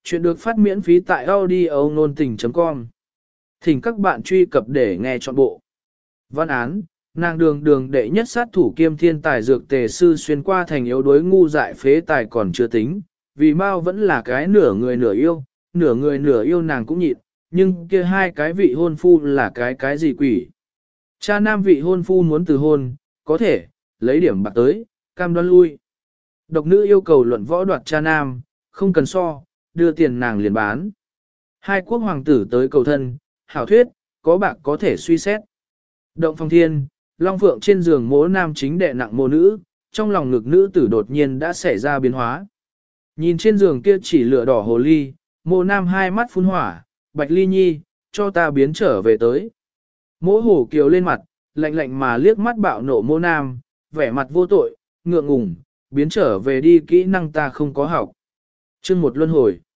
Chuyện được phát miễn phí tại audio nôn tình.com. Thỉnh các bạn truy cập để nghe trọn bộ. Văn án, nàng đường đường đệ nhất sát thủ kiêm thiên tài dược tề sư xuyên qua thành yếu đuối ngu dại phế tài còn chưa tính, vì Mao vẫn là cái nửa người nửa yêu nàng cũng nhịn, nhưng kia hai cái vị hôn phu là cái gì quỷ. Cha nam vị hôn phu muốn từ hôn, có thể, lấy điểm bạc tới, cam đoan lui. Độc nữ yêu cầu luận võ đoạt cha nam, không cần so, đưa tiền nàng liền bán. Hai quốc hoàng tử tới cầu thân, hảo thuyết, có bạc có thể suy xét. Động phong thiên, long phượng trên giường mỗ nam chính đệ nặng mô nữ, trong lòng ngực nữ tử đột nhiên đã xảy ra biến hóa. Nhìn trên giường kia chỉ lửa đỏ hồ ly, mô nam hai mắt phun hỏa, Bạch Ly nhi, cho ta biến trở về tới. Mỗ hổ kiều lên mặt, lạnh lạnh mà liếc mắt bạo nộ mô nam, vẻ mặt vô tội, ngượng ngùng, biến trở về đi, kỹ năng ta không có học. Chương một luân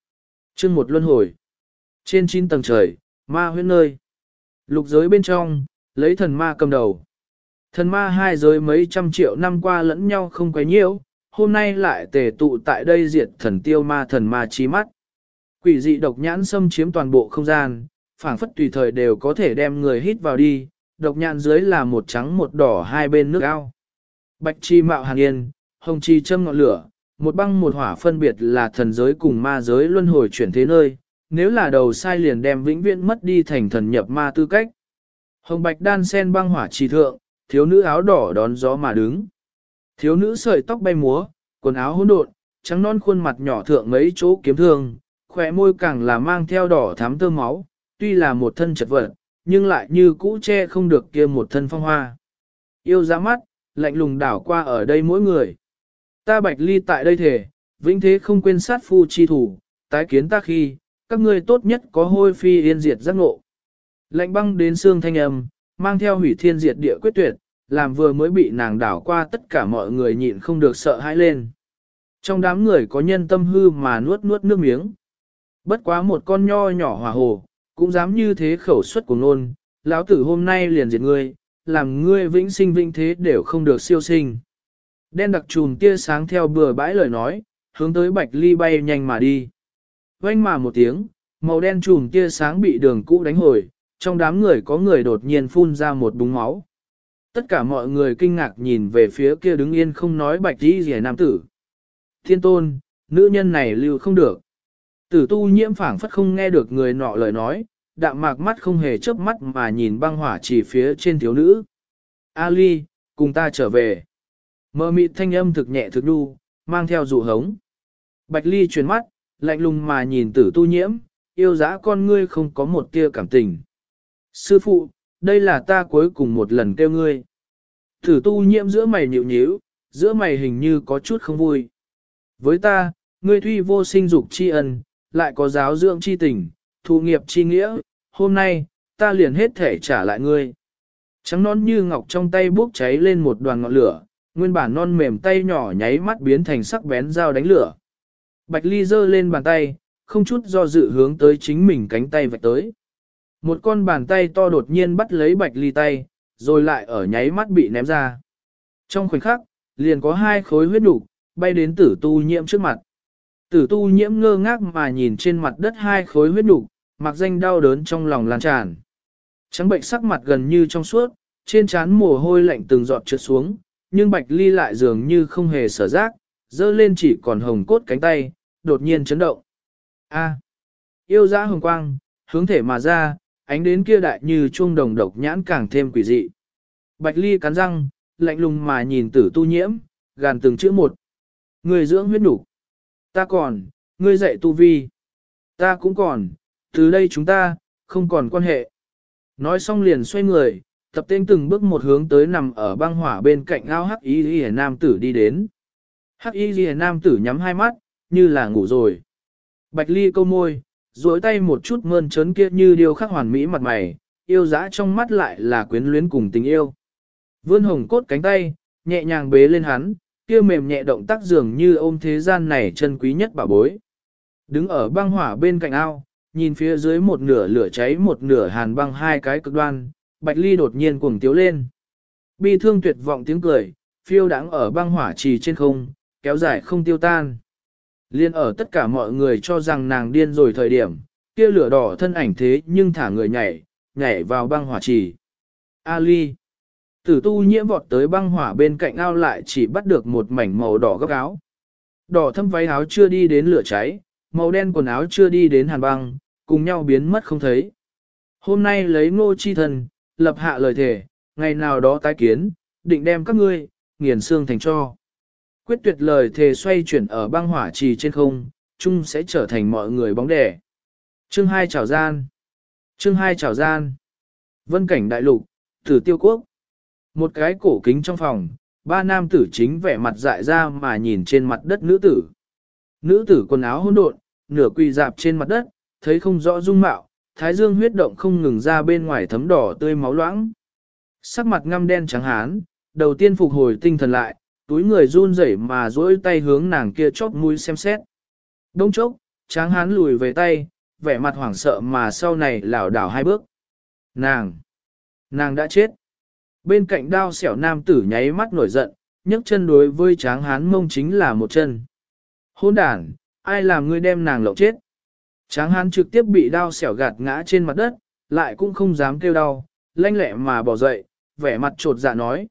hồi. Trên 9 tầng trời, ma huyễn nơi. Lục giới bên trong, lấy thần ma cầm đầu. Thần ma hai giới mấy trăm triệu năm qua lẫn nhau không quấy nhiễu, hôm nay lại tề tụ tại đây diệt thần tiêu ma thần ma chí mắt. Quỷ dị độc nhãn xâm chiếm toàn bộ không gian, phảng phất tùy thời đều có thể đem người hít vào đi, độc nhãn dưới là một trắng một đỏ hai bên nước ao. Bạch chi mạo hàn yên, hồng chi châm ngọn lửa, một băng một hỏa phân biệt là thần giới cùng ma giới luân hồi chuyển thế nơi, nếu là đầu sai liền đem vĩnh viễn mất đi thành thần nhập ma tư cách. Hồng bạch đan sen băng hỏa trì thượng, thiếu nữ áo đỏ đón gió mà đứng. Thiếu nữ sợi tóc bay múa, quần áo hỗn độn, trắng non khuôn mặt nhỏ thượng mấy chỗ kiếm thương, khỏe môi càng là mang theo đỏ thắm tơ máu, tuy là một thân chật vật, nhưng lại như cũ che không được kia một thân phong hoa. Yêu giá mắt, lạnh lùng đảo qua ở đây mỗi người. Ta Bạch Ly tại đây thể, vĩnh thế không quên sát phu chi thủ, tái kiến ta khi, các ngươi tốt nhất có hôi phi yên diệt giác ngộ. Lạnh băng đến xương thanh âm, mang theo hủy thiên diệt địa quyết tuyệt, làm vừa mới bị nàng đảo qua tất cả mọi người nhịn không được sợ hãi lên. Trong đám người có nhân tâm hư mà nuốt nước miếng. Bất quá một con nho nhỏ hỏa hồ, cũng dám như thế khẩu suất của nôn, lão tử hôm nay liền diệt ngươi, làm ngươi vĩnh sinh vĩnh thế đều không được siêu sinh. Đen đặc trùm tia sáng theo bừa bãi lời nói, hướng tới Bạch Ly bay nhanh mà đi. Vang mà một tiếng, màu đen trùm tia sáng bị đường cũ đánh hồi, trong đám người có người đột nhiên phun ra một búng máu. Tất cả mọi người kinh ngạc nhìn về phía kia đứng yên không nói Bạch Y Liễu nam tử. Thiên tôn, nữ nhân này lưu không được. Tử tu nhiễm phảng phất không nghe được người nọ lời nói, đạm mạc mắt không hề chớp mắt mà nhìn băng hỏa chỉ phía trên thiếu nữ. Ali, cùng ta trở về. Mơ mịt thanh âm thực nhẹ thực đu, mang theo dụ hống. Bạch Ly chuyển mắt, lạnh lùng mà nhìn tử tu nhiễm, yêu dã con ngươi không có một tia cảm tình. Sư phụ, đây là ta cuối cùng một lần kêu ngươi. Tử tu nhiễm giữa mày nhịu nhíu, giữa mày hình như có chút không vui. Với ta, ngươi tuy vô sinh dục tri ân, lại có giáo dưỡng tri tình, thụ nghiệp tri nghĩa, hôm nay, ta liền hết thể trả lại ngươi. Trắng non như ngọc trong tay bốc cháy lên một đoàn ngọn lửa, nguyên bản non mềm tay nhỏ nháy mắt biến thành sắc bén dao đánh lửa. Bạch Ly giơ lên bàn tay, không chút do dự hướng tới chính mình cánh tay vạch tới. Một con bàn tay to đột nhiên bắt lấy Bạch Ly tay, rồi lại ở nháy mắt bị ném ra. Trong khoảnh khắc, liền có hai khối huyết nục bay đến tử tu nhiễm trước mặt. Tử tu nhiễm ngơ ngác mà nhìn trên mặt đất hai khối huyết nục, mặc danh đau đớn trong lòng lan tràn. Trắng bệnh sắc mặt gần như trong suốt, trên trán mồ hôi lạnh từng giọt trượt xuống, nhưng Bạch Ly lại dường như không hề sở giác, dơ lên chỉ còn hồng cốt cánh tay, đột nhiên chấn động. A, yêu dã hồng quang, hướng thể mà ra, ánh đến kia đại như chuông đồng độc nhãn càng thêm quỷ dị. Bạch Ly cắn răng, lạnh lùng mà nhìn tử tu nhiễm, gàn từng chữ một. Người dưỡng huyết nục, ta còn, ngươi dạy tu vi, ta cũng còn, từ đây chúng ta, không còn quan hệ. Nói xong liền xoay người, tập tên từng bước một hướng tới nằm ở băng hỏa bên cạnh ao Hắc Y Liễu nam tử đi đến. Hắc Y Liễu nam tử nhắm hai mắt, như là ngủ rồi. Bạch Ly câu môi, duỗi tay một chút mơn trớn kia như điều khắc hoàn mỹ mặt mày, yêu dã trong mắt lại là quyến luyến cùng tình yêu. Vươn hồng cốt cánh tay, nhẹ nhàng bế lên hắn, kia mềm nhẹ động tác dường như ôm thế gian này chân quý nhất bảo bối. Đứng ở băng hỏa bên cạnh ao, nhìn phía dưới một nửa lửa cháy một nửa hàn băng hai cái cực đoan, Bạch Ly đột nhiên cuồng tiếu lên. Bi thương tuyệt vọng tiếng cười, phiêu đãng ở băng hỏa trì trên không, kéo dài không tiêu tan. Liên ở tất cả mọi người cho rằng nàng điên rồi thời điểm, kia lửa đỏ thân ảnh thế nhưng thả người nhảy vào băng hỏa trì. Ali. Tử tu nhiễm vọt tới băng hỏa bên cạnh ao lại chỉ bắt được một mảnh màu đỏ góc áo. Đỏ thâm váy áo chưa đi đến lửa cháy, màu đen quần áo chưa đi đến hàn băng, cùng nhau biến mất không thấy. Hôm nay lấy Ngô Chi Thần, lập hạ lời thề, ngày nào đó tái kiến, định đem các ngươi, nghiền xương thành cho. Quyết tuyệt lời thề xoay chuyển ở băng hỏa trì trên không, chung sẽ trở thành mọi người bóng đẻ. Chương 2 Trảo Gian. Chương 2 Trảo Gian. Vân cảnh đại lục, Tử Tiêu Quốc. Một cái cổ kính trong phòng, ba nam tử chính vẻ mặt dại ra mà nhìn trên mặt đất nữ tử. Nữ tử quần áo hỗn độn, nửa quỳ dạp trên mặt đất, thấy không rõ dung mạo, thái dương huyết động không ngừng ra bên ngoài thấm đỏ tươi máu loãng. Sắc mặt ngăm đen trắng hán, đầu tiên phục hồi tinh thần lại, túi người run rẩy mà duỗi tay hướng nàng kia chóp mũi xem xét. Đông chốc, tráng hán lùi về tay, vẻ mặt hoảng sợ mà sau này lảo đảo hai bước. Nàng đã chết. Bên cạnh đao xẻo nam tử nháy mắt nổi giận, nhấc chân đối với tráng hán mông chính là một chân. Hôn đản, ai làm ngươi đem nàng lộng chết? Tráng hán trực tiếp bị đao xẻo gạt ngã trên mặt đất, lại cũng không dám kêu đau, lanh lẹ mà bỏ dậy, vẻ mặt trột dạ nói,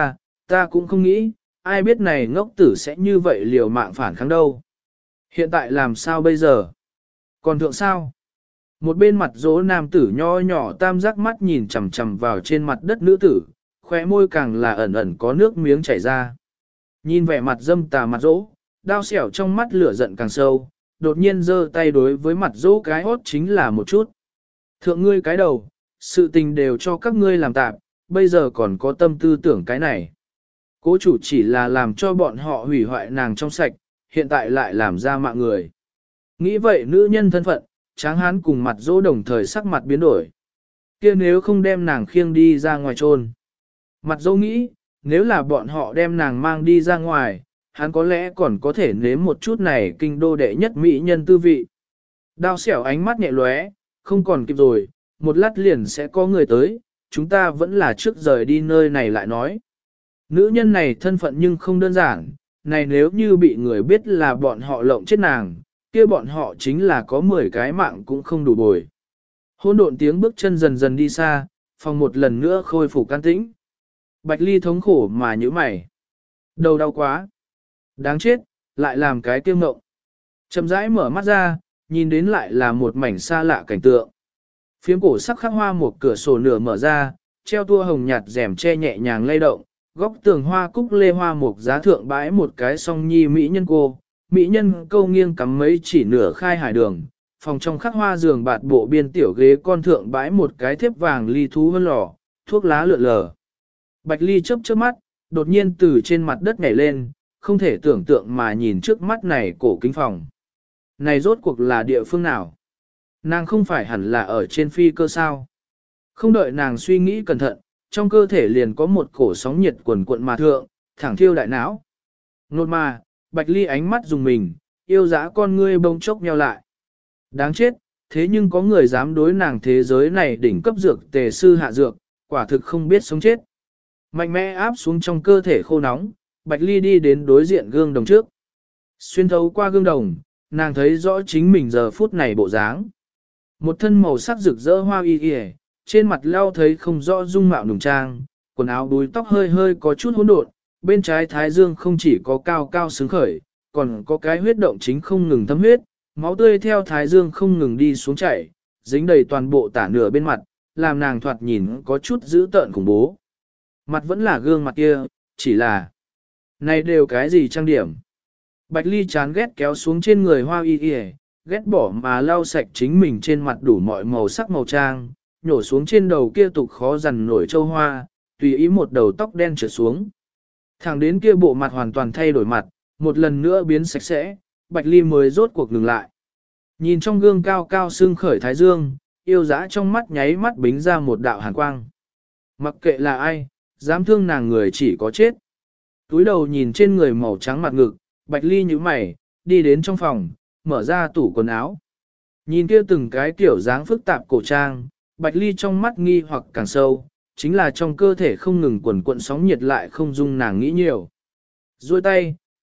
ta cũng không nghĩ, ai biết này ngốc tử sẽ như vậy liều mạng phản kháng đâu. Hiện tại làm sao bây giờ? Còn thượng sao? Một bên mặt dỗ nam tử nho nhỏ tam giác mắt nhìn chằm chằm vào trên mặt đất nữ tử, khóe môi càng là ẩn ẩn có nước miếng chảy ra. Nhìn vẻ mặt dâm tà mặt dỗ, đao xẻo trong mắt lửa giận càng sâu, đột nhiên giơ tay đối với mặt dỗ cái hốt chính là một chút. Thượng ngươi cái đầu, sự tình đều cho các ngươi làm tạm, bây giờ còn có tâm tư tưởng cái này. Cố chủ chỉ là làm cho bọn họ hủy hoại nàng trong sạch, hiện tại lại làm ra mạng người. Nghĩ vậy nữ nhân thân phận, tráng hán cùng mặt dỗ đồng thời sắc mặt biến đổi. Kia nếu không đem nàng khiêng đi ra ngoài chôn. Mặt dỗ nghĩ, nếu là bọn họ đem nàng mang đi ra ngoài, hắn có lẽ còn có thể nếm một chút này kinh đô đệ nhất mỹ nhân tư vị. Đao xẻo ánh mắt nhẹ lóe, không còn kịp rồi, một lát liền sẽ có người tới, chúng ta vẫn là trước rời đi nơi này lại nói. Nữ nhân này thân phận nhưng không đơn giản, này nếu như bị người biết là bọn họ lộng chết nàng, kia bọn họ chính là có 10 cái mạng cũng không đủ bồi. Hỗn độn tiếng bước chân dần dần đi xa, phòng một lần nữa khôi phục can tĩnh. Bạch Ly thống khổ mà nhíu mày. Đầu đau quá. Đáng chết, lại làm cái tiêu ngộng. Chậm rãi mở mắt ra, nhìn đến lại là một mảnh xa lạ cảnh tượng. Phiếm cổ sắc khắc hoa một cửa sổ nửa mở ra, treo tua hồng nhạt rèm che nhẹ nhàng lay động, góc tường hoa cúc lê hoa mục giá thượng bãi một cái song nhi mỹ nhân cô. Mỹ nhân câu nghiêng cắm mấy chỉ nửa khai hải đường, phòng trong khắc hoa giường bạt bộ biên tiểu ghế con thượng bãi một cái thiếp vàng ly thú vân lò, thuốc lá lượn lờ. Bạch Ly chớp chớp mắt, đột nhiên từ trên mặt đất nhảy lên, không thể tưởng tượng mà nhìn trước mắt này cổ kính phòng. Này rốt cuộc là địa phương nào? Nàng không phải hẳn là ở trên phi cơ sao? Không đợi nàng suy nghĩ cẩn thận, trong cơ thể liền có một cổ sóng nhiệt quần cuộn mà thượng, thẳng thiêu đại não. Nột mà, Bạch Ly ánh mắt dùng mình, yêu dã con ngươi bông chốc nheo lại. Đáng chết, thế nhưng có người dám đối nàng thế giới này đỉnh cấp dược tề sư hạ dược, quả thực không biết sống chết. Mạnh mẽ áp xuống trong cơ thể khô nóng, Bạch Ly đi đến đối diện gương đồng trước. Xuyên thấu qua gương đồng, nàng thấy rõ chính mình giờ phút này bộ dáng. Một thân màu sắc rực rỡ hoa y y, trên mặt leo thấy không rõ dung mạo nùng trang, quần áo đuôi tóc hơi hơi có chút hỗn độn, bên trái thái dương không chỉ có cao cao sướng khởi, còn có cái huyết động chính không ngừng thấm huyết, máu tươi theo thái dương không ngừng đi xuống chảy, dính đầy toàn bộ tả nửa bên mặt, làm nàng thoạt nhìn có chút dữ tợn khủng bố. Mặt vẫn là gương mặt kia, chỉ là này đều cái gì trang điểm. Bạch Ly chán ghét kéo xuống trên người hoa y y, ghét bỏ mà lau sạch chính mình trên mặt đủ mọi màu sắc màu trang, nhổ xuống trên đầu kia tục khó dằn nổi châu hoa, tùy ý một đầu tóc đen trượt xuống. Thẳng đến kia bộ mặt hoàn toàn thay đổi mặt, một lần nữa biến sạch sẽ, Bạch Ly mới rốt cuộc ngừng lại. Nhìn trong gương cao cao sưng khởi thái dương, yêu dã trong mắt nháy mắt bính ra một đạo hàn quang. Mặc kệ là ai, dám thương nàng người chỉ có chết. Túi đầu nhìn trên người màu trắng mặt ngực, Bạch Ly nhíu mày, đi đến trong phòng, mở ra tủ quần áo. Nhìn kia từng cái kiểu dáng phức tạp cổ trang, Bạch Ly trong mắt nghi hoặc càng sâu, chính là trong cơ thể không ngừng quần cuộn sóng nhiệt lại không dung nàng nghĩ nhiều. Duỗi tay,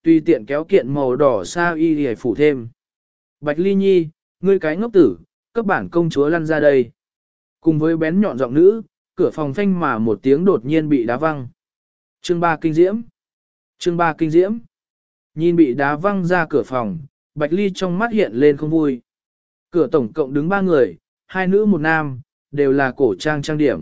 tùy tiện kéo kiện màu đỏ sa y để phủ thêm. Bạch Ly Nhi, ngươi cái ngốc tử, các bản công chúa lăn ra đây. Cùng với bén nhọn giọng nữ, cửa phòng phanh mà một tiếng đột nhiên bị đá văng. Chương 3 kinh diễm. Chương 3 kinh diễm. Nhìn bị đá văng ra cửa phòng, Bạch Ly trong mắt hiện lên không vui. Cửa tổng cộng đứng 3 người, 2 nữ 1 nam, đều là cổ trang trang điểm.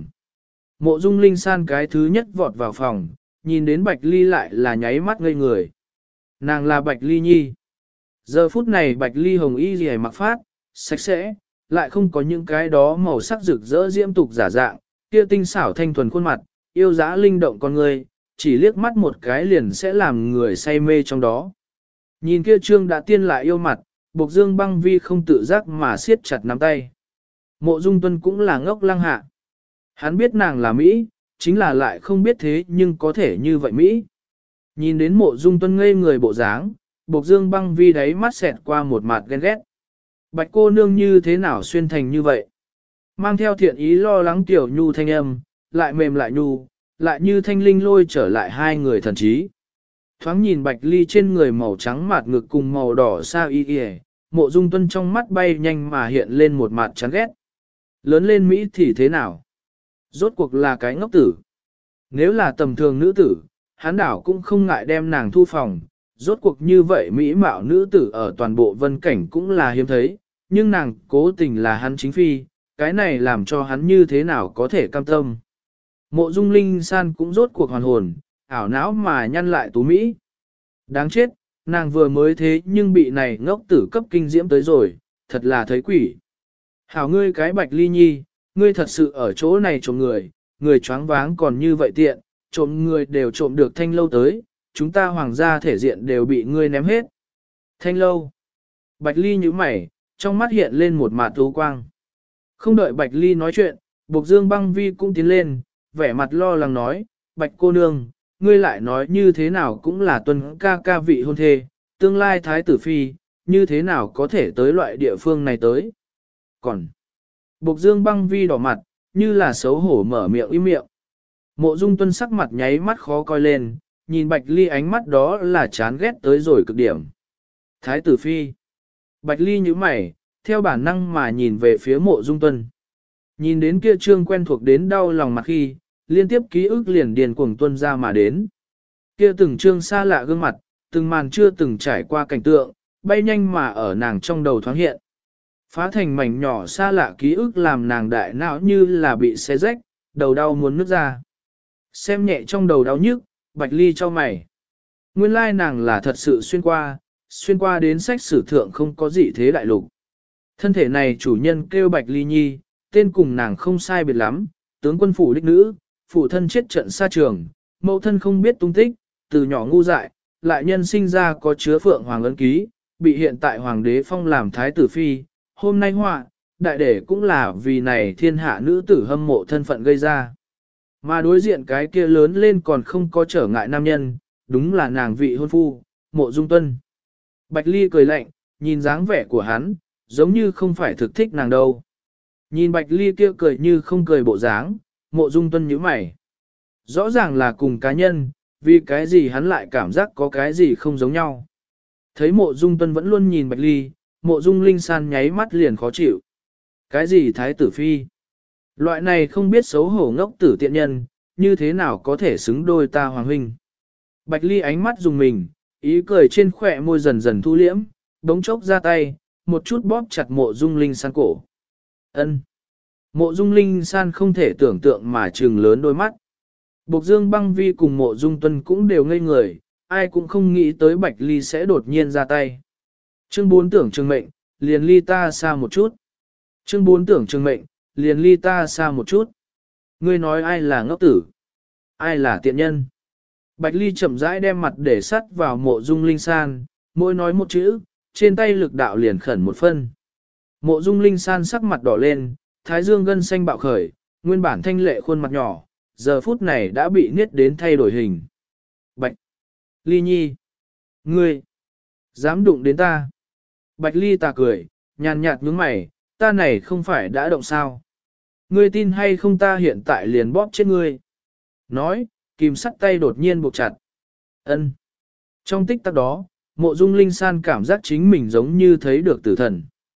Mộ Dung Linh San cái thứ nhất vọt vào phòng, nhìn đến Bạch Ly lại là nháy mắt ngây người. Nàng là Bạch Ly Nhi. Giờ phút này Bạch Ly hồng y gì mặc phát, sạch sẽ, lại không có những cái đó màu sắc rực rỡ diễm tục giả dạng, kia tinh xảo thanh thuần khuôn mặt, yêu dã linh động con người, chỉ liếc mắt một cái liền sẽ làm người say mê trong đó. Nhìn kia trương đã tiên lại yêu mặt, Bộc Dương Băng Vi không tự giác mà siết chặt nắm tay. Mộ Dung Tuân cũng là ngốc lăng hạ. Hắn biết nàng là Mỹ, chính là lại không biết thế nhưng có thể như vậy Mỹ. Nhìn đến Mộ Dung Tuân ngây người bộ dáng, Bộc Dương Băng Vi đáy mắt xẹt qua một mặt ghen ghét. Bạch cô nương như thế nào xuyên thành như vậy? Mang theo thiện ý lo lắng tiểu nhu thanh âm, lại mềm lại nhu, lại như thanh linh lôi trở lại hai người thần trí. Thoáng nhìn Bạch Ly trên người màu trắng mạt ngực cùng màu đỏ sao y y, Mộ Dung Tuân trong mắt bay nhanh mà hiện lên một mặt chán ghét. Lớn lên Mỹ thì thế nào? Rốt cuộc là cái ngốc tử. Nếu là tầm thường nữ tử, hắn đảo cũng không ngại đem nàng thu phòng. Rốt cuộc như vậy Mỹ mạo nữ tử ở toàn bộ vân cảnh cũng là hiếm thấy, nhưng nàng cố tình là hắn chính phi, cái này làm cho hắn như thế nào có thể cam tâm. Mộ Dung Linh San cũng rốt cuộc hoàn hồn, ảo não mà nhăn lại tú Mỹ. Đáng chết, nàng vừa mới thế nhưng bị này ngốc tử cấp kinh diễm tới rồi, thật là thấy quỷ. Hảo ngươi cái Bạch Ly Nhi, ngươi thật sự ở chỗ này trộm người, người choáng váng còn như vậy tiện, trộm người đều trộm được thanh lâu tới, chúng ta hoàng gia thể diện đều bị ngươi ném hết. Thanh lâu. Bạch Ly nhíu mày, trong mắt hiện lên một mạt thú quang. Không đợi Bạch Ly nói chuyện, Bộc Dương Băng Vi cũng tiến lên, vẻ mặt lo lắng nói, Bạch cô nương, ngươi lại nói như thế nào cũng là Tuân ca ca vị hôn thê, tương lai thái tử phi, như thế nào có thể tới loại địa phương này tới. Còn, Bộc Dương Băng Vi đỏ mặt, như là xấu hổ mở miệng im miệng. Mộ Dung Tuân sắc mặt nháy mắt khó coi lên, nhìn Bạch Ly ánh mắt đó là chán ghét tới rồi cực điểm. Thái tử phi. Bạch Ly nhíu mày, theo bản năng mà nhìn về phía Mộ Dung Tuân. Nhìn đến kia trương quen thuộc đến đau lòng mặt khi, liên tiếp ký ức liền điền cuồng tuân ra mà đến. Kia từng trương xa lạ gương mặt, từng màn chưa từng trải qua cảnh tượng, bay nhanh mà ở nàng trong đầu thoáng hiện. Phá thành mảnh nhỏ xa lạ ký ức làm nàng đại não như là bị xé rách, đầu đau muốn nứt ra. Xem nhẹ trong đầu đau nhức, Bạch Ly cho mày. Nguyên lai nàng là thật sự xuyên qua đến sách sử thượng không có gì thế đại lục. Thân thể này chủ nhân kêu Bạch Ly Nhi, tên cùng nàng không sai biệt lắm, tướng quân phủ đích nữ, phụ thân chết trận xa trường, mẫu thân không biết tung tích, từ nhỏ ngu dại, lại nhân sinh ra có chứa phượng hoàng ấn ký, bị hiện tại hoàng đế phong làm thái tử phi, hôm nay họa, đại để cũng là vì này thiên hạ nữ tử hâm mộ thân phận gây ra. Mà đối diện cái kia lớn lên còn không có trở ngại nam nhân, đúng là nàng vị hôn phu, Mộ Dung Tuân. Bạch Ly cười lạnh, nhìn dáng vẻ của hắn, giống như không phải thực thích nàng đâu. Nhìn Bạch Ly kia cười như không cười bộ dáng, Mộ Dung Tuân nhíu mày. Rõ ràng là cùng cá nhân, vì cái gì hắn lại cảm giác có cái gì không giống nhau. Thấy Mộ Dung Tuân vẫn luôn nhìn Bạch Ly, Mộ Dung Linh San nháy mắt liền khó chịu. Cái gì thái tử phi? Loại này không biết xấu hổ ngốc tử tiện nhân, như thế nào có thể xứng đôi ta hoàng huynh? Bạch Ly ánh mắt dùng mình, ý cười trên khỏe môi dần dần thu liễm, bỗng chốc ra tay, một chút bóp chặt Mộ Dung Linh San cổ. Ân. Mộ Dung Linh San không thể tưởng tượng mà trừng lớn đôi mắt. Bộc Dương Băng Vi cùng Mộ Dung Tuân cũng đều ngây người, ai cũng không nghĩ tới Bạch Ly sẽ đột nhiên ra tay. Chương 4 tưởng trường mệnh, liền ly ta xa một chút. Chương 4 tưởng trường mệnh, liền ly ta xa một chút. Ngươi nói ai là ngốc tử? Ai là tiện nhân? Bạch Ly chậm rãi đem mặt để sắt vào Mộ Dung Linh San, mỗi nói một chữ, trên tay lực đạo liền khẩn một phân. Mộ Dung Linh San sắc mặt đỏ lên, thái dương gân xanh bạo khởi, nguyên bản thanh lệ khuôn mặt nhỏ, giờ phút này đã bị niết đến thay đổi hình. Bạch Ly Nhi, ngươi dám đụng đến ta? Bạch Ly ta cười, nhàn nhạt nhướng mày, ta này không phải đã động sao? Ngươi tin hay không ta hiện tại liền bóp chết ngươi? Nói, kìm sắt tay đột nhiên buộc chặt. Ân. Trong tích tắc đó, Mộ Dung Linh San cảm giác chính mình giống như thấy được tử thần.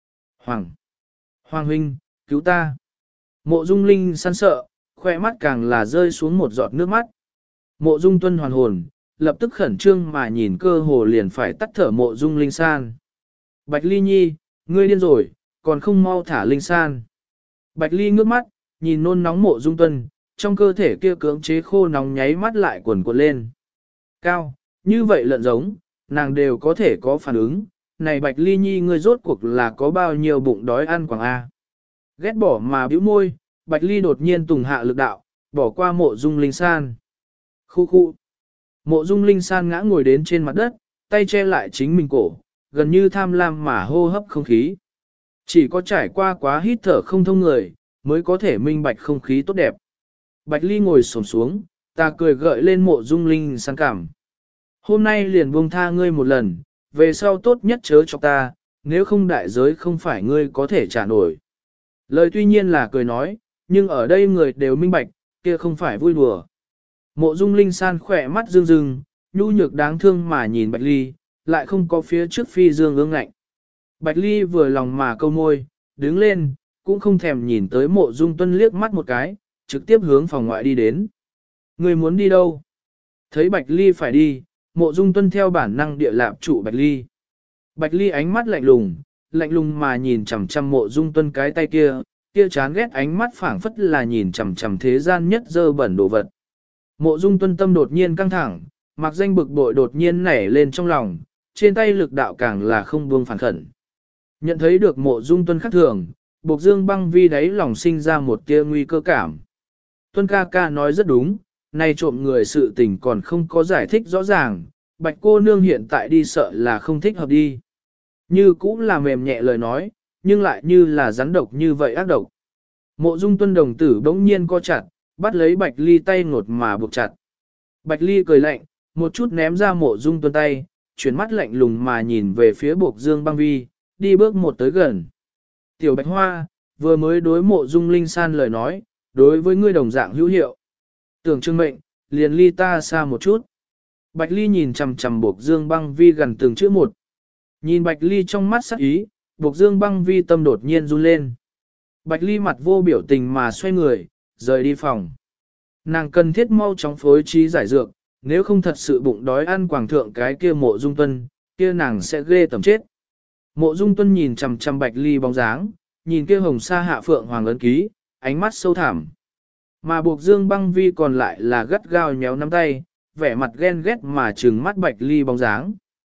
Hoàng huynh, cứu ta. Mộ Dung Linh San sợ, khoe mắt càng là rơi xuống một giọt nước mắt. Mộ Dung Tuân hoàn hồn, lập tức khẩn trương mà nhìn cơ hồ liền phải tắt thở Mộ Dung Linh San. Bạch Ly Nhi, ngươi điên rồi, còn không mau thả Linh San. Bạch Ly ngước mắt, nhìn nôn nóng Mộ Dung Tuân, trong cơ thể kia cưỡng chế khô nóng nháy mắt lại cuộn cuộn lên. Cao, như vậy lợn giống, nàng đều có thể có phản ứng. Này Bạch Ly Nhi ngươi rốt cuộc là có bao nhiêu bụng đói ăn quảng A. Ghét bỏ mà bĩu môi, Bạch Ly đột nhiên tùng hạ lực đạo, bỏ qua Mộ Dung Linh San. Khu khu. Mộ Dung Linh San ngã ngồi đến trên mặt đất, tay che lại chính mình cổ, gần như tham lam mà hô hấp không khí. Chỉ có trải qua quá hít thở không thông người, mới có thể minh bạch không khí tốt đẹp. Bạch Ly ngồi xổm xuống, ta cười gợi lên Mộ Dung Linh San cảm. Hôm nay liền buông tha ngươi một lần, về sau tốt nhất chớ cho ta, nếu không đại giới không phải ngươi có thể trả nổi. Lời tuy nhiên là cười nói, nhưng ở đây người đều minh bạch, kia không phải vui đùa. Mộ Dung Linh San khỏe mắt rưng rưng, nhu nhược đáng thương mà nhìn Bạch Ly, lại không có phía trước phi dương ương ngạnh. Bạch Ly vừa lòng mà câu môi, đứng lên, cũng không thèm nhìn tới Mộ Dung Tuân liếc mắt một cái, trực tiếp hướng phòng ngoại đi đến. Người muốn đi đâu? Thấy Bạch Ly phải đi, Mộ Dung Tuân theo bản năng địa lạp trụ Bạch Ly. Bạch Ly ánh mắt lạnh lùng mà nhìn chằm chằm Mộ Dung Tuân cái tay kia, kia chán ghét ánh mắt phảng phất là nhìn chằm chằm thế gian nhất dơ bẩn đồ vật. Mộ Dung Tuân tâm đột nhiên căng thẳng, mặc danh bực bội đột nhiên nảy lên trong lòng, trên tay lực đạo càng là không buông phản khẩn. Nhận thấy được Mộ Dung Tuân khác thường, Bộc Dương Băng Vi đáy lòng sinh ra một tia nguy cơ cảm. Tuân ca ca nói rất đúng, nay trộm người sự tình còn không có giải thích rõ ràng, Bạch cô nương hiện tại đi sợ là không thích hợp đi. Như cũng là mềm nhẹ lời nói, nhưng lại như là rắn độc như vậy ác độc. Mộ Dung Tuân đồng tử bỗng nhiên co chặt, bắt lấy Bạch Ly tay ngột mà buộc chặt. Bạch Ly cười lạnh, một chút ném ra Mộ Dung Tuân tay, chuyển mắt lạnh lùng mà nhìn về phía Bộc Dương Băng Vi, đi bước một tới gần. Tiểu Bạch Hoa, vừa mới đối Mộ Dung Linh San lời nói, đối với ngươi đồng dạng hữu hiệu. Tưởng Trương mệnh, liền ly ta xa một chút. Bạch Ly nhìn chằm chằm Bộc Dương Băng Vi gần từng chữ một. Nhìn Bạch Ly trong mắt sắc ý, Bộc Dương Băng Vi tâm đột nhiên run lên. Bạch Ly mặt vô biểu tình mà xoay người, rời đi phòng. Nàng cần thiết mau chóng phối trí giải dược, nếu không thật sự bụng đói ăn quảng thượng cái kia Mộ Dung Tuân, kia nàng sẽ ghê tầm chết. Mộ Dung Tuân nhìn chằm chằm Bạch Ly bóng dáng, nhìn kia hồng sa hạ phượng hoàng ấn ký, ánh mắt sâu thẳm. Mà Bộc Dương Băng Vi còn lại là gắt gao nhéo nắm tay, vẻ mặt ghen ghét mà trừng mắt Bạch Ly bóng dáng.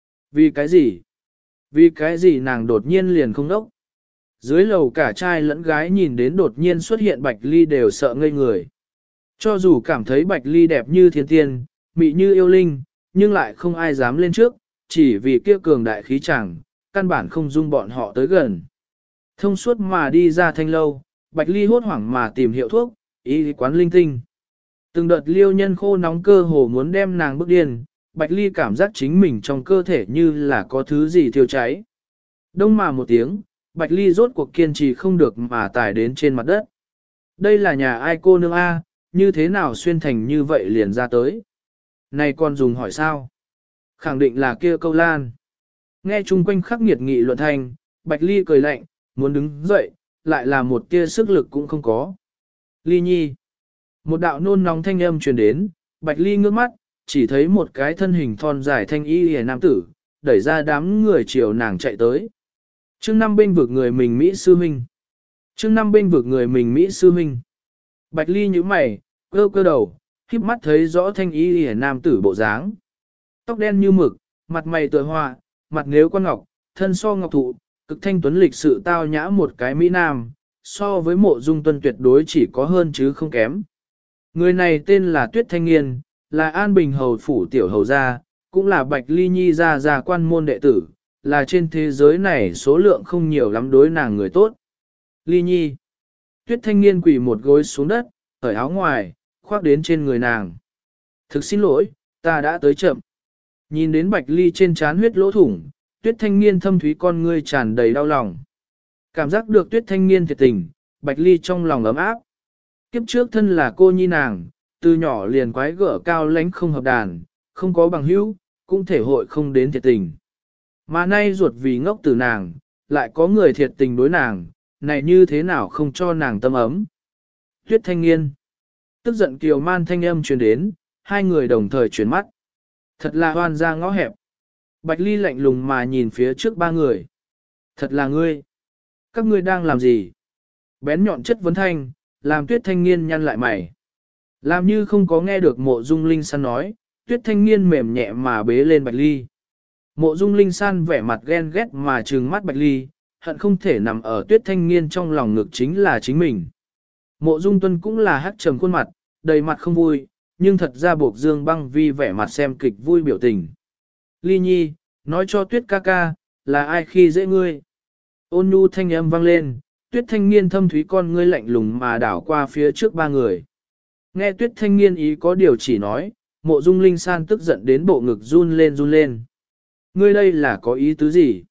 Vì cái gì? Vì cái gì nàng đột nhiên liền không đốc? Dưới lầu cả trai lẫn gái nhìn đến đột nhiên xuất hiện Bạch Ly đều sợ ngây người. Cho dù cảm thấy Bạch Ly đẹp như thiên tiên, mị như yêu linh, nhưng lại không ai dám lên trước, chỉ vì kia cường đại khí chẳng, căn bản không dung bọn họ tới gần. Thông suốt mà đi ra thanh lâu, Bạch Ly hốt hoảng mà tìm hiệu thuốc, y quán linh tinh. Từng đợt liêu nhân khô nóng cơ hồ muốn đem nàng bức điên, Bạch Ly cảm giác chính mình trong cơ thể như là có thứ gì thiêu cháy. Đông mà một tiếng, Bạch Ly rốt cuộc kiên trì không được mà tải đến trên mặt đất. Đây là nhà ai cô nương A, như thế nào xuyên thành như vậy liền ra tới. Này còn dùng hỏi sao? Khẳng định là kia câu lan. Nghe chung quanh khắc nghiệt nghị luận thành, Bạch Ly cười lạnh, muốn đứng dậy, lại là một tia sức lực cũng không có. Ly Nhi. Một đạo nôn nóng thanh âm truyền đến, Bạch Ly ngước mắt, chỉ thấy một cái thân hình thon dài thanh y hề nam tử, đẩy ra đám người chiều nàng chạy tới. Chương 5 bên vực người mình Mỹ sư huynh. Chương 5 bên vực người mình Mỹ sư huynh. Bạch Ly nhíu mày, cơ cơ đầu, khiếp mắt thấy rõ thanh y hề nam tử bộ dáng. Tóc đen như mực, mặt mày tựa hoa, mặt nếu quan ngọc, thân so ngọc thụ, cực thanh tuấn lịch sự tao nhã một cái Mỹ Nam, so với Mộ Dung Tuân tuyệt đối chỉ có hơn chứ không kém. Người này tên là Tuyết Thanh Nghiên, là An Bình Hầu Phủ Tiểu Hầu Gia, cũng là Bạch Ly Nhi gia quan môn đệ tử, là trên thế giới này số lượng không nhiều lắm đối nàng người tốt. Ly Nhi. Tuyết Thanh Nghiên quỳ một gối xuống đất, cởi áo ngoài, khoác đến trên người nàng. Thực xin lỗi, ta đã tới chậm. Nhìn đến Bạch Ly trên trán huyết lỗ thủng, Tuyết Thanh Nghiên thâm thúy con ngươi tràn đầy đau lòng. Cảm giác được Tuyết Thanh Nghiên thiệt tình, Bạch Ly trong lòng ấm áp. Kiếp trước thân là cô nhi nàng, từ nhỏ liền quái gở cao lánh không hợp đàn, không có bằng hữu, cũng thể hội không đến thiệt tình. Mà nay ruột vì ngốc từ nàng, lại có người thiệt tình đối nàng, này như thế nào không cho nàng tâm ấm. Tuyết Thanh Nghiên. Tức giận kiều man thanh âm truyền đến, hai người đồng thời chuyển mắt. Thật là hoan ra ngõ hẹp. Bạch Ly lạnh lùng mà nhìn phía trước ba người. Thật là ngươi. Các ngươi đang làm gì? Bén nhọn chất vấn thanh, làm Tuyết Thanh Nghiên nhăn lại mày. Làm như không có nghe được Mộ Dung Linh San nói, Tuyết Thanh Nghiên mềm nhẹ mà bế lên Bạch Ly. Mộ Dung Linh San vẻ mặt ghen ghét mà trừng mắt Bạch Ly, hận không thể nằm ở Tuyết Thanh Nghiên trong lòng ngực chính là chính mình. Mộ Dung Tuân cũng là hắc trầm khuôn mặt, đầy mặt không vui, nhưng thật ra buộc Dương Băng Vi vẻ mặt xem kịch vui biểu tình. Ly Nhi, nói cho Tuyết ca ca, là ai khi dễ ngươi? Ôn nhu thanh âm vang lên, Tuyết Thanh Nghiên thâm thúy con ngươi lạnh lùng mà đảo qua phía trước ba người. Nghe Tuyết Thanh Nghiên ý có điều chỉ nói, Mộ Dung Linh San tức giận đến bộ ngực run lên run lên. Ngươi đây là có ý tứ gì?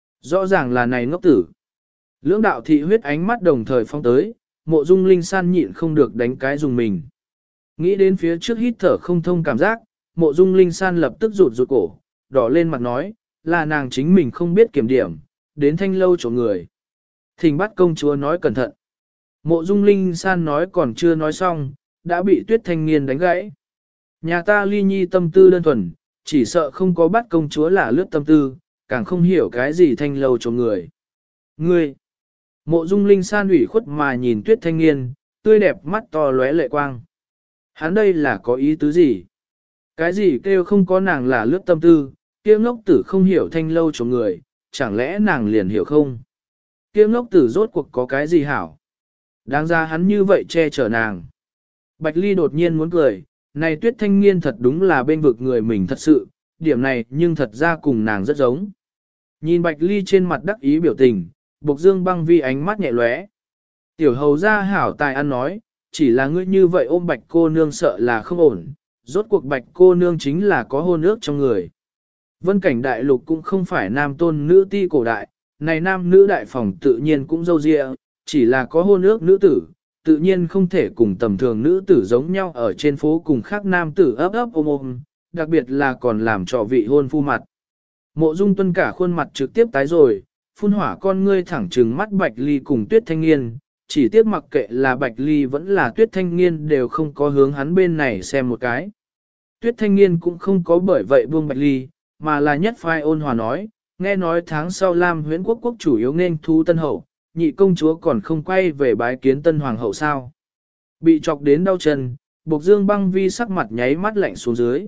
Rõ ràng là này ngốc tử. Lưỡng đạo thị huyết ánh mắt đồng thời phong tới, Mộ Dung Linh San nhịn không được đánh cái dùng mình. Nghĩ đến phía trước hít thở không thông cảm giác, Mộ Dung Linh San lập tức rụt rụt cổ, đỏ lên mặt nói, là nàng chính mình không biết kiểm điểm, đến thanh lâu chỗ người. Thỉnh bắt công chúa nói cẩn thận. Mộ Dung Linh San nói còn chưa nói xong, đã bị Tuyết Thanh Nghiên đánh gãy. Nhà ta Ly Nhi tâm tư đơn thuần, chỉ sợ không có bắt công chúa là lướt tâm tư, càng không hiểu cái gì thanh lâu chỗ người. Ngươi! Mộ Dung Linh San ủy khuất mà nhìn Tuyết Thanh Nghiên, tươi đẹp mắt to lóe lệ quang. Hắn đây là có ý tứ gì? Cái gì kêu không có nàng là lướt tâm tư, kia ngốc tử không hiểu thanh lâu chỗ người, chẳng lẽ nàng liền hiểu không? Kia ngốc tử rốt cuộc có cái gì hảo? Đáng ra hắn như vậy che chở nàng. Bạch Ly đột nhiên muốn cười, này Tuyết Thanh Nghiên thật đúng là bên vực người mình thật sự, điểm này nhưng thật ra cùng nàng rất giống. Nhìn Bạch Ly trên mặt đắc ý biểu tình, Bộc Dương Băng Vi ánh mắt nhẹ lóe. Tiểu hầu gia hảo tài ăn nói, chỉ là ngươi như vậy ôm Bạch cô nương sợ là không ổn, rốt cuộc Bạch cô nương chính là có hôn ước trong người. Vân cảnh đại lục cũng không phải nam tôn nữ ti cổ đại, này nam nữ đại phòng tự nhiên cũng dâu dịa, chỉ là có hôn ước nữ tử, tự nhiên không thể cùng tầm thường nữ tử giống nhau ở trên phố cùng khác nam tử ấp ấp ôm ôm, đặc biệt là còn làm trò vị hôn phu mặt. Mộ Dung Tuân cả khuôn mặt trực tiếp tái rồi, phun hỏa con ngươi thẳng trừng mắt Bạch Ly cùng Tuyết Thanh Nghiên, chỉ tiếc mặc kệ là Bạch Ly vẫn là Tuyết Thanh Nghiên đều không có hướng hắn bên này xem một cái. Tuyết Thanh Nghiên cũng không có bởi vậy buông Bạch Ly, mà là nhất phai ôn hòa nói, nghe nói tháng sau Lam Huyễn quốc quốc chủ yếu nên thu tân hậu, nhị công chúa còn không quay về bái kiến tân hoàng hậu sao. Bị chọc đến đau chân, Bộc Dương Băng Vi sắc mặt nháy mắt lạnh xuống dưới.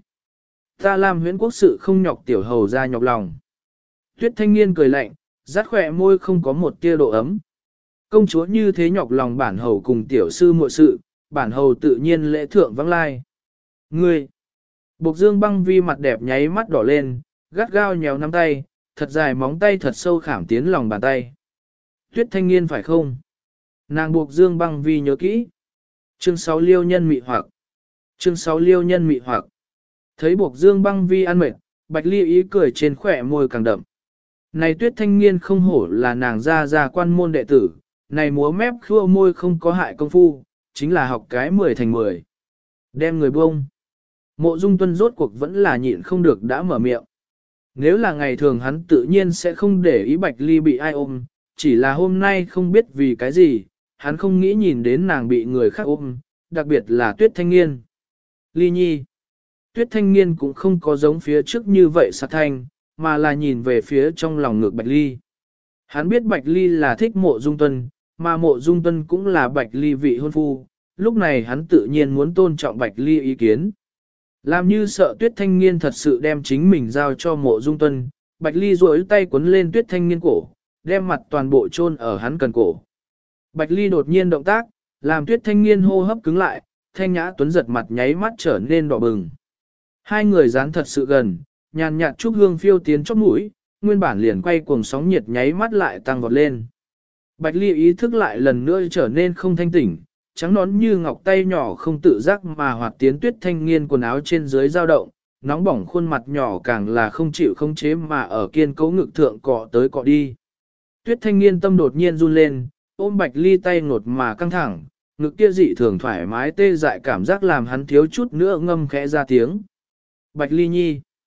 Ta Lam Huyễn quốc sự không nhọc tiểu hầu ra nhọc lòng. Tuyết Thanh Nghiên cười lạnh, rát khỏe môi không có một tia độ ấm. Công chúa như thế nhọc lòng bản hầu cùng tiểu sư muội sự, bản hầu tự nhiên lễ thượng vắng lai. Ngươi! Bộc Dương Băng Vi mặt đẹp nháy mắt đỏ lên, gắt gao nhéo nắm tay, thật dài móng tay thật sâu khảm tiến lòng bàn tay. Tuyết Thanh Nghiên phải không? Nàng Bộc Dương Băng Vi nhớ kỹ. Chương 6 Liêu nhân mị hoặc. Chương 6 Liêu nhân mị hoặc. Thấy Bộc Dương Băng Vi ăn mệt, Bạch Ly ý cười trên khỏe môi càng đậm. Này Tuyết Thanh Nghiên không hổ là nàng ra quan môn đệ tử, này múa mép khua môi không có hại công phu, chính là học cái 10 thành 10. Đem người buông. Mộ Dung Tuân rốt cuộc vẫn là nhịn không được đã mở miệng. Nếu là ngày thường hắn tự nhiên sẽ không để ý Bạch Ly bị ai ôm, chỉ là hôm nay không biết vì cái gì, hắn không nghĩ nhìn đến nàng bị người khác ôm, đặc biệt là Tuyết Thanh Nghiên. Ly Nhi. Tuyết Thanh Nghiên cũng không có giống phía trước như vậy sát thanh, mà là nhìn về phía trong lòng ngực Bạch Ly. Hắn biết Bạch Ly là thích Mộ Dung Tuân, mà Mộ Dung Tuân cũng là Bạch Ly vị hôn phu, lúc này hắn tự nhiên muốn tôn trọng Bạch Ly ý kiến. Làm như sợ Tuyết Thanh Nghiên thật sự đem chính mình giao cho Mộ Dung Tuân, Bạch Ly duỗi tay quấn lên Tuyết Thanh Nghiên cổ, đem mặt toàn bộ chôn ở hắn cần cổ. Bạch Ly đột nhiên động tác, làm Tuyết Thanh Nghiên hô hấp cứng lại, Thanh Nhã Tuấn giật mặt nháy mắt trở nên đỏ bừng. Hai người dán thật sự gần, nhàn nhạt trúc hương phiêu tiến chóp mũi, nguyên bản liền quay cuồng sóng nhiệt nháy mắt lại tăng vọt lên. Bạch Ly ý thức lại lần nữa trở nên không thanh tỉnh, trắng nón như ngọc tay nhỏ không tự giác mà hoạt tiến Tuyết Thanh Nghiên quần áo trên dưới dao động, nóng bỏng khuôn mặt nhỏ càng là không chịu không chế mà ở kiên cấu ngực thượng cọ tới cọ đi. Tuyết Thanh Nghiên tâm đột nhiên run lên, ôm Bạch Ly tay ngột mà căng thẳng, ngực kia dị thường thoải mái tê dại cảm giác làm hắn thiếu chút nữa ngâm khẽ ra tiếng. Bạch Ly Nhi.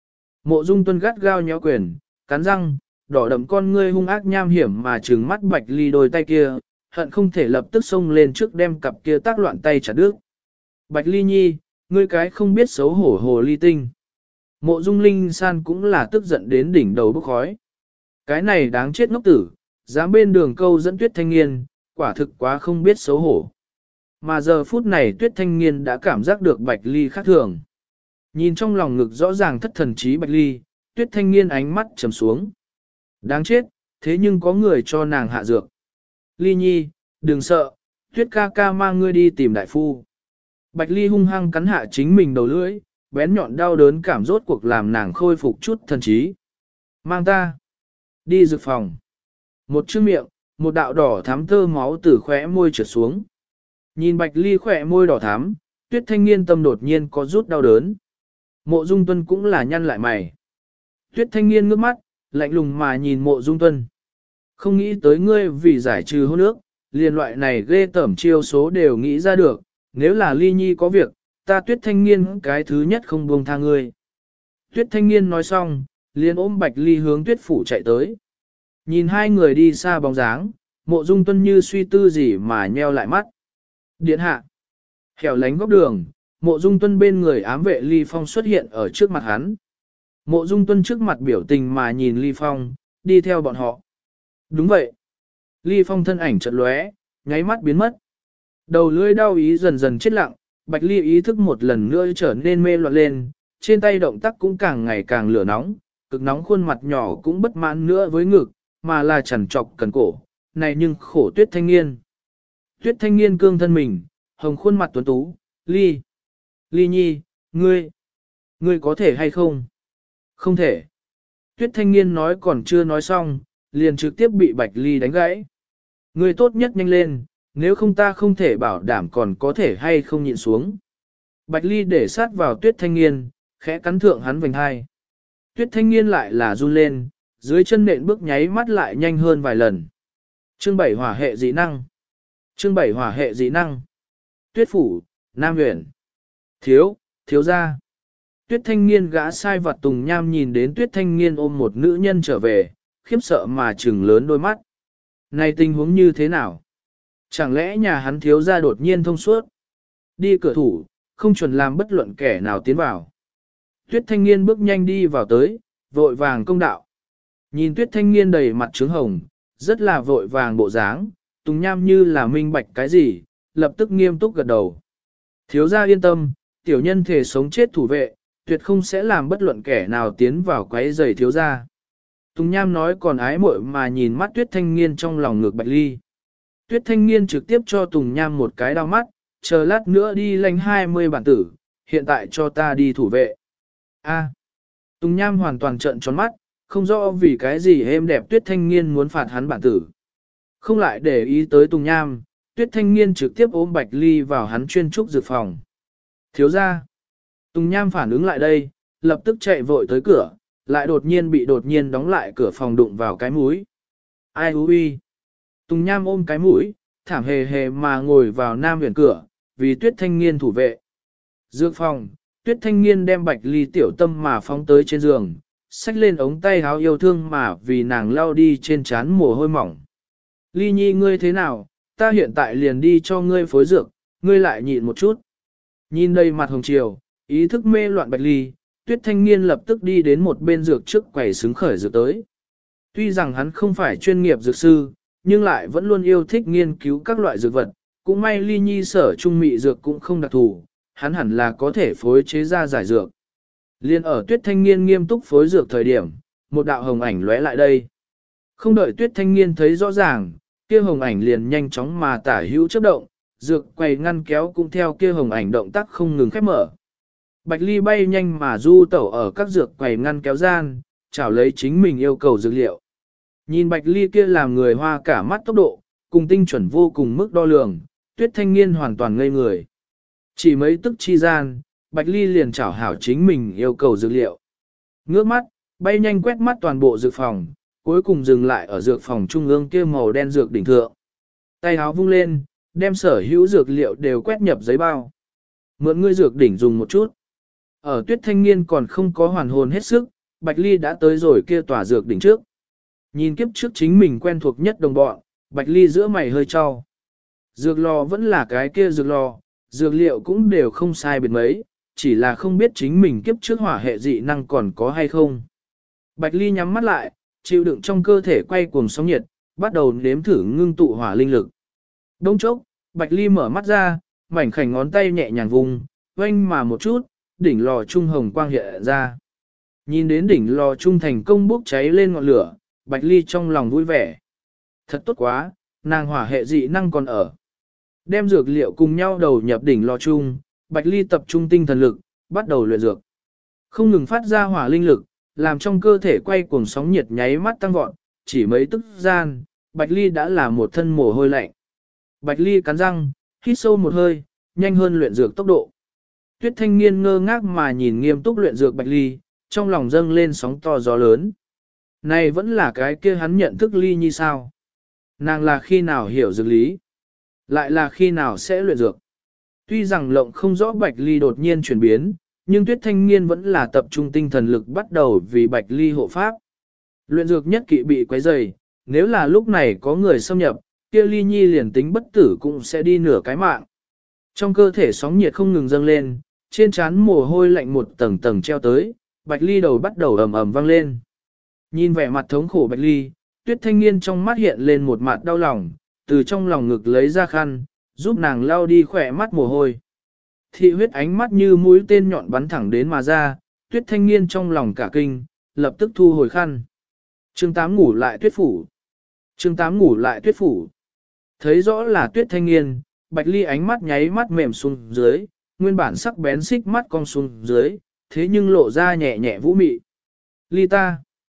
Mộ Dung Tuân gắt gao nhéo quyền, cắn răng, đỏ đậm con ngươi hung ác nham hiểm mà trừng mắt Bạch Ly đôi tay kia, hận không thể lập tức xông lên trước đem cặp kia tác loạn tay chặt đứt. Bạch Ly Nhi, ngươi cái không biết xấu hổ hồ ly tinh. Mộ Dung Linh San cũng là tức giận đến đỉnh đầu bốc khói. Cái này đáng chết ngốc tử, dám bên đường câu dẫn Tuyết Thanh Nghiên, quả thực quá không biết xấu hổ. Mà giờ phút này Tuyết Thanh Nghiên đã cảm giác được Bạch Ly khác thường. Nhìn trong lòng ngực rõ ràng thất thần trí Bạch Ly, Tuyết Thanh Nghiên ánh mắt trầm xuống. Đáng chết, thế nhưng có người cho nàng hạ dược. Ly Nhi, đừng sợ, Tuyết ca ca mang ngươi đi tìm đại phu. Bạch Ly hung hăng cắn hạ chính mình đầu lưỡi, bén nhọn đau đớn cảm rốt cuộc làm nàng khôi phục chút thần trí. Mang ta đi dược phòng. Một chữ miệng, một đạo đỏ thắm thơ máu từ khóe môi trượt xuống. Nhìn Bạch Ly khóe môi đỏ thắm, Tuyết Thanh Nghiên tâm đột nhiên có rút đau đớn. Mộ Dung Tuân cũng là nhăn lại mày. Tuyết Thanh Nghiên ngước mắt, lạnh lùng mà nhìn Mộ Dung Tuân. Không nghĩ tới ngươi vì giải trừ hôn ước, liền loại này ghê tởm chiêu số đều nghĩ ra được, nếu là Ly Nhi có việc, ta Tuyết Thanh Nghiên cái thứ nhất không buông tha ngươi. Tuyết Thanh Nghiên nói xong, liền ôm Bạch Ly hướng Tuyết phủ chạy tới. Nhìn hai người đi xa bóng dáng, Mộ Dung Tuân như suy tư gì mà nheo lại mắt. Điện hạ, hẻo lánh góc đường, Mộ Dung Tuân bên người ám vệ Ly Phong xuất hiện ở trước mặt hắn. Mộ Dung Tuân trước mặt biểu tình mà nhìn Ly Phong, đi theo bọn họ. Đúng vậy. Ly Phong thân ảnh chợt lóe, nháy mắt biến mất. Đầu lưỡi đau ý dần dần chết lặng, Bạch Ly ý thức một lần nữa trở nên mê loạn lên, trên tay động tác cũng càng ngày càng lửa nóng, cực nóng khuôn mặt nhỏ cũng bất mãn nữa với ngực, mà là chằn trọc cần cổ, này nhưng khổ Tuyết Thanh Nghiên. Tuyết Thanh Nghiên cương thân mình, hồng khuôn mặt tuấn tú, Ly Nhi, ngươi có thể hay không? Không thể. Tuyết Thanh Nghiên nói còn chưa nói xong, liền trực tiếp bị Bạch Ly đánh gãy. Ngươi tốt nhất nhanh lên, nếu không ta không thể bảo đảm còn có thể hay không nhịn xuống. Bạch Ly để sát vào Tuyết Thanh Nghiên, khẽ cắn thượng hắn vành hai. Tuyết Thanh Nghiên lại là run lên, dưới chân nện bước nháy mắt lại nhanh hơn vài lần. Chương 7 hỏa hệ dị năng. Chương 7 hỏa hệ dị năng. Tuyết phủ, Nam huyện. Thiếu gia. Tuyết Thanh Nghiên gã sai vặt Tùng Nham nhìn đến Tuyết Thanh Nghiên ôm một nữ nhân trở về, khiếp sợ mà trừng lớn đôi mắt. Này tình huống như thế nào? Chẳng lẽ nhà hắn thiếu gia đột nhiên thông suốt? Đi cửa thủ, không chuẩn làm bất luận kẻ nào tiến vào. Tuyết Thanh Nghiên bước nhanh đi vào tới, vội vàng công đạo. Nhìn Tuyết Thanh Nghiên đầy mặt trướng hồng, rất là vội vàng bộ dáng, Tùng Nham như là minh bạch cái gì, lập tức nghiêm túc gật đầu. Thiếu gia yên tâm, tiểu nhân thể sống chết thủ vệ, tuyệt không sẽ làm bất luận kẻ nào tiến vào quấy rầy thiếu gia. Tùng Nham nói còn ái muội mà nhìn mắt Tuyết Thanh Nghiên trong lòng ngược Bạch Ly. Tuyết Thanh Nghiên trực tiếp cho Tùng Nham một cái đau mắt, chờ lát nữa đi lãnh 20 bản tử, hiện tại cho ta đi thủ vệ. A. Tùng Nham hoàn toàn trợn tròn mắt, không rõ vì cái gì êm đẹp Tuyết Thanh Nghiên muốn phạt hắn bản tử. Không lại để ý tới Tùng Nham, Tuyết Thanh Nghiên trực tiếp ôm Bạch Ly vào hắn chuyên trúc dược phòng. Thiếu gia. Tùng Nham phản ứng lại đây, lập tức chạy vội tới cửa, lại đột nhiên đóng lại cửa phòng đụng vào cái mũi. Ai hú uy. Tùng Nham ôm cái mũi, thảm hề hề mà ngồi vào Nam huyền cửa, vì Tuyết Thanh Nghiên thủ vệ. Dược phòng, Tuyết Thanh Nghiên đem Bạch Ly tiểu tâm mà phóng tới trên giường, xách lên ống tay áo yêu thương mà vì nàng lao đi trên trán mồ hôi mỏng. Ly Nhi ngươi thế nào, ta hiện tại liền đi cho ngươi phối dược, ngươi lại nhịn một chút. Nhìn đây mặt hồng chiều, ý thức mê loạn Bạch Ly, Tuyết Thanh Nghiên lập tức đi đến một bên dược trước quầy xứng khởi dược tới. Tuy rằng hắn không phải chuyên nghiệp dược sư, nhưng lại vẫn luôn yêu thích nghiên cứu các loại dược vật, cũng may Ly Nhi sở trung mị dược cũng không đặc thù, hắn hẳn là có thể phối chế ra giải dược. Liên ở Tuyết Thanh Nghiên nghiêm túc phối dược thời điểm, một đạo hồng ảnh lóe lại đây. Không đợi Tuyết Thanh Nghiên thấy rõ ràng, kia hồng ảnh liền nhanh chóng mà tả hữu chớp động, dược quầy ngăn kéo cũng theo kia hồng ảnh động tác không ngừng khép mở. Bạch Ly bay nhanh mà du tẩu ở các dược quầy ngăn kéo gian, chảo lấy chính mình yêu cầu dược liệu. Nhìn Bạch Ly kia làm người hoa cả mắt tốc độ, cùng tinh chuẩn vô cùng mức đo lường, Tuyết Thanh Nghiên hoàn toàn ngây người. Chỉ mấy tức chi gian, Bạch Ly liền chảo hảo chính mình yêu cầu dược liệu. Ngước mắt, bay nhanh quét mắt toàn bộ dược phòng, cuối cùng dừng lại ở dược phòng trung ương kia màu đen dược đỉnh thượng. Tay áo vung lên, đem sở hữu dược liệu đều quét nhập giấy bao. Mượn ngươi dược đỉnh dùng một chút. Ở Tuyết Thanh Nghiên còn không có hoàn hồn hết sức, Bạch Ly đã tới rồi kia tỏa dược đỉnh trước. Nhìn kiếp trước chính mình quen thuộc nhất đồng bọn, Bạch Ly giữa mày hơi trao. Dược lò vẫn là cái kia dược lò, dược liệu cũng đều không sai biệt mấy, chỉ là không biết chính mình kiếp trước hỏa hệ dị năng còn có hay không. Bạch Ly nhắm mắt lại, chịu đựng trong cơ thể quay cuồng sóng nhiệt, bắt đầu nếm thử ngưng tụ hỏa linh lực. Đông chốc, Bạch Ly mở mắt ra, mảnh khảnh ngón tay nhẹ nhàng vùng, oanh mà một chút, đỉnh lò trung hồng quang hiện ra. Nhìn đến đỉnh lò trung thành công bốc cháy lên ngọn lửa, Bạch Ly trong lòng vui vẻ. Thật tốt quá, nàng hỏa hệ dị năng còn ở. Đem dược liệu cùng nhau đầu nhập đỉnh lò chung, Bạch Ly tập trung tinh thần lực, bắt đầu luyện dược. Không ngừng phát ra hỏa linh lực, làm trong cơ thể quay cuồng sóng nhiệt nháy mắt tăng vọt, chỉ mấy tức gian, Bạch Ly đã là một thân mồ hôi lạnh. Bạch Ly cắn răng, hít sâu một hơi, nhanh hơn luyện dược tốc độ. Tuyết Thanh Niên ngơ ngác mà nhìn nghiêm túc luyện dược Bạch Ly, trong lòng dâng lên sóng to gió lớn. Này vẫn là cái kia hắn nhận thức Ly như sao? Nàng là khi nào hiểu dược lý? Lại là khi nào sẽ luyện dược? Tuy rằng lộng không rõ Bạch Ly đột nhiên chuyển biến, nhưng Tuyết Thanh Niên vẫn là tập trung tinh thần lực bắt đầu vì Bạch Ly hộ pháp. Luyện dược nhất kỵ bị quấy rầy, nếu là lúc này có người xâm nhập, kia Ly Nhi liền tính bất tử cũng sẽ đi nửa cái mạng. Trong cơ thể sóng nhiệt không ngừng dâng lên, trên trán mồ hôi lạnh một tầng tầng treo tới, Bạch Ly đầu bắt đầu ầm ầm vang lên. Nhìn vẻ mặt thống khổ Bạch Ly, Tuyết Thanh Niên trong mắt hiện lên một mặt đau lòng, từ trong lòng ngực lấy ra khăn, giúp nàng lau đi khỏe mắt mồ hôi. Thị huyết ánh mắt như mũi tên nhọn bắn thẳng đến mà ra, Tuyết Thanh Niên trong lòng cả kinh, lập tức thu hồi khăn. Chương 8 ngủ lại Tuyết phủ. Chương 8 ngủ lại Tuyết phủ. Thấy rõ là Tuyết Thanh Niên, Bạch Ly ánh mắt nháy mắt mềm xuống dưới, nguyên bản sắc bén xích mắt cong xuống dưới, thế nhưng lộ ra nhẹ nhẹ vũ mị. Ly ta.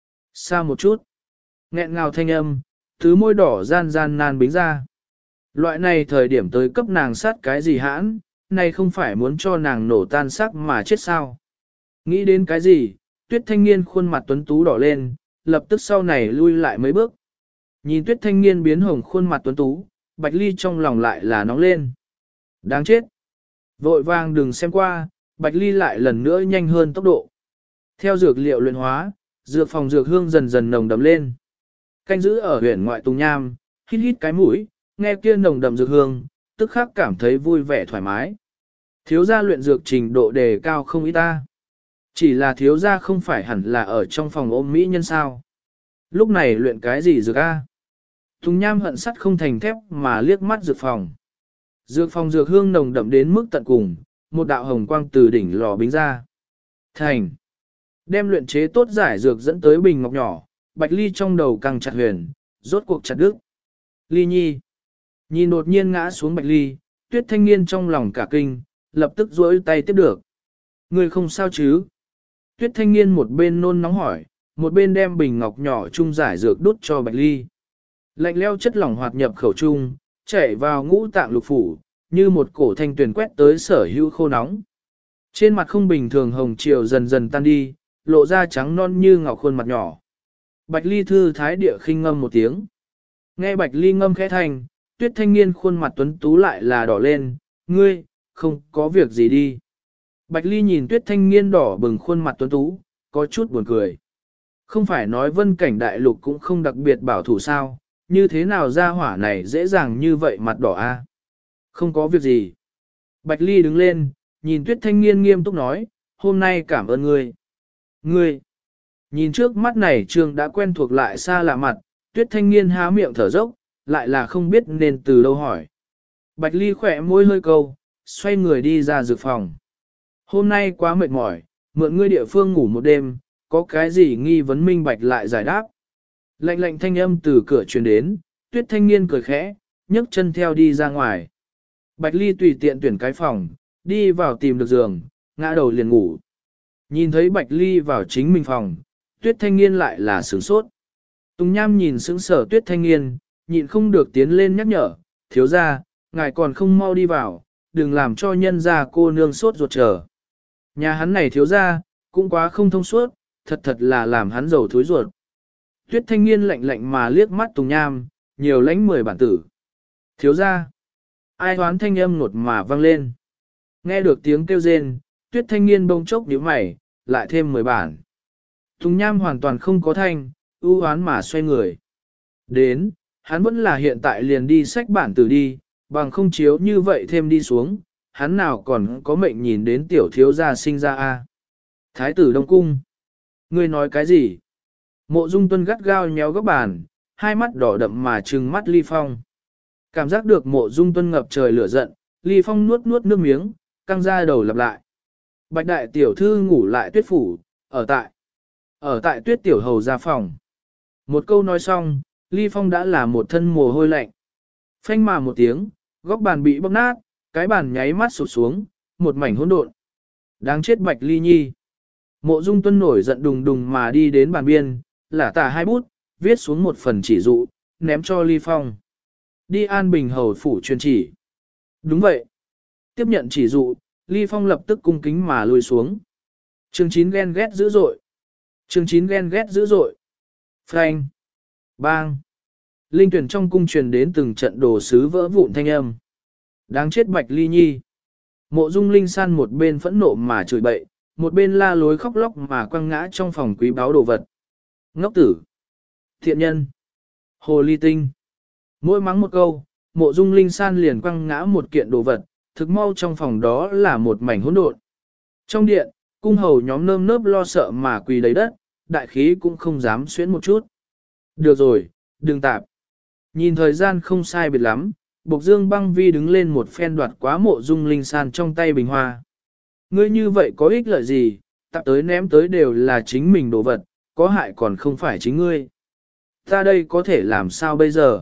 Xa một chút. Nghẹn ngào thanh âm, thứ môi đỏ gian gian nan bính ra. Loại này thời điểm tới cấp nàng sát cái gì hãn, này không phải muốn cho nàng nổ tan sắc mà chết sao. Nghĩ đến cái gì, Tuyết Thanh Niên khuôn mặt tuấn tú đỏ lên, lập tức sau này lui lại mấy bước. Nhìn Tuyết Thanh Niên biến hồng khuôn mặt tuấn tú, Bạch Ly trong lòng lại là nóng lên. Đáng chết. Vội vàng đừng xem qua, Bạch Ly lại lần nữa nhanh hơn tốc độ. Theo dược liệu luyện hóa, dược phòng dược hương dần dần nồng đậm lên. Canh giữ ở huyện ngoại Tùng Nham, hít hít cái mũi, nghe kia nồng đậm dược hương, tức khắc cảm thấy vui vẻ thoải mái. Thiếu gia luyện dược trình độ đề cao không ít ta. Chỉ là thiếu gia không phải hẳn là ở trong phòng ôm mỹ nhân sao. Lúc này luyện cái gì dược a? Tùng Nham hận sắt không thành thép mà liếc mắt dược phòng. Dược phòng dược hương nồng đậm đến mức tận cùng, một đạo hồng quang từ đỉnh lò bính ra. Thành. Đem luyện chế tốt giải dược dẫn tới bình ngọc nhỏ, Bạch Ly trong đầu căng chặt huyền, rốt cuộc chặt đứt. Ly Nhi. Nhìn đột nhiên ngã xuống Bạch Ly, Tuyết Thanh Niên trong lòng cả kinh, lập tức duỗi tay tiếp được. Người không sao chứ? Tuyết Thanh Niên một bên nôn nóng hỏi, một bên đem bình ngọc nhỏ chung giải dược đút cho Bạch Ly. Lạnh leo chất lỏng hoạt nhập khẩu trung, chảy vào ngũ tạng lục phủ, như một cổ thanh tuyền quét tới sở hữu khô nóng. Trên mặt không bình thường hồng chiều dần dần tan đi, lộ ra trắng non như ngọc khuôn mặt nhỏ. Bạch Ly thư thái địa khinh ngâm một tiếng. Nghe Bạch Ly ngâm khẽ thành, Tuyết Thanh Niên khuôn mặt tuấn tú lại là đỏ lên, ngươi, không có việc gì đi. Bạch Ly nhìn Tuyết Thanh Niên đỏ bừng khuôn mặt tuấn tú, có chút buồn cười. Không phải nói vân cảnh đại lục cũng không đặc biệt bảo thủ sao, như thế nào ra hỏa này dễ dàng như vậy mặt đỏ a? Không có việc gì. Bạch Ly đứng lên, nhìn Tuyết Thanh Niên nghiêm túc nói, hôm nay cảm ơn ngươi. Ngươi, nhìn trước mắt này Trương đã quen thuộc lại xa lạ mặt, Tuyết Thanh Niên há miệng thở dốc, lại là không biết nên từ đâu hỏi. Bạch Ly khỏe môi hơi câu, xoay người đi ra dược phòng. Hôm nay quá mệt mỏi, mượn ngươi địa phương ngủ một đêm, có cái gì nghi vấn minh Bạch lại giải đáp. Lạnh lạnh thanh âm từ cửa truyền đến, Tuyết Thanh Niên cười khẽ, nhấc chân theo đi ra ngoài. Bạch Ly tùy tiện tuyển cái phòng, đi vào tìm được giường, ngã đầu liền ngủ. Nhìn thấy Bạch Ly vào chính mình phòng, Tuyết Thanh Niên lại là sửng sốt. Tùng Nham nhìn sững sờ Tuyết Thanh Niên, nhịn không được tiến lên nhắc nhở, thiếu gia, ngài còn không mau đi vào, đừng làm cho nhân gia cô nương sốt ruột chờ. Nhà hắn này thiếu gia, cũng quá không thông suốt, thật thật là làm hắn dầu thối ruột. Tuyết Thanh Niên lạnh lạnh mà liếc mắt Tùng Nham, nhiều lãnh 10 bản tử. Thiếu gia, ai hoán thanh âm nột mà vang lên. Nghe được tiếng kêu rên, Tuyết Thanh Niên bông chốc nhíu mày, lại thêm 10 bản. Tùng Nham hoàn toàn không có thanh, ưu hoán mà xoay người. Đến, hắn vẫn là hiện tại liền đi sách bản tử đi, bằng không chiếu như vậy thêm đi xuống, hắn nào còn có mệnh nhìn đến tiểu thiếu gia sinh ra a. Thái tử Đông Cung. Ngươi nói cái gì? Mộ Dung Tuân gắt gao nhéo góc bàn, hai mắt đỏ đậm mà trừng mắt Ly Phong. Cảm giác được Mộ Dung Tuân ngập trời lửa giận, Ly Phong nuốt nuốt nước miếng, căng ra đầu lặp lại. Bạch đại tiểu thư ngủ lại Tuyết phủ, ở tại Tuyết tiểu hầu ra phòng. Một câu nói xong, Ly Phong đã là một thân mồ hôi lạnh. Phanh mà một tiếng, góc bàn bị bóc nát, cái bàn nháy mắt sụp xuống, một mảnh hỗn độn. Đáng chết Bạch Ly Nhi. Mộ Dung Tuân nổi giận đùng đùng mà đi đến bàn biên, lả tả hai bút, viết xuống một phần chỉ dụ, ném cho Ly Phong. Đi An Bình hầu phủ truyền chỉ. Đúng vậy. Tiếp nhận chỉ dụ, Ly Phong lập tức cung kính mà lùi xuống. Chương 9 ghen ghét dữ dội. Chương 9 ghen ghét dữ dội. Phanh. Bang. Linh tuyển trong cung truyền đến từng trận đồ sứ vỡ vụn thanh âm. Đáng chết Bạch Ly Nhi. Mộ Dung Linh San một bên phẫn nộ mà chửi bậy, một bên la lối khóc lóc mà quăng ngã trong phòng quý báu đồ vật. Ngốc tử. Thiện nhân. Hồ ly tinh. Mỗi mắng một câu, Mộ Dung Linh San liền quăng ngã một kiện đồ vật, thực mau trong phòng đó là một mảnh hỗn độn. Trong điện, cung hầu nhóm nơm nớp lo sợ mà quỳ đầy đất, đại khí cũng không dám xuyến một chút. Được rồi, đừng tạp. Nhìn thời gian không sai biệt lắm, Bộc Dương Băng Vi đứng lên một phen đoạt quá Mộ Dung Linh San trong tay bình hoa. Ngươi như vậy có ích lợi gì, tạp tới ném tới đều là chính mình đồ vật, có hại còn không phải chính ngươi. Ta đây có thể làm sao bây giờ?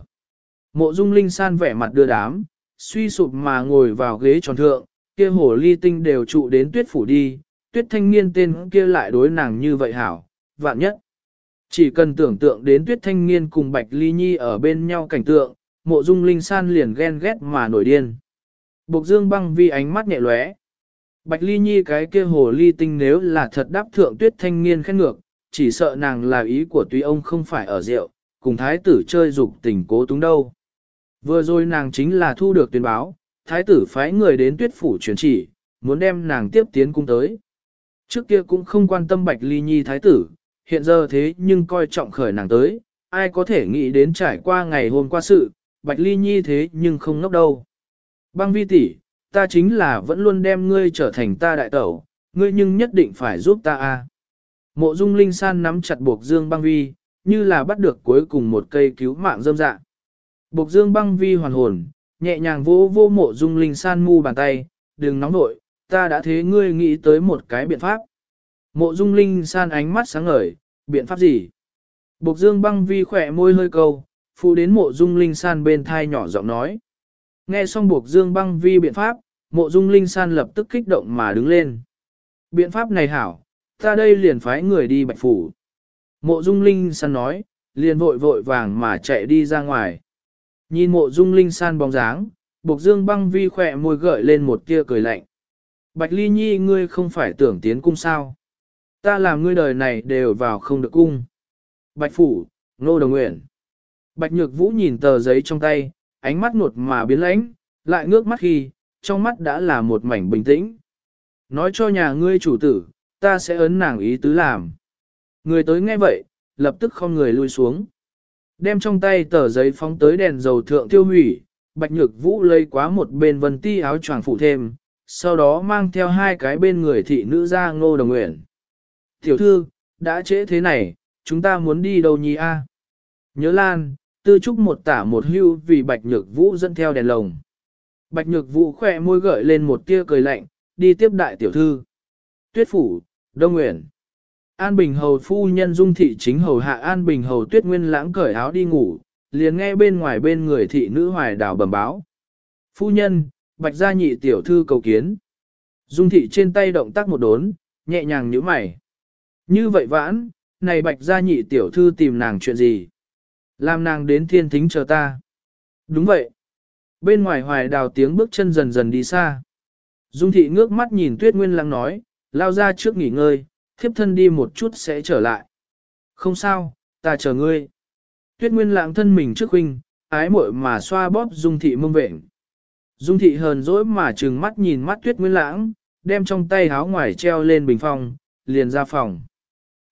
Mộ Dung Linh San vẻ mặt đưa đám, suy sụp mà ngồi vào ghế tròn thượng, kia hồ ly tinh đều trụ đến Tuyết phủ đi, Tuyết thanh niên tên kia lại đối nàng như vậy hảo, vạn nhất. Chỉ cần tưởng tượng đến Tuyết thanh niên cùng Bạch Ly Nhi ở bên nhau cảnh tượng, Mộ Dung Linh San liền ghen ghét mà nổi điên. Bộc Dương Băng Vi ánh mắt nhẹ lóe. Bạch Ly Nhi cái kia hồ ly tinh nếu là thật đáp thượng Tuyết thanh niên khen ngược, chỉ sợ nàng là ý của túy ông không phải ở rượu, cùng thái tử chơi dục tình cố túng đâu. Vừa rồi nàng chính là thu được tuyên báo, thái tử phái người đến Tuyết phủ truyền chỉ, muốn đem nàng tiếp tiến cung tới. Trước kia cũng không quan tâm Bạch Ly Nhi thái tử, hiện giờ thế nhưng coi trọng khởi nàng tới, ai có thể nghĩ đến trải qua ngày hôm qua sự, Bạch Ly Nhi thế nhưng không ngốc đâu. Băng Vi tỷ, ta chính là vẫn luôn đem ngươi trở thành ta đại tẩu, ngươi nhưng nhất định phải giúp ta a. Mộ Dung Linh San nắm chặt Bộc Dương Băng Vi, như là bắt được cuối cùng một cây cứu mạng rơm dạ. Bộc Dương Băng Vi hoàn hồn, nhẹ nhàng vỗ vô Mộ Dung Linh San mu bàn tay, đừng nóng nội, ta đã thế ngươi nghĩ tới một cái biện pháp. Mộ Dung Linh San ánh mắt sáng ngời, biện pháp gì? Bộc Dương Băng Vi khỏe môi hơi câu, phụ đến Mộ Dung Linh San bên thai nhỏ giọng nói. Nghe xong Bộc Dương Băng Vi biện pháp, Mộ Dung Linh San lập tức kích động mà đứng lên. Biện pháp này hảo, ta đây liền phái người đi Bạch phủ. Mộ Dung Linh San nói, liền vội vội vàng mà chạy đi ra ngoài. Nhìn Mộ Dung Linh San bóng dáng, Bộc Dương Băng Vi khỏe môi gợi lên một tia cười lạnh. Bạch Ly Nhi ngươi không phải tưởng tiến cung sao? Ta làm ngươi đời này đều vào không được cung. Bạch phủ, Ngô Đồng Nguyện. Bạch Nhược Vũ nhìn tờ giấy trong tay, ánh mắt nột mà biến lãnh, lại ngước mắt khi, trong mắt đã là một mảnh bình tĩnh. Nói cho nhà ngươi chủ tử, ta sẽ ấn nàng ý tứ làm. Người tới nghe vậy, lập tức không người lui xuống. Đem trong tay tờ giấy phóng tới đèn dầu thượng tiêu hủy, Bạch Nhược Vũ lấy quá một bên vân ti áo choàng phủ thêm, sau đó mang theo hai cái bên người thị nữ ra Ngô Đồng Nguyện. Tiểu thư, đã trễ thế này, chúng ta muốn đi đâu nhi a? Nhớ Lan, Tư Trúc một tả một hưu vì Bạch Nhược Vũ dẫn theo đèn lồng. Bạch Nhược Vũ khỏe môi gợi lên một tia cười lạnh, đi tiếp đại tiểu thư. Tuyết phủ, Đông Nguyện. An Bình hầu phu nhân Dung thị chính hầu hạ An Bình hầu Tuyết Nguyên Lãng cởi áo đi ngủ, liền nghe bên ngoài bên người thị nữ Hoài Đào bẩm báo. Phu nhân, Bạch gia nhị tiểu thư cầu kiến. Dung thị trên tay động tác một đốn, nhẹ nhàng nhíu mày. Như vậy vãn, này Bạch gia nhị tiểu thư tìm nàng chuyện gì? Làm nàng đến thiên thính chờ ta. Đúng vậy. Bên ngoài Hoài Đào tiếng bước chân dần dần đi xa. Dung thị ngước mắt nhìn Tuyết Nguyên Lãng nói, lao ra trước nghỉ ngơi, thiếp thân đi một chút sẽ trở lại. Không sao, ta chờ ngươi. Tuyết Nguyên Lãng thân mình trước huynh, ái muội mà xoa bóp Dung thị mông vện. Dung thị hờn dỗi mà trừng mắt nhìn mắt Tuyết Nguyên Lãng, đem trong tay háo ngoài treo lên bình phong, liền ra phòng.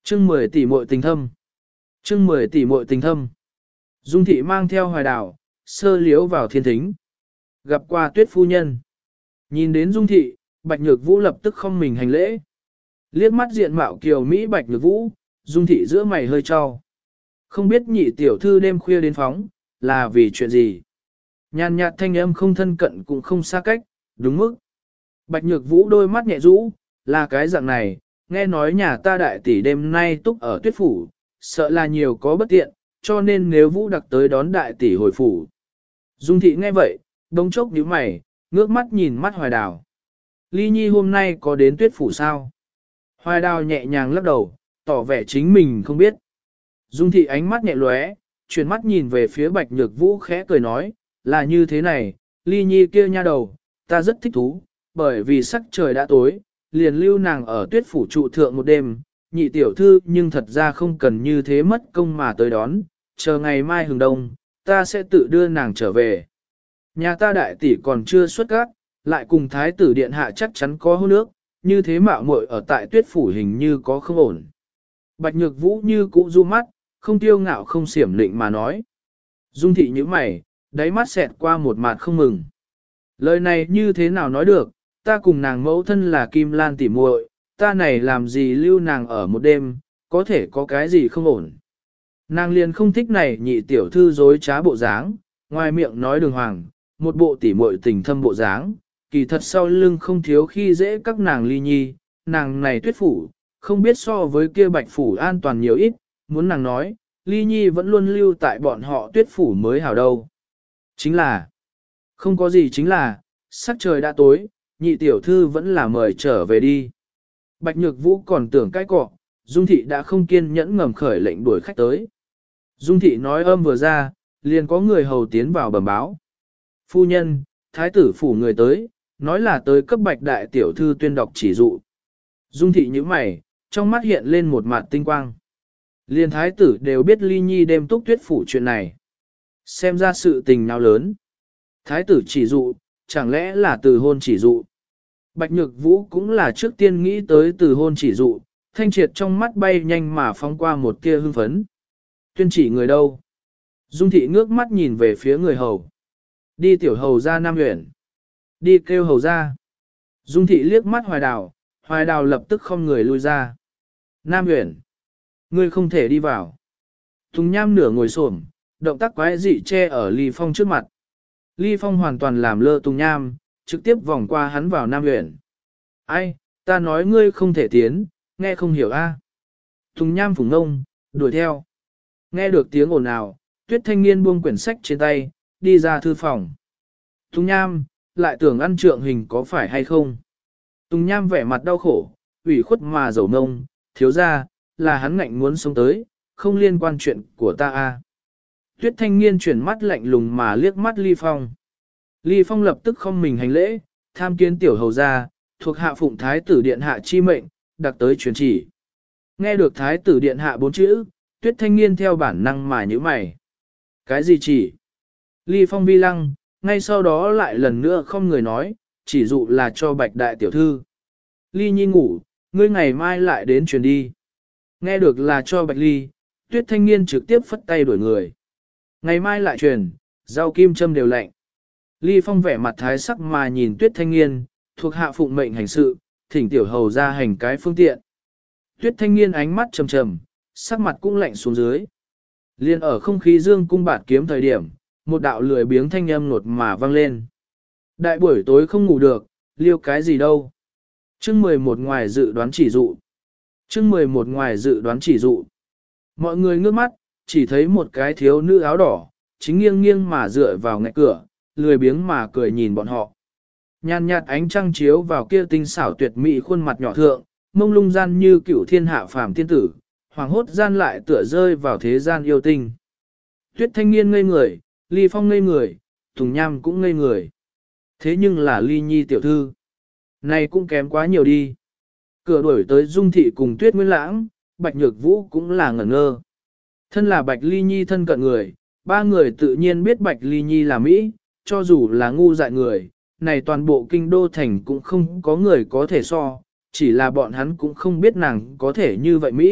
Chương 10 tỷ muội tình thâm. Chương 10 tỷ muội tình thâm. Dung thị mang theo Hoài Đào, sơ liếu vào thiên thính. Gặp qua Tuyết phu nhân. Nhìn đến Dung thị, Bạch Nhược Vũ lập tức không mình hành lễ. Liếc mắt diện mạo kiều Mỹ Bạch Nhược Vũ, Dung thị giữa mày hơi trao. Không biết nhị tiểu thư đêm khuya đến phóng, là vì chuyện gì? Nhàn nhạt thanh âm không thân cận cũng không xa cách, đúng mức. Bạch Nhược Vũ đôi mắt nhẹ rũ, là cái dạng này, nghe nói nhà ta đại tỷ đêm nay túc ở Tuyết phủ, sợ là nhiều có bất tiện, cho nên nếu Vũ đặc tới đón đại tỷ hồi phủ. Dung thị nghe vậy, đống chốc nhíu mày, ngước mắt nhìn mắt Hoài Đào. Ly Nhi hôm nay có đến Tuyết phủ sao? Hoài Đào nhẹ nhàng lắc đầu, tỏ vẻ chính mình không biết. Dung thị ánh mắt nhẹ lóe, chuyển mắt nhìn về phía Bạch Nhược Vũ khẽ cười nói, là như thế này, Ly Nhi kia nha đầu, ta rất thích thú, bởi vì sắc trời đã tối, liền lưu nàng ở Tuyết phủ trụ thượng một đêm, nhị tiểu thư nhưng thật ra không cần như thế mất công mà tới đón, chờ ngày mai hừng đông, ta sẽ tự đưa nàng trở về. Nhà ta đại tỷ còn chưa xuất các, lại cùng thái tử điện hạ chắc chắn có hôn nước, như thế mạo muội ở tại Tuyết phủ hình như có không ổn. Bạch Nhược Vũ như cũ du mắt, không tiêu ngạo không xiểm lịnh mà nói. Dung thị như mày, đáy mắt xẹt qua một mặt không mừng. Lời này như thế nào nói được, ta cùng nàng mẫu thân là Kim Lan tỉ muội, ta này làm gì lưu nàng ở một đêm, có thể có cái gì không ổn. Nàng liền không thích này nhị tiểu thư dối trá bộ dáng, ngoài miệng nói đường hoàng, một bộ tỉ muội tình thâm bộ dáng, kỳ thật sau lưng không thiếu khi dễ các nàng Ly Nhi, nàng này Tuyết phủ, không biết so với kia Bạch phủ an toàn nhiều ít, muốn nàng nói, Ly Nhi vẫn luôn lưu tại bọn họ Tuyết phủ mới hảo đâu. Chính là, không có gì chính là, sắc trời đã tối, nhị tiểu thư vẫn là mời trở về đi. Bạch Nhược Vũ còn tưởng cái cọ, Dung thị đã không kiên nhẫn ngầm khởi lệnh đuổi khách tới. Dung thị nói âm vừa ra, liền có người hầu tiến vào bẩm báo. Phu nhân, thái tử phủ người tới, nói là tới cấp Bạch đại tiểu thư tuyên đọc chỉ dụ. Dung thị như mày, trong mắt hiện lên một mặt tinh quang. Liền thái tử đều biết Ly Nhi đêm túc Tuyết phủ chuyện này. Xem ra sự tình nào lớn. Thái tử chỉ dụ, chẳng lẽ là từ hôn chỉ dụ. Bạch Nhược Vũ cũng là trước tiên nghĩ tới từ hôn chỉ dụ, thanh triệt trong mắt bay nhanh mà phóng qua một tia hưng phấn. Tuyên chỉ người đâu? Dung thị ngước mắt nhìn về phía người hầu. Đi tiểu hầu ra Nam Uyển. Đi kêu hầu ra. Dung thị liếc mắt Hoài Đào lập tức không người lui ra. Nam Uyển, ngươi không thể đi vào. Tùng Nham nửa ngồi xổm, động tác quái dị che ở Ly Phong trước mặt. Ly Phong hoàn toàn làm lơ Tùng Nham, trực tiếp vòng qua hắn vào Nam Uyển. Ai, ta nói ngươi không thể tiến, nghe không hiểu a. Tùng Nham phủng ngông, đuổi theo. Nghe được tiếng ồn ào, Tuyết Thanh Niên buông quyển sách trên tay, đi ra thư phòng. Tùng Nham, lại tưởng ăn trượng hình có phải hay không? Tùng Nham vẻ mặt đau khổ, ủy khuất mà dầu nông, thiếu ra, là hắn ngạnh muốn sống tới, không liên quan chuyện của ta a. Tuyết Thanh Niên chuyển mắt lạnh lùng mà liếc mắt Ly Phong. Ly Phong lập tức không mình hành lễ, tham kiến tiểu hầu gia, thuộc hạ phụng thái tử điện hạ chi mệnh, đặc tới truyền chỉ. Nghe được thái tử điện hạ 4 chữ, Tuyết Thanh Niên theo bản năng mà nhíu mày. Cái gì chỉ? Ly Phong vi lăng, ngay sau đó lại lần nữa không người nói, chỉ dụ là cho Bạch đại tiểu thư. Ly Nhi ngủ, ngươi ngày mai lại đến truyền đi. Nghe được là cho Bạch Ly, Tuyết Thanh Niên trực tiếp phất tay đuổi người. Ngày mai lại truyền, rau kim châm đều lạnh. Ly Phong vẻ mặt thái sắc mà nhìn Tuyết Thanh Niên, thuộc hạ phụng mệnh hành sự, thỉnh tiểu hầu ra hành cái phương tiện. Tuyết Thanh Niên ánh mắt trầm trầm, sắc mặt cũng lạnh xuống dưới. Liên ở không khí dương cung bạt kiếm thời điểm, một đạo lười biếng thanh âm nột mà vang lên. Đại buổi tối không ngủ được, liêu cái gì đâu. Chương 11 ngoài dự đoán chỉ dụ. Chương 11 ngoài dự đoán chỉ dụ. Mọi người ngước mắt, chỉ thấy một cái thiếu nữ áo đỏ, chính nghiêng nghiêng mà dựa vào ngạch cửa, lười biếng mà cười nhìn bọn họ. Nhàn nhạt ánh trăng chiếu vào kia tinh xảo tuyệt mỹ khuôn mặt nhỏ thượng, mông lung gian như cửu thiên hạ phàm tiên tử, hoàng hốt gian lại tựa rơi vào thế gian yêu tinh. Tuyết Thanh Niên ngây người, Ly Phong ngây người, Tùng Nham cũng ngây người. Thế nhưng là Ly Nhi tiểu thư. Này cũng kém quá nhiều đi. Cửa đuổi tới Dung Thị cùng Tuyết Nguyên Lãng, Bạch Nhược Vũ cũng là ngẩn ngơ. Thân là Bạch Ly Nhi thân cận người, ba người tự nhiên biết Bạch Ly Nhi là Mỹ, cho dù là ngu dại người, này toàn bộ kinh đô thành cũng không có người có thể so, chỉ là bọn hắn cũng không biết nàng có thể như vậy Mỹ,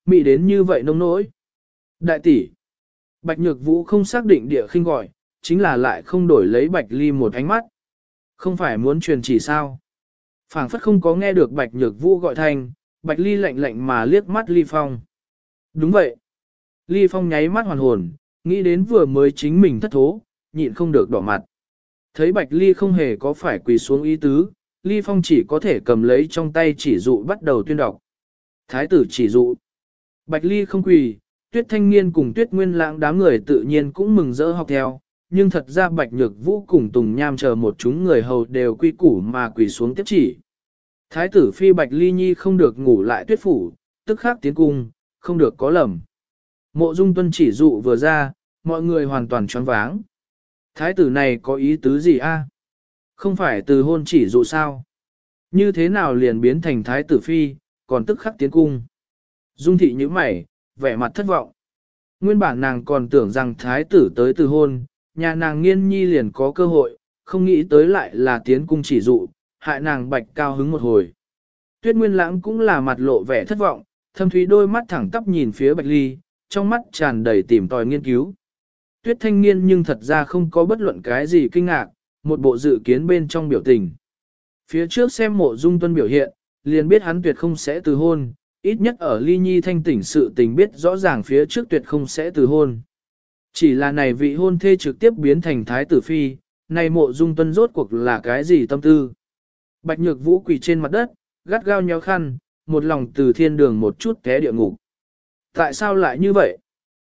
mị đến như vậy nông nỗi. Đại tỷ, Bạch Nhược Vũ không xác định địa khinh gọi, chính là lại không đổi lấy Bạch Ly một ánh mắt. Không phải muốn truyền chỉ sao? Phảng phất không có nghe được Bạch Nhược Vũ gọi thành, Bạch Ly lạnh lạnh mà liếc mắt Ly Phong. Đúng vậy. Ly Phong nháy mắt hoàn hồn, nghĩ đến vừa mới chính mình thất thố, nhịn không được đỏ mặt. Thấy Bạch Ly không hề có phải quỳ xuống ý tứ, Ly Phong chỉ có thể cầm lấy trong tay chỉ dụ bắt đầu tuyên đọc. Thái tử chỉ dụ. Bạch Ly không quỳ, Tuyết Thanh Niên cùng Tuyết Nguyên Lãng đám người tự nhiên cũng mừng rỡ học theo, nhưng thật ra Bạch Nhược Vũ cùng Tùng Nham chờ một chúng người hầu đều quy củ mà quỳ xuống tiếp chỉ. Thái tử phi Bạch Ly Nhi không được ngủ lại Tuyết phủ, tức khắc tiến cung, không được có lầm. Mộ Dung Tuân chỉ dụ vừa ra, mọi người hoàn toàn choáng váng. Thái tử này có ý tứ gì a? Không phải từ hôn chỉ dụ sao? Như thế nào liền biến thành thái tử phi, còn tức khắc tiến cung? Dung thị như mày, vẻ mặt thất vọng. Nguyên bản nàng còn tưởng rằng thái tử tới từ hôn, nhà nàng Nghiên Nhi liền có cơ hội, không nghĩ tới lại là tiến cung chỉ dụ, hại nàng bạch cao hứng một hồi. Tuyết Nguyên Lãng cũng là mặt lộ vẻ thất vọng, thâm thúy đôi mắt thẳng tắp nhìn phía Bạch Ly, trong mắt tràn đầy tìm tòi nghiên cứu. Tuyết Thanh Niên nhưng thật ra không có bất luận cái gì kinh ngạc, một bộ dự kiến bên trong biểu tình. Phía trước xem Mộ Dung Tuân biểu hiện, liền biết hắn tuyệt không sẽ từ hôn, ít nhất ở Ly Nhi thanh tỉnh sự tình biết rõ ràng phía trước tuyệt không sẽ từ hôn. Chỉ là này vị hôn thê trực tiếp biến thành thái tử phi, này Mộ Dung Tuân rốt cuộc là cái gì tâm tư. Bạch Nhược Vũ quỳ trên mặt đất, gắt gao nhéo khăn, một lòng từ thiên đường một chút té địa ngục. Tại sao lại như vậy?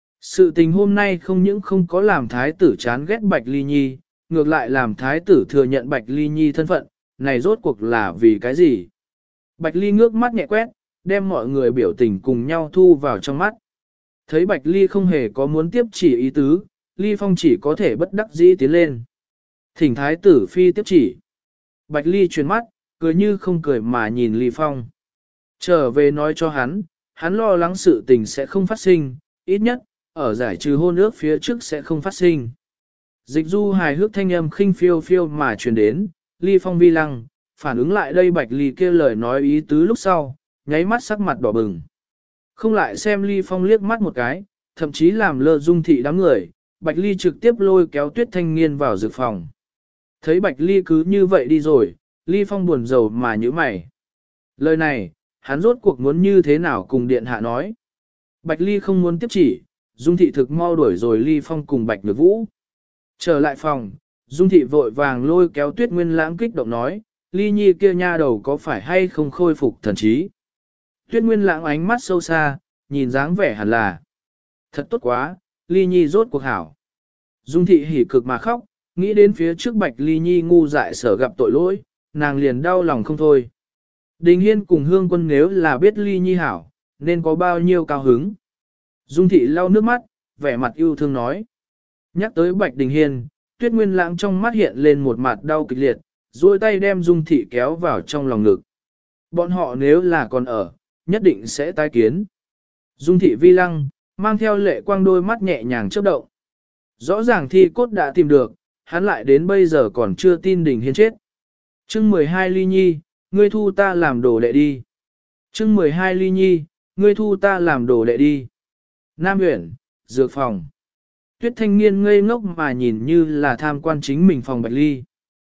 Sự tình hôm nay không những không có làm thái tử chán ghét Bạch Ly Nhi, ngược lại làm thái tử thừa nhận Bạch Ly Nhi thân phận, này rốt cuộc là vì cái gì? Bạch Ly ngước mắt nhẹ quét, đem mọi người biểu tình cùng nhau thu vào trong mắt. Thấy Bạch Ly không hề có muốn tiếp chỉ ý tứ, Ly Phong chỉ có thể bất đắc dĩ tiến lên. Thỉnh thái tử phi tiếp chỉ. Bạch Ly chuyển mắt, cười như không cười mà nhìn Ly Phong. Trở về nói cho hắn lo lắng sự tình sẽ không phát sinh, ít nhất, ở giải trừ hôn ước phía trước sẽ không phát sinh. Dịch du hài hước thanh âm khinh phiêu phiêu mà truyền đến, Ly Phong vi lăng, phản ứng lại đây Bạch Ly kia lời nói ý tứ lúc sau, nháy mắt sắc mặt đỏ bừng. Không lại xem Ly Phong liếc mắt một cái, thậm chí làm lơ Dung thị đám người, Bạch Ly trực tiếp lôi kéo Tuyết Thanh Niên vào dược phòng. Thấy Bạch Ly cứ như vậy đi rồi, Ly Phong buồn rầu mà nhíu mày. Lời này, hắn rốt cuộc muốn như thế nào cùng điện hạ nói. Bạch Ly không muốn tiếp chỉ, Dung thị thực mau đuổi rồi Ly Phong cùng Bạch Nhược Vũ. Trở lại phòng, Dung thị vội vàng lôi kéo Tuyết Nguyên Lãng kích động nói, Ly Nhi kia nha đầu có phải hay không khôi phục thần trí. Tuyết Nguyên Lãng ánh mắt sâu xa, nhìn dáng vẻ hẳn là. Thật tốt quá, Ly Nhi rốt cuộc hảo. Dung thị hỉ cực mà khóc, nghĩ đến phía trước Bạch Ly Nhi ngu dại sở gặp tội lỗi, nàng liền đau lòng không thôi. Đình Hiên cùng Hương Quân nếu là biết Ly Nhi hảo, nên có bao nhiêu cao hứng. Dung thị lau nước mắt, vẻ mặt yêu thương nói. Nhắc tới Bạch Đình Hiên, Tuyết Nguyên Lãng trong mắt hiện lên một mặt đau kịch liệt, duỗi tay đem Dung thị kéo vào trong lòng ngực. Bọn họ nếu là còn ở, nhất định sẽ tái kiến. Dung thị vi lăng, mang theo lệ quang đôi mắt nhẹ nhàng chớp động. Rõ ràng thi cốt đã tìm được, hắn lại đến bây giờ còn chưa tin Đình Hiên chết. Chương 12 Ly Nhi, ngươi thu ta làm đồ đệ đi. Chương 12 Ly Nhi, ngươi thu ta làm đồ đệ đi. Nam Uyển, dược phòng. Tuyết Thanh Niên ngây ngốc mà nhìn như là tham quan chính mình phòng Bạch Ly.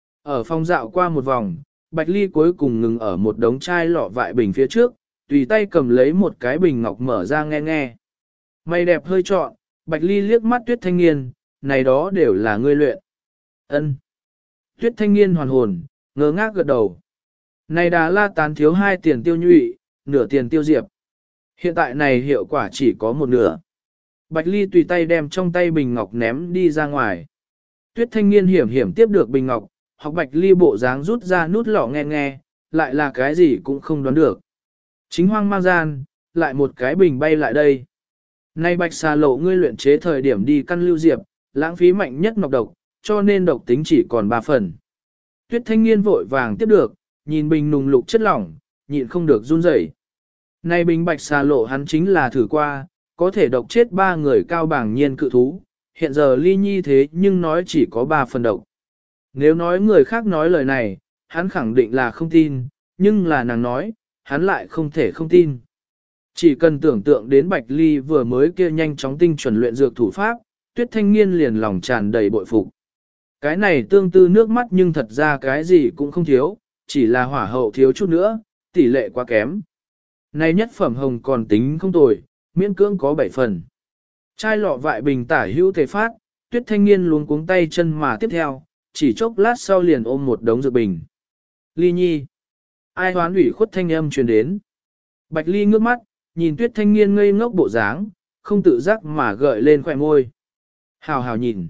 Ở phòng dạo qua một vòng, Bạch Ly cuối cùng ngừng ở một đống chai lọ vại bình phía trước, tùy tay cầm lấy một cái bình ngọc mở ra nghe nghe. Mày đẹp hơi trọn, Bạch Ly liếc mắt Tuyết Thanh Niên, này đó đều là ngươi luyện. Ân. Tuyết Thanh Niên hoàn hồn, ngơ ngác gật đầu. Này Đà La Tán thiếu 2 tiền tiêu nhụy, nửa tiền tiêu diệp. Hiện tại này hiệu quả chỉ có một nửa. Bạch Ly tùy tay đem trong tay bình ngọc ném đi ra ngoài. Tuyết Thanh Niên hiểm hiểm tiếp được bình ngọc, học Bạch Ly bộ dáng rút ra nút lọ nghe nghe, lại là cái gì cũng không đoán được. Chính hoang mang gian, lại một cái bình bay lại đây. Nay Bạch xà lộ ngươi luyện chế thời điểm đi căn lưu diệp, lãng phí mạnh nhất ngọc độc, cho nên độc tính chỉ còn 3 phần. Tuyết Thanh Niên vội vàng tiếp được, nhìn bình nùng lục chất lỏng, nhịn không được run rẩy. Nay bình Bạch xà lộ hắn chính là thử qua, có thể độc chết 3 người cao bảng nhiên cự thú, hiện giờ Ly Nhi thế nhưng nói chỉ có 3 phần độc. Nếu nói người khác nói lời này, hắn khẳng định là không tin, nhưng là nàng nói, hắn lại không thể không tin. Chỉ cần tưởng tượng đến Bạch Ly vừa mới kia nhanh chóng tinh chuẩn luyện dược thủ pháp, Tuyết Thanh Nghiên liền lòng tràn đầy bội phục. Cái này tương tư nước mắt nhưng thật ra cái gì cũng không thiếu, chỉ là hỏa hậu thiếu chút nữa, tỷ lệ quá kém. Này nhất phẩm hồng còn tính không tồi, miễn cưỡng có 7 phần. Chai lọ vại bình tả hữu thể phát, Tuyết Thanh Nghiên luống cuống tay chân mà tiếp theo, chỉ chốc lát sau liền ôm một đống dược bình. Ly Nhi. Ai hoán ủy khuất thanh âm truyền đến. Bạch Ly ngước mắt, nhìn Tuyết Thanh Nghiên ngây ngốc bộ dáng, không tự giác mà gợi lên khỏe môi. Hào hào nhìn.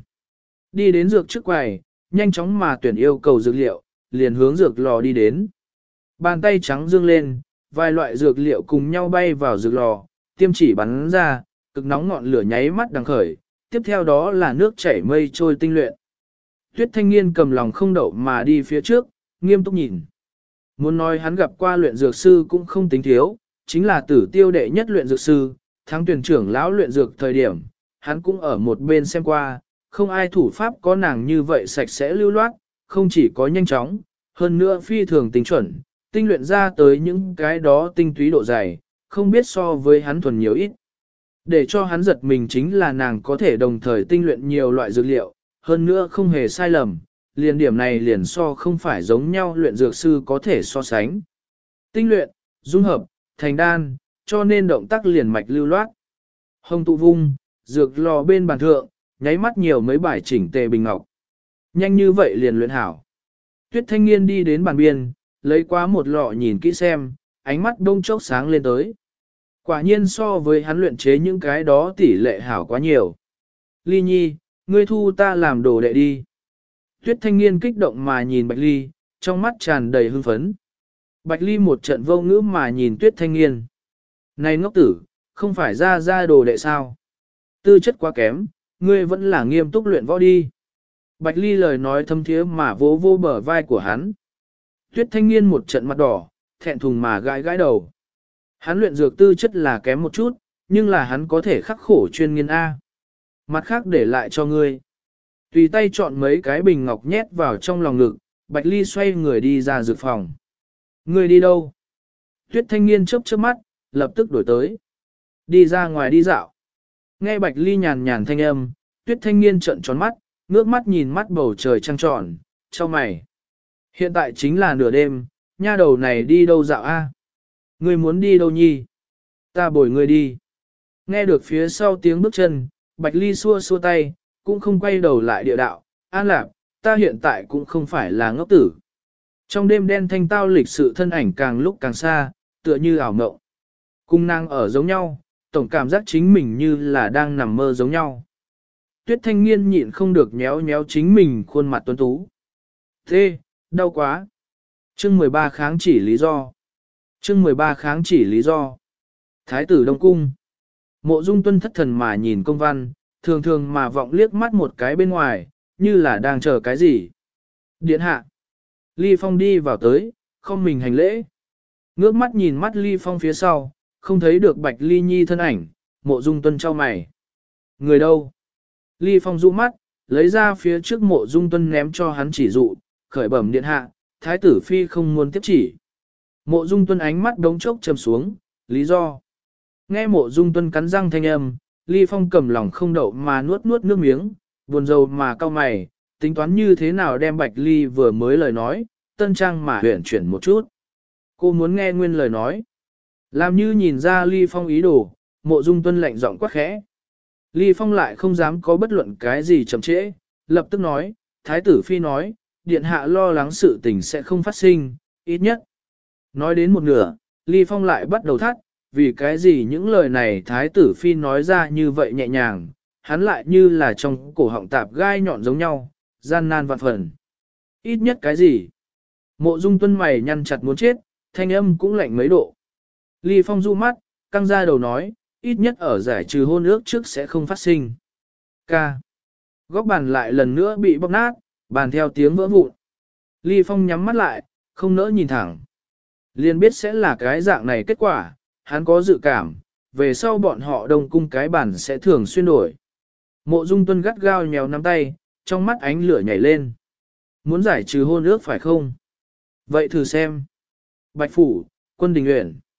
Đi đến dược trước quầy, nhanh chóng mà tuyển yêu cầu dược liệu, liền hướng dược lò đi đến. Bàn tay trắng dương lên, vài loại dược liệu cùng nhau bay vào dược lò, tiêm chỉ bắn ra, cực nóng ngọn lửa nháy mắt đằng khởi, tiếp theo đó là nước chảy mây trôi tinh luyện. Tuyết Thanh Nghiên cầm lòng không đậu mà đi phía trước, nghiêm túc nhìn. Muốn nói hắn gặp qua luyện dược sư cũng không tính thiếu, chính là Tử Tiêu đệ nhất luyện dược sư, thắng tuyển trưởng lão luyện dược thời điểm, hắn cũng ở một bên xem qua, không ai thủ pháp có nàng như vậy sạch sẽ lưu loát, không chỉ có nhanh chóng, hơn nữa phi thường tinh chuẩn, tinh luyện ra tới những cái đó tinh túy độ dày, không biết so với hắn thuần nhiều ít. Để cho hắn giật mình chính là nàng có thể đồng thời tinh luyện nhiều loại dược liệu, hơn nữa không hề sai lầm, liền điểm này liền so không phải giống nhau luyện dược sư có thể so sánh. Tinh luyện, dung hợp, thành đan, cho nên động tác liền mạch lưu loát. Hồng tụ vung, dược lò bên bàn thượng, nháy mắt nhiều mấy bài chỉnh tề bình ngọc. Nhanh như vậy liền luyện hảo. Tuyết Thanh Nghiên đi đến bàn biên, lấy qua một lọ nhìn kỹ xem, ánh mắt đông chốc sáng lên tới. Quả nhiên so với hắn luyện chế những cái đó tỷ lệ hảo quá nhiều. Ly Nhi, ngươi thu ta làm đồ đệ đi. Tuyết Thanh Nghiên kích động mà nhìn Bạch Ly, trong mắt tràn đầy hưng phấn. Bạch Ly một trận vô ngữ mà nhìn Tuyết Thanh Nghiên. Này ngốc tử, không phải ra đồ đệ sao? Tư chất quá kém, ngươi vẫn là nghiêm túc luyện võ đi. Bạch Ly lời nói thâm thiế mà vỗ vô bờ vai của hắn. Tuyết Thanh Nghiên một trận mặt đỏ, thẹn thùng mà gãi gãi đầu. Hắn luyện dược tư chất là kém một chút, nhưng là hắn có thể khắc khổ chuyên nghiên A. Mặt khác để lại cho ngươi. Tùy tay chọn mấy cái bình ngọc nhét vào trong lòng ngực, Bạch Ly xoay người đi ra dược phòng. Ngươi đi đâu? Tuyết Thanh Nghiên chớp chớp mắt, lập tức đổi tới. Đi ra ngoài đi dạo. Nghe Bạch Ly nhàn nhàn thanh âm, Tuyết Thanh Nghiên trợn tròn mắt, ngước mắt nhìn mắt bầu trời trăng tròn, cho mày. Hiện tại chính là nửa đêm, nha đầu này đi đâu dạo a? Ngươi muốn đi đâu nhi? Ta bồi ngươi đi. Nghe được phía sau tiếng bước chân, Bạch Ly xua xua tay, cũng không quay đầu lại địa đạo. An Lạp, ta hiện tại cũng không phải là ngốc tử. Trong đêm đen thanh tao lịch sự thân ảnh càng lúc càng xa, tựa như ảo mộng. Cung nàng ở giống nhau, tổng cảm giác chính mình như là đang nằm mơ giống nhau. Tuyết Thanh Nghiên nhịn không được nhéo nhéo chính mình khuôn mặt tuấn tú. Thế, đau quá. Chương 13 kháng chỉ lý do. Chương 13 kháng chỉ lý do. Thái tử Đông Cung. Mộ Dung Tuân thất thần mà nhìn công văn, thường thường mà vọng liếc mắt một cái bên ngoài, như là đang chờ cái gì. Điện hạ. Ly Phong đi vào tới, không mình hành lễ. Ngước mắt nhìn mắt Ly Phong phía sau, không thấy được Bạch Ly Nhi thân ảnh, Mộ Dung Tuân trao mày. Người đâu? Ly Phong dụ mắt, lấy ra phía trước Mộ Dung Tuân ném cho hắn chỉ dụ, khởi bẩm điện hạ, thái tử phi không muốn tiếp chỉ. Mộ Dung Tuân ánh mắt đống chốc trầm xuống, lý do. Nghe Mộ Dung Tuân cắn răng thanh âm, Ly Phong cầm lòng không đậu mà nuốt nuốt nước miếng, buồn rầu mà cau mày, tính toán như thế nào đem Bạch Ly vừa mới lời nói, tân trang mà huyển chuyển một chút. Cô muốn nghe nguyên lời nói. Làm như nhìn ra Ly Phong ý đồ, Mộ Dung Tuân lạnh giọng quát khẽ. Ly Phong lại không dám có bất luận cái gì chậm trễ, lập tức nói, Thái tử Phi nói, điện hạ lo lắng sự tình sẽ không phát sinh, ít nhất. Nói đến một nửa, Ly Phong lại bắt đầu thắt, vì cái gì những lời này Thái tử Phi nói ra như vậy nhẹ nhàng, hắn lại như là trong cổ họng tạp gai nhọn giống nhau, gian nan vạn phần. Ít nhất cái gì? Mộ Dung Tuân mày nhăn chặt muốn chết, thanh âm cũng lạnh mấy độ. Ly Phong du mắt, căng ra đầu nói, ít nhất ở giải trừ hôn ước trước sẽ không phát sinh. Ca. Góc bàn lại lần nữa bị bóp nát, bàn theo tiếng vỡ vụn. Ly Phong nhắm mắt lại, không nỡ nhìn thẳng. Liền biết sẽ là cái dạng này kết quả, hắn có dự cảm, về sau bọn họ đông cung cái bàn sẽ thường xuyên đổi. Mộ Dung Tuân gắt gao nhéo nắm tay, trong mắt ánh lửa nhảy lên. Muốn giải trừ hôn ước phải không? Vậy thử xem. Bạch Phủ, Quân Đình Uyển.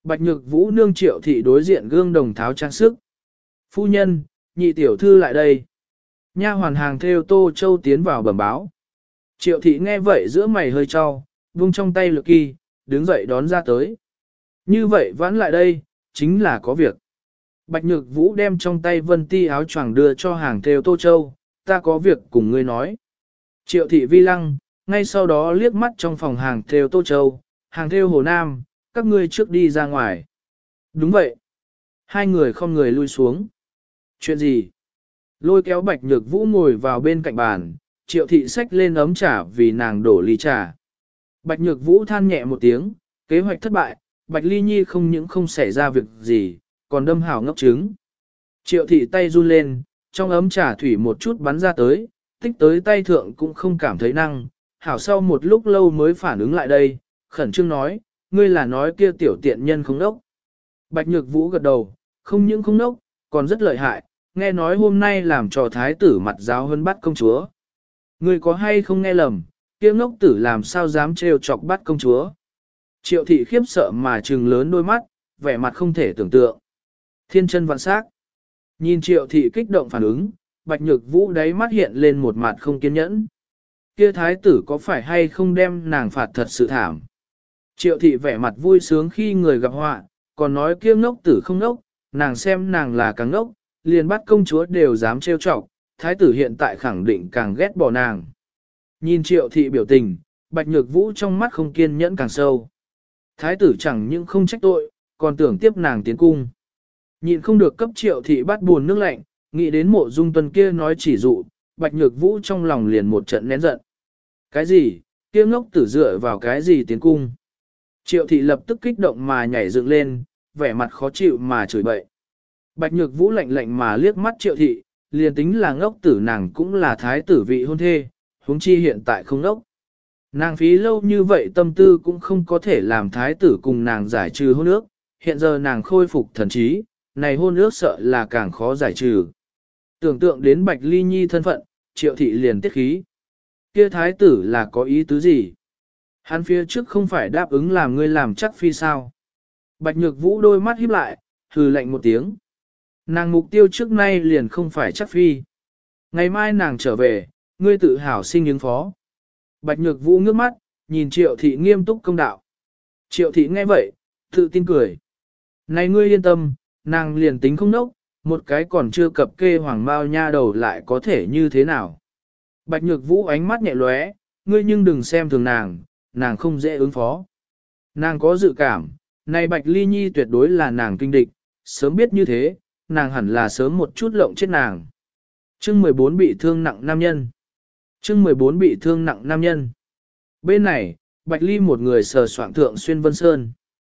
Bạch Nhược Vũ nương Triệu thị đối diện gương đồng tháo trang sức. Phu nhân, nhị tiểu thư lại đây. Nha hoàn hàng theo Tô Châu tiến vào bẩm báo. Triệu thị nghe vậy giữa mày hơi cho, vung trong tay lược kỳ, đứng dậy đón ra tới. Như vậy vãn lại đây, chính là có việc. Bạch Nhược Vũ đem trong tay vân ti áo choàng đưa cho hàng theo Tô Châu, ta có việc cùng ngươi nói. Triệu thị vi lăng, ngay sau đó liếc mắt trong phòng hàng theo Tô Châu, hàng theo Hồ Nam, các ngươi trước đi ra ngoài. Đúng vậy. Hai người không người lui xuống. Chuyện gì? Lôi kéo Bạch Nhược Vũ ngồi vào bên cạnh bàn, Triệu thị xách lên ấm trà vì nàng đổ ly trà. Bạch Nhược Vũ than nhẹ một tiếng, kế hoạch thất bại, Bạch Ly Nhi không những không xảy ra việc gì, còn đâm hảo ngốc trứng. Triệu thị tay run lên, trong ấm trà thủy một chút bắn ra tới, tích tới tay thượng cũng không cảm thấy năng, hảo sau một lúc lâu mới phản ứng lại đây, khẩn trương nói, ngươi là nói kia tiểu tiện nhân không đốc. Bạch Nhược Vũ gật đầu, không những không đốc, còn rất lợi hại, nghe nói hôm nay làm trò thái tử mặt giáo hơn bắt công chúa. Ngươi có hay không nghe lầm, kia ngốc tử làm sao dám trêu chọc bắt công chúa. Triệu thị khiếp sợ mà trừng lớn đôi mắt, vẻ mặt không thể tưởng tượng. Thiên chân vạn sắc. Nhìn Triệu thị kích động phản ứng, Bạch Nhược Vũ đáy mắt hiện lên một mặt không kiên nhẫn. Kia thái tử có phải hay không đem nàng phạt thật sự thảm. Triệu thị vẻ mặt vui sướng khi người gặp họa, còn nói kia ngốc tử không ngốc, nàng xem nàng là càng ngốc, liền bắt công chúa đều dám trêu chọc, thái tử hiện tại khẳng định càng ghét bỏ nàng. Nhìn Triệu thị biểu tình, Bạch Nhược Vũ trong mắt không kiên nhẫn càng sâu. Thái tử chẳng những không trách tội, còn tưởng tiếp nàng tiến cung. Nhịn không được cấp Triệu thị bắt buồn nước lạnh, nghĩ đến Mộ Dung Tuần kia nói chỉ dụ, Bạch Nhược Vũ trong lòng liền một trận nén giận. Cái gì, kia ngốc tử dựa vào cái gì tiến cung? Triệu thị lập tức kích động mà nhảy dựng lên, vẻ mặt khó chịu mà chửi bậy. Bạch Nhược Vũ lạnh lạnh mà liếc mắt Triệu thị, liền tính là ngốc tử nàng cũng là thái tử vị hôn thê, huống chi hiện tại không ngốc. Nàng phí lâu như vậy tâm tư cũng không có thể làm thái tử cùng nàng giải trừ hôn ước, hiện giờ nàng khôi phục thần trí, này hôn ước sợ là càng khó giải trừ. Tưởng tượng đến Bạch Ly Nhi thân phận, Triệu thị liền tiết khí. Kia thái tử là có ý tứ gì? Hắn phía trước không phải đáp ứng làm ngươi làm chắc phi sao? Bạch Nhược Vũ đôi mắt híp lại, hừ lạnh một tiếng. Nàng mục tiêu trước nay liền không phải chắc phi. Ngày mai nàng trở về, ngươi tự hào sinh ứng phó. Bạch Nhược Vũ ngước mắt, nhìn Triệu thị nghiêm túc công đạo. Triệu thị nghe vậy, tự tin cười. Này ngươi yên tâm, nàng liền tính không nốc, một cái còn chưa cập kê hoàng bao nha đầu lại có thể như thế nào. Bạch Nhược Vũ ánh mắt nhẹ lóe, ngươi nhưng đừng xem thường nàng, nàng không dễ ứng phó. Nàng có dự cảm, này Bạch Ly Nhi tuyệt đối là nàng kinh địch, sớm biết như thế, nàng hẳn là sớm một chút lộng chết nàng. Chương 14 bị thương nặng nam nhân. Chương 14 bị thương nặng nam nhân. Bên này, Bạch Ly một người sờ soạn thượng Xuyên Vân Sơn.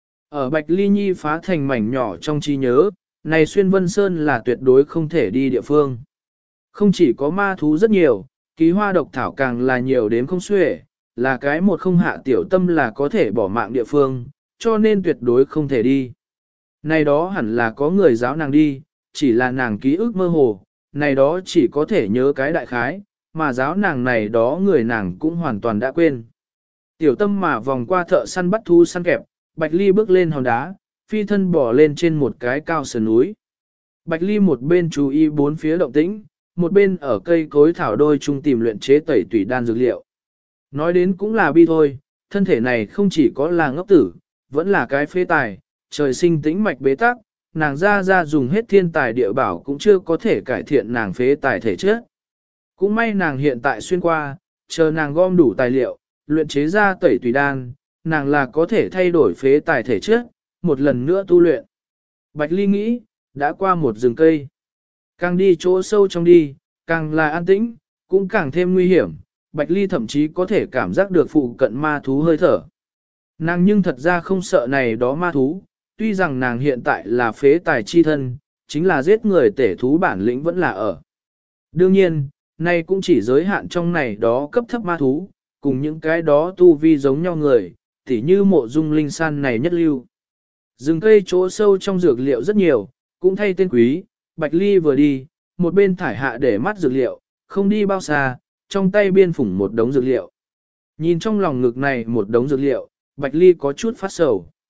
Ở Bạch Ly Nhi phá thành mảnh nhỏ trong trí nhớ, này Xuyên Vân Sơn là tuyệt đối không thể đi địa phương. Không chỉ có ma thú rất nhiều, ký hoa độc thảo càng là nhiều đến không xuể, là cái một không hạ tiểu tâm là có thể bỏ mạng địa phương, cho nên tuyệt đối không thể đi. Này đó hẳn là có người giáo nàng đi, chỉ là nàng ký ức mơ hồ, này đó chỉ có thể nhớ cái đại khái, mà giáo nàng này đó người nàng cũng hoàn toàn đã quên. Tiểu tâm mà vòng qua thợ săn bắt thú săn kẹp, Bạch Ly bước lên hòn đá, phi thân bỏ lên trên một cái cao sườn núi. Bạch Ly một bên chú ý bốn phía động tĩnh, một bên ở cây cối thảo đôi chung tìm luyện chế tẩy tủy đan dược liệu. Nói đến cũng là bi thôi, thân thể này không chỉ có là ngốc tử, vẫn là cái phế tài, trời sinh tĩnh mạch bế tắc, nàng ra dùng hết thiên tài địa bảo cũng chưa có thể cải thiện nàng phế tài thể chất. Cũng may nàng hiện tại xuyên qua, chờ nàng gom đủ tài liệu, luyện chế ra tẩy tùy đan, nàng là có thể thay đổi phế tài thể chất, một lần nữa tu luyện. Bạch Ly nghĩ, đã qua một rừng cây. Càng đi chỗ sâu trong đi, càng là an tĩnh, cũng càng thêm nguy hiểm. Bạch Ly thậm chí có thể cảm giác được phụ cận ma thú hơi thở. Nàng nhưng thật ra không sợ này đó ma thú, tuy rằng nàng hiện tại là phế tài chi thân, chính là giết người tể thú bản lĩnh vẫn là ở. Đương nhiên, nay cũng chỉ giới hạn trong này đó cấp thấp ma thú, cùng những cái đó tu vi giống nhau người, tỉ như Mộ Dung linh san này nhất lưu. Rừng cây chỗ sâu trong dược liệu rất nhiều, cũng thay tên quý, Bạch Ly vừa đi, một bên thải hạ để mắt dược liệu, không đi bao xa, trong tay biên phủng một đống dược liệu. Nhìn trong lòng ngực này một đống dược liệu, Bạch Ly có chút phát sầu.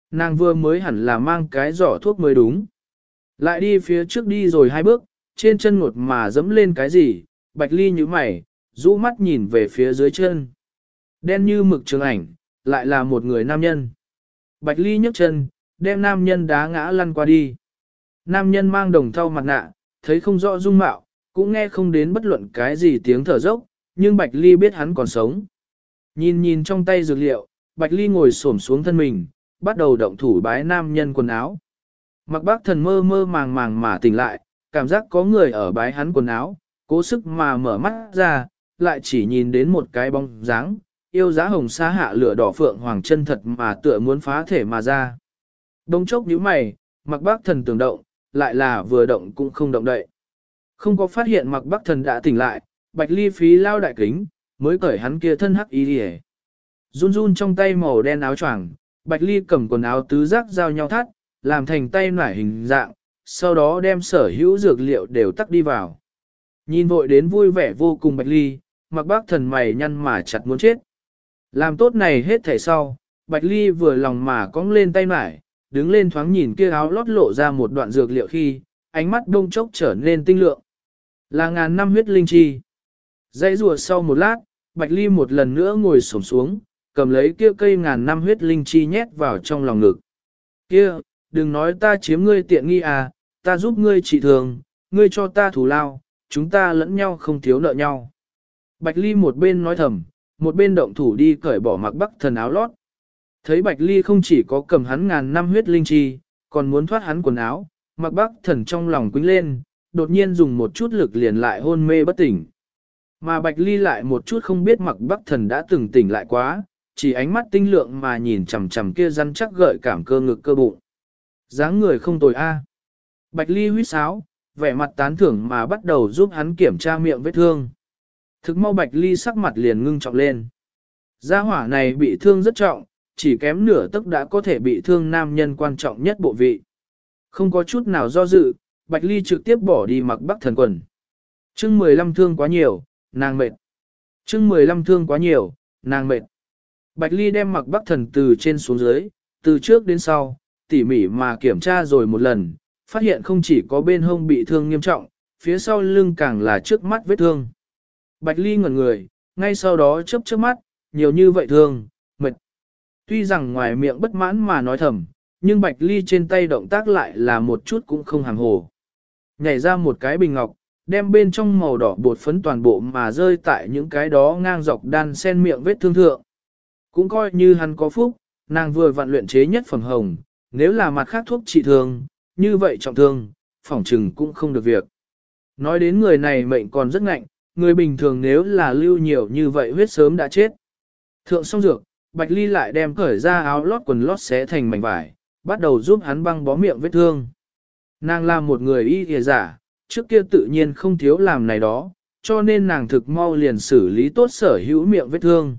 Nàng vừa mới hẳn là mang cái giỏ thuốc mới đúng. Lại đi phía trước đi rồi 2 bước, trên chân ngột mà dẫm lên cái gì, Bạch Ly như mày, rũ mắt nhìn về phía dưới chân. Đen như mực trường ảnh, lại là một người nam nhân. Bạch Ly nhấc chân, đem nam nhân đá ngã lăn qua đi. Nam nhân mang đồng thau mặt nạ, thấy không rõ dung mạo, cũng nghe không đến bất luận cái gì tiếng thở dốc, nhưng Bạch Ly biết hắn còn sống. Nhìn nhìn trong tay dược liệu, Bạch Ly ngồi xổm xuống thân mình, bắt đầu động thủ bái nam nhân quần áo. Mặc Bác Thần mơ mơ màng màng mà tỉnh lại, cảm giác có người ở bái hắn quần áo, cố sức mà mở mắt ra, lại chỉ nhìn đến một cái bóng dáng, yêu giá hồng sa hạ lửa đỏ phượng hoàng chân thật mà tựa muốn phá thể mà ra. Đông chốc nhíu mày, Mặc Bác Thần tưởng động, lại là vừa động cũng không động đậy. Không có phát hiện Mặc Bác Thần đã tỉnh lại, Bạch Ly phí lao đại kính, mới cởi hắn kia thân hắc y đi. Run run trong tay màu đen áo choàng, Bạch Ly cầm quần áo tứ giác giao nhau thắt, làm thành tay nải hình dạng, sau đó đem sở hữu dược liệu đều tắc đi vào. Nhìn vội đến vui vẻ vô cùng Bạch Ly, Mặc Bác Thần mày nhăn mà chặt muốn chết. Làm tốt này hết thảy sau, Bạch Ly vừa lòng mà cong lên tay nải, đứng lên thoáng nhìn kia áo lót lộ ra một đoạn dược liệu khi, ánh mắt đông chốc trở nên tinh lượng. Là ngàn năm huyết linh chi. Dãy rùa sau một lát, Bạch Ly một lần nữa ngồi xổm xuống, cầm lấy kia cây ngàn năm huyết linh chi nhét vào trong lòng ngực. Kia, đừng nói ta chiếm ngươi tiện nghi à, ta giúp ngươi trị thường, ngươi cho ta thù lao, chúng ta lẫn nhau không thiếu nợ nhau. Bạch Ly một bên nói thầm, một bên động thủ đi cởi bỏ Mặc Bắc Thần áo lót. Thấy Bạch Ly không chỉ có cầm hắn ngàn năm huyết linh chi, còn muốn thoát hắn quần áo, Mặc Bắc Thần trong lòng quýnh lên, đột nhiên dùng một chút lực liền lại hôn mê bất tỉnh. Mà Bạch Ly lại một chút không biết Mặc Bắc Thần đã từng tỉnh lại quá, chỉ ánh mắt tinh lượng mà nhìn chằm chằm kia rắn chắc gợi cảm cơ ngực cơ bụng. Dáng người không tồi a. Bạch Ly huýt sáo, vẻ mặt tán thưởng mà bắt đầu giúp hắn kiểm tra miệng vết thương. Thực mau Bạch Ly sắc mặt liền ngưng trọng lên. Gia hỏa này bị thương rất trọng, chỉ kém nửa tấc đã có thể bị thương nam nhân quan trọng nhất bộ vị. Không có chút nào do dự, Bạch Ly trực tiếp bỏ đi Mặc Bắc Thần quần. Chương 15 thương quá nhiều, nàng mệt. Chương 15 thương quá nhiều, nàng mệt. Bạch Ly đem Mặc Bắc Thần từ trên xuống dưới, từ trước đến sau, tỉ mỉ mà kiểm tra rồi một lần, phát hiện không chỉ có bên hông bị thương nghiêm trọng, phía sau lưng càng là trước mắt vết thương. Bạch Ly ngẩn người, ngay sau đó chớp chớp mắt, nhiều như vậy thương, mệt. Tuy rằng ngoài miệng bất mãn mà nói thầm, nhưng Bạch Ly trên tay động tác lại là một chút cũng không hàng hồ. Nhảy ra một cái bình ngọc, đem bên trong màu đỏ bột phấn toàn bộ mà rơi tại những cái đó ngang dọc đan sen miệng vết thương thượng. Cũng coi như hắn có phúc, nàng vừa vặn luyện chế nhất phẩm hồng, nếu là mặt khác thuốc trị thương, như vậy trọng thương, phỏng trừng cũng không được việc. Nói đến người này mệnh còn rất ngạnh, người bình thường nếu là lưu nhiều như vậy huyết sớm đã chết. Thượng xong dược, Bạch Ly lại đem cởi ra áo lót quần lót xé thành mảnh vải, bắt đầu giúp hắn băng bó miệng vết thương. Nàng là một người y y giả, trước kia tự nhiên không thiếu làm này đó, cho nên nàng thực mau liền xử lý tốt sở hữu miệng vết thương.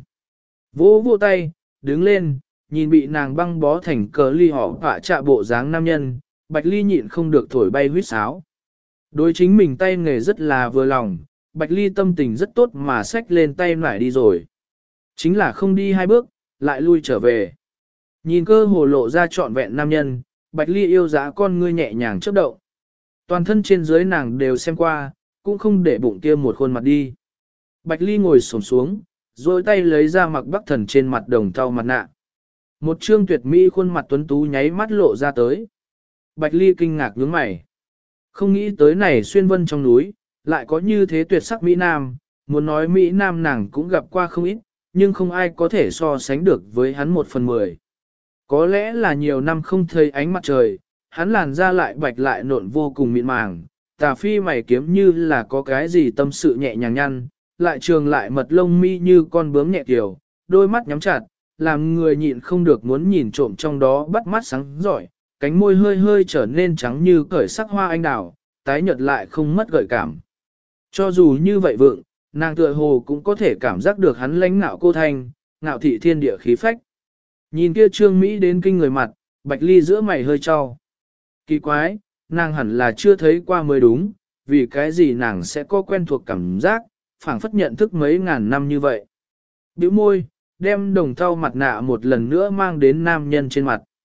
Vỗ vỗ tay, đứng lên, nhìn bị nàng băng bó thành cờ ly họ họa trạ bộ dáng nam nhân, Bạch Ly nhịn không được thổi bay huýt sáo. Đối chính mình tay nghề rất là vừa lòng, Bạch Ly tâm tình rất tốt mà xách lên tay nải đi rồi. Chính là không đi 2 bước, lại lui trở về. Nhìn cơ hồ lộ ra trọn vẹn nam nhân, Bạch Ly yêu giá con ngươi nhẹ nhàng chớp động. Toàn thân trên dưới nàng đều xem qua, cũng không để bụng kia một khuôn mặt đi. Bạch Ly ngồi xổm xuống, rồi tay lấy ra Mặc Bắc Thần trên mặt đồng thau mặt nạ. Một trương tuyệt mỹ khuôn mặt tuấn tú nháy mắt lộ ra tới. Bạch Ly kinh ngạc nhướng mày. Không nghĩ tới này xuyên vân trong núi, lại có như thế tuyệt sắc Mỹ Nam, muốn nói Mỹ Nam nàng cũng gặp qua không ít, nhưng không ai có thể so sánh được với hắn 1/10. Có lẽ là nhiều năm không thấy ánh mặt trời, hắn làn da lại bạch lại nộn vô cùng mịn màng, tà phi mày kiếm như là có cái gì tâm sự nhẹ nhàng nhăn, lại trường lại mật lông mi như con bướm nhẹ kiều, đôi mắt nhắm chặt, làm người nhịn không được muốn nhìn trộm trong đó bắt mắt sáng giỏi, cánh môi hơi hơi trở nên trắng như cởi sắc hoa anh đào, tái nhợt lại không mất gợi cảm. Cho dù như vậy vượng, nàng tựa hồ cũng có thể cảm giác được hắn lãnh ngạo cô thanh, ngạo thị thiên địa khí phách. Nhìn kia trương Mỹ đến kinh người mặt, Bạch Ly giữa mày hơi cho. Kỳ quái, nàng hẳn là chưa thấy qua mới đúng, vì cái gì nàng sẽ có quen thuộc cảm giác, phảng phất nhận thức mấy ngàn năm như vậy. Bĩu môi, đem đồng thau mặt nạ một lần nữa mang đến nam nhân trên mặt.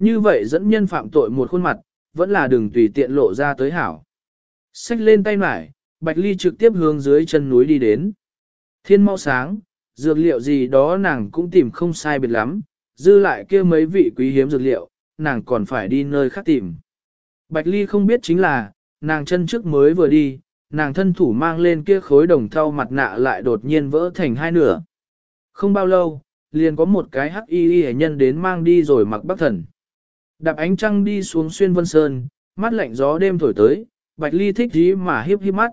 Như vậy dẫn nhân phạm tội một khuôn mặt, vẫn là đừng tùy tiện lộ ra tới hảo. Xách lên tay mải, Bạch Ly trực tiếp hướng dưới chân núi đi đến. Thiên mau sáng, dược liệu gì đó nàng cũng tìm không sai biệt lắm, dư lại kia mấy vị quý hiếm dược liệu, nàng còn phải đi nơi khác tìm. Bạch Ly không biết chính là, nàng chân trước mới vừa đi, nàng thân thủ mang lên kia khối đồng thau mặt nạ lại đột nhiên vỡ thành hai nửa. Không bao lâu, liền có một cái hắc y hệ nhân đến mang đi rồi mặc bắc thần. Đạp ánh trăng đi xuống xuyên vân sơn, mắt lạnh gió đêm thổi tới, Bạch Ly thích gì mà hiếp hiếp mắt.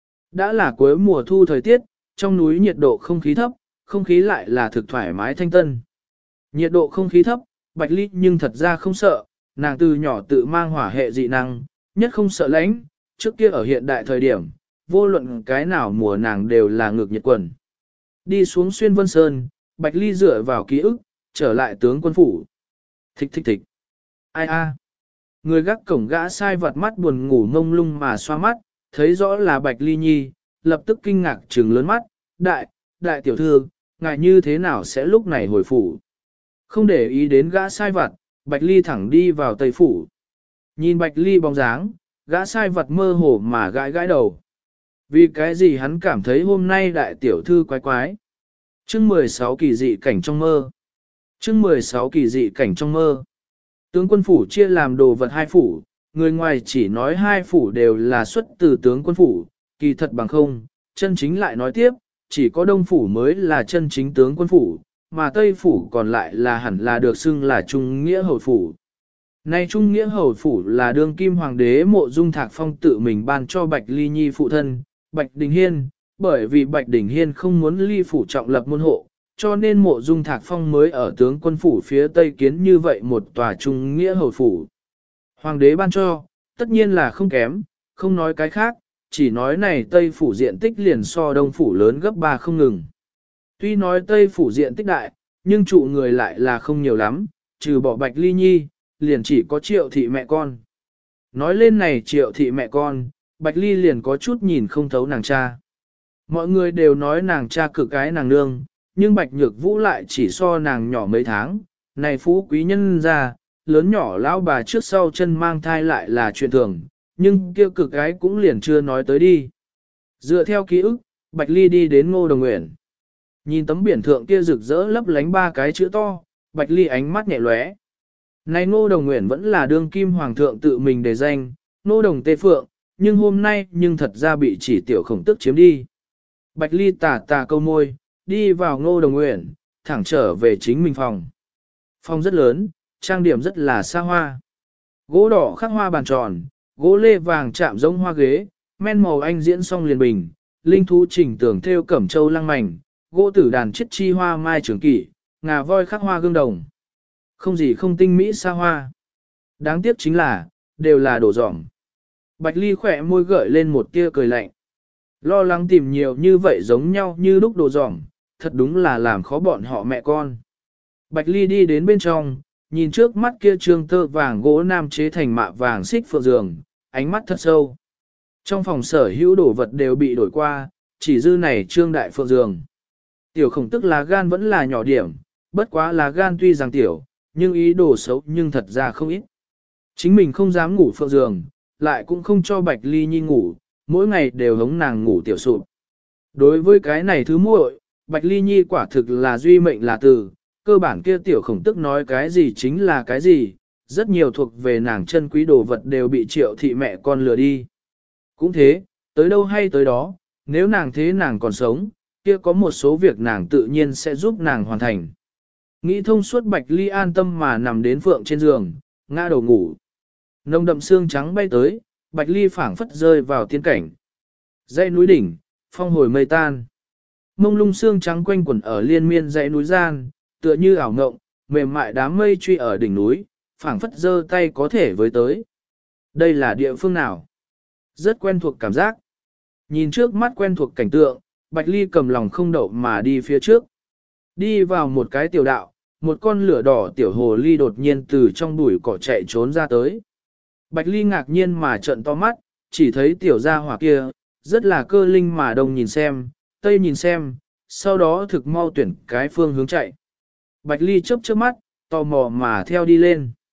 Đã là cuối mùa thu thời tiết, trong núi nhiệt độ không khí thấp, không khí lại là thực thoải mái thanh tân. Nhiệt độ không khí thấp, Bạch Ly nhưng thật ra không sợ, nàng từ nhỏ tự mang hỏa hệ dị năng, nhất không sợ lạnh, trước kia ở hiện đại thời điểm, vô luận cái nào mùa nàng đều là ngược nhiệt quần. Đi xuống xuyên vân sơn, Bạch Ly dựa vào ký ức, trở lại tướng quân phủ. Thích thích thích. Ai a? Người gác cổng gã sai vật mắt buồn ngủ ngông lung mà xoa mắt, thấy rõ là Bạch Ly Nhi, lập tức kinh ngạc trừng lớn mắt, đại tiểu thư, ngài như thế nào sẽ lúc này hồi phủ? Không để ý đến gã sai vật, Bạch Ly thẳng đi vào tây phủ. Nhìn Bạch Ly bóng dáng, gã sai vật mơ hồ mà gãi gãi đầu. Vì cái gì hắn cảm thấy hôm nay đại tiểu thư quái quái? Chương 16 kỳ dị cảnh trong mơ. Chương 16 kỳ dị cảnh trong mơ. Tướng quân phủ chia làm đồ vật hai phủ, người ngoài chỉ nói hai phủ đều là xuất từ tướng quân phủ, kỳ thật bằng không, chân chính lại nói tiếp, chỉ có đông phủ mới là chân chính tướng quân phủ, mà tây phủ còn lại là hẳn là được xưng là trung nghĩa hầu phủ. Nay trung nghĩa hầu phủ là đương kim hoàng đế Mộ Dung Thạc Phong tự mình ban cho Bạch Ly Nhi phụ thân, Bạch Đình Hiên, bởi vì Bạch Đình Hiên không muốn ly phủ trọng lập môn hộ, cho nên Mộ Dung Thạc Phong mới ở tướng quân phủ phía tây kiến như vậy một tòa trung nghĩa hầu phủ. Hoàng đế ban cho, tất nhiên là không kém, không nói cái khác, chỉ nói này tây phủ diện tích liền so đông phủ lớn gấp 3 không ngừng. Tuy nói tây phủ diện tích đại, nhưng trụ người lại là không nhiều lắm, trừ bỏ Bạch Ly Nhi, liền chỉ có Triệu thị mẹ con. Nói lên này Triệu thị mẹ con, Bạch Ly liền có chút nhìn không thấu nàng cha. Mọi người đều nói nàng cha cực cái nàng nương, nhưng Bạch Nhược Vũ lại chỉ so nàng nhỏ mấy tháng, này phú quý nhân ra, lớn nhỏ lão bà trước sau chân mang thai lại là chuyện thường, nhưng kia cực cái cũng liền chưa nói tới đi. Dựa theo ký ức, Bạch Ly đi đến Ngô Đồng Nguyện. Nhìn tấm biển thượng kia rực rỡ lấp lánh ba cái chữ to, Bạch Ly ánh mắt nhẹ lóe. Này Ngô Đồng Nguyện vẫn là đương kim hoàng thượng tự mình đề danh, Ngô Đồng Tê Phượng, nhưng hôm nay nhưng thật ra bị chỉ tiểu khổng tức chiếm đi. Bạch Ly tà câu môi, đi vào Ngô Đồng Nguyện, thẳng trở về chính mình phòng. Phòng rất lớn, trang điểm rất là xa hoa. Gỗ đỏ khắc hoa bàn tròn, gỗ lê vàng chạm giống hoa ghế, men màu anh diễn song liền bình, linh thú chỉnh tường theo cẩm châu lăng mảnh, gỗ tử đàn chiết chi hoa mai trưởng kỷ, ngà voi khắc hoa gương đồng. Không gì không tinh mỹ xa hoa. Đáng tiếc chính là, đều là đổ dỏng. Bạch Ly khỏe môi gợi lên một tia cười lạnh. Lo lắng tìm nhiều như vậy giống nhau như lúc đồ dỏng, thật đúng là làm khó bọn họ mẹ con. Bạch Ly đi đến bên trong, nhìn trước mắt kia trương tơ vàng gỗ nam chế thành mạ vàng xích phượng giường, ánh mắt thật sâu. Trong phòng sở hữu đồ vật đều bị đổi qua, chỉ dư này trương đại phượng giường. Tiểu khổng tức lá gan vẫn là nhỏ điểm, bất quá lá gan tuy rằng tiểu, nhưng ý đồ xấu nhưng thật ra không ít. Chính mình không dám ngủ phượng giường, lại cũng không cho Bạch Ly Nhi ngủ, mỗi ngày đều hống nàng ngủ tiểu sụp. Đối với cái này thứ muội, Bạch Ly Nhi quả thực là duy mệnh là từ, cơ bản kia tiểu khổng tức nói cái gì chính là cái gì, rất nhiều thuộc về nàng chân quý đồ vật đều bị Triệu thị mẹ con lừa đi. Cũng thế, tới đâu hay tới đó, nếu nàng thế nàng còn sống, kia có một số việc nàng tự nhiên sẽ giúp nàng hoàn thành. Nghĩ thông suốt Bạch Ly an tâm mà nằm đến phượng trên giường, ngã đầu ngủ. Nồng đậm xương trắng bay tới, Bạch Ly phảng phất rơi vào tiên cảnh. Dãy núi đỉnh, phong hồi mây tan. Mông lung xương trắng quanh quẩn ở liên miên dãy núi gian, tựa như ảo ngộng, mềm mại đám mây truy ở đỉnh núi, phảng phất giơ tay có thể với tới. Đây là địa phương nào? Rất quen thuộc cảm giác. Nhìn trước mắt quen thuộc cảnh tượng, Bạch Ly cầm lòng không đậu mà đi phía trước. Đi vào một cái tiểu đạo, một con lửa đỏ tiểu hồ ly đột nhiên từ trong bụi cỏ chạy trốn ra tới. Bạch Ly ngạc nhiên mà trợn to mắt, chỉ thấy tiểu gia hỏa kia, rất là cơ linh mà đông nhìn xem, tây nhìn xem, sau đó thực mau tuyển cái phương hướng chạy. Bạch Ly chớp chớp mắt, tò mò mà theo đi lên.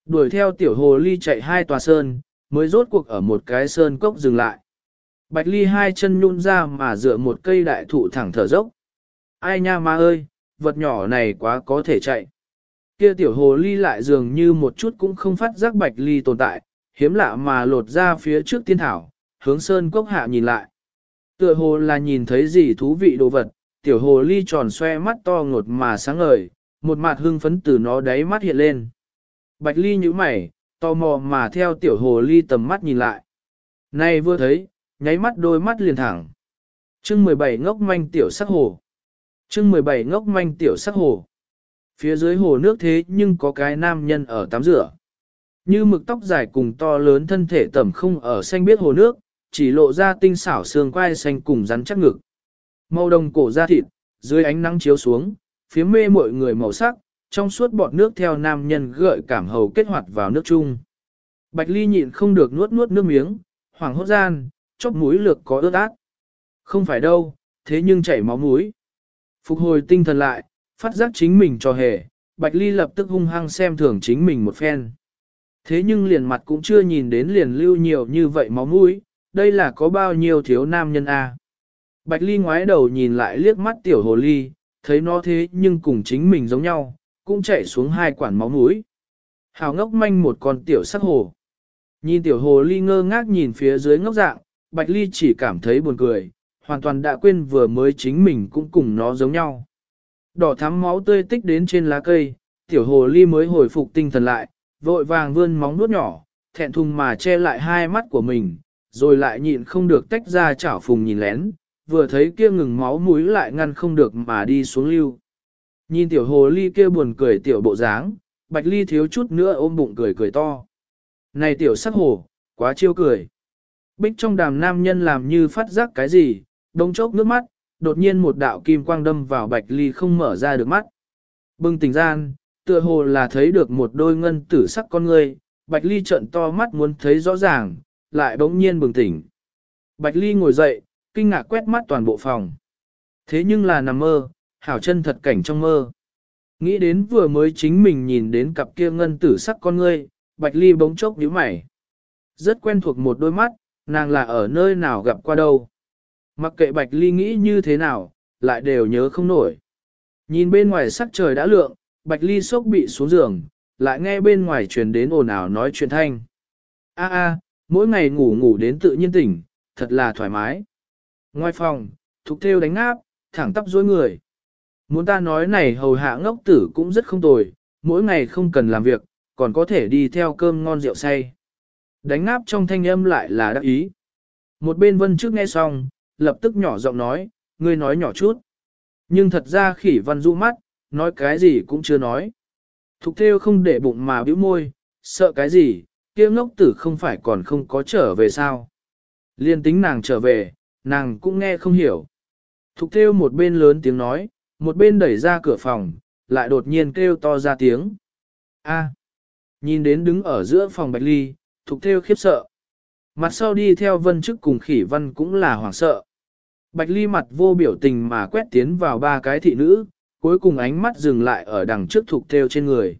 Đuổi theo tiểu hồ ly chạy 2 tòa sơn, mới rốt cuộc ở một cái sơn cốc dừng lại. Bạch ly 2 chân nhún ra mà dựa một cây đại thụ thẳng thở dốc. Ai nha ma ơi, vật nhỏ này quá có thể chạy. Kia tiểu hồ ly lại dường như một chút cũng không phát giác bạch ly tồn tại, hiếm lạ mà lột ra phía trước tiên thảo, hướng sơn cốc hạ nhìn lại. Tựa hồ là nhìn thấy gì thú vị đồ vật, tiểu hồ ly tròn xoe mắt to ngột mà sáng ngời, một mặt hưng phấn từ nó đáy mắt hiện lên. Bạch ly nhíu mày, tò mò mà theo tiểu hồ ly tầm mắt nhìn lại. Này vừa thấy, nháy mắt đôi mắt liền thẳng. Chương 17 ngốc manh tiểu sắc hồ. Chương 17 ngốc manh tiểu sắc hồ. Phía dưới hồ nước thế nhưng có cái nam nhân ở tắm rửa. Như mực tóc dài cùng to lớn thân thể tẩm không ở xanh biếc hồ nước, chỉ lộ ra tinh xảo xương quai xanh cùng rắn chắc ngực. Màu đồng cổ da thịt, dưới ánh nắng chiếu xuống, phía mê mọi người màu sắc, trong suốt bọt nước theo nam nhân gợi cảm hầu kết hoạt vào nước chung. Bạch ly nhịn không được nuốt nuốt nước miếng, hoảng hốt gian, chóp mũi lược có ướt át. Không phải đâu, thế nhưng chảy máu mũi. Phục hồi tinh thần lại, phát giác chính mình cho hề, Bạch ly lập tức hung hăng xem thường chính mình một phen. Thế nhưng liền mặt cũng chưa nhìn đến liền lưu nhiều như vậy máu mũi, đây là có bao nhiêu thiếu nam nhân a? Bạch ly ngoái đầu nhìn lại liếc mắt tiểu hồ ly, thấy nó thế nhưng cùng chính mình giống nhau, cũng chạy xuống 2 quản máu mũi. Hào ngốc manh một con tiểu sắc hồ. Nhìn tiểu hồ ly ngơ ngác nhìn phía dưới ngốc dạng, Bạch ly chỉ cảm thấy buồn cười, hoàn toàn đã quên vừa mới chính mình cũng cùng nó giống nhau. Đỏ thắm máu tươi tích đến trên lá cây, tiểu hồ ly mới hồi phục tinh thần lại, vội vàng vươn móng vuốt nhỏ, thẹn thùng mà che lại 2 mắt của mình, rồi lại nhịn không được tách ra chảo phùng nhìn lén, vừa thấy kia ngừng máu mũi lại ngăn không được mà đi xuống lưu. Nhìn tiểu hồ ly kia buồn cười tiểu bộ dáng, Bạch ly thiếu chút nữa ôm bụng cười cười to. Này tiểu sắc hồ, quá chiêu cười. Bích trong đàm nam nhân làm như phát giác cái gì, đông chốc nước mắt, đột nhiên một đạo kim quang đâm vào Bạch ly không mở ra được mắt. Bừng tỉnh gian, tựa hồ là thấy được một đôi ngân tử sắc con ngươi, Bạch ly trợn to mắt muốn thấy rõ ràng, lại bỗng nhiên bừng tỉnh. Bạch ly ngồi dậy, kinh ngạc quét mắt toàn bộ phòng. Thế nhưng là nằm mơ, hảo chân thật cảnh trong mơ. Nghĩ đến vừa mới chính mình nhìn đến cặp kia ngân tử sắc con ngươi, Bạch ly bỗng chốc nhíu mày. Rất quen thuộc một đôi mắt, nàng là ở nơi nào gặp qua đâu. Mặc kệ Bạch ly nghĩ như thế nào, lại đều nhớ không nổi. Nhìn bên ngoài sắc trời đã lượng, Bạch ly sốc bị xuống giường, lại nghe bên ngoài truyền đến ồn ào nói chuyện thanh. A, mỗi ngày ngủ ngủ đến tự nhiên tỉnh, thật là thoải mái. Ngoài phòng, Thục Thêu đánh áp, thẳng tắp dối người. Muốn ta nói này hầu hạ ngốc tử cũng rất không tồi, mỗi ngày không cần làm việc, còn có thể đi theo cơm ngon rượu say. Đánh áp trong thanh âm lại là đắc ý. Một bên Vân trước nghe xong, lập tức nhỏ giọng nói, ngươi nói nhỏ chút. Nhưng thật ra Khỉ Văn du mắt, nói cái gì cũng chưa nói. Thục Thêu không để bụng mà bĩu môi, sợ cái gì, kia ngốc tử không phải còn không có trở về sao. Liên tính nàng trở về, nàng cũng nghe không hiểu. Thục Thêu một bên lớn tiếng nói, một bên đẩy ra cửa phòng, lại đột nhiên kêu to ra tiếng. A. Nhìn đến đứng ở giữa phòng Bạch ly, Thục Thêu khiếp sợ. Mặt sau đi theo Vân Chức cùng Khỉ Văn cũng là hoảng sợ. Bạch ly mặt vô biểu tình mà quét tiến vào 3 cái thị nữ, cuối cùng ánh mắt dừng lại ở đằng trước Thục Thêu trên người.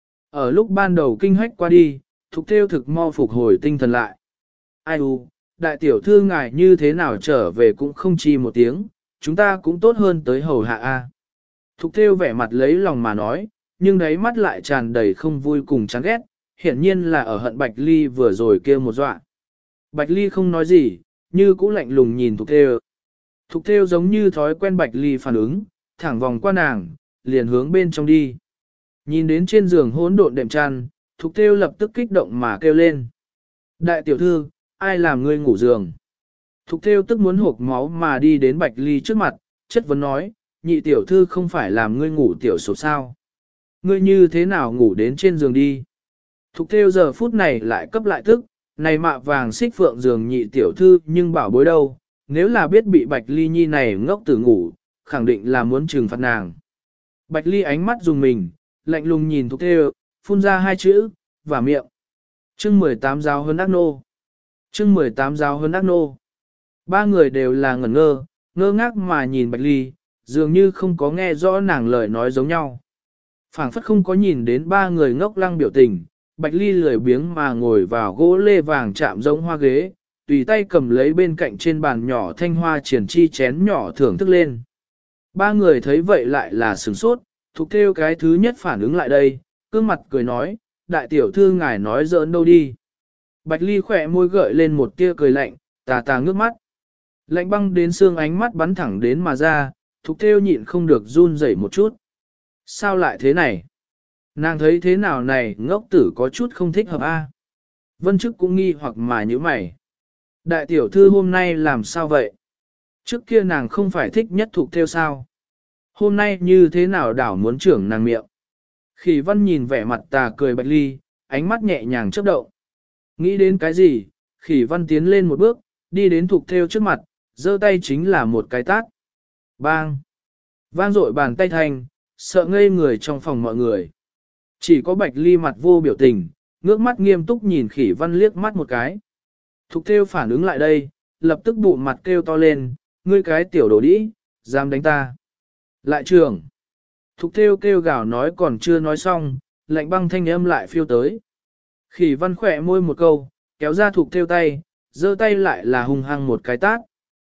Ở lúc ban đầu kinh hách qua đi, Thục Thêu thực mau phục hồi tinh thần lại. Ai u, đại tiểu thư ngài như thế nào trở về cũng không chi một tiếng, chúng ta cũng tốt hơn tới hầu hạ a. Thục Thêu vẻ mặt lấy lòng mà nói, nhưng đáy mắt lại tràn đầy không vui cùng chán ghét, hiển nhiên là ở hận Bạch ly vừa rồi kia một dọa. Bạch ly không nói gì, như cũ lạnh lùng nhìn Thục Thêu. Thục Thêu giống như thói quen Bạch ly phản ứng, thẳng vòng qua nàng, liền hướng bên trong đi. Nhìn đến trên giường hỗn độn đệm chăn, Thục Thêu lập tức kích động mà kêu lên. Đại tiểu thư, ai làm ngươi ngủ giường? Thục Thêu tức muốn hộc máu mà đi đến Bạch ly trước mặt, chất vấn nói, nhị tiểu thư không phải làm ngươi ngủ tiểu số sao? Ngươi như thế nào ngủ đến trên giường đi? Thục Thêu giờ phút này lại cấp lại tức, này mạ vàng xích phượng giường nhị tiểu thư nhưng bảo bối đâu, nếu là biết bị Bạch ly nhi này ngốc tử ngủ, khẳng định là muốn trừng phạt nàng. Bạch ly ánh mắt dùng mình, lạnh lùng nhìn Thục Thêu, phun ra 2 chữ, và miệng. Chương 18 giáo hơn ác nô. Chương 18 giáo hơn ác nô. 3 người đều là ngẩn ngơ, ngơ ngác mà nhìn Bạch ly, dường như không có nghe rõ nàng lời nói giống nhau. Phảng phất không có nhìn đến 3 người ngốc lăng biểu tình, Bạch Ly lười biếng mà ngồi vào gỗ lê vàng chạm giống hoa ghế, tùy tay cầm lấy bên cạnh trên bàn nhỏ thanh hoa triển chi chén nhỏ thưởng thức lên. Ba người thấy vậy lại là sửng sốt, Thục Thêu cái thứ nhất phản ứng lại đây, gương mặt cười nói, đại tiểu thư ngài nói giỡn đâu đi. Bạch Ly khỏe môi gợi lên một tia cười lạnh, tà tà ngước mắt. Lạnh băng đến xương ánh mắt bắn thẳng đến mà ra, Thục Thêu nhịn không được run rẩy một chút. Sao lại thế này? Nàng thấy thế nào này ngốc tử có chút không thích hợp a. Vân Trức cũng nghi hoặc mà như mày. Đại tiểu thư hôm nay làm sao vậy? Trước kia nàng không phải thích nhất Thục Thêu sao? Hôm nay như thế nào đảo muốn trưởng nàng miệng? Khỉ Văn nhìn vẻ mặt tà cười Bạch Ly, ánh mắt nhẹ nhàng chớp động. Nghĩ đến cái gì? Khỉ Văn tiến lên một bước, đi đến Thục Thêu trước mặt, giơ tay chính là một cái tát. Bang! Vang dội bàn tay thành, sợ ngây người trong phòng mọi người. Chỉ có Bạch Ly mặt vô biểu tình, ngước mắt nghiêm túc nhìn Khỉ Văn liếc mắt một cái. Thục Thêu phản ứng lại đây, lập tức bụng mặt kêu to lên, ngươi cái tiểu đồ đĩ, dám đánh ta. Lại trưởng! Thục Thêu kêu gào nói còn chưa nói xong, lạnh băng thanh âm lại phiêu tới. Khỉ Văn khỏe môi một câu, kéo ra Thục Thêu tay, giơ tay lại là hung hăng một cái tát.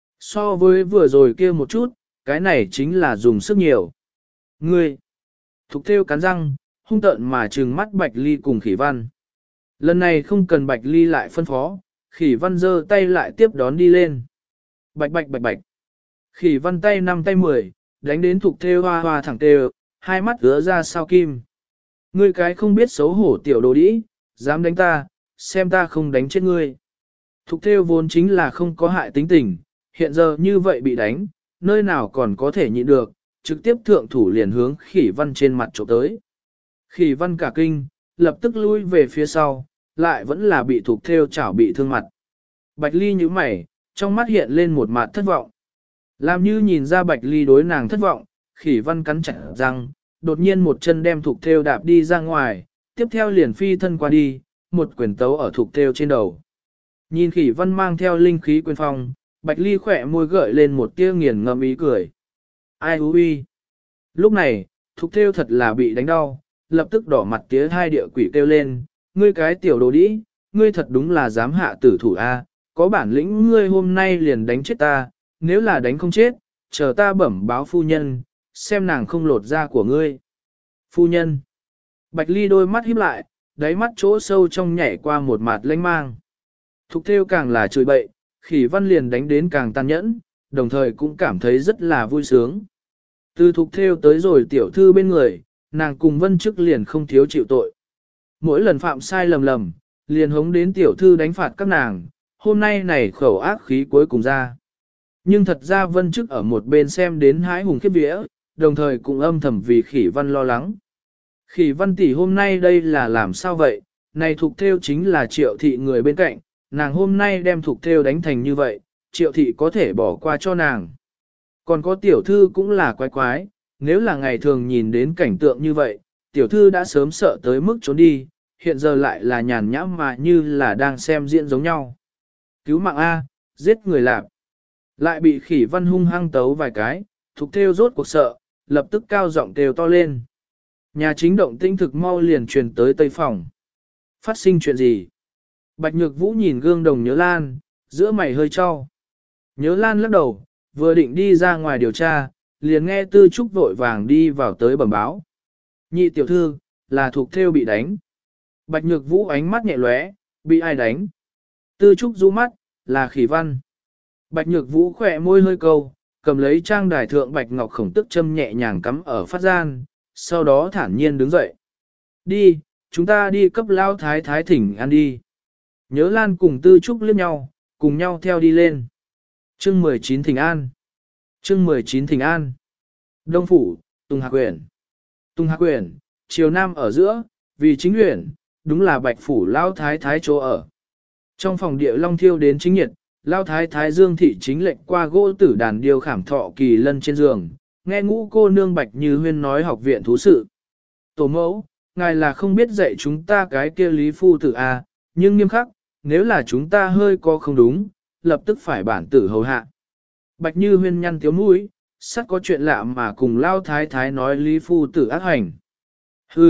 So với vừa rồi kia một chút, cái này chính là dùng sức nhiều. Ngươi! Thục Thêu cắn răng, hung tợn mà trừng mắt Bạch Ly cùng Khỉ Văn. Lần này không cần Bạch Ly lại phân phó, Khỉ Văn giơ tay lại tiếp đón đi lên. Bạch bạch bạch bạch. Khỉ Văn tay 5 tay 10, đánh đến Thục Thêu hoa hoa thẳng tê, hai mắt ứa ra sao kim. Ngươi cái không biết xấu hổ tiểu đồ đĩ, dám đánh ta, xem ta không đánh chết ngươi. Thục Thêu vốn chính là không có hại tính tình, hiện giờ như vậy bị đánh, nơi nào còn có thể nhịn được, trực tiếp thượng thủ liền hướng Khỉ Văn trên mặt chụp tới. Khỉ Văn cả kinh, lập tức lui về phía sau, lại vẫn là bị Thục Thêu chảo bị thương mặt. Bạch Ly nhíu mày, trong mắt hiện lên một mặt thất vọng. Làm như nhìn ra Bạch Ly đối nàng thất vọng, Khỉ Văn cắn chặt răng, đột nhiên một chân đem Thục Thêu đạp đi ra ngoài, tiếp theo liền phi thân qua đi, một quyền tấu ở Thục Thêu trên đầu. Nhìn Khỉ Văn mang theo linh khí quyền phong, Bạch Ly khỏe môi gợi lên một tia nghiền ngẫm ý cười. Ai hú uy. Lúc này, Thục Thêu thật là bị đánh đau, lập tức đỏ mặt tía hai địa quỷ kêu lên, ngươi cái tiểu đồ đĩ, ngươi thật đúng là dám hạ tử thủ a, có bản lĩnh ngươi hôm nay liền đánh chết ta, nếu là đánh không chết, chờ ta bẩm báo phu nhân, xem nàng không lột da của ngươi. Phu nhân. Bạch Ly đôi mắt híp lại, đáy mắt chỗ sâu trong nhảy qua một mặt lanh mang. Thục Thêu càng là chửi bậy, Khỉ Văn liền đánh đến càng tàn nhẫn, đồng thời cũng cảm thấy rất là vui sướng. Từ Thục Thêu tới rồi tiểu thư bên người, nàng cùng Vân Trức liền không thiếu chịu tội. Mỗi lần phạm sai lầm, liền hống đến tiểu thư đánh phạt các nàng, hôm nay này khẩu ác khí cuối cùng ra. Nhưng thật ra Vân Trức ở một bên xem đến hái hùng khiếp vía, đồng thời cũng âm thầm vì Khỉ Văn lo lắng. Khỉ Văn tỷ hôm nay đây là làm sao vậy, này Thục Thêu chính là Triệu thị người bên cạnh, nàng hôm nay đem Thục Thêu đánh thành như vậy, Triệu thị có thể bỏ qua cho nàng. Còn có tiểu thư cũng là quái quái, nếu là ngày thường nhìn đến cảnh tượng như vậy, tiểu thư đã sớm sợ tới mức trốn đi, hiện giờ lại là nhàn nhã mà như là đang xem diễn giống nhau. Cứu mạng A, giết người lạc. Lại bị Khỉ Văn hung hăng tấu vài cái, Thục Thêu rốt cuộc sợ, lập tức cao giọng kêu to lên. Nhà chính động tinh thực mau liền truyền tới tây phòng. Phát sinh chuyện gì? Bạch Nhược Vũ nhìn gương đồng Nhớ Lan, giữa mày hơi cho. Nhớ Lan lắc đầu, vừa định đi ra ngoài điều tra, liền nghe Tư Trúc vội vàng đi vào tới bẩm báo. Nhị tiểu thư, là Thục Thêu bị đánh. Bạch Nhược Vũ ánh mắt nhẹ lóe, bị ai đánh? Tư Trúc rũ mắt, là Khỉ Văn. Bạch Nhược Vũ khỏe môi hơi câu, cầm lấy trang đài thượng Bạch Ngọc Khổng Tức châm nhẹ nhàng cắm ở phát gian, sau đó thản nhiên đứng dậy. Đi, chúng ta đi cấp lao thái thái thỉnh ăn đi. Nhớ Lan cùng Tư Trúc liếc nhau, cùng nhau theo đi lên. Chương 19 Thỉnh An. Chương 19 Thỉnh An. Đông Phủ, Tùng Hạc Uyển. Tùng Hạc Uyển, chiều nam ở giữa, vì chính uyển, đúng là Bạch Phủ lao thái thái chỗ ở. Trong phòng địa long thiêu đến chính nhiệt, lao thái thái Dương thị chính lệnh qua gỗ tử đàn điêu khảm thọ kỳ lân trên giường, nghe ngũ cô nương Bạch Như Huyên nói học viện thú sự. Tổ mẫu, ngài là không biết dạy chúng ta cái kia lý phu tử a, nhưng nghiêm khắc, nếu là chúng ta hơi có không đúng, lập tức phải bản tử hầu hạ. Bạch Như Huyên nhăn tiếu mũi, sắt có chuyện lạ mà cùng lao thái thái nói lý phu tử ác hành. Hừ,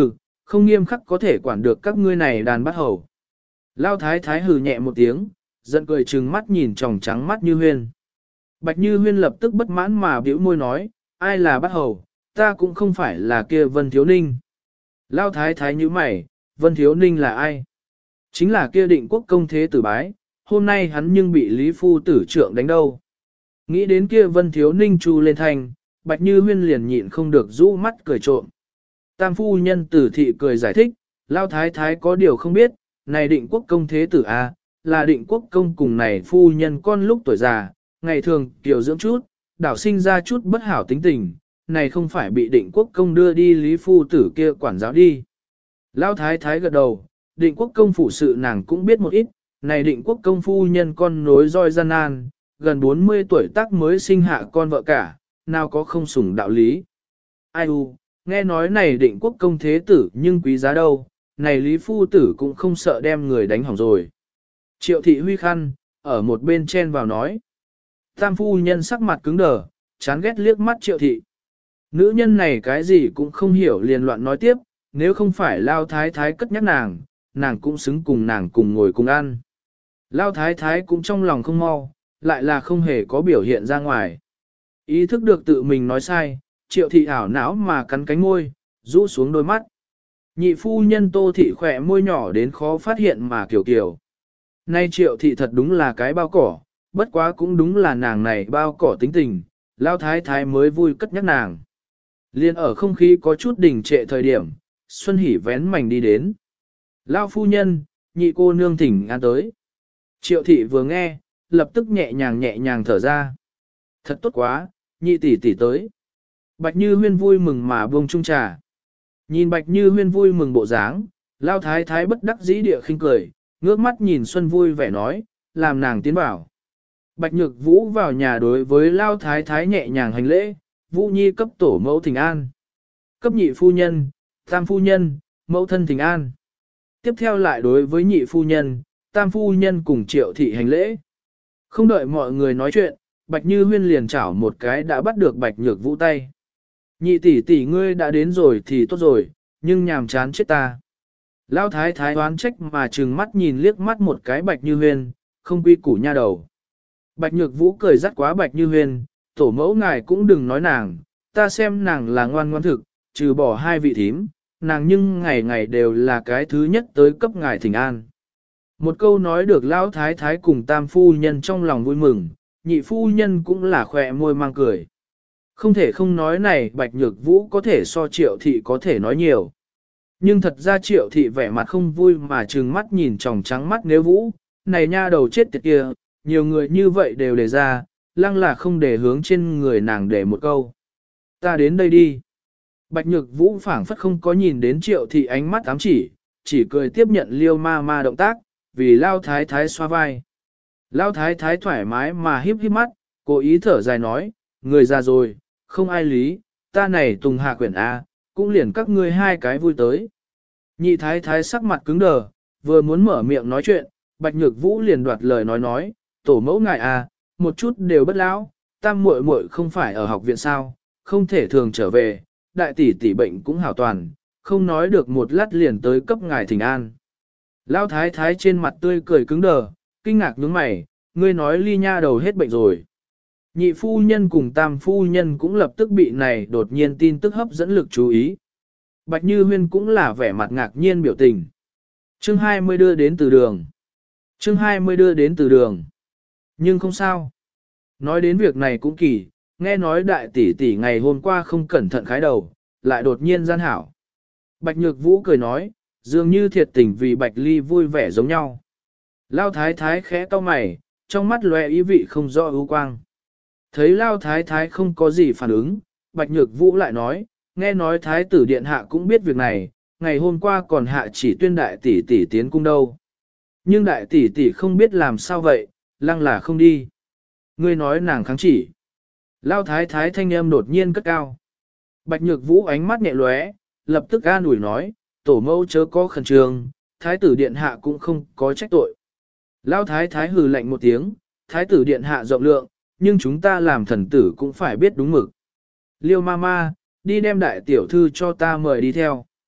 không nghiêm khắc có thể quản được các ngươi này đàn bắt hầu. Lao thái thái hừ nhẹ một tiếng, giận cười trừng mắt nhìn tròng trắng mắt Như Huyên. Bạch Như Huyên lập tức bất mãn mà bĩu môi nói, ai là bắt hầu, ta cũng không phải là kia Vân Thiếu Ninh. Lao thái thái như mày, Vân Thiếu Ninh là ai? Chính là kia Định Quốc công thế tử bái, hôm nay hắn nhưng bị Lý Phu tử trượng đánh đâu. Nghĩ đến kia Vân Thiếu Ninh chu lên thành, Bạch Như Huyên liền nhịn không được rũ mắt cười trộm. Tam phu nhân tử thị cười giải thích, Lao thái thái có điều không biết, này Định Quốc công thế tử a, là Định Quốc công cùng này phu nhân con lúc tuổi già, ngày thường tiểu dưỡng chút, đảo sinh ra chút bất hảo tính tình, này không phải bị Định Quốc công đưa đi Lý Phu tử kia quản giáo đi. Lao thái thái gật đầu, Định Quốc công phủ sự nàng cũng biết một ít, này Định Quốc công phu nhân con nối roi gian nan, gần 40 tuổi tác mới sinh hạ con vợ cả, nào có không sủng đạo lý. Ai u, nghe nói này Định Quốc công thế tử nhưng quý giá đâu, này Lý Phu tử cũng không sợ đem người đánh hỏng rồi. Triệu thị huy khăn, ở một bên chen vào nói. Tam phu nhân sắc mặt cứng đờ, chán ghét liếc mắt Triệu thị. Nữ nhân này cái gì cũng không hiểu liền loạn nói tiếp, nếu không phải Lao thái thái cất nhắc nàng, nàng cũng xứng cùng nàng cùng ngồi cùng ăn. Lao thái thái cũng trong lòng không mau, lại là không hề có biểu hiện ra ngoài. Ý thức được tự mình nói sai, Triệu thị ảo não mà cắn cánh môi, rũ xuống đôi mắt. Nhị phu nhân Tô thị khỏe môi nhỏ đến khó phát hiện mà kiểu kiểu. Nay Triệu thị thật đúng là cái bao cỏ, bất quá cũng đúng là nàng này bao cỏ tính tình, Lao thái thái mới vui cất nhắc nàng. Liên ở không khí có chút đình trệ thời điểm, Xuân Hỷ vén mảnh đi đến. Lao phu nhân, nhị cô nương thỉnh an tới. Triệu thị vừa nghe, lập tức nhẹ nhàng thở ra. Thật tốt quá, nhị tỷ tỷ tới. Bạch Như Huyên vui mừng mà buông chung trà. Nhìn Bạch Như Huyên vui mừng bộ dáng, Lao thái thái bất đắc dĩ địa khinh cười, ngước mắt nhìn Xuân vui vẻ nói, làm nàng tiến bảo. Bạch Nhược Vũ vào nhà đối với Lao thái thái nhẹ nhàng hành lễ, Vũ Nhi cấp tổ mẫu thỉnh an. Cấp nhị phu nhân, tam phu nhân, mẫu thân thỉnh an. Tiếp theo lại đối với nhị phu nhân, tam phu nhân cùng Triệu thị hành lễ. Không đợi mọi người nói chuyện, Bạch Như Huyên liền chảo một cái đã bắt được Bạch Nhược Vũ tay. Nhị tỷ tỷ ngươi đã đến rồi thì tốt rồi, nhưng nhàm chán chết ta. Lão thái thái oán trách mà trừng mắt nhìn liếc mắt một cái Bạch Như Huyên, không quy củ nha đầu. Bạch Nhược Vũ cười dắt quá Bạch Như Huyên, tổ mẫu ngài cũng đừng nói nàng, ta xem nàng là ngoan ngoãn thực, trừ bỏ hai vị thím, nàng nhưng ngày ngày đều là cái thứ nhất tới cấp ngài thỉnh an. Một câu nói được Lão thái thái cùng tam phu nhân trong lòng vui mừng, nhị phu nhân cũng là khỏe môi mang cười. Không thể không nói này Bạch Nhược Vũ có thể so Triệu thị có thể nói nhiều. Nhưng thật ra Triệu thị vẻ mặt không vui mà trừng mắt nhìn tròng trắng mắt nếu Vũ, này nha đầu chết tiệt kia, nhiều người như vậy đều đề ra, lăng là không để hướng trên người nàng để một câu. Ta đến đây đi. Bạch Nhược Vũ phảng phất không có nhìn đến Triệu thị ánh mắt ám chỉ cười tiếp nhận Liêu ma ma động tác, vì Lao thái thái xoa vai. Lao thái thái thoải mái mà híp híp mắt, cố ý thở dài nói, người già rồi, không ai lý, ta này Tùng Hạ quyển A, cũng liền các ngươi hai cái vui tới. Nhị thái thái sắc mặt cứng đờ, vừa muốn mở miệng nói chuyện, Bạch Nhược Vũ liền đoạt lời nói, tổ mẫu ngài A, một chút đều bất lão, tam muội muội không phải ở học viện sao, không thể thường trở về, đại tỷ tỷ bệnh cũng hảo toàn, không nói được một lát liền tới cấp ngài thỉnh an. Lão thái thái trên mặt tươi cười cứng đờ, kinh ngạc nhướng mày, ngươi nói ly nha đầu hết bệnh rồi. Nhị phu nhân cùng tam phu nhân cũng lập tức bị này đột nhiên tin tức hấp dẫn lực chú ý. Bạch Như Huyên cũng là vẻ mặt ngạc nhiên biểu tình. Chương 20 đưa đến từ đường. Chương 20 đưa đến từ đường. Nhưng không sao. Nói đến việc này cũng kỳ, nghe nói đại tỷ tỷ ngày hôm qua không cẩn thận khái đầu, lại đột nhiên gian hảo. Bạch Nhược Vũ cười nói, dường như thiệt tình vì Bạch Ly vui vẻ giống nhau. Lao thái thái khẽ cau mày, trong mắt lóe ý vị không rõ ưu quang. Thấy Lao thái thái không có gì phản ứng, Bạch Nhược Vũ lại nói, nghe nói thái tử điện hạ cũng biết việc này, ngày hôm qua còn hạ chỉ tuyên đại tỷ tỷ tiến cung đâu. Nhưng đại tỷ tỷ không biết làm sao vậy, lăng là không đi. Ngươi nói nàng kháng chỉ. Lao thái thái thanh âm đột nhiên cất cao. Bạch Nhược Vũ ánh mắt nhẹ lóe, lập tức an ủi nói, tổ mẫu chớ có khẩn trương, thái tử điện hạ cũng không có trách tội. Lao thái thái hừ lạnh một tiếng, thái tử điện hạ rộng lượng, nhưng chúng ta làm thần tử cũng phải biết đúng mực. Liêu ma ma, đi đem đại tiểu thư cho ta mời đi theo.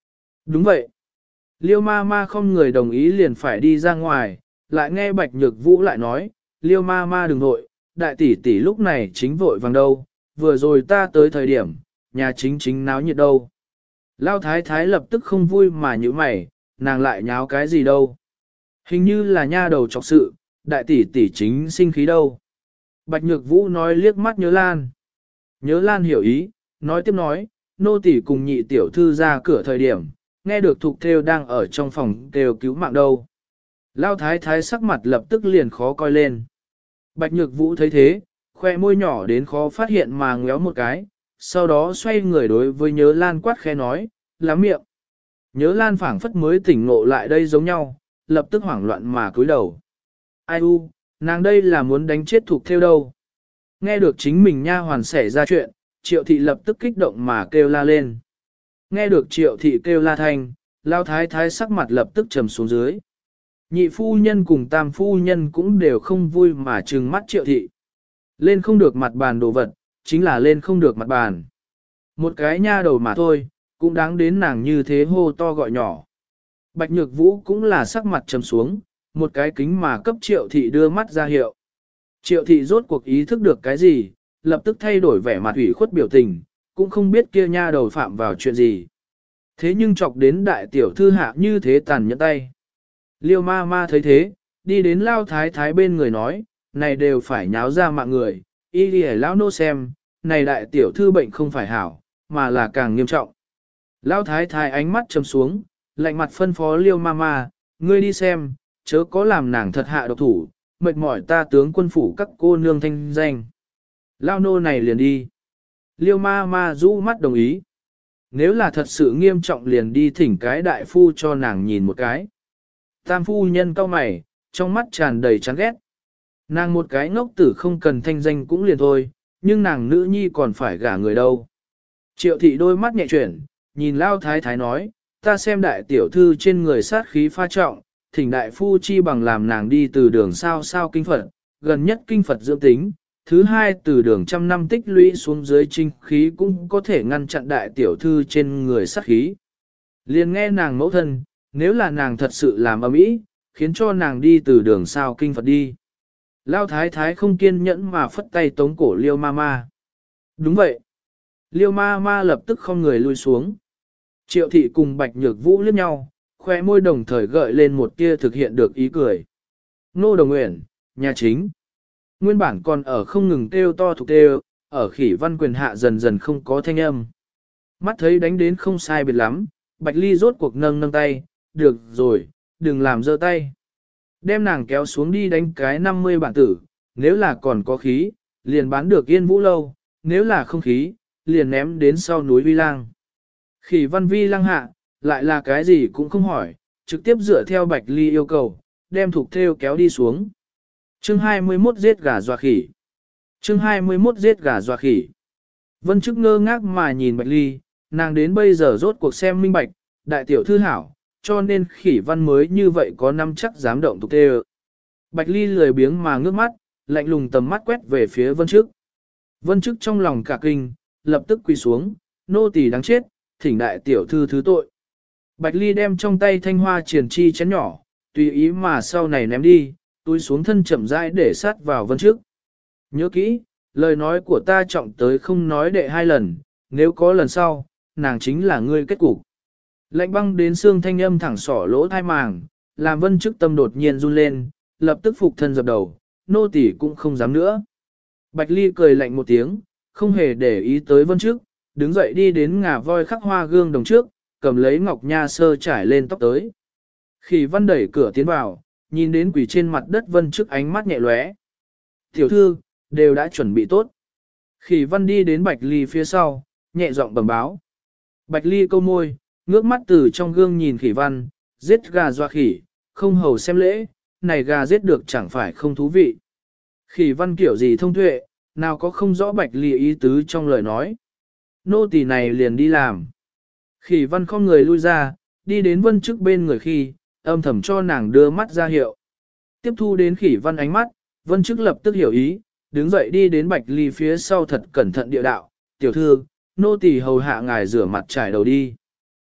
Đúng vậy. Liêu ma ma không người đồng ý liền phải đi ra ngoài, lại nghe Bạch Nhược Vũ lại nói, Liêu ma ma đừng vội, đại tỷ tỷ lúc này chính vội vàng đâu, vừa rồi ta tới thời điểm, nhà chính chính náo nhiệt đâu. Lao thái thái lập tức không vui mà như mày, nàng lại nháo cái gì đâu. Hình như là nha đầu trọc sự, đại tỷ tỷ chính sinh khí đâu. Bạch Nhược Vũ nói liếc mắt Nhớ Lan. Nhớ Lan hiểu ý, nói tiếp nói, nô tỷ cùng nhị tiểu thư ra cửa thời điểm, nghe được Thục Thêu đang ở trong phòng kêu cứu mạng đâu. Lao thái thái sắc mặt lập tức liền khó coi lên. Bạch Nhược Vũ thấy thế, khoe môi nhỏ đến khó phát hiện mà ngéo một cái, sau đó xoay người đối với Nhớ Lan quát khẽ nói, lắm miệng. Nhớ Lan phảng phất mới tỉnh ngộ lại đây giống nhau, lập tức hoảng loạn mà cúi đầu. Ai u, nàng đây là muốn đánh chết Thục Thêu đâu. Nghe được chính mình nha hoàn xảy ra chuyện, Triệu thị lập tức kích động mà kêu la lên. Nghe được Triệu thị kêu la thanh, Lao thái thái sắc mặt lập tức trầm xuống dưới. Nhị phu nhân cùng tam phu nhân cũng đều không vui mà trừng mắt Triệu thị. Lên không được mặt bàn đồ vật, chính là lên không được mặt bàn. Một cái nha đầu mà thôi, cũng đáng đến nàng như thế hô to gọi nhỏ. Bạch Nhược Vũ cũng là sắc mặt trầm xuống, một cái kính mà cấp Triệu thị đưa mắt ra hiệu. Triệu thị rốt cuộc ý thức được cái gì, lập tức thay đổi vẻ mặt ủy khuất biểu tình, cũng không biết kia nha đầu phạm vào chuyện gì. Thế nhưng chọc đến đại tiểu thư hạ như thế tàn nhẫn tay. Liêu ma ma thấy thế, đi đến Lao thái thái bên người nói, này đều phải nháo ra mạng người, y đi lão nô xem, này đại tiểu thư bệnh không phải hảo, mà là càng nghiêm trọng. Lao thái thái ánh mắt trầm xuống, lạnh mặt phân phó Liêu ma ma, ngươi đi xem, chớ có làm nàng thật hạ độc thủ, mệt mỏi ta tướng quân phủ các cô nương thanh danh. Lao nô này liền đi. Liêu ma ma rũ mắt đồng ý. Nếu là thật sự nghiêm trọng liền đi thỉnh cái đại phu cho nàng nhìn một cái. Tam phu nhân cau mày, trong mắt tràn đầy chán ghét. Nàng một cái ngốc tử không cần thanh danh cũng liền thôi, nhưng nàng nữ nhi còn phải gả người đâu. Triệu thị đôi mắt nhẹ chuyển, nhìn Lao thái thái nói, ta xem đại tiểu thư trên người sát khí pha trọng, thỉnh đại phu chi bằng làm nàng đi từ đường sao sao kinh Phật, gần nhất kinh Phật dưỡng tính, thứ hai từ đường trăm năm tích lũy xuống dưới trinh khí cũng có thể ngăn chặn đại tiểu thư trên người sát khí. Liền nghe nàng mẫu thân, nếu là nàng thật sự làm ầm ĩ, khiến cho nàng đi từ đường sao kinh Phật đi. Lao thái thái không kiên nhẫn mà phất tay tống cổ Liêu ma ma. Đúng vậy. Liêu ma ma lập tức không người lui xuống. Triệu thị cùng Bạch Nhược Vũ liếc nhau, khoe môi đồng thời gợi lên một tia thực hiện được ý cười. Nô Đồng Uyển, nhà chính. Nguyên bản còn ở không ngừng kêu to thuộc kêu, ở Khỉ Văn Quyền hạ dần dần không có thanh âm. Mắt thấy đánh đến không sai biệt lắm, Bạch Ly rốt cuộc nâng tay, được rồi, đừng làm dơ tay. Đem nàng kéo xuống đi đánh cái 50 bản tử, nếu là còn có khí, liền bán được Yên Vũ Lâu, nếu là không khí, liền ném đến sau núi Vi Lang. Khỉ Văn Vi Lang hạ, lại là cái gì cũng không hỏi, trực tiếp dựa theo Bạch Ly yêu cầu, đem Thục Thêu kéo đi xuống. Chương 21 giết gà dọa khỉ. Chương 21 giết gà dọa khỉ. Vân Chức ngơ ngác mà nhìn Bạch Ly, nàng đến bây giờ rốt cuộc xem minh bạch, đại tiểu thư hảo, cho nên Khỉ Văn mới như vậy có năm chắc dám động Thục Thêu. Bạch Ly lười biếng mà ngước mắt, lạnh lùng tầm mắt quét về phía Vân Chức. Vân Chức trong lòng cả kinh, lập tức quỳ xuống, nô tỳ đáng chết, thỉnh đại tiểu thư thứ tội. Bạch Ly đem trong tay thanh hoa triển chi chén nhỏ, tùy ý mà sau này ném đi, túi xuống thân chậm rãi để sát vào Vân Chức. Nhớ kỹ, lời nói của ta trọng tới không nói đệ 2 lần, nếu có lần sau, nàng chính là ngươi kết cục. Lạnh băng đến xương thanh âm thẳng sỏ lỗ thai màng, làm Vân Chức tâm đột nhiên run lên, lập tức phục thân dập đầu, nô tỳ cũng không dám nữa. Bạch Ly cười lạnh một tiếng, không hề để ý tới Vân Chức, đứng dậy đi đến ngà voi khắc hoa gương đồng trước, cầm lấy ngọc nha sơ trải lên tóc tới. Khỉ Văn đẩy cửa tiến vào, nhìn đến quỷ trên mặt đất Vân Chức ánh mắt nhẹ lóe. Tiểu thư, đều đã chuẩn bị tốt. Khỉ Văn đi đến Bạch Ly phía sau, nhẹ giọng bẩm báo. Bạch Ly câu môi, ngước mắt từ trong gương nhìn Khỉ Văn, giết gà dọa khỉ, không hầu xem lễ, này gà giết được chẳng phải không thú vị. Khỉ Văn kiểu gì thông tuệ, nào có không rõ Bạch Ly ý tứ trong lời nói. Nô tỳ này liền đi làm. Khỉ Văn không người lui ra, đi đến Vân Chức bên người khi, âm thầm cho nàng đưa mắt ra hiệu. Tiếp thu đến Khỉ Văn ánh mắt, Vân Chức lập tức hiểu ý, đứng dậy đi đến Bạch Ly phía sau thật cẩn thận địa đạo, tiểu thư, nô tỳ hầu hạ ngài rửa mặt trải đầu đi.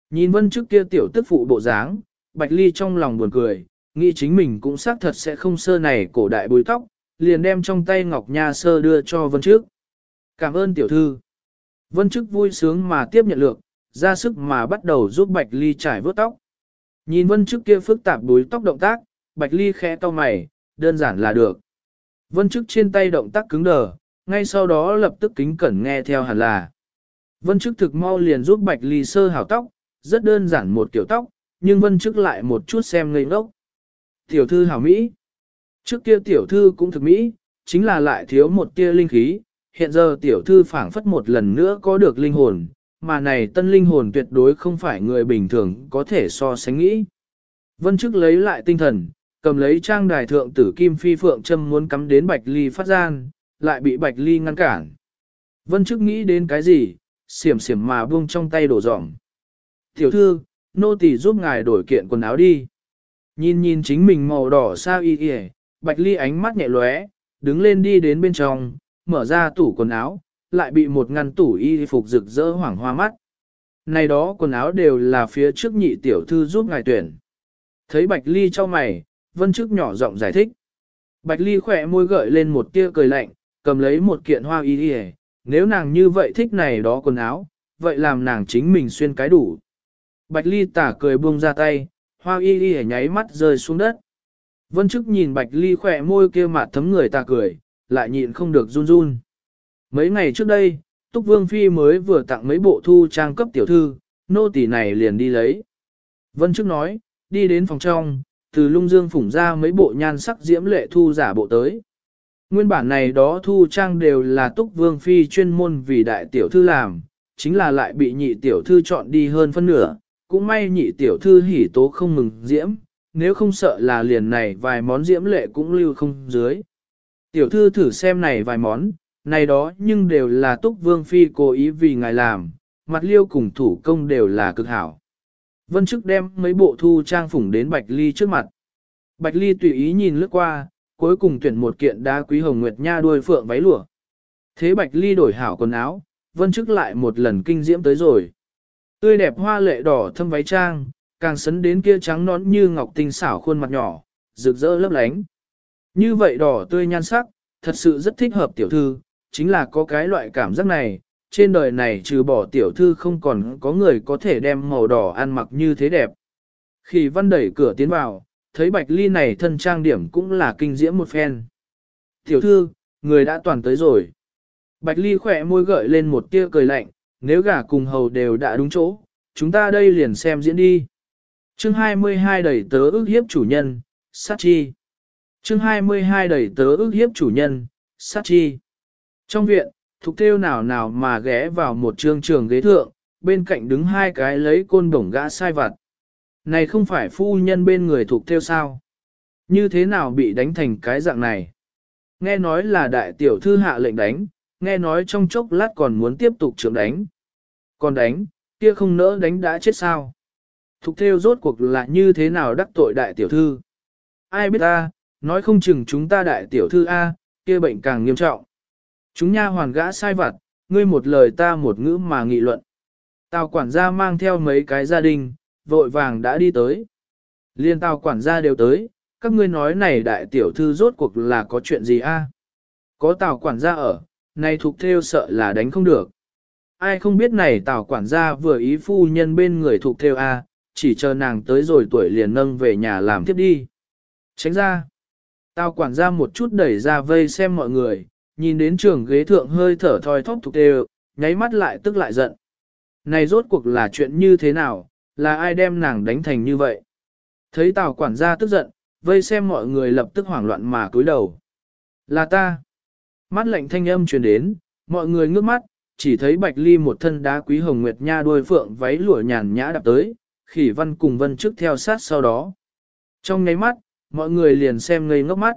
Nhìn Vân trước kia tiểu tức phụ bộ dáng, Bạch Ly trong lòng buồn cười, nghĩ chính mình cũng xác thật sẽ không sơ này cổ đại búi tóc, liền đem trong tay ngọc nha sơ đưa cho Vân trước. Cảm ơn tiểu thư. Vân trước vui sướng mà tiếp nhận lượng, ra sức mà bắt đầu giúp Bạch Ly trải vớt tóc. Nhìn Vân trước kia phức tạp búi tóc động tác, Bạch Ly khẽ cau mày, đơn giản là được. Vân trước trên tay động tác cứng đờ, ngay sau đó lập tức kính cẩn nghe theo hẳn là. Vân trước thực mau liền giúp Bạch Ly sơ hảo tóc, rất đơn giản một kiểu tóc, nhưng Vân trước lại một chút xem ngây ngốc. Tiểu thư hảo Mỹ. Trước kia tiểu thư cũng thực Mỹ, chính là lại thiếu một tia linh khí, hiện giờ tiểu thư phảng phất một lần nữa có được linh hồn, mà này tân linh hồn tuyệt đối không phải người bình thường có thể so sánh nghĩ. Vân trước lấy lại tinh thần, cầm lấy trang đài thượng tử kim phi phượng châm muốn cắm đến Bạch Ly phát gian, lại bị Bạch Ly ngăn cản. Vân trước nghĩ đến cái gì, xiểm xiểm mà buông trong tay đổ dỏng. Tiểu thư, nô tỳ giúp ngài đổi kiện quần áo đi. Nhìn nhìn chính mình màu đỏ sao y y, Bạch Ly ánh mắt nhẹ lóe, đứng lên đi đến bên trong, mở ra tủ quần áo, lại bị một ngăn tủ y phục rực rỡ hoảng hoa mắt. Này đó quần áo đều là phía trước nhị tiểu thư giúp ngài tuyển. Thấy Bạch Ly cho mày, Vân trước nhỏ giọng giải thích. Bạch Ly khỏe môi gợi lên một tia cười lạnh, cầm lấy một kiện hoa y y, nếu nàng như vậy thích này đó quần áo, vậy làm nàng chính mình xuyên cái đủ. Bạch Ly tả cười buông ra tay, hoa y y nháy mắt rơi xuống đất. Vân chức nhìn Bạch Ly khỏe môi kia mặt thấm người ta cười, lại nhịn không được run run. Mấy ngày trước đây, Túc Vương Phi mới vừa tặng mấy bộ thu trang cấp tiểu thư, nô tỳ này liền đi lấy. Vân chức nói, đi đến phòng trong, từ lung dương phủng ra mấy bộ nhan sắc diễm lệ thu giả bộ tới. Nguyên bản này đó thu trang đều là Túc Vương Phi chuyên môn vì đại tiểu thư làm, chính là lại bị nhị tiểu thư chọn đi hơn phân nửa, cũng may nhị tiểu thư hỉ tố không mừng diễm, nếu không sợ là liền này vài món diễm lệ cũng lưu không dưới. Tiểu thư thử xem này vài món, này đó nhưng đều là Túc Vương Phi cố ý vì ngài làm, mặt liêu cùng thủ công đều là cực hảo. Vân chức đem mấy bộ thu trang phủng đến Bạch Ly trước mặt. Bạch Ly tùy ý nhìn lướt qua, cuối cùng tuyển một kiện đá quý hồng nguyệt nha đuôi phượng váy lụa. Thế Bạch Ly đổi hảo quần áo, Vân chức lại một lần kinh diễm tới rồi. Tươi đẹp hoa lệ đỏ thâm váy trang, càng sấn đến kia trắng nón như ngọc tinh xảo khuôn mặt nhỏ, rực rỡ lấp lánh. Như vậy đỏ tươi nhan sắc, thật sự rất thích hợp tiểu thư, chính là có cái loại cảm giác này, trên đời này trừ bỏ tiểu thư không còn có người có thể đem màu đỏ ăn mặc như thế đẹp. Khi Văn đẩy cửa tiến vào, thấy Bạch Ly này thân trang điểm cũng là kinh diễm một phen. Tiểu thư, người đã toàn tới rồi. Bạch Ly khỏe môi gợi lên một tia cười lạnh, nếu gả cùng hầu đều đã đúng chỗ, chúng ta đây liền xem diễn đi. Chương 22 đẩy tớ ước hiếp chủ nhân, sát chi. Chương 22 đẩy tớ ước hiếp chủ nhân, sát chi. Trong viện, Thục Thêu nào nào mà ghé vào một trương trường ghế thượng, bên cạnh đứng hai cái lấy côn đồng gã sai vặt. Này không phải phu nhân bên người Thục Thêu sao? Như thế nào bị đánh thành cái dạng này? Nghe nói là đại tiểu thư hạ lệnh đánh, nghe nói trong chốc lát còn muốn tiếp tục trưởng đánh. Còn đánh, kia không nỡ đánh đã chết sao? Thục Thêu rốt cuộc là như thế nào đắc tội đại tiểu thư? Ai biết ta, nói không chừng chúng ta đại tiểu thư A, kia bệnh càng nghiêm trọng. Chúng nha hoàn gã sai vặt, ngươi một lời ta một ngữ mà nghị luận. Tào quản gia mang theo mấy cái gia đình, vội vàng đã đi tới. Liên tào quản gia đều tới, các ngươi nói này đại tiểu thư rốt cuộc là có chuyện gì a? Có tào quản gia ở, này Thục Thêu sợ là đánh không được. Ai không biết này tào quản gia vừa ý phu nhân bên người Thục Thêu a, chỉ chờ nàng tới rồi tuổi liền nâng về nhà làm tiếp đi. Tránh ra. Tào quản gia một chút đẩy ra vây xem mọi người, nhìn đến trường ghế thượng hơi thở thoi thóp Thục Thêu, nháy mắt lại tức lại giận. Này rốt cuộc là chuyện như thế nào, là ai đem nàng đánh thành như vậy? Thấy Tào quản gia tức giận, vây xem mọi người lập tức hoảng loạn mà cúi đầu. Là ta. Mắt lạnh thanh âm truyền đến, mọi người ngước mắt, chỉ thấy Bạch Ly một thân đá quý hồng nguyệt nha đuôi phượng váy lụa nhàn nhã đạp tới, Khỉ Văn cùng Vân trước theo sát sau đó. Trong nháy mắt, mọi người liền xem ngây ngốc mắt.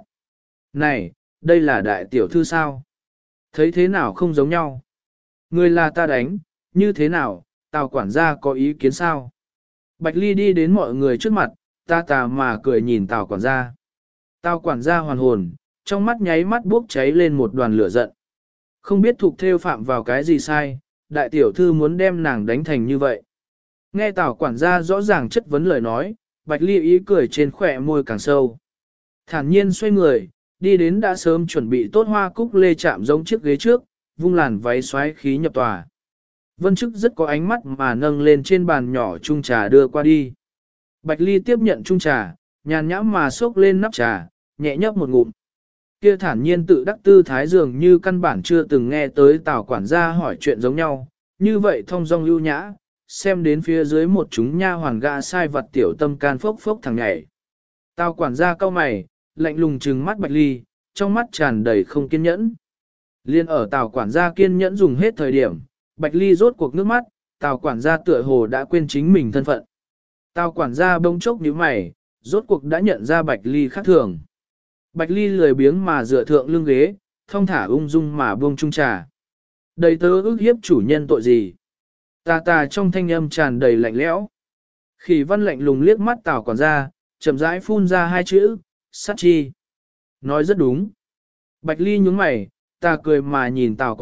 Này, đây là đại tiểu thư sao? Thấy thế nào không giống nhau? Người là ta đánh, như thế nào, Tào quản gia có ý kiến sao? Bạch Ly đi đến mọi người trước mặt, ta mà cười nhìn Tào quản gia. Tào quản gia hoàn hồn, trong mắt nháy mắt bốc cháy lên một đoàn lửa giận. Không biết Thục Thêu phạm vào cái gì sai, đại tiểu thư muốn đem nàng đánh thành như vậy. Nghe Tào quản gia rõ ràng chất vấn lời nói, Bạch Ly ý cười trên khỏe môi càng sâu. Thản nhiên xoay người, đi đến đã sớm chuẩn bị tốt hoa cúc lê chạm giống chiếc ghế trước, vung làn váy xoáy khí nhập tòa. Vân Chức rất có ánh mắt mà nâng lên trên bàn nhỏ chung trà đưa qua đi. Bạch Ly tiếp nhận chung trà, nhàn nhãm mà xốc lên nắp trà, nhẹ nhấp một ngụm. Kia thản nhiên tự đắc tư thái dường như căn bản chưa từng nghe tới Tào quản gia hỏi chuyện giống nhau, như vậy thông dong ưu nhã, xem đến phía dưới một chúng nha hoàn gã sai vật tiểu tâm can phốc phốc thằng nhảy. Tào quản gia cau mày, lạnh lùng trừng mắt Bạch Ly, trong mắt tràn đầy không kiên nhẫn. Liên ở Tào quản gia kiên nhẫn dùng hết thời điểm, Bạch Ly rốt cuộc nước mắt, Tào quản gia tựa hồ đã quên chính mình thân phận. Tào quản gia bỗng chốc nhíu mày, rốt cuộc đã nhận ra Bạch Ly khác thường. Bạch Ly lười biếng mà dựa thượng lưng ghế, thong thả ung dung mà buông chung trà. Đầy tớ ước hiếp chủ nhân tội gì? Tà trong thanh âm tràn đầy lạnh lẽo. Khỉ Văn lạnh lùng liếc mắt Tào quản gia, chậm rãi phun ra hai chữ, sát chi. Nói rất đúng. Bạch Ly nhướng mày, ta cười mà nhìn Tào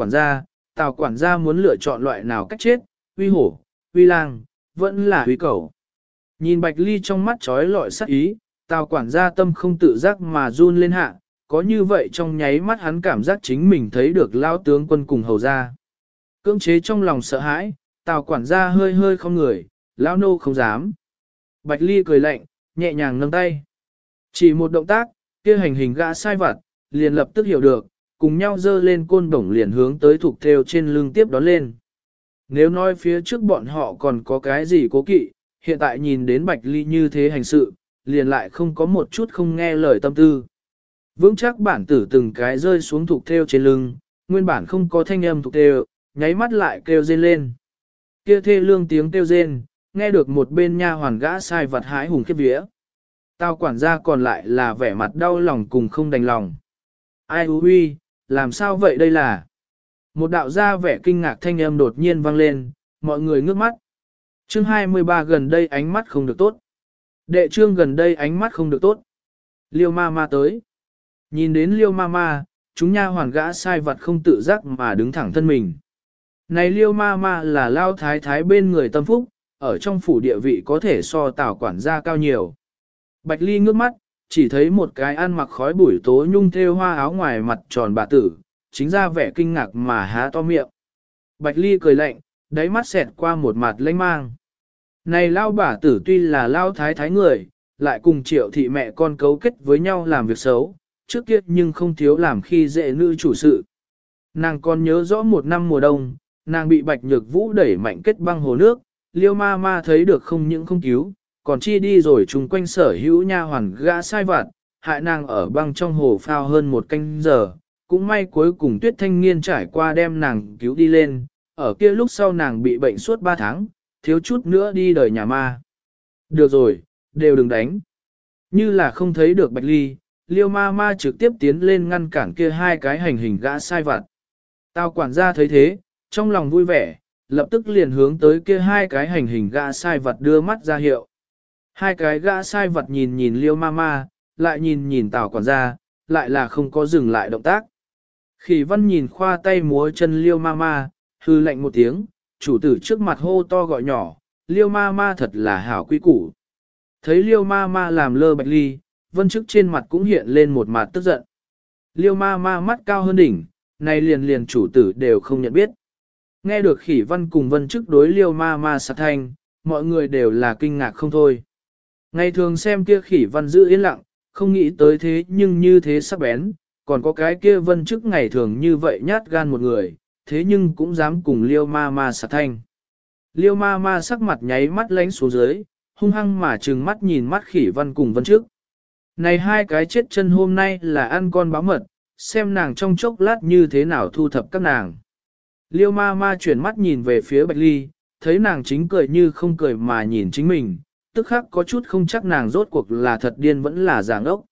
quản gia muốn lựa chọn loại nào cách chết, uy hổ, uy lang, vẫn là uy cẩu. Nhìn Bạch Ly trong mắt trói lọi sát ý, Tào quản gia tâm không tự giác mà run lên hạ, có như vậy trong nháy mắt hắn cảm giác chính mình thấy được lao tướng quân cùng hầu gia. Cưỡng chế trong lòng sợ hãi, Tào quản gia hơi hơi không người, lão nô không dám. Bạch Ly cười lạnh, nhẹ nhàng nâng tay. Chỉ một động tác, kia hành hình gã sai vặt, liền lập tức hiểu được, cùng nhau dơ lên côn bổng liền hướng tới thục theo trên lưng tiếp đón lên. Nếu nói phía trước bọn họ còn có cái gì cố kỵ, hiện tại nhìn đến Bạch Ly như thế hành sự, liền lại không có một chút không nghe lời tâm tư. Vững chắc bản tử từng cái rơi xuống thục theo trên lưng, nguyên bản không có thanh âm thục theo, nháy mắt lại kêu rên lên. Kia thê lương tiếng kêu rên, nghe được một bên nha hoàn gã sai vặt hái hùng khiếp vía. Tao quản gia còn lại là vẻ mặt đau lòng cùng không đành lòng. Ai hú huy, làm sao vậy đây là? Một đạo gia vẻ kinh ngạc thanh âm đột nhiên vang lên, mọi người ngước mắt. Chương 23 gần đây ánh mắt không được tốt. Đệ trương gần đây ánh mắt không được tốt. Liêu ma ma tới. Nhìn đến liêu ma ma, chúng nha hoàn gã sai vặt không tự giác mà đứng thẳng thân mình. Này liêu ma ma là lao thái thái bên người tâm phúc, ở trong phủ địa vị có thể so Tào quản gia cao nhiều. Bạch Ly ngước mắt, chỉ thấy một cái ăn mặc khói bụi tố nhung thêu hoa áo ngoài mặt tròn bà tử, chính ra vẻ kinh ngạc mà há to miệng. Bạch Ly cười lạnh, đáy mắt xẹt qua một mặt lanh mang. Này lao bà tử tuy là lao thái thái người, lại cùng Triệu thị mẹ con cấu kết với nhau làm việc xấu, trước kia nhưng không thiếu làm khi dễ nữ chủ sự. Nàng còn nhớ rõ một năm mùa đông, nàng bị Bạch Nhược Vũ đẩy mạnh kết băng hồ nước, liêu ma ma thấy được không những không cứu, còn chi đi rồi chung quanh sở hữu nha hoàn gã sai vặt, hại nàng ở băng trong hồ phao hơn một canh giờ, cũng may cuối cùng Tuyết Thanh Nghiên trải qua đem nàng cứu đi lên, ở kia lúc sau nàng bị bệnh suốt 3 tháng, thiếu chút nữa đi đời nhà ma. Được rồi, đều đừng đánh. Như là không thấy được Bạch Ly, liêu ma ma trực tiếp tiến lên ngăn cản kia hai cái hành hình gã sai vặt. Tào quản gia thấy thế, trong lòng vui vẻ, lập tức liền hướng tới kia hai cái hành hình gã sai vặt đưa mắt ra hiệu. Hai cái gã sai vặt nhìn nhìn liêu ma ma, lại nhìn nhìn Tào quản gia, lại là không có dừng lại động tác. Khỉ Văn nhìn khoa tay múa chân liêu ma ma, hư lạnh một tiếng, chủ tử trước mặt hô to gọi nhỏ, liêu ma ma thật là hảo quý củ. Thấy liêu ma ma làm lơ Bạch Ly, Vân Chức trên mặt cũng hiện lên một mặt tức giận. Liêu ma ma mắt cao hơn đỉnh, này liền chủ tử đều không nhận biết. Nghe được Khỉ Văn cùng Vân Chức đối liêu ma ma sát thanh, mọi người đều là kinh ngạc không thôi. Ngày thường xem kia Khỉ Văn giữ yên lặng, không nghĩ tới thế nhưng như thế sắc bén, còn có cái kia Vân Chức ngày thường như vậy nhát gan một người, thế nhưng cũng dám cùng liêu ma ma sát thanh. Liêu ma ma sắc mặt nháy mắt lánh xuống dưới, hung hăng mà trừng mắt nhìn mắt Khỉ Văn cùng Vân Chức. Này hai cái chết chân hôm nay là ăn con báo mật, xem nàng trong chốc lát như thế nào thu thập các nàng. Liêu ma ma chuyển mắt nhìn về phía Bạch Ly, thấy nàng chính cười như không cười mà nhìn chính mình, tức khắc có chút không chắc nàng rốt cuộc là thật điên vẫn là giả ngốc.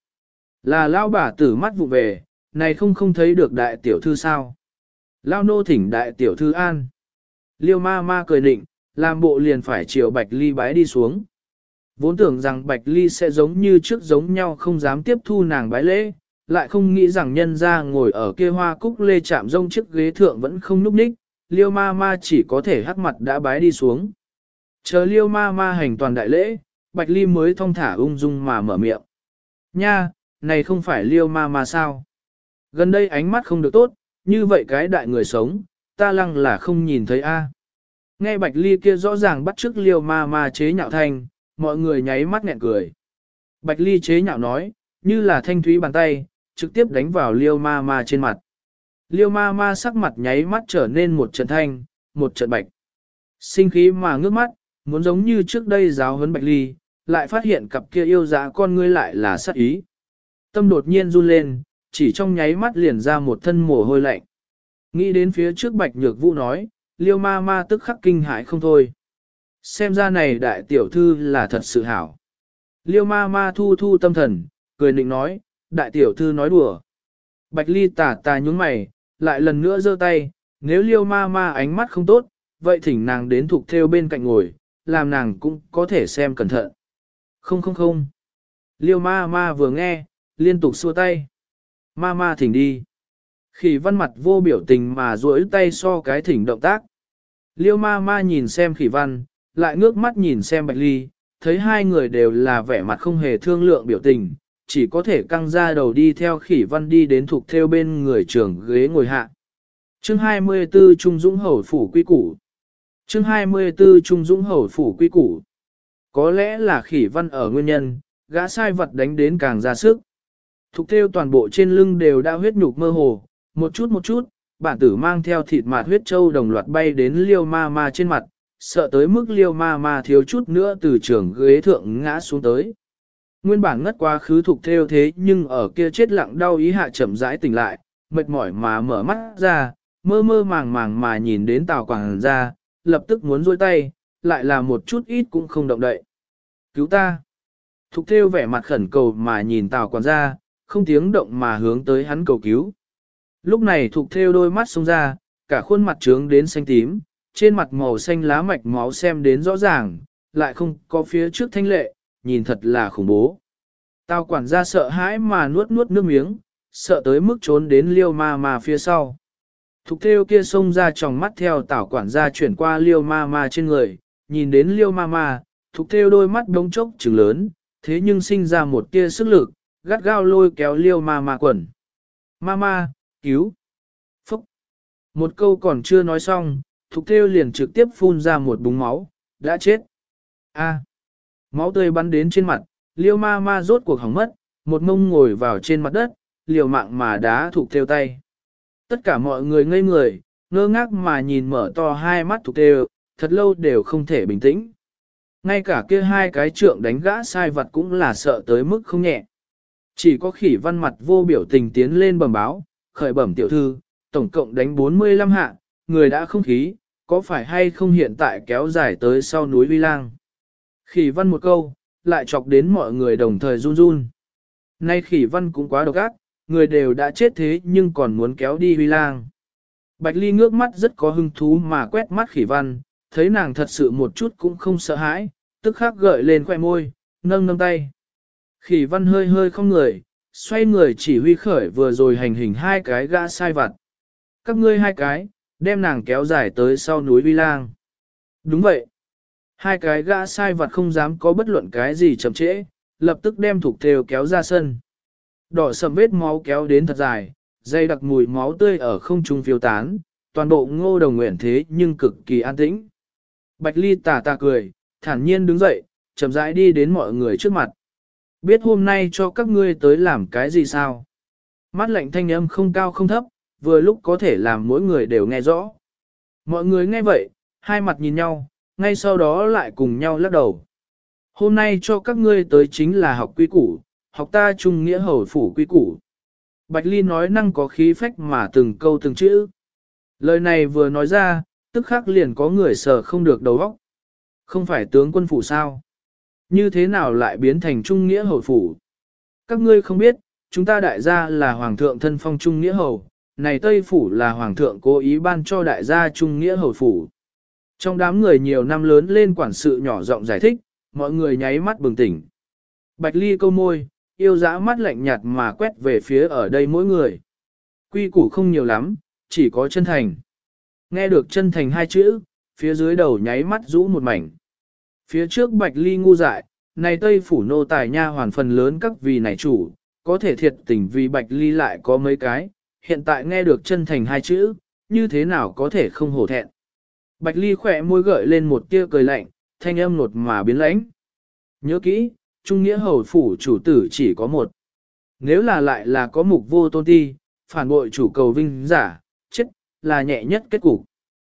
Là lao bà tử mắt vụ về, này không thấy được đại tiểu thư sao. Lao nô thỉnh đại tiểu thư an. Liêu ma ma cười định, làm bộ liền phải chiều Bạch Ly bái đi xuống. Vốn tưởng rằng Bạch Ly sẽ giống như trước giống nhau không dám tiếp thu nàng bái lễ, lại không nghĩ rằng nhân ra ngồi ở kia hoa cúc lê chạm rông chiếc ghế thượng vẫn không núp ních, liêu ma ma chỉ có thể hắc mặt đã bái đi xuống. Chờ liêu ma ma hành toàn đại lễ, Bạch Ly mới thong thả ung dung mà mở miệng. Nha, này không phải liêu ma ma sao? Gần đây ánh mắt không được tốt, như vậy cái đại người sống, ta lăng là không nhìn thấy a. Nghe Bạch Ly kia rõ ràng bắt chước liêu ma ma chế nhạo thanh, mọi người nháy mắt nghẹn cười. Bạch Ly chế nhạo nói, như là thanh thúy bàn tay, trực tiếp đánh vào liêu ma ma trên mặt. Liêu ma ma sắc mặt nháy mắt trở nên một trận thanh, một trận bạch. Sinh khí mà ngước mắt, muốn giống như trước đây giáo huấn Bạch Ly, lại phát hiện cặp kia yêu dã con ngươi lại là sát ý. Tâm đột nhiên run lên, chỉ trong nháy mắt liền ra một thân mồ hôi lạnh. Nghĩ đến phía trước Bạch Nhược Vũ nói, liêu ma ma tức khắc kinh hãi không thôi. Xem ra này đại tiểu thư là thật sự hảo. Liêu ma ma thu thu tâm thần, cười nịnh nói, đại tiểu thư nói đùa. Bạch Ly tà tà nhúng mày, lại lần nữa giơ tay, nếu liêu ma ma ánh mắt không tốt, vậy thỉnh nàng đến Thục Thêu bên cạnh ngồi, làm nàng cũng có thể xem cẩn thận. Không không không. Liêu ma ma vừa nghe, liên tục xua tay. Ma ma thỉnh đi. Khỉ văn mặt vô biểu tình mà duỗi tay so cái thỉnh động tác. Liêu ma ma nhìn xem khỉ văn, lại ngước mắt nhìn xem Bạch Ly, thấy hai người đều là vẻ mặt không hề thương lượng biểu tình, chỉ có thể căng ra đầu đi theo khỉ văn đi đến Thục Thêu bên người trưởng ghế ngồi hạ. Chương 24 Trung Dũng Hầu Phủ Quy Củ. Chương 24 Trung Dũng Hầu Phủ Quy Củ. Có lẽ là khỉ văn ở nguyên nhân, gã sai vật đánh đến càng ra sức. Thục Thêu toàn bộ trên lưng đều đã huyết nhục mơ hồ, một chút, bản tử mang theo thịt mạt huyết châu đồng loạt bay đến liêu ma ma trên mặt, sợ tới mức liêu ma ma thiếu chút nữa từ trường ghế thượng ngã xuống tới. Nguyên bản ngất quá khứ Thục Thêu thế nhưng ở kia chết lặng đau ý hạ chậm rãi tỉnh lại, mệt mỏi mà mở mắt ra, mơ mơ màng màng mà nhìn đến Tào Quảng ra, lập tức muốn duỗi tay, lại là một chút ít cũng không động đậy. Cứu ta! Thục Thêu vẻ mặt khẩn cầu mà nhìn Tào Quảng ra, không tiếng động mà hướng tới hắn cầu cứu. Lúc này Thục Thêu đôi mắt xông ra, cả khuôn mặt trướng đến xanh tím, trên mặt màu xanh lá mạch máu xem đến rõ ràng, lại không có phía trước thanh lệ, nhìn thật là khủng bố. Tào quản gia sợ hãi mà nuốt nước miếng, sợ tới mức trốn đến liêu ma ma phía sau. Thục Thêu kia xông ra tròng mắt theo Tào quản gia chuyển qua liêu ma ma trên người, nhìn đến liêu ma ma, Thục Thêu đôi mắt đống chốc trừng lớn, thế nhưng sinh ra một tia sức lực, gắt gao lôi kéo liêu ma ma quần. Ma ma, cứu! Phúc! Một câu còn chưa nói xong, Thục Thêu liền trực tiếp phun ra một búng máu, đã chết. A! Máu tươi bắn đến trên mặt, liêu ma ma rốt cuộc hỏng mất, một mông ngồi vào trên mặt đất, liều mạng mà đá Thục Thêu tay. Tất cả mọi người ngây người, ngơ ngác mà nhìn mở to hai mắt Thục Thêu, thật lâu đều không thể bình tĩnh. Ngay cả kia hai cái trượng đánh gã sai vật cũng là sợ tới mức không nhẹ. Chỉ có khỉ văn mặt vô biểu tình tiến lên bẩm báo, khởi bẩm tiểu thư, tổng cộng đánh 45 hạ, người đã không khí, có phải hay không hiện tại kéo dài tới sau núi Vi Lang. Khỉ văn một câu, lại chọc đến mọi người đồng thời run run. Nay khỉ văn cũng quá độc ác, người đều đã chết thế nhưng còn muốn kéo đi Vi Lang. Bạch Ly ngước mắt rất có hứng thú mà quét mắt khỉ văn, thấy nàng thật sự một chút cũng không sợ hãi, tức khắc gợi lên khoẻ môi, nâng nâng tay. Khỉ văn hơi hơi không người, xoay người chỉ huy khởi vừa rồi hành hình hai cái gã sai vặt. Các ngươi hai cái, đem nàng kéo dài tới sau núi Vi Lang. Đúng vậy. Hai cái gã sai vặt không dám có bất luận cái gì chậm trễ, lập tức đem Thục Thêu kéo ra sân. Đỏ sầm vết máu kéo đến thật dài, dây đặc mùi máu tươi ở không trung phiêu tán, toàn bộ Ngô Đồng Nguyện thế nhưng cực kỳ an tĩnh. Bạch Ly tà tà cười, thản nhiên đứng dậy, chậm rãi đi đến mọi người trước mặt. Biết hôm nay cho các ngươi tới làm cái gì sao? Mắt lạnh thanh âm không cao không thấp, vừa lúc có thể làm mỗi người đều nghe rõ. Mọi người nghe vậy, hai mặt nhìn nhau, ngay sau đó lại cùng nhau lắc đầu. Hôm nay cho các ngươi tới chính là học quy củ, học ta trung nghĩa hầu phủ quy củ. Bạch Ly nói năng có khí phách mà từng câu từng chữ. Lời này vừa nói ra, tức khắc liền có người sờ không được đầu óc. Không phải tướng quân phủ sao? Như thế nào lại biến thành trung nghĩa hầu phủ? Các ngươi không biết, chúng ta đại gia là hoàng thượng thân phong trung nghĩa hầu, này Tây phủ là hoàng thượng cố ý ban cho đại gia trung nghĩa hầu phủ. Trong đám người nhiều năm lớn lên quản sự nhỏ giọng giải thích, mọi người nháy mắt bừng tỉnh. Bạch Ly câu môi, yêu dã mắt lạnh nhạt mà quét về phía ở đây mỗi người. Quy củ không nhiều lắm, chỉ có chân thành. Nghe được chân thành hai chữ, phía dưới đầu nháy mắt rũ một mảnh. Phía trước Bạch Ly ngu dại, này Tây phủ nô tài nha hoàn phần lớn các vì này chủ, có thể thiệt tình vì Bạch Ly lại có mấy cái, hiện tại nghe được chân thành hai chữ, như thế nào có thể không hổ thẹn. Bạch Ly khỏe môi gợi lên một tia cười lạnh, thanh âm nột mà biến lãnh. Nhớ kỹ, trung nghĩa hầu phủ chủ tử chỉ có một. Nếu là lại là có mục vô tôn ti, phản bội chủ cầu vinh giả, chết, là nhẹ nhất kết cục.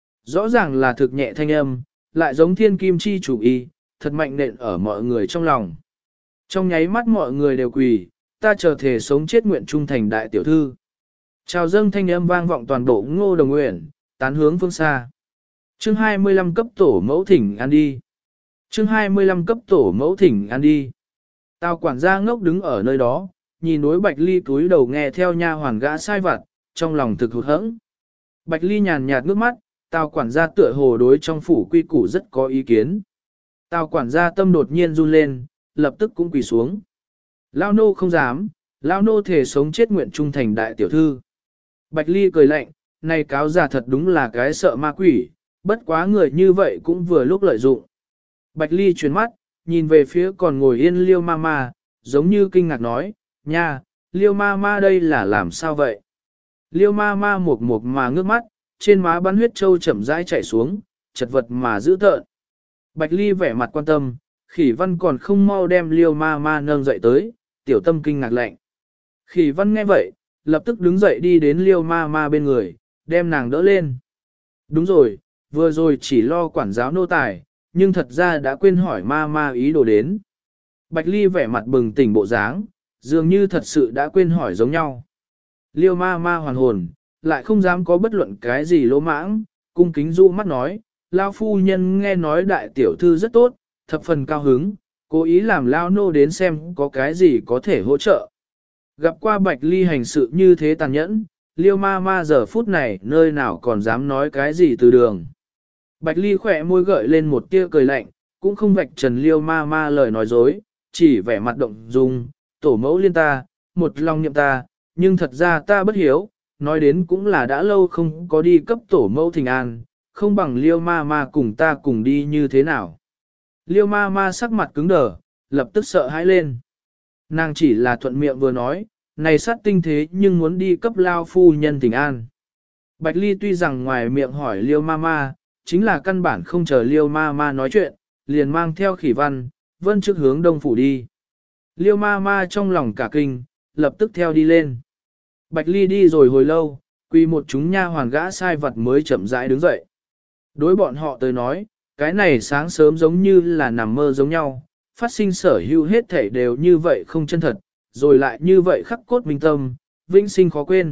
Rõ ràng là thực nhẹ thanh âm, lại giống thiên kim chi chủ y, thật mạnh nện ở mọi người trong lòng. Trong nháy mắt mọi người đều quỳ, ta chờ thể sống chết nguyện trung thành đại tiểu thư. Chào dâng thanh âm vang vọng toàn bộ Ngô Đồng Nguyện, tán hướng phương xa. Chương 25 cấp tổ mẫu thỉnh ăn đi. Chương 25 cấp tổ mẫu thỉnh ăn đi. Tào quản gia ngốc đứng ở nơi đó, nhìn đối Bạch Ly cúi đầu nghe theo nha hoàn gã sai vặt, trong lòng thực hụt hẫng. Bạch Ly nhàn nhạt nước mắt, Tào quản gia tựa hồ đối trong phủ quy củ rất có ý kiến. Tào quản gia tâm đột nhiên run lên, lập tức cũng quỳ xuống. Lao nô không dám, Lao nô thể sống chết nguyện trung thành đại tiểu thư. Bạch Ly cười lạnh, này cáo già thật đúng là cái sợ ma quỷ, bất quá người như vậy cũng vừa lúc lợi dụng. Bạch Ly chuyển mắt, nhìn về phía còn ngồi yên Liêu ma ma, giống như kinh ngạc nói, nha, Liêu ma ma đây là làm sao vậy? Liêu ma ma mộc mộc mà ngước mắt, trên má bắn huyết châu chậm rãi chảy xuống, chật vật mà giữ tợn. Bạch Ly vẻ mặt quan tâm, Khỉ Văn còn không mau đem Liêu ma ma nâng dậy tới, tiểu tâm kinh ngạc lạnh. Khỉ Văn nghe vậy, lập tức đứng dậy đi đến Liêu ma ma bên người, đem nàng đỡ lên. Đúng rồi, vừa rồi chỉ lo quản giáo nô tài, nhưng thật ra đã quên hỏi ma ma ý đồ đến. Bạch Ly vẻ mặt bừng tỉnh bộ dáng, dường như thật sự đã quên hỏi giống nhau. Liêu ma ma hoàn hồn, lại không dám có bất luận cái gì lỗ mãng, cung kính du mắt nói, Lao phu nhân nghe nói đại tiểu thư rất tốt, thập phần cao hứng, cố ý làm Lao nô đến xem có cái gì có thể hỗ trợ. Gặp qua Bạch Ly hành sự như thế tàn nhẫn, Liêu ma ma giờ phút này nơi nào còn dám nói cái gì từ đường. Bạch Ly khỏe môi gợi lên một tia cười lạnh, cũng không vạch trần Liêu ma ma lời nói dối, chỉ vẻ mặt động dung, tổ mẫu liên ta, một lòng niệm ta, nhưng thật ra ta bất hiếu, nói đến cũng là đã lâu không có đi cấp tổ mẫu thỉnh an, không bằng Liêu ma ma cùng ta cùng đi như thế nào. Liêu ma ma sắc mặt cứng đờ, lập tức sợ hãi lên. Nàng chỉ là thuận miệng vừa nói, này sát tinh thế nhưng muốn đi cấp Lao phu nhân thỉnh an. Bạch Ly tuy rằng ngoài miệng hỏi Liêu ma ma, chính là căn bản không chờ Liêu ma ma nói chuyện, liền mang theo Khỉ Văn, vân trước hướng đông phủ đi. Liêu ma ma trong lòng cả kinh, lập tức theo đi lên. Bạch Ly đi rồi hồi lâu, quy một chúng nha hoàn gã sai vật mới chậm rãi đứng dậy. Đối bọn họ tới nói, cái này sáng sớm giống như là nằm mơ giống nhau, phát sinh sở hữu hết thể đều như vậy không chân thật, rồi lại như vậy khắc cốt minh tâm, vĩnh sinh khó quên.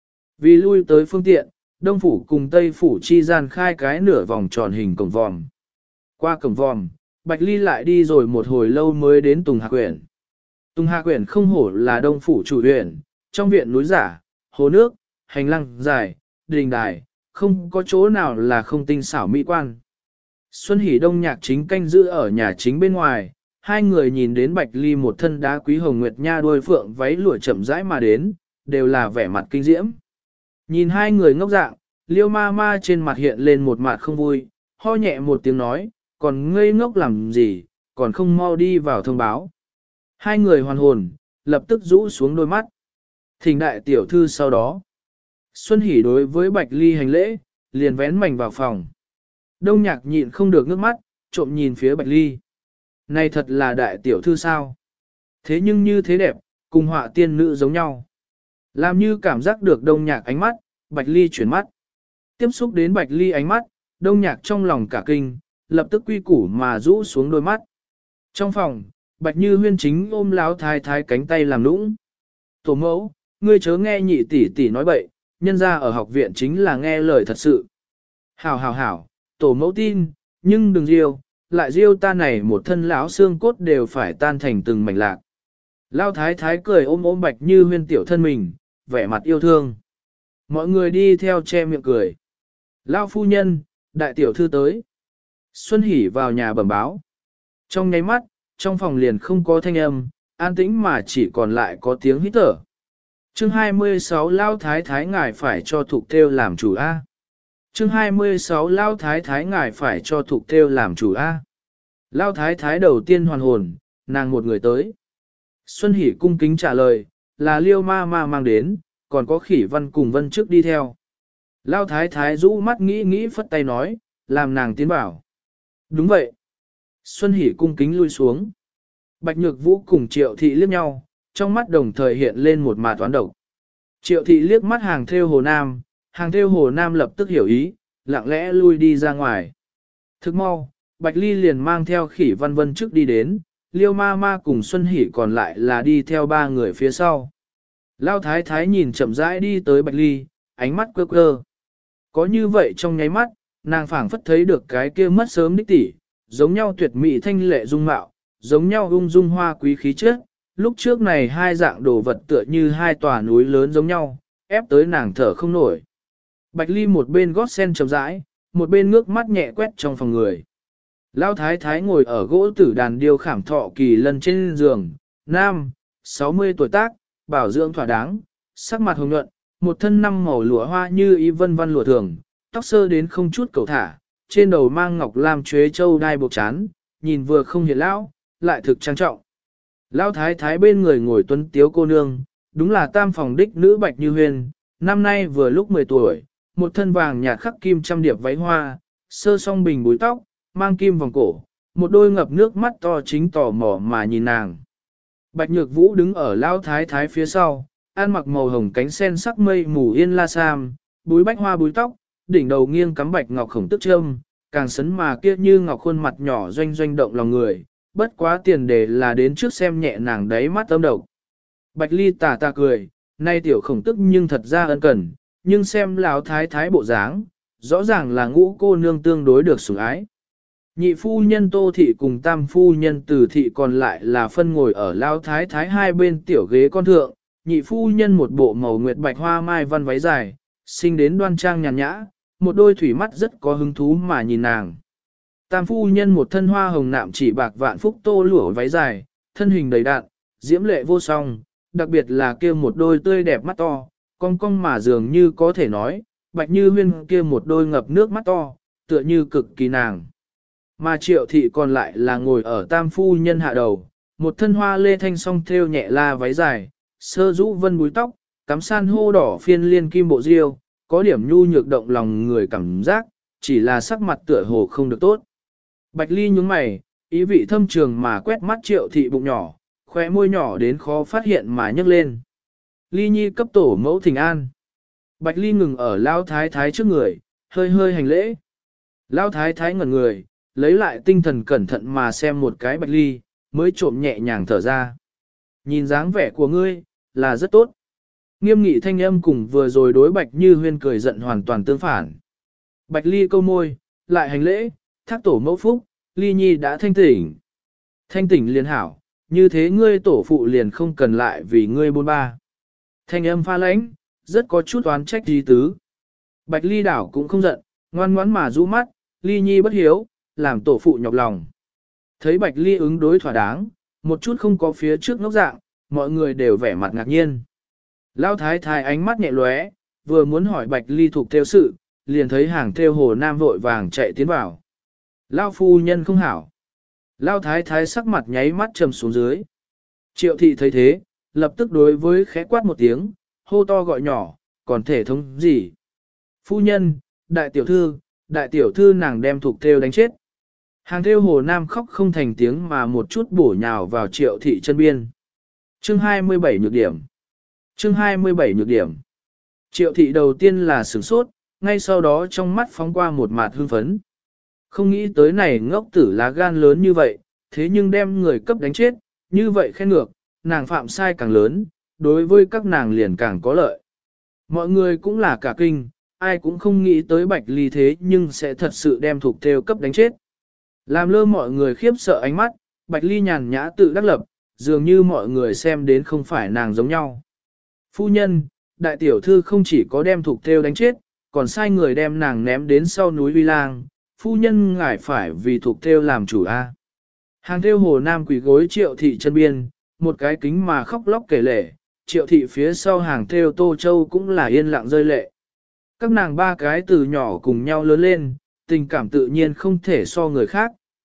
Vì lui tới phương tiện, Đông phủ cùng Tây phủ chi gian khai cái nửa vòng tròn hình cổng vòm. Qua cổng vòm, Bạch Ly lại đi rồi một hồi lâu mới đến Tùng Hà Quyển. Tùng Hà Quyển không hổ là Đông phủ chủ huyện, trong viện núi giả, hồ nước, hành lang dài, đình đài, không có chỗ nào là không tinh xảo mỹ quan. Xuân Hỷ Đông Nhạc chính canh giữ ở nhà chính bên ngoài, hai người nhìn đến Bạch Ly một thân đá quý hồng nguyệt nha đuôi phượng váy lụa chậm rãi mà đến, đều là vẻ mặt kinh diễm. Nhìn hai người ngốc dạng, Liêu ma ma trên mặt hiện lên một mặt không vui, ho nhẹ một tiếng nói, còn ngây ngốc làm gì, còn không mau đi vào thông báo. Hai người hoàn hồn, lập tức rũ xuống đôi mắt. Thỉnh đại tiểu thư sau đó. Xuân Hỷ đối với Bạch Ly hành lễ, liền vén mảnh vào phòng. Đông Nhạc nhịn không được nước mắt, trộm nhìn phía Bạch Ly. Này thật là đại tiểu thư sao? Thế nhưng như thế đẹp, cùng họa tiên nữ giống nhau. Làm như cảm giác được Đông Nhạc ánh mắt, Bạch Ly chuyển mắt. Tiếp xúc đến Bạch Ly ánh mắt, Đông Nhạc trong lòng cả kinh, lập tức quy củ mà rũ xuống đôi mắt. Trong phòng, Bạch Như Huyên chính ôm Lão thái thái cánh tay làm nũng. Tổ mẫu, ngươi chớ nghe nhị tỷ tỷ nói bậy, nhân ra ở học viện chính là nghe lời thật sự. Hảo hảo hảo, tổ mẫu tin, nhưng đừng riêu, lại riêu ta này một thân lão xương cốt đều phải tan thành từng mảnh lạc. Lão thái thái cười ôm ôm Bạch Như Huyên tiểu thân mình, vẻ mặt yêu thương. Mọi người đi theo che miệng cười. Lão phu nhân, đại tiểu thư tới. Xuân Hỷ vào nhà bẩm báo. Trong nháy mắt, trong phòng liền không có thanh âm, an tĩnh mà chỉ còn lại có tiếng hít thở. Chương 26 Lão thái thái ngài phải cho Thục Thêu làm chủ A. Chương 26 Lão thái thái ngài phải cho Thục Thêu làm chủ A. Lao thái thái đầu tiên hoàn hồn, nàng một người tới. Xuân Hỷ cung kính trả lời, là Liêu ma ma mang đến, còn có Khỉ Văn cùng Vân trước đi theo. Lao thái thái rũ mắt nghĩ nghĩ phất tay nói, làm nàng tiến bảo. Đúng vậy. Xuân Hỷ cung kính lui xuống. Bạch Nhược Vũ cùng Triệu Thị liếc nhau, trong mắt đồng thời hiện lên một mạt toán độc. Triệu Thị liếc mắt hàng theo Hồ Nam, hàng theo Hồ Nam lập tức hiểu ý, lặng lẽ lui đi ra ngoài. Thức mau, Bạch Ly liền mang theo Khỉ Văn Vân trước đi đến, Liêu ma ma cùng Xuân Hỷ còn lại là đi theo ba người phía sau. Lao thái thái nhìn chậm rãi đi tới Bạch Ly, ánh mắt quơ quơ. Có như vậy trong nháy mắt, nàng phảng phất thấy được cái kia mất sớm đích tỷ, giống nhau tuyệt mỹ thanh lệ dung mạo, giống nhau ung dung hoa quý khí chất. Lúc trước này hai dạng đồ vật tựa như hai tòa núi lớn giống nhau, ép tới nàng thở không nổi. Bạch Ly một bên gót sen chậm rãi, một bên ngước mắt nhẹ quét trong phòng người. Lão thái thái ngồi ở gỗ tử đàn điêu khảm thọ kỳ lân trên giường, nam, 60 tuổi tác, bảo dưỡng thỏa đáng, sắc mặt hồng nhuận, một thân năm màu lụa hoa như ý vân vân lụa thường, tóc sơ đến không chút cầu thả, trên đầu mang ngọc lam chuế châu đai buộc chán, nhìn vừa không hiện lão, lại thực trang trọng. Lão thái thái bên người ngồi tuấn tiếu cô nương, đúng là tam phòng đích nữ Bạch Như Huyền, năm nay vừa lúc 10 tuổi, một thân vàng nhạt khắc kim trăm điệp váy hoa, sơ song bình búi tóc, mang kim vòng cổ, một đôi ngập nước mắt to chính tò mò mà nhìn nàng. Bạch Nhược Vũ đứng ở Lão thái thái phía sau, ăn mặc màu hồng cánh sen sắc mây mù yên la sam, búi bách hoa búi tóc, đỉnh đầu nghiêng cắm bạch ngọc khổng tức trâm, càng sấn mà kia như ngọc khuôn mặt nhỏ doanh doanh động lòng người, bất quá tiền đề là đến trước xem nhẹ nàng đáy mắt âm độc. Bạch Ly tà tà cười, nay tiểu khổng tức nhưng thật ra ân cần, nhưng xem Lão thái thái bộ dáng, rõ ràng là ngũ cô nương tương đối được sủng ái. Nhị phu nhân Tô Thị cùng tam phu nhân Từ Thị còn lại là phân ngồi ở Lão thái thái hai bên tiểu ghế con thượng, nhị phu nhân một bộ màu nguyệt bạch hoa mai văn váy dài, xinh đến đoan trang nhàn nhã, một đôi thủy mắt rất có hứng thú mà nhìn nàng. Tam phu nhân một thân hoa hồng nạm chỉ bạc vạn phúc tô lụa váy dài, thân hình đầy đặn, diễm lệ vô song, đặc biệt là kia một đôi tươi đẹp mắt to, cong cong mà dường như có thể nói, Bạch Như Huyên kia một đôi ngập nước mắt to, tựa như cực kỳ nàng. Mà Triệu Thị còn lại là ngồi ở tam phu nhân hạ đầu, một thân hoa lê thanh song thêu nhẹ la váy dài, sơ rũ vân búi tóc, cắm san hô đỏ phiên liên kim bộ diêu, có điểm nhu nhược động lòng người cảm giác, chỉ là sắc mặt tựa hồ không được tốt. Bạch Ly nhướng mày, ý vị thâm trường mà quét mắt Triệu Thị bụng nhỏ, khóe môi nhỏ đến khó phát hiện mà nhấc lên. Ly Nhi cấp tổ mẫu thỉnh an. Bạch Ly ngừng ở Lão thái thái trước người, hơi hơi hành lễ. Lão thái thái ngẩn người, lấy lại tinh thần cẩn thận mà xem một cái Bạch Ly, mới trộm nhẹ nhàng thở ra. Nhìn dáng vẻ của ngươi, là rất tốt. Nghiêm nghị thanh âm cùng vừa rồi đối Bạch Như Huyên cười giận hoàn toàn tương phản. Bạch Ly câu môi, lại hành lễ, thác tổ mẫu phúc, Ly Nhi đã thanh tỉnh. Thanh tỉnh liền hảo, như thế ngươi tổ phụ liền không cần lại vì ngươi bôn ba. Thanh âm pha lãnh, rất có chút oán trách gì tứ. Bạch Ly đảo cũng không giận, ngoan ngoãn mà rũ mắt, Ly Nhi bất hiếu, làm tổ phụ nhọc lòng. Thấy Bạch Ly ứng đối thỏa đáng, một chút không có phía trước ngốc dạng, mọi người đều vẻ mặt ngạc nhiên. Lão thái thái ánh mắt nhẹ lóe, vừa muốn hỏi Bạch Ly thuộc theo sự, liền thấy hàng theo Hồ Nam vội vàng chạy tiến vào. Lão phu nhân không hảo. Lão thái thái sắc mặt nháy mắt trầm xuống dưới. Triệu Thị thấy thế, lập tức đối với khẽ quát một tiếng, hô to gọi nhỏ, còn thể thống gì? Phu nhân, đại tiểu thư nàng đem thuộc theo đánh chết. Hàng theo Hồ Nam khóc không thành tiếng mà một chút bổ nhào vào Triệu Thị chân biên. Chương 27 nhược điểm. Chương 27 nhược điểm. Triệu Thị đầu tiên là sửng sốt, ngay sau đó trong mắt phóng qua một mạt hưng phấn. Không nghĩ tới này ngốc tử lá gan lớn như vậy, thế nhưng đem người cấp đánh chết, như vậy khen ngược, nàng phạm sai càng lớn, đối với các nàng liền càng có lợi. Mọi người cũng là cả kinh, ai cũng không nghĩ tới Bạch Ly thế nhưng sẽ thật sự đem thuộc theo cấp đánh chết. Làm lơ mọi người khiếp sợ ánh mắt, Bạch Ly nhàn nhã tự đắc lập, dường như mọi người xem đến không phải nàng giống nhau. Phu nhân, đại tiểu thư không chỉ có đem thuộc theo đánh chết, còn sai người đem nàng ném đến sau núi Uy Lang, phu nhân ngài phải vì thuộc theo làm chủ a. Hàng theo Hồ Nam quỳ gối Triệu Thị chân biên, một cái kính mà khóc lóc kể lể, Triệu Thị phía sau hàng theo Tô Châu cũng là yên lặng rơi lệ. Các nàng ba cái từ nhỏ cùng nhau lớn lên, tình cảm tự nhiên không thể so người khác,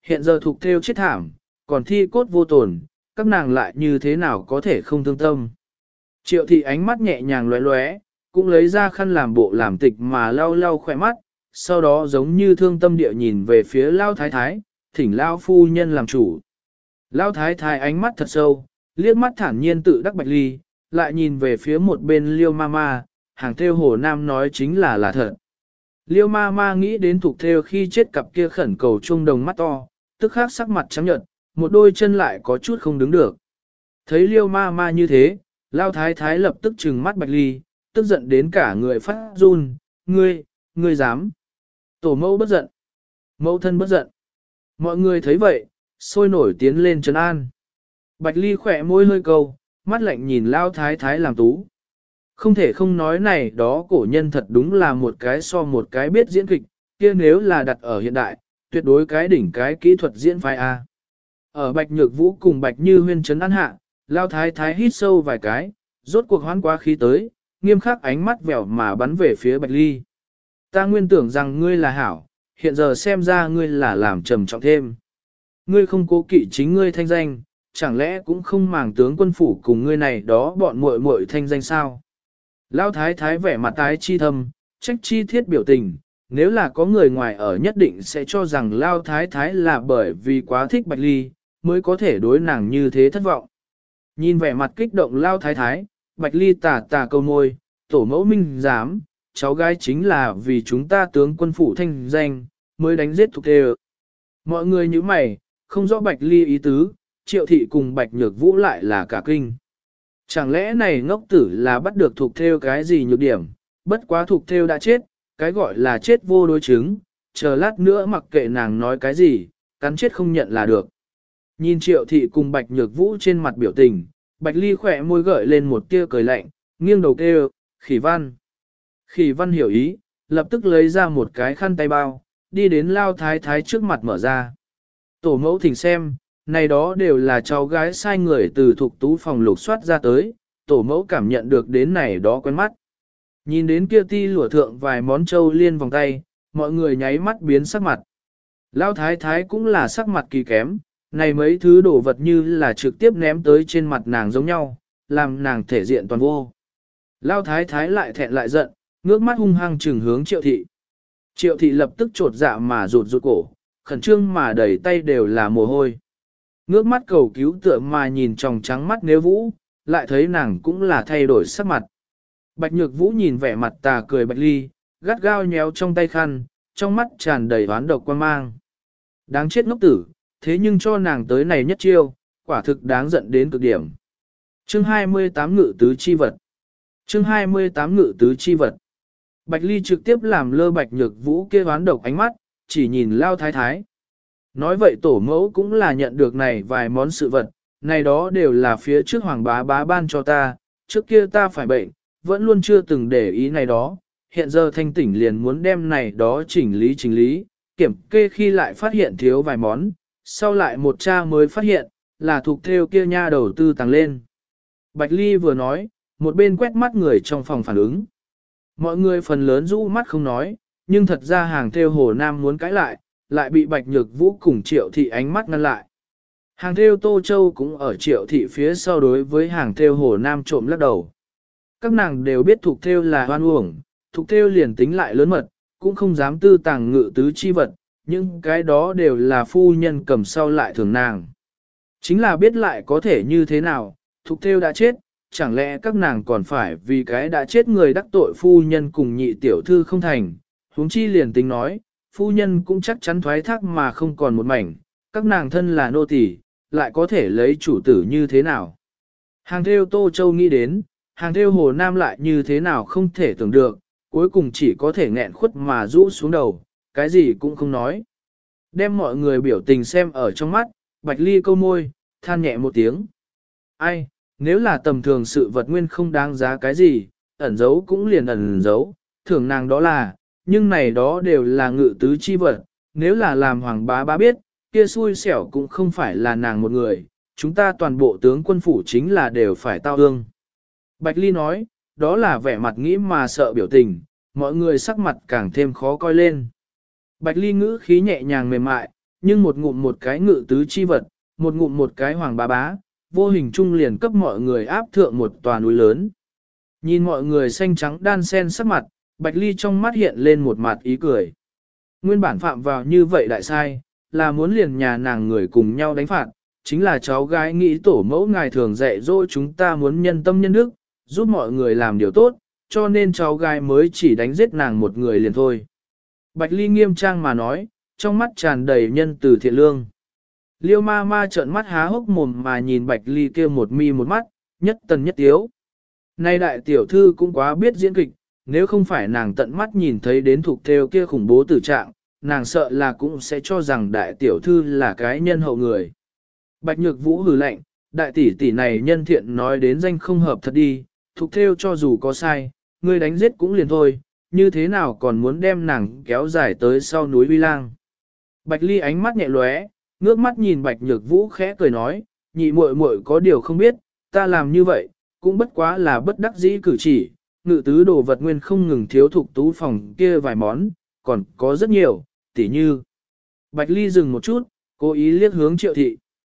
hiện giờ Thục Thêu chết thảm, còn thi cốt vô tổn, các nàng lại như thế nào có thể không thương tâm. Triệu thị ánh mắt nhẹ nhàng lóe lóe, cũng lấy ra khăn làm bộ làm tịch mà lau lau khỏe mắt, sau đó giống như thương tâm địa nhìn về phía Lao Thái Thái, thỉnh Lao phu nhân làm chủ. Lao Thái Thái ánh mắt thật sâu, liếc mắt thản nhiên tự đắc Bạch Ly, lại nhìn về phía một bên Liêu Mama, hàng theo Hồ Nam nói chính là thật. Liêu Mama nghĩ đến Thục Thêu khi chết cặp kia khẩn cầu trung đồng mắt to, tức khắc sắc mặt trắng nhợt, một đôi chân lại có chút không đứng được. Thấy Liêu Mama như thế, Lao Thái Thái lập tức trừng mắt Bạch Ly, tức giận đến cả người phát run, ngươi dám. Tổ mẫu bất giận, mẫu thân bất giận. Mọi người thấy vậy, sôi nổi tiến lên trấn an. Bạch Ly khỏe môi hơi câu, mắt lạnh nhìn Lao Thái Thái làm tú. Không thể không nói này đó cổ nhân thật đúng là một cái so một cái biết diễn kịch, kia nếu là đặt ở hiện đại, tuyệt đối cái đỉnh cái kỹ thuật diễn phái A. Ở Bạch Nhược Vũ cùng Bạch Như Huyên trấn an hạ, Lao Thái Thái hít sâu vài cái, rốt cuộc hoán quá khí tới, nghiêm khắc ánh mắt vẻo mà bắn về phía Bạch Ly. Ta nguyên tưởng rằng ngươi là hảo, hiện giờ xem ra ngươi là làm trầm trọng thêm. Ngươi không cố kỵ chính ngươi thanh danh, chẳng lẽ cũng không màng tướng quân phủ cùng ngươi này đó bọn muội muội thanh danh sao? Lão Thái Thái vẻ mặt tái chi thâm, trách chi thiết biểu tình, nếu là có người ngoài ở nhất định sẽ cho rằng Lão Thái Thái là bởi vì quá thích Bạch Ly, mới có thể đối nàng như thế thất vọng. Nhìn vẻ mặt kích động Lão Thái Thái, Bạch Ly tà tà câu môi, tổ mẫu minh dám, cháu gái chính là vì chúng ta tướng quân phủ thanh danh, mới đánh giết Thục Thêu. Mọi người như mày, không rõ Bạch Ly ý tứ, Triệu thị cùng Bạch Nhược Vũ lại là cả kinh. Chẳng lẽ này ngốc tử là bắt được Thục Thêu cái gì nhược điểm, bất quá Thục Thêu đã chết, cái gọi là chết vô đối chứng, chờ lát nữa mặc kệ nàng nói cái gì, cắn chết không nhận là được. Nhìn Triệu thị cùng Bạch Nhược Vũ trên mặt biểu tình, Bạch Ly khỏe môi gợi lên một tia cười lạnh, nghiêng đầu kêu, Khỉ Văn. Khỉ Văn hiểu ý, lập tức lấy ra một cái khăn tay bao, đi đến Lao Thái Thái trước mặt mở ra. Tổ mẫu thỉnh xem, này đó đều là cháu gái sai người từ thuộc tú phòng lục soát ra tới, tổ mẫu cảm nhận được đến này đó quen mắt. Nhìn đến kia ti lụa thượng vài món châu liên vòng tay, mọi người nháy mắt biến sắc mặt. Lao Thái Thái cũng là sắc mặt kỳ kém, này mấy thứ đồ vật như là trực tiếp ném tới trên mặt nàng giống nhau, làm nàng thể diện toàn vô. Lao Thái Thái lại thẹn lại giận, ngước mắt hung hăng trừng hướng Triệu thị. Triệu thị lập tức trột dạ mà rụt cổ, khẩn trương mà đẩy tay đều là mồ hôi. Ngước mắt cầu cứu tựa mà nhìn tròng trắng mắt Nếu Vũ, lại thấy nàng cũng là thay đổi sắc mặt. Bạch Nhược Vũ nhìn vẻ mặt tà cười Bạch Ly, gắt gao nhéo trong tay khăn, trong mắt tràn đầy oán độc quan mang. Đáng chết ngốc tử, thế nhưng cho nàng tới này nhất chiêu, quả thực đáng giận đến cực điểm. Chương 28 Ngự tứ chi vật. Chương 28 Ngự tứ chi vật. Bạch Ly trực tiếp làm lơ Bạch Nhược Vũ kia oán độc ánh mắt, chỉ nhìn Lao Thái Thái. Nói vậy tổ mẫu cũng là nhận được này vài món sự vật, này đó đều là phía trước hoàng bá bá ban cho ta, trước kia ta phải bệnh, vẫn luôn chưa từng để ý này đó, hiện giờ thanh tỉnh liền muốn đem này đó chỉnh lý, kiểm kê khi lại phát hiện thiếu vài món, sau lại một cha mới phát hiện, là thuộc theo kia nha đầu tư tăng lên. Bạch Ly vừa nói, một bên quét mắt người trong phòng phản ứng. Mọi người phần lớn rũ mắt không nói, nhưng thật ra hàng theo Hồ Nam muốn cãi lại bị Bạch Nhược Vũ cùng Triệu thị ánh mắt ngăn lại. Hàng theo Tô Châu cũng ở Triệu thị phía sau đối với hàng theo Hồ Nam trộm lắc đầu. Các nàng đều biết Thục Thêu là hoan uổng, Thục Thêu liền tính lại lớn mật, cũng không dám tư tàng ngự tứ chi vật, nhưng cái đó đều là phu nhân cầm sau lại thường nàng. Chính là biết lại có thể như thế nào, Thục Thêu đã chết, chẳng lẽ các nàng còn phải vì cái đã chết người đắc tội phu nhân cùng nhị tiểu thư không thành, huống chi liền tính nói, phu nhân cũng chắc chắn thoái thác mà không còn một mảnh, các nàng thân là nô tỳ, lại có thể lấy chủ tử như thế nào. Hàng theo Tô Châu nghĩ đến, hàng theo Hồ Nam lại như thế nào không thể tưởng được, cuối cùng chỉ có thể nghẹn khuất mà rũ xuống đầu, cái gì cũng không nói. Đem mọi người biểu tình xem ở trong mắt, Bạch Ly câu môi, than nhẹ một tiếng. Ai, nếu là tầm thường sự vật nguyên không đáng giá cái gì, ẩn giấu cũng liền ẩn giấu, thưởng nàng đó là, nhưng này đó đều là ngự tứ chi vật, nếu là làm hoàng bá bá biết, kia xui xẻo cũng không phải là nàng một người, chúng ta toàn bộ tướng quân phủ chính là đều phải tao ương. Bạch Ly nói, đó là vẻ mặt nghĩ mà sợ biểu tình, mọi người sắc mặt càng thêm khó coi lên. Bạch Ly ngữ khí nhẹ nhàng mềm mại, nhưng một ngụm một cái ngự tứ chi vật, một ngụm một cái hoàng bá bá, vô hình trung liền cấp mọi người áp thượng một tòa núi lớn. Nhìn mọi người xanh trắng đan sen sắc mặt, Bạch Ly trong mắt hiện lên một mặt ý cười. Nguyên bản phạm vào như vậy đại sai, là muốn liền nhà nàng người cùng nhau đánh phạt, chính là cháu gái nghĩ tổ mẫu ngài thường dạy dỗ chúng ta muốn nhân tâm nhân đức, giúp mọi người làm điều tốt, cho nên cháu gái mới chỉ đánh giết nàng một người liền thôi. Bạch Ly nghiêm trang mà nói, trong mắt tràn đầy nhân từ thiện lương. Liêu ma ma trợn mắt há hốc mồm mà nhìn Bạch Ly kia một mi một mắt, nhất tần nhất tiếu. Nay đại tiểu thư cũng quá biết diễn kịch, nếu không phải nàng tận mắt nhìn thấy đến thuộc theo kia khủng bố tử trạng, nàng sợ là cũng sẽ cho rằng đại tiểu thư là cái nhân hậu người. Bạch Nhược Vũ hừ lạnh, đại tỷ tỷ này nhân thiện nói đến danh không hợp thật đi, thuộc theo cho dù có sai, ngươi đánh giết cũng liền thôi, như thế nào còn muốn đem nàng kéo dài tới sau núi Uy Lang. Bạch Ly ánh mắt nhẹ lóe, ngước mắt nhìn Bạch Nhược Vũ khẽ cười nói, nhị muội muội có điều không biết, ta làm như vậy, cũng bất quá là bất đắc dĩ cử chỉ, ngự tứ đồ vật nguyên không ngừng thiếu thuộc tú phòng kia vài món, còn có rất nhiều, tỉ như. Bạch Ly dừng một chút, cố ý liếc hướng Triệu thị.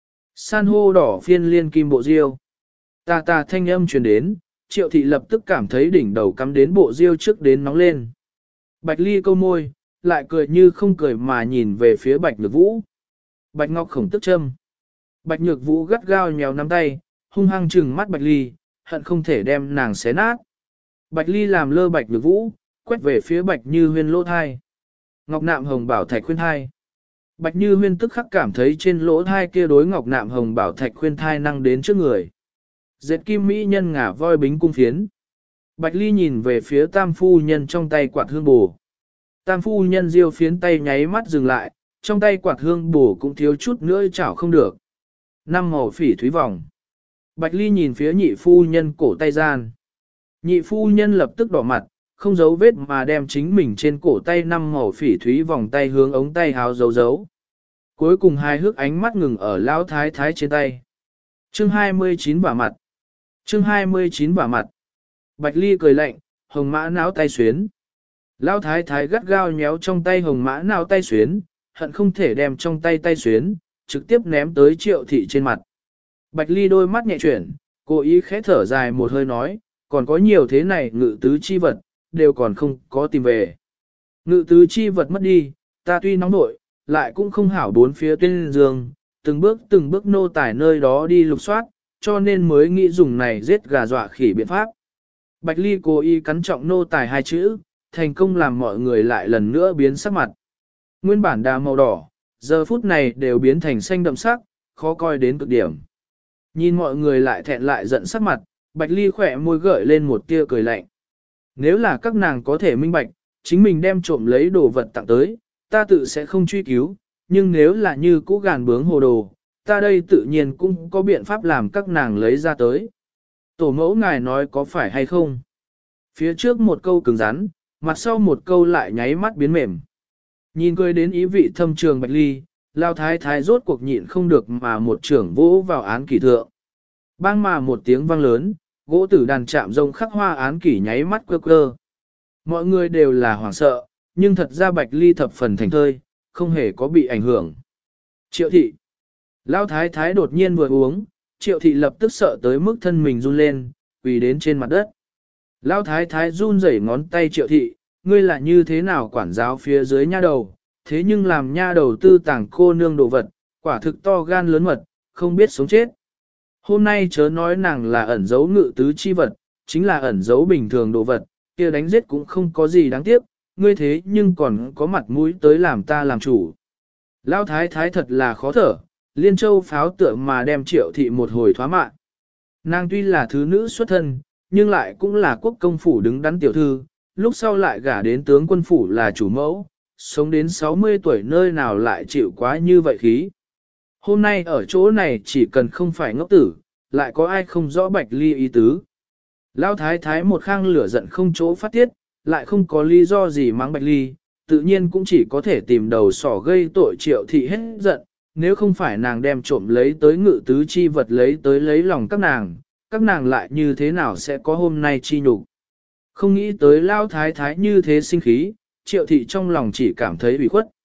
San hô đỏ phiên liên kim bộ diêu. Tà tà thanh âm truyền đến, Triệu thị lập tức cảm thấy đỉnh đầu cắm đến bộ diêu trước đến nóng lên. Bạch Ly câu môi, lại cười như không cười mà nhìn về phía Bạch Nhược Vũ. Bạch Ngọc Khổng tức châm. Bạch Nhược Vũ gắt gao nhéo nắm tay, hung hăng trừng mắt Bạch Ly, hận không thể đem nàng xé nát. Bạch Ly làm lơ Bạch Nhược Vũ, quét về phía Bạch Như Huyên lỗ thai. Ngọc nạm hồng bảo thạch khuyên thai. Bạch Như Huyên tức khắc cảm thấy trên lỗ thai kia đối ngọc nạm hồng bảo thạch khuyên thai năng đến trước người. Dệt kim mỹ nhân ngả voi bính cung phiến. Bạch Ly nhìn về phía tam phu nhân trong tay quạt hương bổ. Tam phu nhân diêu phiến tay nháy mắt dừng lại, trong tay quạt hương bổ cũng thiếu chút nữa chảo không được. Năm màu phỉ thúy vòng. Bạch Ly nhìn phía nhị phu nhân cổ tay gian. Nhị phu nhân lập tức đỏ mặt, không giấu vết mà đem chính mình trên cổ tay năm màu phỉ thúy vòng tay hướng ống tay háo giấu. Cuối cùng hai hước ánh mắt ngừng ở lão thái thái trên tay. Chương 29 bả mặt. Chương 29 bả mặt. Bạch Ly cười lạnh, hồng mã náo tay xuyến. Lão thái thái gắt gao nhéo trong tay hồng mã náo tay xuyến, hận không thể đem trong tay tay xuyến, trực tiếp ném tới Triệu thị trên mặt. Bạch Ly đôi mắt nhẹ chuyển, cố ý khẽ thở dài một hơi nói, còn có nhiều thế này ngự tứ chi vật, đều còn không có tìm về. Ngự tứ chi vật mất đi, ta tuy nóng nội, lại cũng không hảo bốn phía tuyên dương, từng bước nô tải nơi đó đi lục soát, cho nên mới nghĩ dùng này giết gà dọa khỉ biện pháp. Bạch Ly cố ý cắn trọng nô tài hai chữ, thành công làm mọi người lại lần nữa biến sắc mặt. Nguyên bản đà màu đỏ, giờ phút này đều biến thành xanh đậm sắc, khó coi đến cực điểm. Nhìn mọi người lại thẹn lại giận sắc mặt, Bạch Ly khỏe môi gợi lên một tia cười lạnh. Nếu là các nàng có thể minh bạch, chính mình đem trộm lấy đồ vật tặng tới, ta tự sẽ không truy cứu, nhưng nếu là như cũ gàn bướng hồ đồ, ta đây tự nhiên cũng có biện pháp làm các nàng lấy ra tới. Tổ mẫu ngài nói có phải hay không? Phía trước một câu cứng rắn, mặt sau một câu lại nháy mắt biến mềm. Nhìn cười đến ý vị thâm trường Bạch Ly, Lao thái thái rốt cuộc nhịn không được mà một trưởng vỗ vào án kỷ thượng. Bang mà một tiếng vang lớn, gỗ tử đàn chạm rông khắc hoa án kỷ nháy mắt quơ quơ. Mọi người đều là hoảng sợ, nhưng thật ra Bạch Ly thập phần thành thơi, không hề có bị ảnh hưởng. Triệu thị. Lao thái thái đột nhiên vừa uống, Triệu thị lập tức sợ tới mức thân mình run lên, quỳ đến trên mặt đất. Lao thái thái run rẩy ngón tay Triệu thị, ngươi là như thế nào quản giáo phía dưới nha đầu, thế nhưng làm nha đầu tư tàng cô nương đồ vật, quả thực to gan lớn mật, không biết sống chết. Hôm nay chớ nói nàng là ẩn giấu ngự tứ chi vật, chính là ẩn giấu bình thường đồ vật, kia đánh giết cũng không có gì đáng tiếc, ngươi thế nhưng còn có mặt mũi tới làm ta làm chủ. Lão thái thái thật là khó thở, liên châu pháo tựa mà đem Triệu thị một hồi thoá mạ. Nàng tuy là thứ nữ xuất thân, nhưng lại cũng là quốc công phủ đứng đắn tiểu thư, lúc sau lại gả đến tướng quân phủ là chủ mẫu, sống đến 60 tuổi nơi nào lại chịu quá như vậy khí. Hôm nay ở chỗ này chỉ cần không phải ngốc tử, lại có ai không rõ Bạch Ly ý tứ. Lão thái thái một khang lửa giận không chỗ phát tiết, lại không có lý do gì mắng Bạch Ly, tự nhiên cũng chỉ có thể tìm đầu sỏ gây tội Triệu thị hết giận, nếu không phải nàng đem trộm lấy tới ngự tứ chi vật lấy tới lấy lòng các nàng lại như thế nào sẽ có hôm nay chi nhục. Không nghĩ tới Lão thái thái như thế sinh khí, Triệu thị trong lòng chỉ cảm thấy ủy khuất.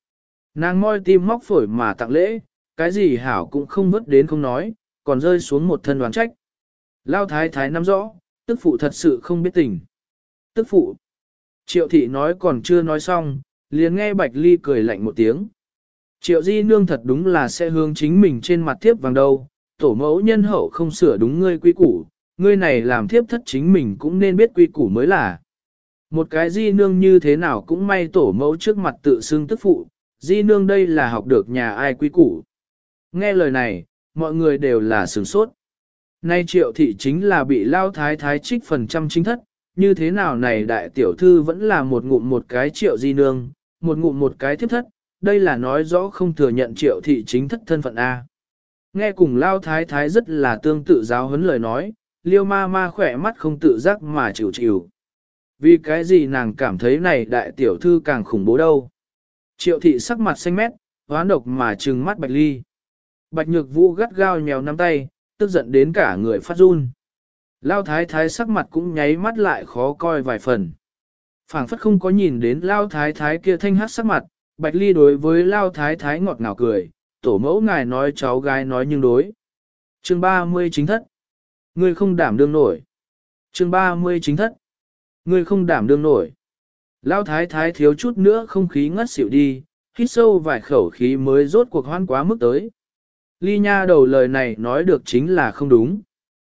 Nàng moi tim móc phổi mà tặng lễ, cái gì hảo cũng không vứt đến không nói, còn rơi xuống một thân đoán trách. Lao thái thái nắm rõ, tức phụ thật sự không biết tình. Tức phụ. Triệu thị nói còn chưa nói xong, liền nghe Bạch Ly cười lạnh một tiếng. Triệu di nương thật đúng là sẽ hướng chính mình trên mặt thiếp vàng đâu, tổ mẫu nhân hậu không sửa đúng ngươi quy củ, ngươi này làm thiếp thất chính mình cũng nên biết quy củ mới là. Một cái di nương như thế nào cũng may tổ mẫu trước mặt tự xưng tức phụ, di nương đây là học được nhà ai quy củ. Nghe lời này, mọi người đều là sửng sốt. Nay triệu thị chính là bị lao thái thái trích phần trăm chính thất, như thế nào này đại tiểu thư vẫn là một ngụm một cái triệu di nương, một ngụm một cái thiếp thất, đây là nói rõ không thừa nhận triệu thị chính thất thân phận A. Nghe cùng lao thái thái rất là tương tự giáo huấn lời nói, liêu ma ma khỏe mắt không tự giác mà chịu chịu. Vì cái gì nàng cảm thấy này đại tiểu thư càng khủng bố đâu. Triệu thị sắc mặt xanh mét, hoán độc mà trừng mắt Bạch Ly. Bạch Nhược Vũ gắt gao nhéo nắm tay, tức giận đến cả người phát run. Lao thái thái sắc mặt cũng nháy mắt lại khó coi vài phần. Phảng phất không có nhìn đến Lao thái thái kia thanh hát sắc mặt, Bạch Ly đối với Lao thái thái ngọt ngào cười, tổ mẫu ngài nói cháu gái nói nhưng đối. Chương 30 chính thất. Ngươi không đảm đương nổi. Chương 30 chính thất. Ngươi không đảm đương nổi. Lao thái thái thiếu chút nữa không khí ngất xỉu đi, hít sâu vài khẩu khí mới rốt cuộc hoan quá mức tới. Ly nha đầu lời này nói được chính là không đúng.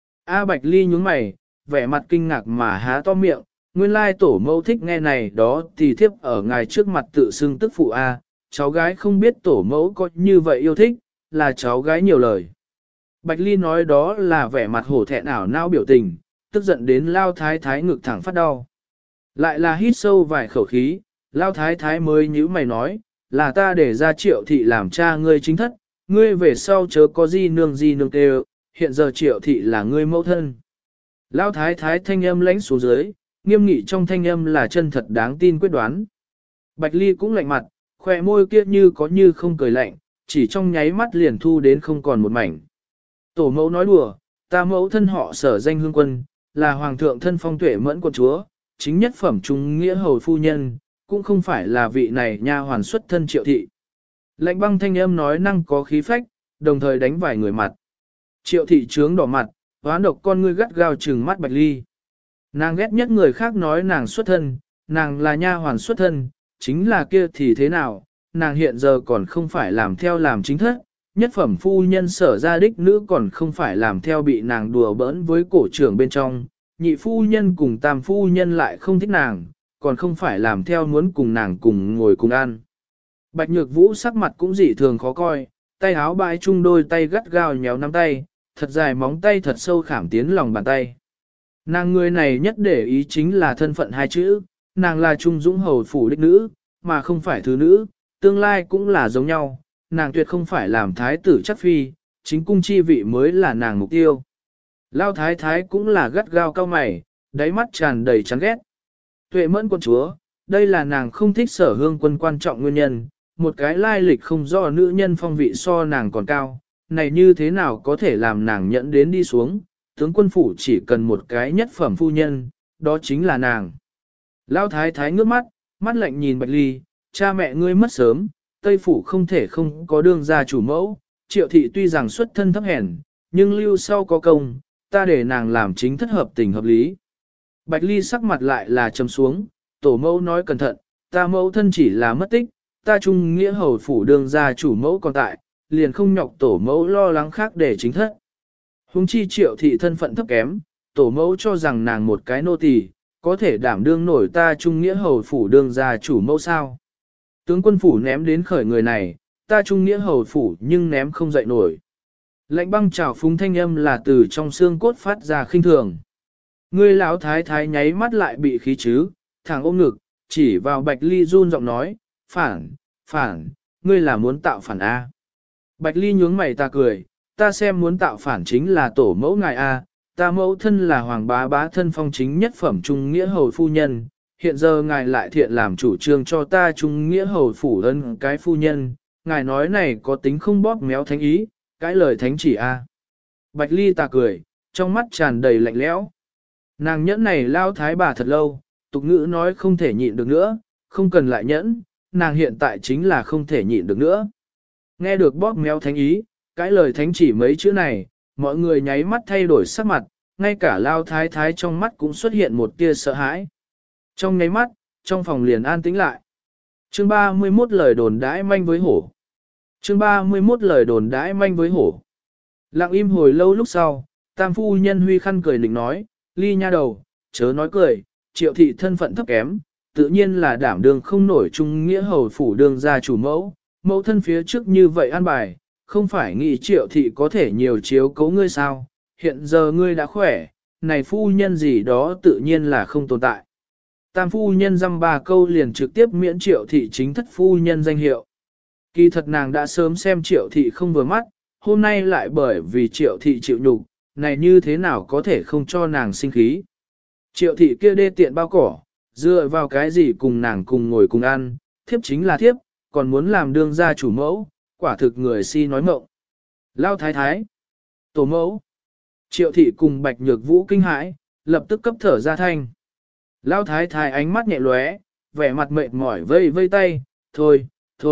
A Bạch Ly nhướng mày, vẻ mặt kinh ngạc mà há to miệng, nguyên lai tổ mẫu thích nghe này đó thì thiếp ở ngài trước mặt tự xưng tức phụ A, cháu gái không biết tổ mẫu có như vậy yêu thích, là cháu gái nhiều lời. Bạch Ly nói đó là vẻ mặt hổ thẹn ảo não biểu tình, tức giận đến Lao thái thái ngực thẳng phát đau. Lại là hít sâu vài khẩu khí, Lao thái thái mới nhíu mày nói, là ta để ra triệu thị làm cha ngươi chính thất, ngươi về sau chớ có di nương tê, hiện giờ triệu thị là ngươi mẫu thân. Lao thái thái thanh âm lãnh xuống dưới, nghiêm nghị trong thanh âm là chân thật đáng tin quyết đoán. Bạch Ly cũng lạnh mặt, khỏe môi kia như có như không cười lạnh, chỉ trong nháy mắt liền thu đến không còn một mảnh. Tổ mẫu nói đùa, ta mẫu thân họ Sở danh hương quân, là hoàng thượng thân phong tuệ mẫn quận chúa, chính nhất phẩm trung nghĩa hầu phu nhân, cũng không phải là vị này nha hoàn xuất thân triệu thị. Lạnh băng thanh âm nói năng có khí phách, đồng thời đánh vài người mặt. Triệu thị trướng đỏ mặt, hoán độc con ngươi gắt gao trừng mắt Bạch Ly. Nàng ghét nhất người khác nói nàng xuất thân, nàng là nha hoàn xuất thân, chính là kia thì thế nào, nàng hiện giờ còn không phải làm theo làm chính thất, nhất phẩm phu nhân Sở gia đích nữ còn không phải làm theo bị nàng đùa bỡn với cổ trưởng bên trong, nhị phu nhân cùng tam phu nhân lại không thích nàng, còn không phải làm theo muốn cùng nàng cùng ngồi cùng ăn. Bạch Nhược Vũ sắc mặt cũng dị thường khó coi, tay áo bãi chung đôi tay gắt gao nhéo nắm tay, thật dài móng tay thật sâu khảm tiến lòng bàn tay. Nàng người này nhất để ý chính là thân phận hai chữ, nàng là trung dũng hầu phủ đích nữ, mà không phải thứ nữ, tương lai cũng là giống nhau, nàng tuyệt không phải làm thái tử chắc phi, chính cung chi vị mới là nàng mục tiêu. Lao thái thái cũng là gắt gao cao mày, đáy mắt tràn đầy chán ghét. Tuệ mẫn quân chúa, đây là nàng không thích Sở hương quân quan trọng nguyên nhân, một cái lai lịch không do nữ nhân phong vị so nàng còn cao, này như thế nào có thể làm nàng nhận đến đi xuống, tướng quân phủ chỉ cần một cái nhất phẩm phu nhân, đó chính là nàng. Lao thái thái ngước mắt, mắt lạnh nhìn Bạch Ly, cha mẹ ngươi mất sớm, Tây phủ không thể không có đương gia chủ mẫu, triệu thị tuy rằng xuất thân thấp hèn, nhưng lưu sau có công, ta để nàng làm chính thất hợp tình hợp lý. Bạch Ly sắc mặt lại là trầm xuống, tổ mẫu nói cẩn thận, ta mẫu thân chỉ là mất tích, ta trung nghĩa hầu phủ đương gia chủ mẫu còn tại, liền không nhọc tổ mẫu lo lắng khác để chính thất. Hùng chi triệu thị thân phận thấp kém, tổ mẫu cho rằng nàng một cái nô tỳ có thể đảm đương nổi ta trung nghĩa hầu phủ đương gia chủ mẫu sao. Tướng quân phủ ném đến khởi người này, ta trung nghĩa hầu phủ nhưng ném không dậy nổi. Lạnh băng trào phúng thanh âm là từ trong xương cốt phát ra khinh thường. Ngươi lão thái thái nháy mắt lại bị khí chứ, thẳng ôm ngực, chỉ vào Bạch Ly run giọng nói, phản, ngươi là muốn tạo phản A. Bạch Ly nhướng mày ta cười, ta xem muốn tạo phản chính là tổ mẫu ngài A, ta mẫu thân là hoàng bá bá thân phong chính nhất phẩm trung nghĩa hầu phu nhân, hiện giờ ngài lại thiện làm chủ trương cho ta trung nghĩa hầu phủ ân cái phu nhân, ngài nói này có tính không bóp méo thánh ý, cái lời thánh chỉ A. Bạch Ly ta cười, trong mắt tràn đầy lạnh lẽo. Nàng nhẫn này lao thái bà thật lâu, tục ngữ nói không thể nhịn được nữa, không cần lại nhẫn, nàng hiện tại chính là không thể nhịn được nữa. Nghe được bóp méo thánh ý, cái lời thánh chỉ mấy chữ này, mọi người nháy mắt thay đổi sắc mặt, ngay cả Lao Thái Thái trong mắt cũng xuất hiện một tia sợ hãi. Trong nháy mắt, trong phòng liền an tĩnh lại. Chương 31 lời đồn đãi manh với hổ. Chương 31 lời đồn đãi manh với hổ. Lặng im hồi lâu lúc sau, tam phu nhân huy khăn cười định nói, Ly nha đầu, chớ nói cười, Triệu thị thân phận thấp kém, tự nhiên là đảm đương không nổi trung nghĩa hầu phủ đương gia chủ mẫu, mẫu thân phía trước như vậy an bài, không phải nghĩ Triệu thị có thể nhiều chiếu cấu ngươi sao, hiện giờ ngươi đã khỏe, này phu nhân gì đó tự nhiên là không tồn tại. Tam phu nhân dăm ba câu liền trực tiếp miễn Triệu thị chính thất phu nhân danh hiệu. Kỳ thật nàng đã sớm xem Triệu thị không vừa mắt, hôm nay lại bởi vì Triệu thị chịu nhục, này như thế nào có thể không cho nàng sinh khí. Triệu thị kia đê tiện bao cỏ, dựa vào cái gì cùng nàng cùng ngồi cùng ăn, thiếp chính là thiếp, còn muốn làm đương gia chủ mẫu, quả thực người si nói mộng. Lao thái thái, tổ mẫu, Triệu thị cùng Bạch Nhược Vũ kinh hãi, lập tức cấp thở ra thanh. Lao thái thái ánh mắt nhẹ lóe, vẻ mặt mệt mỏi vây vây tay, thôi,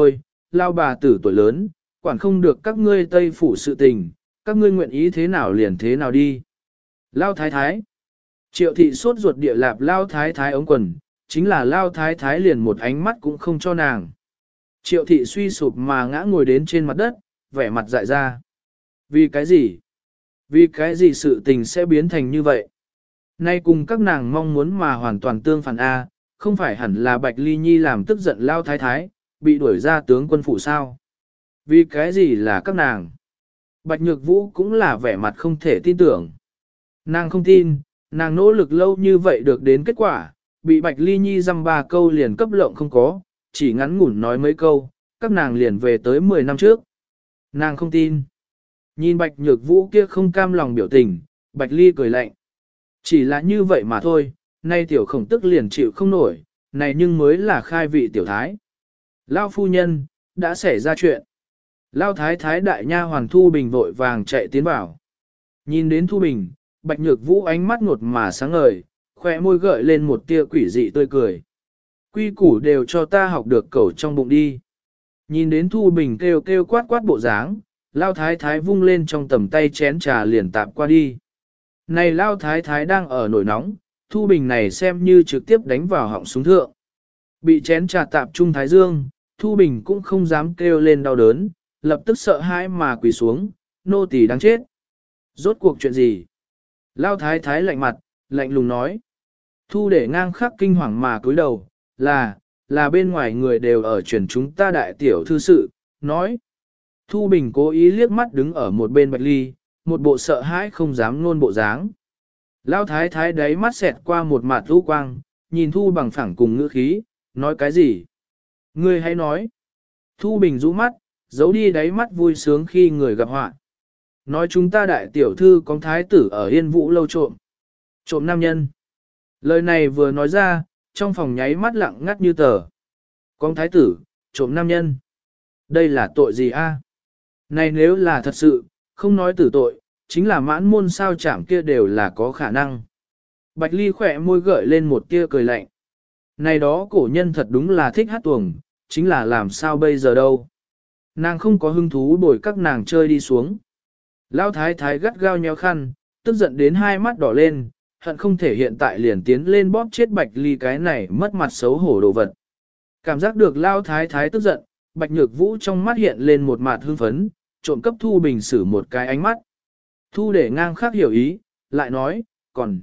Lao bà tử tuổi lớn, quản không được các ngươi Tây phủ sự tình, các ngươi nguyện ý thế nào liền thế nào đi. Lao thái thái, Triệu thị sốt ruột địa lạp Lao thái thái ống quần, chính là Lao thái thái liền một ánh mắt cũng không cho nàng. Triệu thị suy sụp mà ngã ngồi đến trên mặt đất, vẻ mặt dại ra. Vì cái gì? Vì cái gì sự tình sẽ biến thành như vậy? Nay cùng các nàng mong muốn mà hoàn toàn tương phản A, không phải hẳn là Bạch Ly Nhi làm tức giận Lao thái thái, bị đuổi ra tướng quân phủ sao? Vì cái gì là các nàng? Bạch Nhược Vũ cũng là vẻ mặt không thể tin tưởng. Nàng không tin, nàng nỗ lực lâu như vậy được đến kết quả, bị Bạch Ly Nhi dăm ba câu liền cấp lộng không có, chỉ ngắn ngủn nói mấy câu, các nàng liền về tới 10 năm trước. Nàng không tin. Nhìn Bạch Nhược Vũ kia không cam lòng biểu tình, Bạch Ly cười lạnh. Chỉ là như vậy mà thôi, nay tiểu khổng tức liền chịu không nổi, này nhưng mới là khai vị tiểu thái. Lao phu nhân, đã xảy ra chuyện. Lao thái thái đại nha hoàn Thu Bình vội vàng chạy tiến vào. Nhìn đến Thu Bình, Bạch Nhược Vũ ánh mắt ngột mà sáng ngời, khỏe môi gợi lên một tia quỷ dị tươi cười. Quy củ đều cho ta học được cẩu trong bụng đi. Nhìn đến Thu Bình kêu kêu quát quát bộ dáng, Lao thái thái vung lên trong tầm tay chén trà liền tạp qua đi. Này Lao thái thái đang ở nổi nóng, Thu Bình này xem như trực tiếp đánh vào họng súng thượng. Bị chén trà tạp trung thái dương, Thu Bình cũng không dám kêu lên đau đớn, lập tức sợ hãi mà quỳ xuống, nô tỳ đáng chết. Rốt cuộc chuyện gì? Lao thái thái lạnh mặt, lạnh lùng nói. Thu để ngang khắc kinh hoàng mà cúi đầu, là bên ngoài người đều ở truyền chúng ta đại tiểu thư sự, nói. Thu Bình cố ý liếc mắt đứng ở một bên Bạch Ly, một bộ sợ hãi không dám nôn bộ dáng. Lao thái thái đáy mắt xẹt qua một mặt u quang, nhìn Thu bằng phẳng cùng ngữ khí, nói cái gì? Ngươi hãy nói. Thu Bình rũ mắt, giấu đi đáy mắt vui sướng khi người gặp họa. Nói chúng ta đại tiểu thư có thái tử ở Yên Vũ lâu trộm. Trộm nam nhân. Lời này vừa nói ra, trong phòng nháy mắt lặng ngắt như tờ. Con thái tử, trộm nam nhân. Đây là tội gì a? Này nếu là thật sự, không nói tử tội, chính là mãn môn sao chạm kia đều là có khả năng. Bạch Ly khỏe môi gợi lên một tia cười lạnh. Này đó cổ nhân thật đúng là thích hát tuồng, chính là làm sao bây giờ đâu. Nàng không có hứng thú bồi các nàng chơi đi xuống. Lão thái thái gắt gao nhéo khăn, tức giận đến hai mắt đỏ lên, hận không thể hiện tại liền tiến lên bóp chết Bạch Ly cái này mất mặt xấu hổ đồ vật. Cảm giác được Lão thái thái tức giận, Bạch Nhược Vũ trong mắt hiện lên một mặt hưng phấn, trộm cấp Thu Bình xử một cái ánh mắt. Thu để ngang khác hiểu ý, lại nói, còn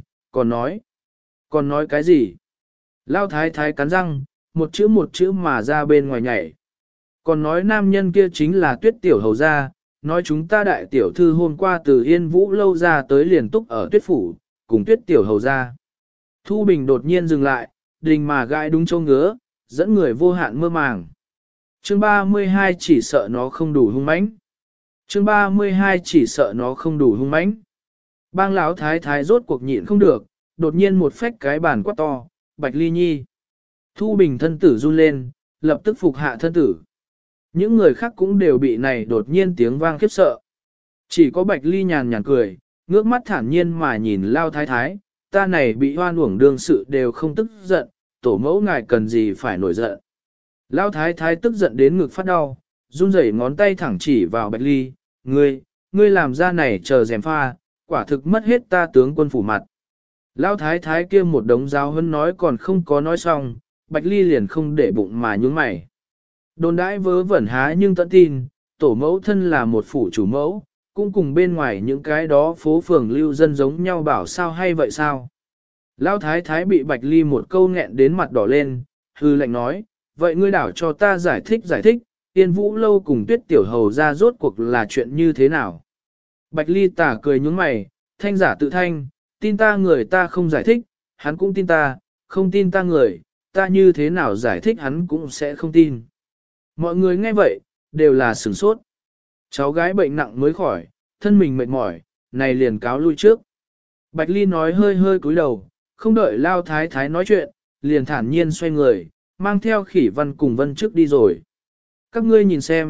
nói cái gì? Lão thái thái cắn răng, một chữ mà ra bên ngoài nhảy. Còn nói nam nhân kia chính là Tuyết tiểu hầu gia, nói chúng ta đại tiểu thư hôm qua từ Yên Vũ lâu ra tới liền túc ở Tuyết phủ, cùng Tuyết tiểu hầu gia. Thu Bình đột nhiên dừng lại, đình mà gãi đúng châu ngứa, dẫn người vô hạn mơ màng. Chương 32 chỉ sợ nó không đủ hung mãnh. Chương 32 chỉ sợ nó không đủ hung mãnh. Bang lão thái thái rốt cuộc nhịn không được, đột nhiên một phách cái bàn quát to, Bạch Ly Nhi. Thu Bình thân tử run lên, lập tức phục hạ thân tử. Những người khác cũng đều bị này đột nhiên tiếng vang khiếp sợ. Chỉ có Bạch Ly nhàn nhàn cười, ngước mắt thản nhiên mà nhìn Lao thái thái, ta này bị hoan uổng đương sự đều không tức giận, tổ mẫu ngài cần gì phải nổi giận. Lão thái thái tức giận đến ngực phát đau, run rẩy ngón tay thẳng chỉ vào Bạch Ly, ngươi làm ra này chờ dèm pha, quả thực mất hết ta tướng quân phủ mặt. Lão thái thái kia một đống giáo hơn nói còn không có nói xong, Bạch Ly liền không để bụng mà nhướng mày. Đồn đãi vớ vẩn há nhưng tận tin, tổ mẫu thân là một phủ chủ mẫu, cũng cùng bên ngoài những cái đó phố phường lưu dân giống nhau bảo sao hay vậy sao. Lão thái thái bị Bạch Ly một câu nghẹn đến mặt đỏ lên, hư lệnh nói, vậy ngươi đảo cho ta giải thích, Tiên Vũ lâu cùng Tuyết tiểu hầu ra rốt cuộc là chuyện như thế nào. Bạch Ly tả cười nhướng mày, thanh giả tự thanh, tin ta người ta không giải thích, hắn cũng tin ta, không tin ta người, ta như thế nào giải thích hắn cũng sẽ không tin. Mọi người nghe vậy, đều là sửng sốt. Cháu gái bệnh nặng mới khỏi, thân mình mệt mỏi, này liền cáo lui trước. Bạch Ly nói hơi hơi cúi đầu, không đợi Lao Thái Thái nói chuyện, liền thản nhiên xoay người, mang theo Khỉ Văn cùng Vân trước đi rồi. Các ngươi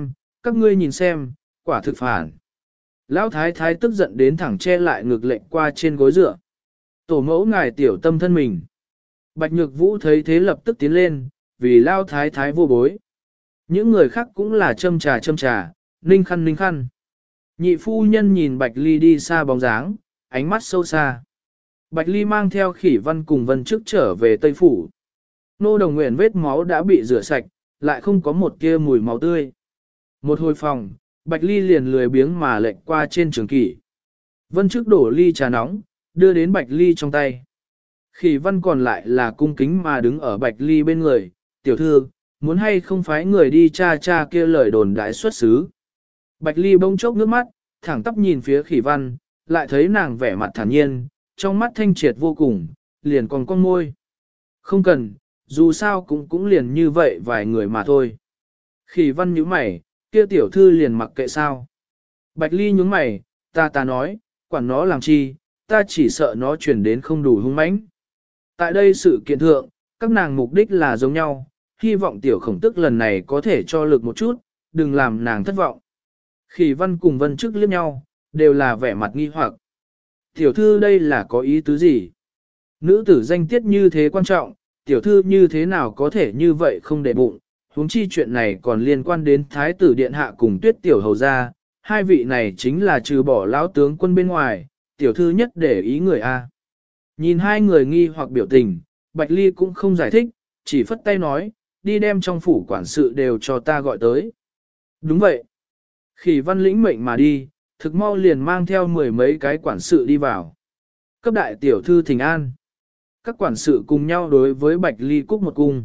nhìn xem, quả thực phản. Lão Thái Thái tức giận đến thẳng che lại ngực lệnh qua trên gối dựa. Tổ mẫu ngài tiểu tâm thân mình. Bạch Nhược Vũ thấy thế lập tức tiến lên, vì Lao Thái Thái vô bối. Những người khác cũng là châm trà, ninh khăn. Nhị phu nhân nhìn Bạch Ly đi xa bóng dáng, ánh mắt sâu xa. Bạch Ly mang theo Khỉ Văn cùng Vân trước trở về Tây Phủ. Nô Đồng Nguyện vết máu đã bị rửa sạch, lại không có một kia mùi máu tươi. Một hồi phòng, Bạch Ly liền lười biếng mà lệnh qua trên trường kỷ. Vân trước đổ ly trà nóng, đưa đến Bạch Ly trong tay. Khỉ Văn còn lại là cung kính mà đứng ở Bạch Ly bên người, tiểu thư, muốn hay không phái người đi cha kia lời đồn đại xuất xứ. Bạch Ly bỗng chốc nước mắt, thẳng tắp nhìn phía Khỉ Văn, lại thấy nàng vẻ mặt thản nhiên, trong mắt thanh triệt vô cùng, liền còn con môi. Không cần, dù sao cũng liền như vậy vài người mà thôi. Khỉ Văn nhíu mày, kia tiểu thư liền mặc kệ sao. Bạch Ly nhướng mày, ta nói, quản nó làm chi, ta chỉ sợ nó chuyển đến không đủ hung mãnh. Tại đây sự kiện thượng, các nàng mục đích là giống nhau, hy vọng tiểu khổng tức lần này có thể cho lực một chút, đừng làm nàng thất vọng. Khỉ Văn cùng Vân trước liếc nhau, đều là vẻ mặt nghi hoặc. Tiểu thư đây là có ý tứ gì? Nữ tử danh tiết như thế quan trọng, tiểu thư như thế nào có thể như vậy không để bụng, huống chi chuyện này còn liên quan đến Thái tử Điện Hạ cùng Tuyết tiểu hầu gia, hai vị này chính là trừ bỏ lão tướng quân bên ngoài, tiểu thư nhất để ý người A. Nhìn hai người nghi hoặc biểu tình, Bạch Ly cũng không giải thích, chỉ phất tay nói, đi đem trong phủ quản sự đều cho ta gọi tới. Đúng vậy. Khỉ Văn lĩnh mệnh mà đi, thực mau liền mang theo mười mấy cái quản sự đi vào. Cấp đại tiểu thư thỉnh an. Các quản sự cùng nhau đối với Bạch Ly cúc một cung.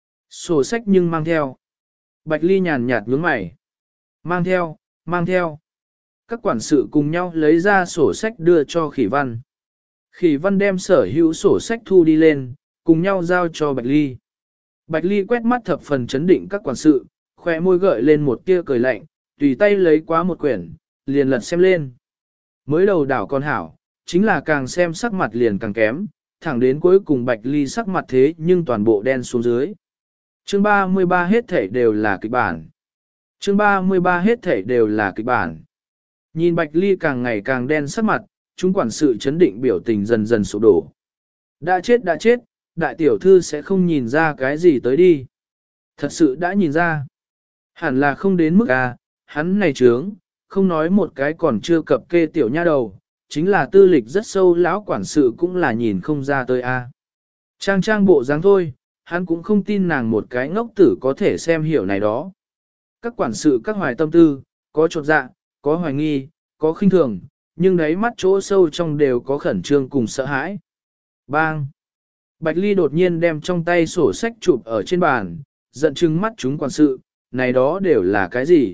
Sổ sách nhưng mang theo. Bạch Ly nhàn nhạt nhướng mày. Mang theo. Các quản sự cùng nhau lấy ra sổ sách đưa cho Khỉ Văn. Khỉ Văn đem sở hữu sổ sách thu đi lên, cùng nhau giao cho Bạch Ly. Bạch Ly quét mắt thập phần chấn định các quản sự, khóe môi gợi lên một tia cười lạnh, tùy tay lấy quá một quyển, liền lật xem lên. Mới đầu đảo con hảo, chính là càng xem sắc mặt liền càng kém, thẳng đến cuối cùng Bạch Ly sắc mặt thế nhưng toàn bộ đen xuống dưới. Chương 33 hết thảy đều là kịch bản. Chương 33 hết thảy đều là kịch bản. Nhìn Bạch Ly càng ngày càng đen sắc mặt, chúng quản sự chấn định biểu tình dần dần sụp đổ. Đã chết, đại tiểu thư sẽ không nhìn ra cái gì tới đi. Thật sự đã nhìn ra. Hẳn là không đến mức hắn này trướng, không nói một cái còn chưa cập kê tiểu nha đầu, chính là tư lịch rất sâu lão quản sự cũng là nhìn không ra tới Trang bộ dáng thôi, hắn cũng không tin nàng một cái ngốc tử có thể xem hiểu này đó. Các quản sự các hoài tâm tư, có chột dạ, có hoài nghi, có khinh thường, nhưng đáy mắt chỗ sâu trong đều có khẩn trương cùng sợ hãi. Bang! Bạch Ly đột nhiên đem trong tay sổ sách chụp ở trên bàn, giận chừng mắt chúng quản sự, này đó đều là cái gì?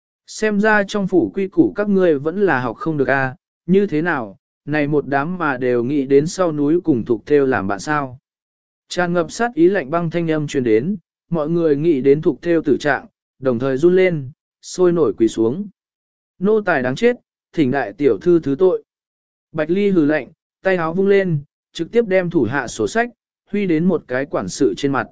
Xem ra trong phủ quy củ các ngươi vẫn là học không được như thế nào, này một đám mà đều nghĩ đến sau núi cùng Thục Thêu làm bạn sao. Tràn ngập sát ý lạnh băng thanh âm truyền đến, mọi người nghĩ đến Thục Thêu tử trạng, đồng thời run lên, sôi nổi quỳ xuống. Nô tài đáng chết, thỉnh đại tiểu thư thứ tội. Bạch Ly hừ lạnh, tay áo vung lên, trực tiếp đem thủ hạ sổ sách, huy đến một cái quản sự trên mặt.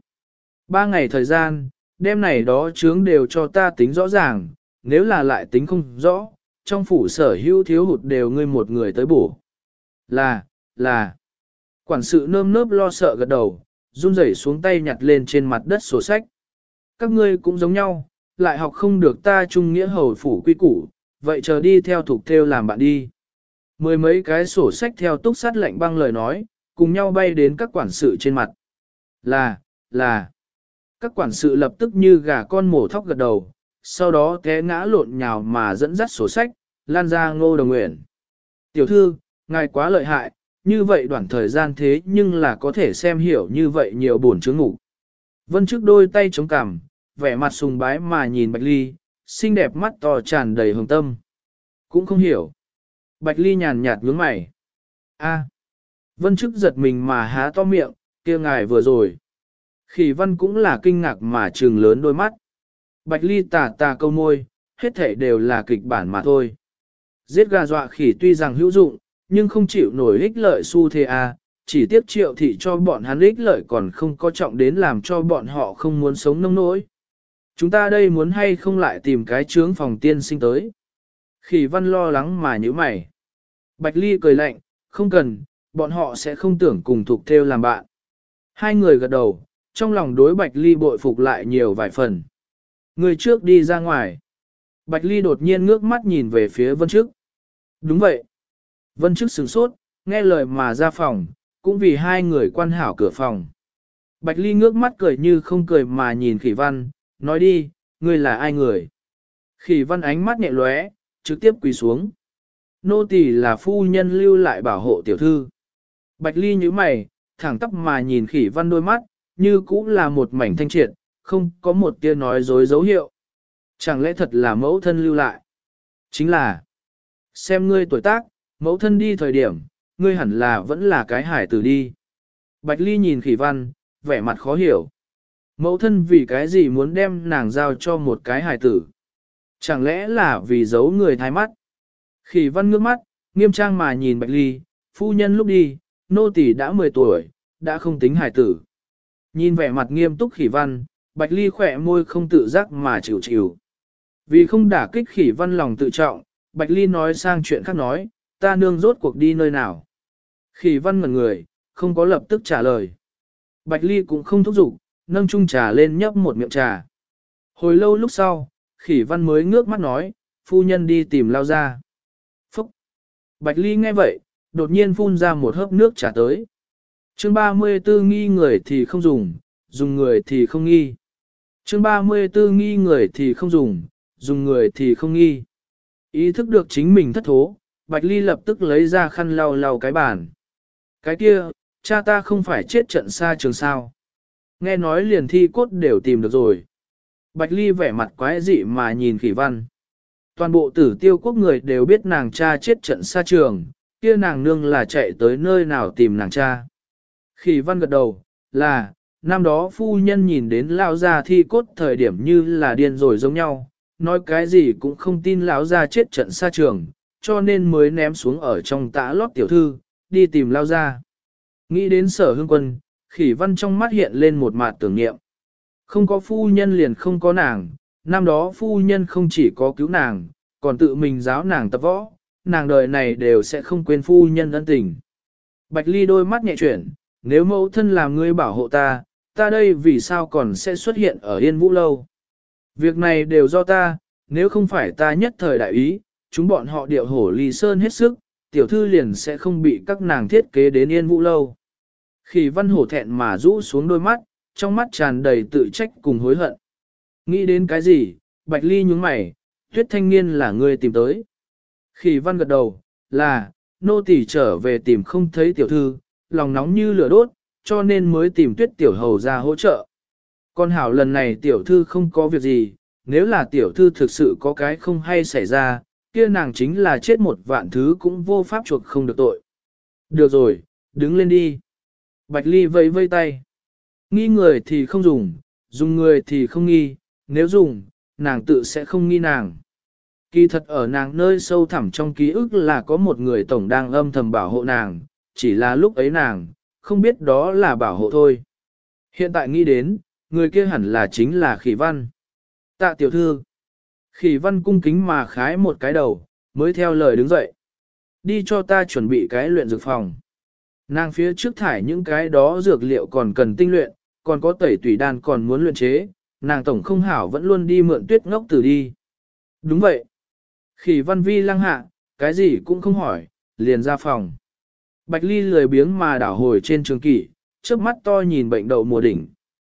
3 ngày thời gian, đêm này đó chướng đều cho ta tính rõ ràng, nếu là lại tính không rõ, trong phủ sở hữu thiếu hụt đều ngươi một người tới bổ. Là. Quản sự nơm nớp lo sợ gật đầu, run rẩy xuống tay nhặt lên trên mặt đất sổ sách. các ngươi cũng giống nhau, lại học không được ta trung nghĩa hầu phủ quy củ, vậy chờ đi theo Thục Thêu làm bạn đi. Mười mấy cái sổ sách theo túc sát lệnh băng lời nói, cùng nhau bay đến các quản sự trên mặt. Là. Các quản sự lập tức như gà con mổ thóc gật đầu, sau đó té ngã lộn nhào mà dẫn dắt sổ sách, lan ra Ngô Đồng Nguyện. Tiểu thư, ngài quá lợi hại, như vậy đoạn thời gian thế nhưng là có thể xem hiểu như vậy nhiều bổn chướng ngủ. Vân trước đôi tay chống cằm, vẻ mặt sùng bái mà nhìn Bạch Ly, xinh đẹp mắt to tràn đầy hồng tâm. Cũng không hiểu. Bạch Ly nhàn nhạt nhướng mày. Vân chức giật mình mà há to miệng, kia ngài vừa rồi. Khỉ Văn cũng là kinh ngạc mà trừng lớn đôi mắt. Bạch Ly tà câu môi, hết thể đều là kịch bản mà thôi. Giết gà dọa khỉ tuy rằng hữu dụng, nhưng không chịu nổi ích lợi xu thế chỉ tiếp Triệu thị cho bọn hắn ích lợi còn không có trọng đến làm cho bọn họ không muốn sống nông nỗi. Chúng ta đây muốn hay không lại tìm cái trướng phòng tiên sinh tới. Khỉ Văn lo lắng mà nhíu mày. Bạch Ly cười lạnh, không cần, bọn họ sẽ không tưởng cùng Thục Thêu làm bạn. Hai người gật đầu, trong lòng đối Bạch Ly bội phục lại nhiều vài phần. Người trước đi ra ngoài. Bạch Ly đột nhiên ngước mắt nhìn về phía Vân Trức. Đúng vậy. Vân Trức sửng sốt, nghe lời mà ra phòng, cũng vì hai người quan hảo cửa phòng. Bạch Ly ngước mắt cười như không cười mà nhìn Khỉ Văn, nói đi, ngươi là ai người? Khỉ Văn ánh mắt nhẹ lóe, trực tiếp quỳ xuống. Nô tỳ là phu nhân lưu lại bảo hộ tiểu thư. Bạch Ly nhíu mày, thẳng tắp mà nhìn Khỉ Văn đôi mắt, như cũng là một mảnh thanh triệt, không có một tia nói dối dấu hiệu. Chẳng lẽ thật là mẫu thân lưu lại? Chính là, xem ngươi tuổi tác, mẫu thân đi thời điểm, ngươi hẳn là vẫn là cái hải tử đi. Bạch Ly nhìn Khỉ Văn, vẻ mặt khó hiểu. Mẫu thân vì cái gì muốn đem nàng giao cho một cái hải tử? Chẳng lẽ là vì giấu người thái mắt? Khỉ Văn ngước mắt, nghiêm trang mà nhìn Bạch Ly, phu nhân lúc đi, nô tỳ đã 10 tuổi, đã không tính hải tử. Nhìn vẻ mặt nghiêm túc Khỉ Văn, Bạch Ly khỏe môi không tự giác mà chịu chịu. Vì không đả kích Khỉ Văn lòng tự trọng, Bạch Ly nói sang chuyện khác nói, ta nương rốt cuộc đi nơi nào. Khỉ Văn ngẩn người, không có lập tức trả lời. Bạch Ly cũng không thúc giục, nâng chung trà lên nhấp một miệng trà. Hồi lâu lúc sau, Khỉ Văn mới ngước mắt nói, phu nhân đi tìm Lao Gia. Phúc! Bạch Ly nghe vậy, đột nhiên phun ra một hớp nước trà tới. Chương 34 nghi người thì không dùng, dùng người thì không nghi. Chương 34 nghi người thì không dùng, dùng người thì không nghi. Ý thức được chính mình thất thố, Bạch Ly lập tức lấy ra khăn lau lau cái bàn. Cái kia, cha ta không phải chết trận xa trường sao. Nghe nói liền thi cốt đều tìm được rồi. Bạch Ly vẻ mặt quái dị mà nhìn Khỉ Văn. Toàn bộ Tử Tiêu quốc người đều biết nàng cha chết trận xa trường, kia nàng nương là chạy tới nơi nào tìm nàng cha. Khỉ Văn gật đầu, là, năm đó phu nhân nhìn đến lão gia thi cốt thời điểm như là điên rồi giống nhau, nói cái gì cũng không tin lão gia chết trận xa trường, cho nên mới ném xuống ở trong tã lót tiểu thư, đi tìm lão gia. Nghĩ đến Sở Hương Quân, Khỉ Văn trong mắt hiện lên một mạt tưởng niệm. Không có phu nhân liền không có nàng, năm đó phu nhân không chỉ có cứu nàng, còn tự mình giáo nàng tập võ, nàng đời này đều sẽ không quên phu nhân ân tình. Bạch Ly đôi mắt nhẹ chuyển, nếu mẫu thân làm ngươi bảo hộ ta, ta đây vì sao còn sẽ xuất hiện ở Yên Vũ Lâu? Việc này đều do ta, nếu không phải ta nhất thời đại ý, chúng bọn họ điệu hổ ly sơn hết sức, tiểu thư liền sẽ không bị các nàng thiết kế đến Yên Vũ Lâu. Khỉ Văn hổ thẹn mà rũ xuống đôi mắt, trong mắt tràn đầy tự trách cùng hối hận. Nghĩ đến cái gì, Bạch Ly nhúng mày, Tuyết thanh niên là ngươi tìm tới. Khỉ Văn gật đầu, là, nô tỳ trở về tìm không thấy tiểu thư, lòng nóng như lửa đốt, cho nên mới tìm Tuyết tiểu hầu ra hỗ trợ. Con hảo lần này tiểu thư không có việc gì, nếu là tiểu thư thực sự có cái không hay xảy ra, kia nàng chính là chết một vạn thứ cũng vô pháp chuộc không được tội. Được rồi, đứng lên đi. Bạch Ly vẫy vây tay. Nghi người thì không dùng, dùng người thì không nghi, nếu dùng, nàng tự sẽ không nghi nàng. Kỳ thật ở nàng nơi sâu thẳm trong ký ức là có một người tổng đang âm thầm bảo hộ nàng, chỉ là lúc ấy nàng, không biết đó là bảo hộ thôi. Hiện tại nghĩ đến, người kia hẳn là chính là Khỉ Văn. Tạ tiểu thư. Khỉ Văn cung kính mà khái một cái đầu, mới theo lời đứng dậy. Đi cho ta chuẩn bị cái luyện dược phòng. Nàng phía trước thải những cái đó dược liệu còn cần tinh luyện, còn có tẩy tùy đan còn muốn luyện chế, nàng tổng không hảo vẫn luôn đi mượn Tuyết ngốc tử đi. Đúng vậy. Khỉ Văn Vi lăng hạ, cái gì cũng không hỏi, liền ra phòng. Bạch Ly lười biếng mà đảo hồi trên trường kỷ, trước mắt to nhìn bệnh đậu mùa đỉnh.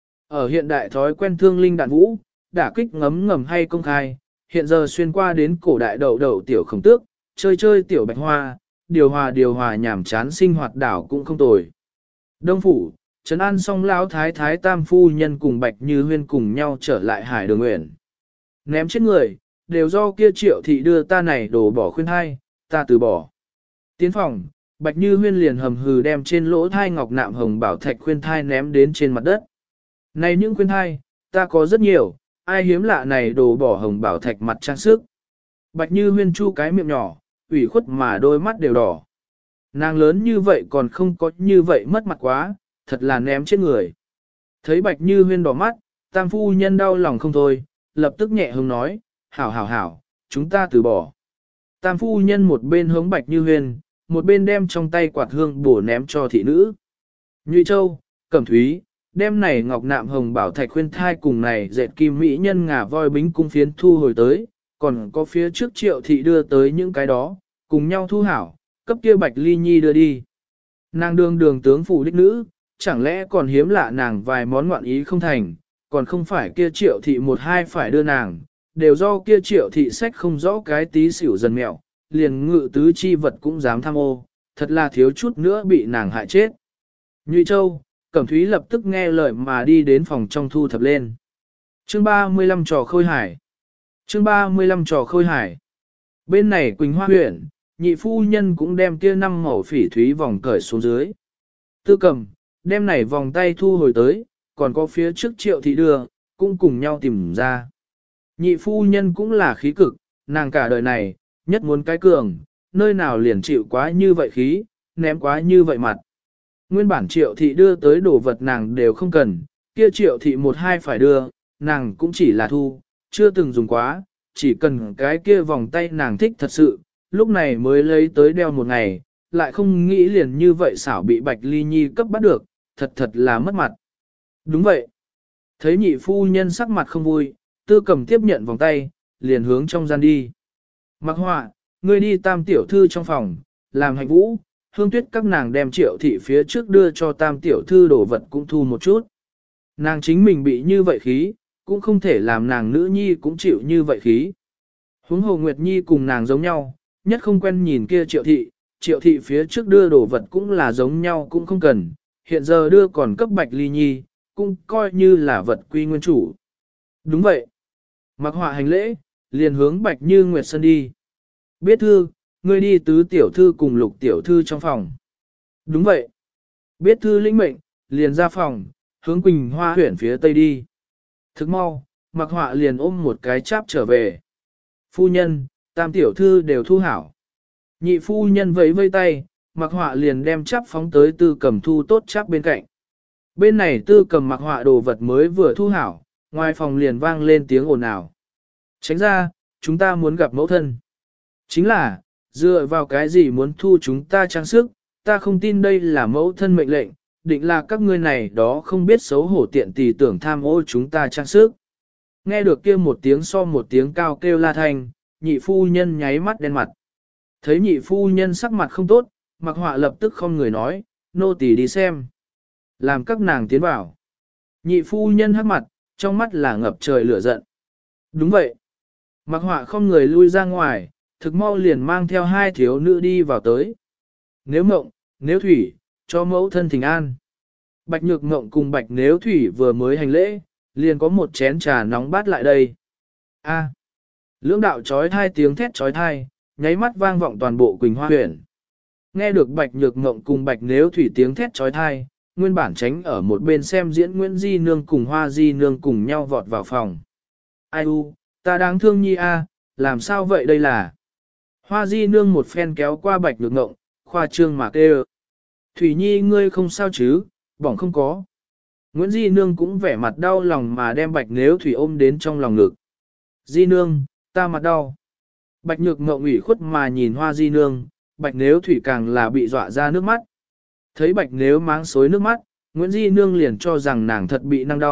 Ở hiện đại thói quen thương linh đạn vũ, đả kích ngấm ngầm hay công khai, hiện giờ xuyên qua đến cổ đại đậu đậu tiểu khổng tước, chơi chơi tiểu bạch hoa, điều hòa nhảm chán sinh hoạt đảo cũng không tồi. Đông phủ, trấn an xong lão thái thái tam phu nhân cùng Bạch Như Huyên cùng nhau trở lại Hải Đường Uyển. Ném chết người, đều do kia Triệu thị đưa ta này đổ bỏ khuyên thai, ta từ bỏ. Tiến phòng, Bạch Như Huyên liền hầm hừ đem trên lỗ thai ngọc nạm hồng bảo thạch khuyên thai ném đến trên mặt đất. Này những khuyên thai, ta có rất nhiều, ai hiếm lạ này đồ bỏ hồng bảo thạch mặt trang sức. Bạch Như Huyên chu cái miệng nhỏ, ủy khuất mà đôi mắt đều đỏ. Nàng lớn như vậy còn không có như vậy mất mặt quá, thật là ném chết người. Thấy Bạch Như Huyên đỏ mắt, tam phu nhân đau lòng không thôi, lập tức nhẹ hứng nói, hảo, chúng ta từ bỏ. Tam phu nhân một bên hướng Bạch Như Huyên, một bên đem trong tay quạt hương bổ ném cho thị nữ. Nhụy Châu, Cẩm Thúy, đem này ngọc nạm hồng bảo thạch khuyên thai cùng này dệt kim mỹ nhân ngà voi bính cung phiến thu hồi tới, còn có phía trước Triệu thị đưa tới những cái đó, cùng nhau thu hảo, cấp kia Bạch Ly Nhi đưa đi. Nàng đường tướng phủ đích nữ, chẳng lẽ còn hiếm lạ nàng vài món ngoạn ý không thành, còn không phải kia Triệu thị một hai phải đưa nàng, đều do kia Triệu thị sách không rõ cái tí xỉu dần mẹo, liền ngự tứ chi vật cũng dám tham ô, thật là thiếu chút nữa bị nàng hại chết. Nhụy Châu, Cẩm Thúy lập tức nghe lời mà đi đến phòng trong thu thập lên. Chương 35 trò khôi hải. Chương 35 trò khôi hải. Bên này Quỳnh Hoa huyện, nhị phu nhân cũng đem kia 5 màu phỉ thúy vòng cởi xuống dưới. Tư Cầm, đem này vòng tay thu hồi tới, còn có phía trước Triệu thị đưa, cũng cùng nhau tìm ra. Nhị phu nhân cũng là khí cực, nàng cả đời này, nhất muốn cái cường, nơi nào liền chịu quá như vậy khí, ném quá như vậy mặt. Nguyên bản Triệu thị đưa tới đồ vật nàng đều không cần, kia Triệu thị một hai phải đưa, nàng cũng chỉ là thu, chưa từng dùng quá, chỉ cần cái kia vòng tay nàng thích thật sự, lúc này mới lấy tới đeo một ngày, lại không nghĩ liền như vậy xảo bị Bạch Ly Nhi cấp bắt được, thật là mất mặt. Đúng vậy. Thấy nhị phu nhân sắc mặt không vui, Tư Cầm tiếp nhận vòng tay, liền hướng trong gian đi. Mặc Họa, ngươi đi tam tiểu thư trong phòng, làm hạnh vũ, Hương Tuyết các nàng đem Triệu thị phía trước đưa cho tam tiểu thư đổ vật cũng thu một chút. Nàng chính mình bị như vậy khí, cũng không thể làm nàng nữ nhi cũng chịu như vậy khí. Huống hồ Nguyệt Nhi cùng nàng giống nhau, nhất không quen nhìn kia Triệu thị phía trước đưa đổ vật cũng là giống nhau cũng không cần, hiện giờ đưa còn cấp Bạch Ly Nhi, cũng coi như là vật quy nguyên chủ. Đúng vậy. Mặc Họa hành lễ, liền hướng Bạch Như Nguyệt Sơn đi. Biết thư, ngươi đi tứ tiểu thư cùng lục tiểu thư trong phòng. Đúng vậy. Biết thư lĩnh mệnh, liền ra phòng, hướng Quỳnh Hoa huyện phía tây đi. Thức mau, Mặc Họa liền ôm một cái cháp trở về. Phu nhân, tam tiểu thư đều thu hảo. Nhị phu nhân vẫy vây tay, Mặc Họa liền đem cháp phóng tới Tư Cầm thu tốt cháp bên cạnh. Bên này Tư Cầm Mặc Họa đồ vật mới vừa thu hảo, ngoài phòng liền vang lên tiếng ồn ào. Tránh ra, chúng ta muốn gặp mẫu thân. Chính là, dựa vào cái gì muốn thu chúng ta trang sức, ta không tin đây là mẫu thân mệnh lệnh, định là các ngươi này đó không biết xấu hổ tiện tỳ tưởng tham ô chúng ta trang sức. Nghe được kia một tiếng so một tiếng cao kêu la thanh, nhị phu nhân nháy mắt đen mặt. Thấy nhị phu nhân sắc mặt không tốt, Mặc Họa lập tức không người nói, nô tỳ đi xem. Làm các nàng tiến vào. Nhị phu nhân hắc mặt, trong mắt là ngập trời lửa giận. Đúng vậy. Mặc Họa không người lui ra ngoài, thực mau liền mang theo hai thiếu nữ đi vào tới. Nếu Mộng, Nếu Thủy, cho mẫu thân thỉnh an. Bạch Nhược Mộng cùng Bạch Nếu Thủy vừa mới hành lễ, liền có một chén trà nóng bát lại đây. A. Lưỡng đạo trói thai tiếng thét trói thai, nháy mắt vang vọng toàn bộ Quỳnh Hoa huyện. Nghe được Bạch Nhược Mộng cùng Bạch Nếu Thủy tiếng thét trói thai, nguyên bản tránh ở một bên xem diễn Nguyễn Di Nương cùng Hoa Di Nương cùng nhau vọt vào phòng. Ai u, ta đáng thương nhi a, làm sao vậy đây là? Hoa Di Nương một phen kéo qua Bạch Nhược Mộng, khoa trương mà kêu. Thủy Nhi ngươi không sao chứ, bỏng không có. Nguyễn Di Nương cũng vẻ mặt đau lòng mà đem Bạch Nếu Thủy ôm đến trong lòng ngực. Di Nương, ta mặt đau. Bạch Nhược Mộng ủy khuất mà nhìn Hoa Di Nương, Bạch Nếu Thủy càng là bị dọa ra nước mắt. Thấy Bạch Nếu máng xối nước mắt, Nguyễn Di Nương liền cho rằng nàng thật bị năng đau,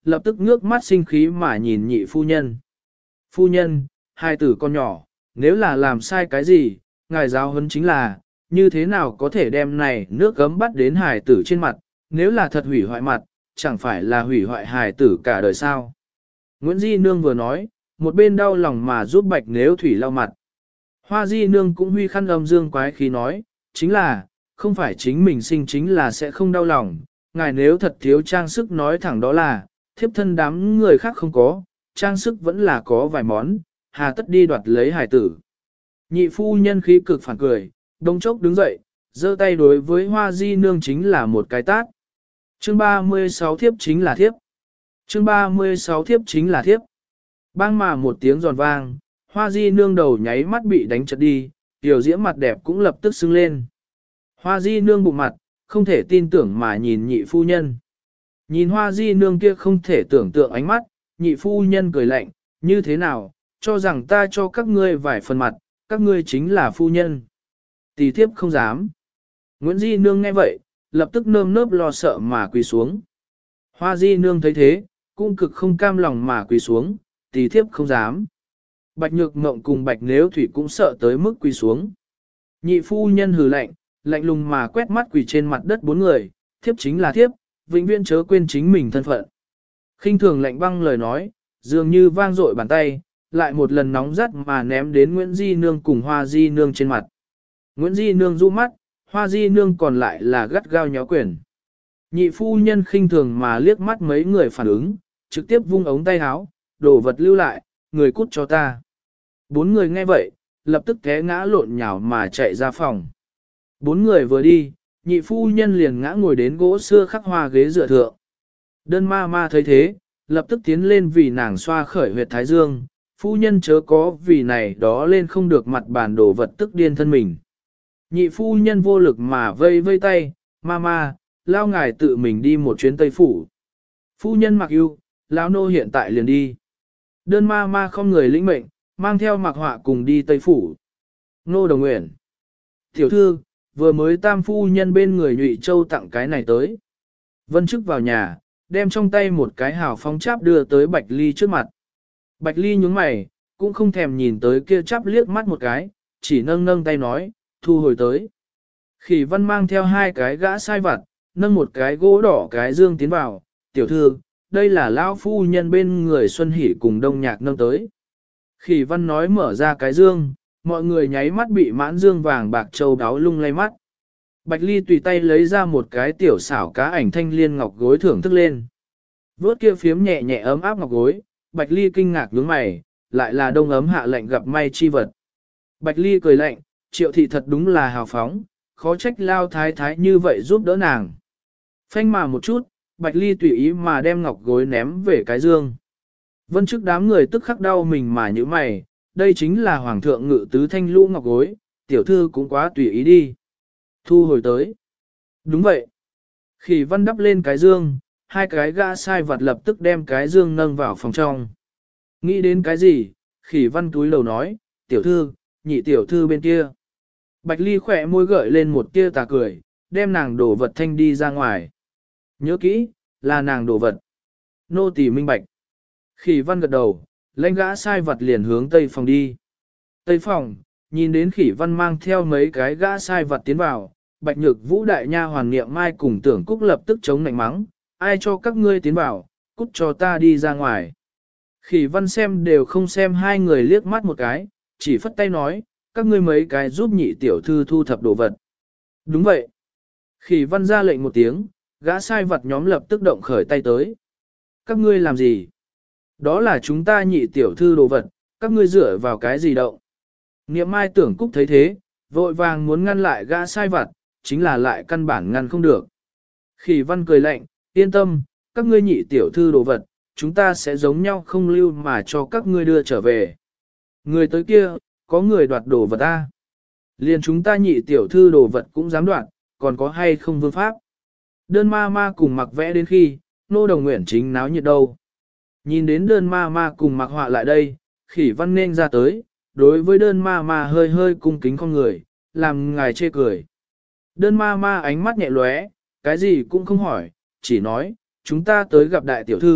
lập tức ngước mắt sinh khí mà nhìn nhị phu nhân. Phu nhân, hai tử con nhỏ, nếu là làm sai cái gì, ngài giáo huấn chính là, như thế nào có thể đem này nước gấm bắt đến hài tử trên mặt, nếu là thật hủy hoại mặt, chẳng phải là hủy hoại hài tử cả đời sao. Nguyễn Di Nương vừa nói, một bên đau lòng mà giúp Bạch Nếu Thủy lau mặt. Hoa Di Nương cũng huy khăn âm dương quái khí nói, chính là, không phải chính mình sinh chính là sẽ không đau lòng, ngài nếu thật thiếu trang sức nói thẳng đó là, thiếp thân đám người khác không có, trang sức vẫn là có vài món, hà tất đi đoạt lấy hài tử. Nhị phu nhân khí cực phản cười, đông chốc đứng dậy, giơ tay đối với Hoa Di Nương chính là một cái tát. Chương 36 thiếp chính là thiếp. Chương 36 thiếp chính là thiếp. Bang mà một tiếng giòn vang, Hoa Di Nương đầu nháy mắt bị đánh chật đi, tiểu diễm mặt đẹp cũng lập tức sưng lên. Hoa Di Nương bụng mặt, không thể tin tưởng mà nhìn nhị phu nhân. Nhìn Hoa Di Nương kia không thể tưởng tượng ánh mắt, nhị phu nhân cười lạnh, như thế nào, cho rằng ta cho các ngươi vài phần mặt, các ngươi chính là phu nhân. Tỷ thiếp không dám. Nguyễn Di Nương nghe vậy, lập tức nơm nớp lo sợ mà quỳ xuống. Hoa Di Nương thấy thế, cũng cực không cam lòng mà quỳ xuống, tỷ thiếp không dám. Bạch Nhược Mộng cùng Bạch Nếu Thủy cũng sợ tới mức quỳ xuống. Nhị phu nhân hừ lạnh, lạnh lùng mà quét mắt quỳ trên mặt đất bốn người, thiếp chính là thiếp, vĩnh viễn chớ quên chính mình thân phận. Khinh thường lạnh băng lời nói, dường như vang dội bàn tay, lại một lần nóng rắt mà ném đến Nguyễn Di Nương cùng Hoa Di Nương trên mặt. Nguyễn Di Nương du mắt, Hoa Di Nương còn lại là gắt gao nhó quyền. Nhị phu nhân khinh thường mà liếc mắt mấy người phản ứng, trực tiếp vung ống tay áo, đổ vật lưu lại, người cút cho ta. Bốn người nghe vậy, lập tức té ngã lộn nhào mà chạy ra phòng. Bốn người vừa đi, nhị phu nhân liền ngã ngồi đến gỗ xưa khắc hoa ghế dựa thượng. Đơn ma ma thấy thế, lập tức tiến lên vì nàng xoa khởi huyệt thái dương, phu nhân chớ có vì này đó lên không được mặt bàn đổ vật tức điên thân mình. Nhị phu nhân vô lực mà vây vây tay, ma ma, lao ngài tự mình đi một chuyến Tây Phủ. Phu nhân mặc ưu, lão nô hiện tại liền đi. Đơn ma ma không người lĩnh mệnh, mang theo mặc họa cùng đi Tây Phủ. Nô đồng nguyện. Tiểu thư, vừa mới tam phu nhân bên người Nhụy Châu tặng cái này tới. Vân Chức vào nhà, đem trong tay một cái hào phóng cháp đưa tới Bạch Ly trước mặt. Bạch Ly nhướng mày, cũng không thèm nhìn tới kia cháp liếc mắt một cái, chỉ nâng nâng tay nói, thu hồi tới. Khỉ Văn mang theo hai cái gã sai vặt, nâng một cái gỗ đỏ cái dương tiến vào, tiểu thư, đây là lão phu nhân bên người Xuân Hỷ cùng Đông Nhạc nâng tới. Khỉ Văn nói mở ra cái dương, mọi người nháy mắt bị mãn dương vàng bạc châu đáo lung lay mắt. Bạch Ly tùy tay lấy ra một cái tiểu xảo cá ảnh thanh liên ngọc gối thưởng thức lên. Vốt kia phiếm nhẹ nhẹ ấm áp ngọc gối, Bạch Ly kinh ngạc nhướng mày, lại là đông ấm hạ lệnh gặp may chi vật. Bạch Ly cười lạnh, Triệu thị thật đúng là hào phóng, khó trách lao thái thái như vậy giúp đỡ nàng. Phanh mà một chút, Bạch Ly tùy ý mà đem ngọc gối ném về cái dương. Vân Chức đám người tức khắc đau mình mà như mày, đây chính là hoàng thượng ngự tứ thanh lũ ngọc gối, tiểu thư cũng quá tùy ý đi. Thu hồi tới. Đúng vậy. Khỉ Văn đắp lên cái dương, hai cái gã sai vặt lập tức đem cái dương nâng vào phòng trong. Nghĩ đến cái gì, Khỉ Văn túi lầu nói, tiểu thư, nhị tiểu thư bên kia. Bạch Ly khỏe môi gợi lên một tia tà cười, đem nàng đổ vật thanh đi ra ngoài. Nhớ kỹ, là nàng đổ vật. Nô tỳ minh bạch. Khỉ Văn gật đầu, lãnh gã sai vặt liền hướng tây phòng đi. Tây phòng, nhìn đến Khỉ Văn mang theo mấy cái gã sai vặt tiến vào, Bạch Nhược Vũ đại nha hoàng niệm mai cùng Tưởng Cúc lập tức chống nạnh mắng, ai cho các ngươi tiến vào, cút cho ta đi ra ngoài. Khỉ Văn xem đều không xem hai người liếc mắt một cái, chỉ phất tay nói, các ngươi mấy cái giúp nhị tiểu thư thu thập đồ vật. Đúng vậy. Khỉ Văn ra lệnh một tiếng, gã sai vặt nhóm lập tức động khởi tay tới. Các ngươi làm gì? Đó là chúng ta nhị tiểu thư đồ vật, các ngươi dựa vào cái gì động? Niệm mai Tưởng Cúc thấy thế, vội vàng muốn ngăn lại gã sai vặt, chính là lại căn bản ngăn không được. Khỉ Văn cười lạnh, yên tâm, các ngươi nhị tiểu thư đồ vật, chúng ta sẽ giống nhau không lưu mà cho các ngươi đưa trở về. Người tới kia, có người đoạt đồ vật ta. Liền chúng ta nhị tiểu thư đồ vật cũng dám đoạt, còn có hay không vương pháp. Đơn ma ma cùng mặc vẽ đến khi, nô đồng nguyện chính náo nhiệt đâu. Nhìn đến đơn ma ma cùng mặc họa lại đây, Khỉ Văn nên ra tới, đối với đơn ma ma hơi hơi cung kính con người, làm ngài chê cười. Đơn ma ma ánh mắt nhẹ lóe, cái gì cũng không hỏi, chỉ nói, chúng ta tới gặp đại tiểu thư,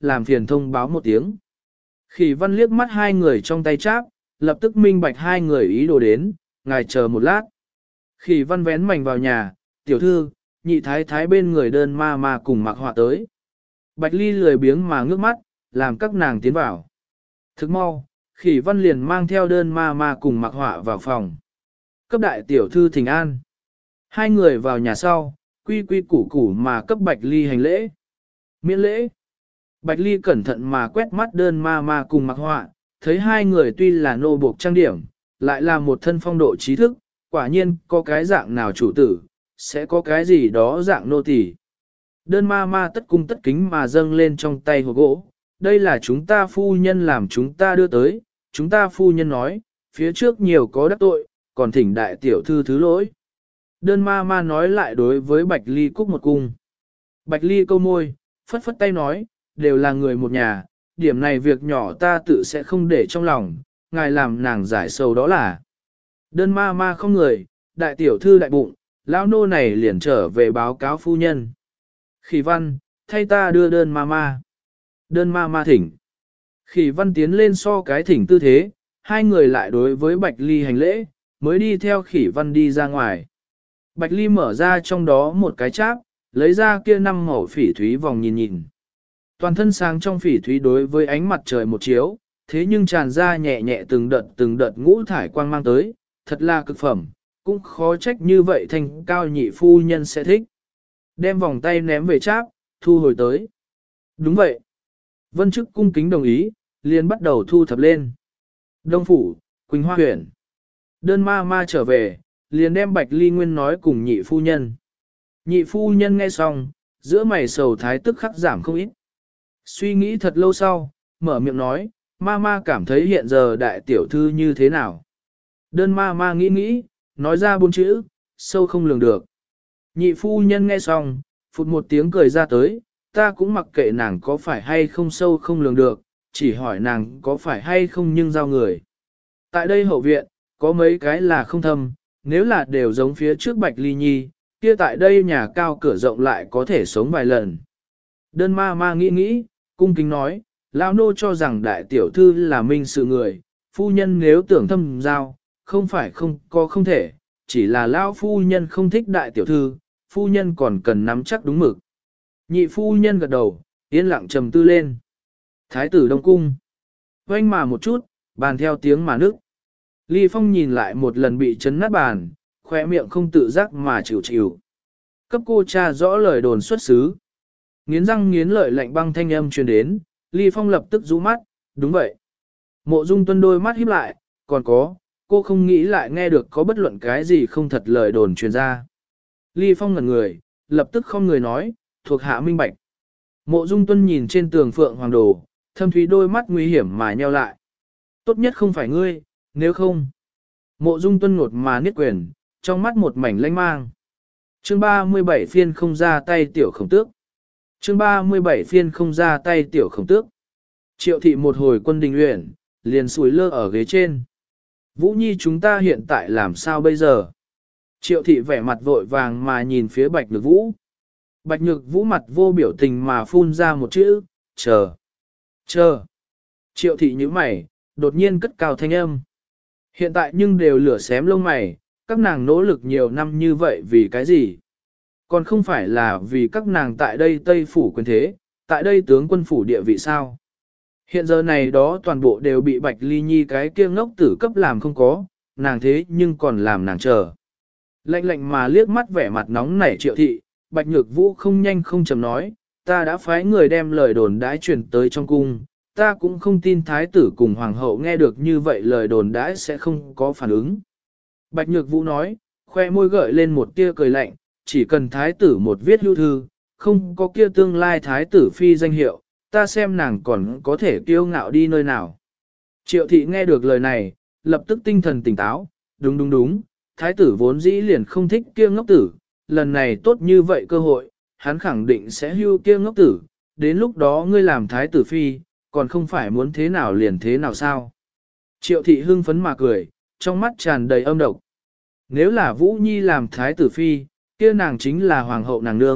làm phiền thông báo một tiếng. Khỉ văn liếc mắt hai người trong tay cháp, lập tức minh bạch hai người ý đồ đến, ngài chờ một lát. Khỉ văn vén mảnh vào nhà, tiểu thư, nhị thái thái bên người đơn ma ma cùng mặc họa tới. Bạch Ly lười biếng mà ngước mắt, làm các nàng tiến vào. Thức mau, Khỉ văn liền mang theo đơn ma ma cùng mặc họa vào phòng. Cấp đại tiểu thư thỉnh an. Hai người vào nhà sau, quy quy củ củ mà cấp Bạch Ly hành lễ. Miễn lễ. Bạch Ly cẩn thận mà quét mắt đơn ma ma cùng mặc họa, thấy hai người tuy là nô buộc trang điểm, lại là một thân phong độ trí thức, quả nhiên có cái dạng nào chủ tử, sẽ có cái gì đó dạng nô tỳ. Đơn ma ma tất cung tất kính mà dâng lên trong tay hộp gỗ, đây là chúng ta phu nhân làm chúng ta đưa tới, chúng ta phu nhân nói, phía trước nhiều có đắc tội, còn thỉnh đại tiểu thư thứ lỗi. Đơn ma ma nói lại đối với Bạch Ly cúc một cung. Bạch Ly câu môi, phất phất tay nói, đều là người một nhà, điểm này việc nhỏ ta tự sẽ không để trong lòng, ngài làm nàng giải sầu đó là. Đơn ma ma không người, đại tiểu thư đại bụng, lão nô này liền trở về báo cáo phu nhân. Khỉ văn, thay ta đưa đơn ma ma. Đơn ma ma thỉnh. Khỉ văn tiến lên so cái thỉnh tư thế, hai người lại đối với Bạch Ly hành lễ, mới đi theo khỉ văn đi ra ngoài. Bạch Ly mở ra trong đó một cái cháp, lấy ra kia 5 màu phỉ thúy vòng nhìn nhìn. Toàn thân sáng trong phỉ thúy đối với ánh mặt trời một chiếu, thế nhưng tràn ra nhẹ nhẹ từng đợt ngũ thải quang mang tới, thật là cực phẩm, cũng khó trách như vậy thành cao nhị phu nhân sẽ thích. Đem vòng tay ném về cháp, thu hồi tới. Đúng vậy. Vân chức cung kính đồng ý, liền bắt đầu thu thập lên. Đông phủ, Quỳnh Hoa huyện. Đơn ma ma trở về, liền đem Bạch Ly Nguyên nói cùng nhị phu nhân. Nhị phu nhân nghe xong, giữa mày sầu thái tức khắc giảm không ít. Suy nghĩ thật lâu sau, mở miệng nói, ma ma cảm thấy hiện giờ đại tiểu thư như thế nào. Đơn ma ma nghĩ, nói ra 4 chữ, sâu không lường được. Nhị phu nhân nghe xong, phụt một tiếng cười ra tới, ta cũng mặc kệ nàng có phải hay không sâu không lường được, chỉ hỏi nàng có phải hay không nhưng giao người. Tại đây hậu viện, có mấy cái là không thâm, nếu là đều giống phía trước Bạch Ly Nhi, kia tại đây nhà cao cửa rộng lại có thể sống vài lần. Đơn ma ma nghĩ, cung kính nói, lão nô cho rằng đại tiểu thư là minh sự người, phu nhân nếu tưởng thâm giao, không phải không thể, chỉ là lão phu nhân không thích đại tiểu thư, phu nhân còn cần nắm chắc đúng mực. Nhị phu nhân gật đầu, yên lặng trầm tư lên. Thái tử Đông Cung. Oanh mà một chút, bàn theo tiếng mà nước. Ly Phong nhìn lại một lần bị chấn nát bàn, khoe miệng không tự giác mà chịu. Cấp cô cha rõ lời đồn xuất xứ. Nghiến răng nghiến lợi lạnh băng thanh âm truyền đến, Ly Phong lập tức rũ mắt, đúng vậy. Mộ Dung Tuân đôi mắt híp lại, còn có, cô không nghĩ lại nghe được có bất luận cái gì không thật lời đồn truyền ra. Ly Phong ngẩn người, lập tức không người nói, thuộc hạ minh bạch. Mộ Dung Tuân nhìn trên tường phượng hoàng đồ, thâm thúy đôi mắt nguy hiểm mà nheo lại. Tốt nhất không phải ngươi, nếu không. Mộ Dung Tuân ngột mà niết quyền, trong mắt một mảnh lanh mang. Chương 37 phiên không ra tay tiểu khổng tước. Chương 37 phiên không ra tay tiểu khổng tước. Triệu thị một hồi quân đình luyện, liền sủi lơ ở ghế trên. Vũ Nhi chúng ta hiện tại làm sao bây giờ? Triệu thị vẻ mặt vội vàng mà nhìn phía Bạch Nhược Vũ. Bạch Nhược Vũ mặt vô biểu tình mà phun ra một chữ, chờ. Chờ. Triệu thị nhíu mày, đột nhiên cất cao thanh âm. Hiện tại nhưng đều lửa xém lông mày, các nàng nỗ lực nhiều năm như vậy vì cái gì? Còn không phải là vì các nàng tại đây Tây Phủ quyền thế, tại đây tướng quân phủ địa vị sao? Hiện giờ này đó toàn bộ đều bị Bạch Ly Nhi cái kia ngốc tử cấp làm không có, nàng thế nhưng còn làm nàng chờ. Lạnh lạnh mà liếc mắt vẻ mặt nóng nảy Triệu thị, Bạch Nhược Vũ không nhanh không chậm nói, ta đã phái người đem lời đồn đãi truyền tới trong cung, ta cũng không tin thái tử cùng hoàng hậu nghe được như vậy lời đồn đãi sẽ không có phản ứng. Bạch Nhược Vũ nói, khoe môi gợi lên một tia cười lạnh, chỉ cần thái tử một viết hưu thư, không có kia tương lai thái tử phi danh hiệu, ta xem nàng còn có thể kiêu ngạo đi nơi nào. Triệu thị nghe được lời này, lập tức tinh thần tỉnh táo, đúng, thái tử vốn dĩ liền không thích kia ngốc tử, lần này tốt như vậy cơ hội, hắn khẳng định sẽ hưu kia ngốc tử, đến lúc đó ngươi làm thái tử phi, còn không phải muốn thế nào liền thế nào sao. Triệu thị hưng phấn mà cười, trong mắt tràn đầy âm độc. Nếu là Vũ Nhi làm thái tử phi, kia nàng chính là hoàng hậu nàng nương,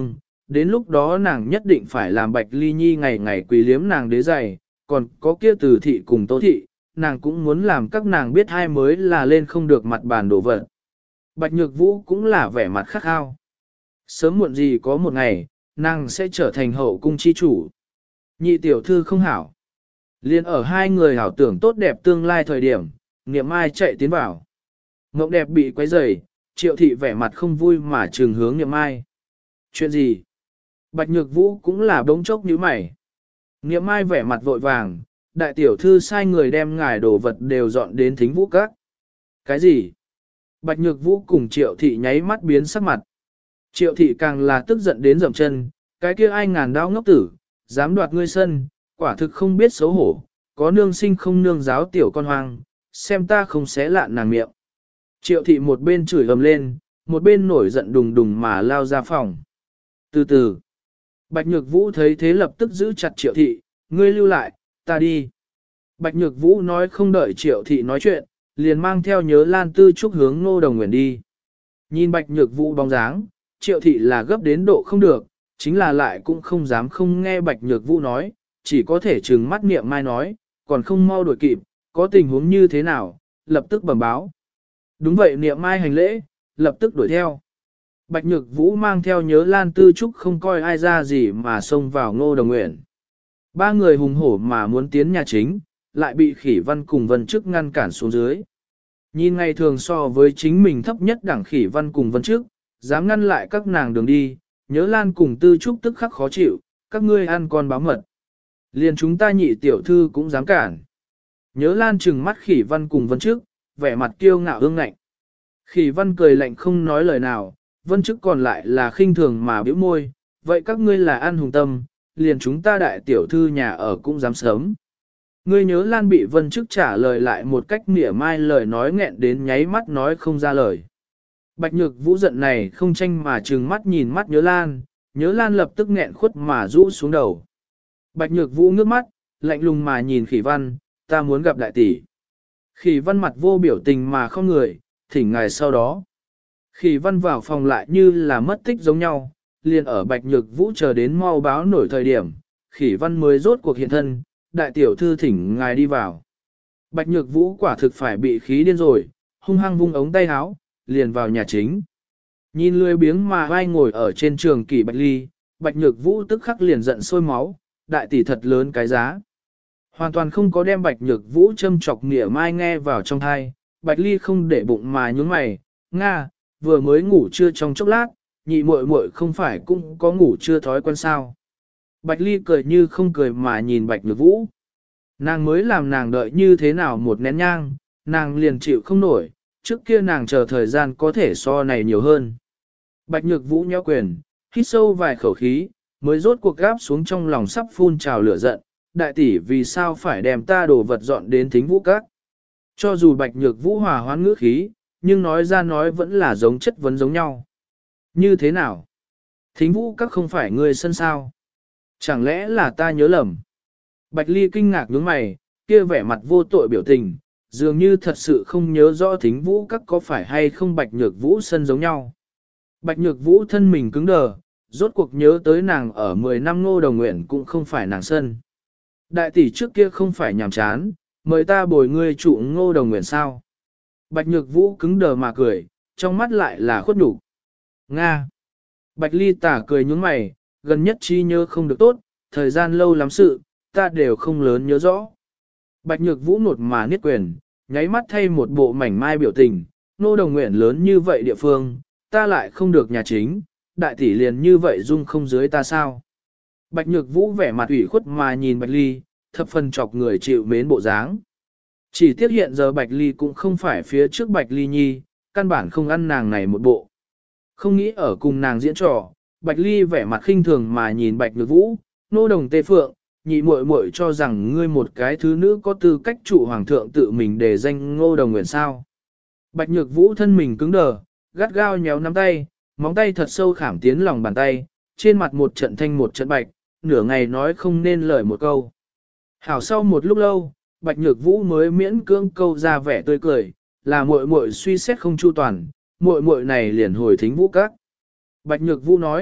đến lúc đó nàng nhất định phải làm Bạch Ly Nhi ngày ngày quỳ liếm nàng đế giày, còn có kia Từ thị cùng Tô thị, nàng cũng muốn làm các nàng biết hai mới là lên không được mặt bàn đổ vật. Bạch Nhược Vũ cũng là vẻ mặt khắc khao. Sớm muộn gì có một ngày, nàng sẽ trở thành hậu cung chi chủ. Nhị tiểu thư không hảo. Liên ở hai người hảo tưởng tốt đẹp tương lai thời điểm, Niệm Ai chạy tiến vào. Mộng đẹp bị quấy rầy, Triệu thị vẻ mặt không vui mà trừng hướng Niệm Ai. Chuyện gì? Bạch Nhược Vũ cũng là bỗng chốc như mày. Niệm Ai vẻ mặt vội vàng, đại tiểu thư sai người đem ngài đồ vật đều dọn đến Thính Vũ Các. Cái gì? Bạch Nhược Vũ cùng Triệu thị nháy mắt biến sắc mặt. Triệu thị càng là tức giận đến dậm chân, cái kia ai ngàn đao ngốc tử, dám đoạt ngươi sân, quả thực không biết xấu hổ, có nương sinh không nương giáo tiểu con hoang, xem ta không xé lạn nàng miệng. Triệu thị một bên chửi ầm lên, một bên nổi giận đùng đùng mà lao ra phòng. Từ từ, Bạch Nhược Vũ thấy thế lập tức giữ chặt Triệu thị, ngươi lưu lại, ta đi. Bạch Nhược Vũ nói không đợi Triệu thị nói chuyện, liền mang theo Nhớ Lan Tư Trúc hướng Ngô Đồng Nguyễn đi. Nhìn Bạch Nhược Vũ bóng dáng, Triệu thị là gấp đến độ không được, chính là lại cũng không dám không nghe Bạch Nhược Vũ nói, chỉ có thể trừng mắt Niệm Mai nói, còn không mau đuổi kịp, có tình huống như thế nào, lập tức bẩm báo. Đúng vậy, Niệm Mai hành lễ, lập tức đuổi theo. Bạch Nhược Vũ mang theo Nhớ Lan Tư Trúc không coi ai ra gì mà xông vào Ngô Đồng Nguyễn. Ba người hùng hổ mà muốn tiến nhà chính, lại bị Khỉ Văn cùng Vân Trức ngăn cản xuống dưới. Nhìn ngày thường so với chính mình thấp nhất đẳng Khỉ Văn cùng Vân Trức, dám ngăn lại các nàng đường đi, Nhớ Lan cùng Tư Trúc tức khắc khó chịu, các ngươi ăn con báo mật. Liền chúng ta nhị tiểu thư cũng dám cản. Nhớ Lan trừng mắt Khỉ Văn cùng Vân Trức, vẻ mặt kiêu ngạo ương ngạnh. Khỉ Văn cười lạnh không nói lời nào, Vân Trức còn lại là khinh thường mà bĩu môi, vậy các ngươi là ăn hùng tâm, liền chúng ta đại tiểu thư nhà ở cũng dám sớm. Ngươi Nhớ Lan bị Vân Trức trả lời lại một cách mỉa mai, lời nói nghẹn đến nháy mắt nói không ra lời. Bạch Nhược Vũ giận này không tranh mà trừng mắt nhìn mắt Nhớ Lan, Nhớ Lan lập tức nghẹn khuất mà rũ xuống đầu. Bạch Nhược Vũ ngước mắt, lạnh lùng mà nhìn Khỉ Văn, ta muốn gặp đại tỷ. Khỉ Văn mặt vô biểu tình mà không người, thỉnh ngài sau đó. Khỉ Văn vào phòng lại như là mất tích giống nhau, liền ở Bạch Nhược Vũ chờ đến mau báo nổi thời điểm, Khỉ Văn mới rốt cuộc hiện thân, đại tiểu thư thỉnh ngài đi vào. Bạch Nhược Vũ quả thực phải bị khí điên rồi, hung hăng vung ống tay áo, liền vào nhà chính. Nhìn lười biếng mà vai ngồi ở trên trường kỷ Bạch Ly, Bạch Nhược Vũ tức khắc liền giận sôi máu, đại tỷ thật lớn cái giá. Hoàn toàn không có đem Bạch Nhược Vũ châm chọc mỉa mai nghe vào trong thai, Bạch Ly không để bụng mà nhún mày, Nga, vừa mới ngủ trưa trong chốc lát, nhị muội muội không phải cũng có ngủ trưa thói quen sao. Bạch Ly cười như không cười mà nhìn Bạch Nhược Vũ. Nàng mới làm nàng đợi như thế nào một nén nhang, nàng liền chịu không nổi, trước kia nàng chờ thời gian có thể so này nhiều hơn. Bạch Nhược Vũ nhéo quyền, hít sâu vài khẩu khí, mới rốt cuộc gáp xuống trong lòng sắp phun trào lửa giận, đại tỷ vì sao phải đem ta đồ vật dọn đến Thính Vũ Các. Cho dù Bạch Nhược Vũ hòa hoãn ngữ khí, nhưng nói ra nói vẫn là giống chất vấn giống nhau. Như thế nào? Thính Vũ Các không phải ngươi sân sao? Chẳng lẽ là ta nhớ lầm? Bạch Ly kinh ngạc nhướng mày, kia vẻ mặt vô tội biểu tình, dường như thật sự không nhớ rõ Thính Vũ Các có phải hay không Bạch Nhược Vũ sân giống nhau. Bạch Nhược Vũ thân mình cứng đờ, rốt cuộc nhớ tới nàng ở 10 năm Ngô Đồng Nguyện cũng không phải nàng sân. Đại tỷ trước kia không phải nhàm chán, mời ta bồi ngươi trụ Ngô Đồng Nguyện sao. Bạch Nhược Vũ cứng đờ mà cười, trong mắt lại là khuất nhục. Nga. Bạch Ly tả cười nhướng mày, gần nhất chi nhớ không được tốt, thời gian lâu lắm sự, ta đều không lớn nhớ rõ. Bạch Nhược Vũ nột mà niết quyền, nháy mắt thay một bộ mảnh mai biểu tình, Ngô Đồng Nguyện lớn như vậy địa phương, ta lại không được nhà chính, đại tỷ liền như vậy dung không dưới ta sao. Bạch Nhược Vũ vẻ mặt ủy khuất mà nhìn Bạch Ly, thập phần chọc người chịu mến bộ dáng. Chỉ tiếc hiện giờ Bạch Ly cũng không phải phía trước Bạch Ly Nhi, căn bản không ăn nàng này một bộ. Không nghĩ ở cùng nàng diễn trò, Bạch Ly vẻ mặt khinh thường mà nhìn Bạch Nhược Vũ, nô đồng tê phượng, nhị muội muội cho rằng ngươi một cái thứ nữ có tư cách trụ hoàng thượng tự mình để danh Ngô Đồng Nguyện sao. Bạch Nhược Vũ thân mình cứng đờ, gắt gao nhéo nắm tay, móng tay thật sâu khảm tiến lòng bàn tay, trên mặt một trận thanh một trận bạch, nửa ngày nói không nên lời một câu. Hảo sau một lúc lâu, Bạch Nhược Vũ mới miễn cưỡng câu ra vẻ tươi cười, là muội muội suy xét không chu toàn, muội muội này liền hồi Thính Vũ Các. Bạch Nhược Vũ nói,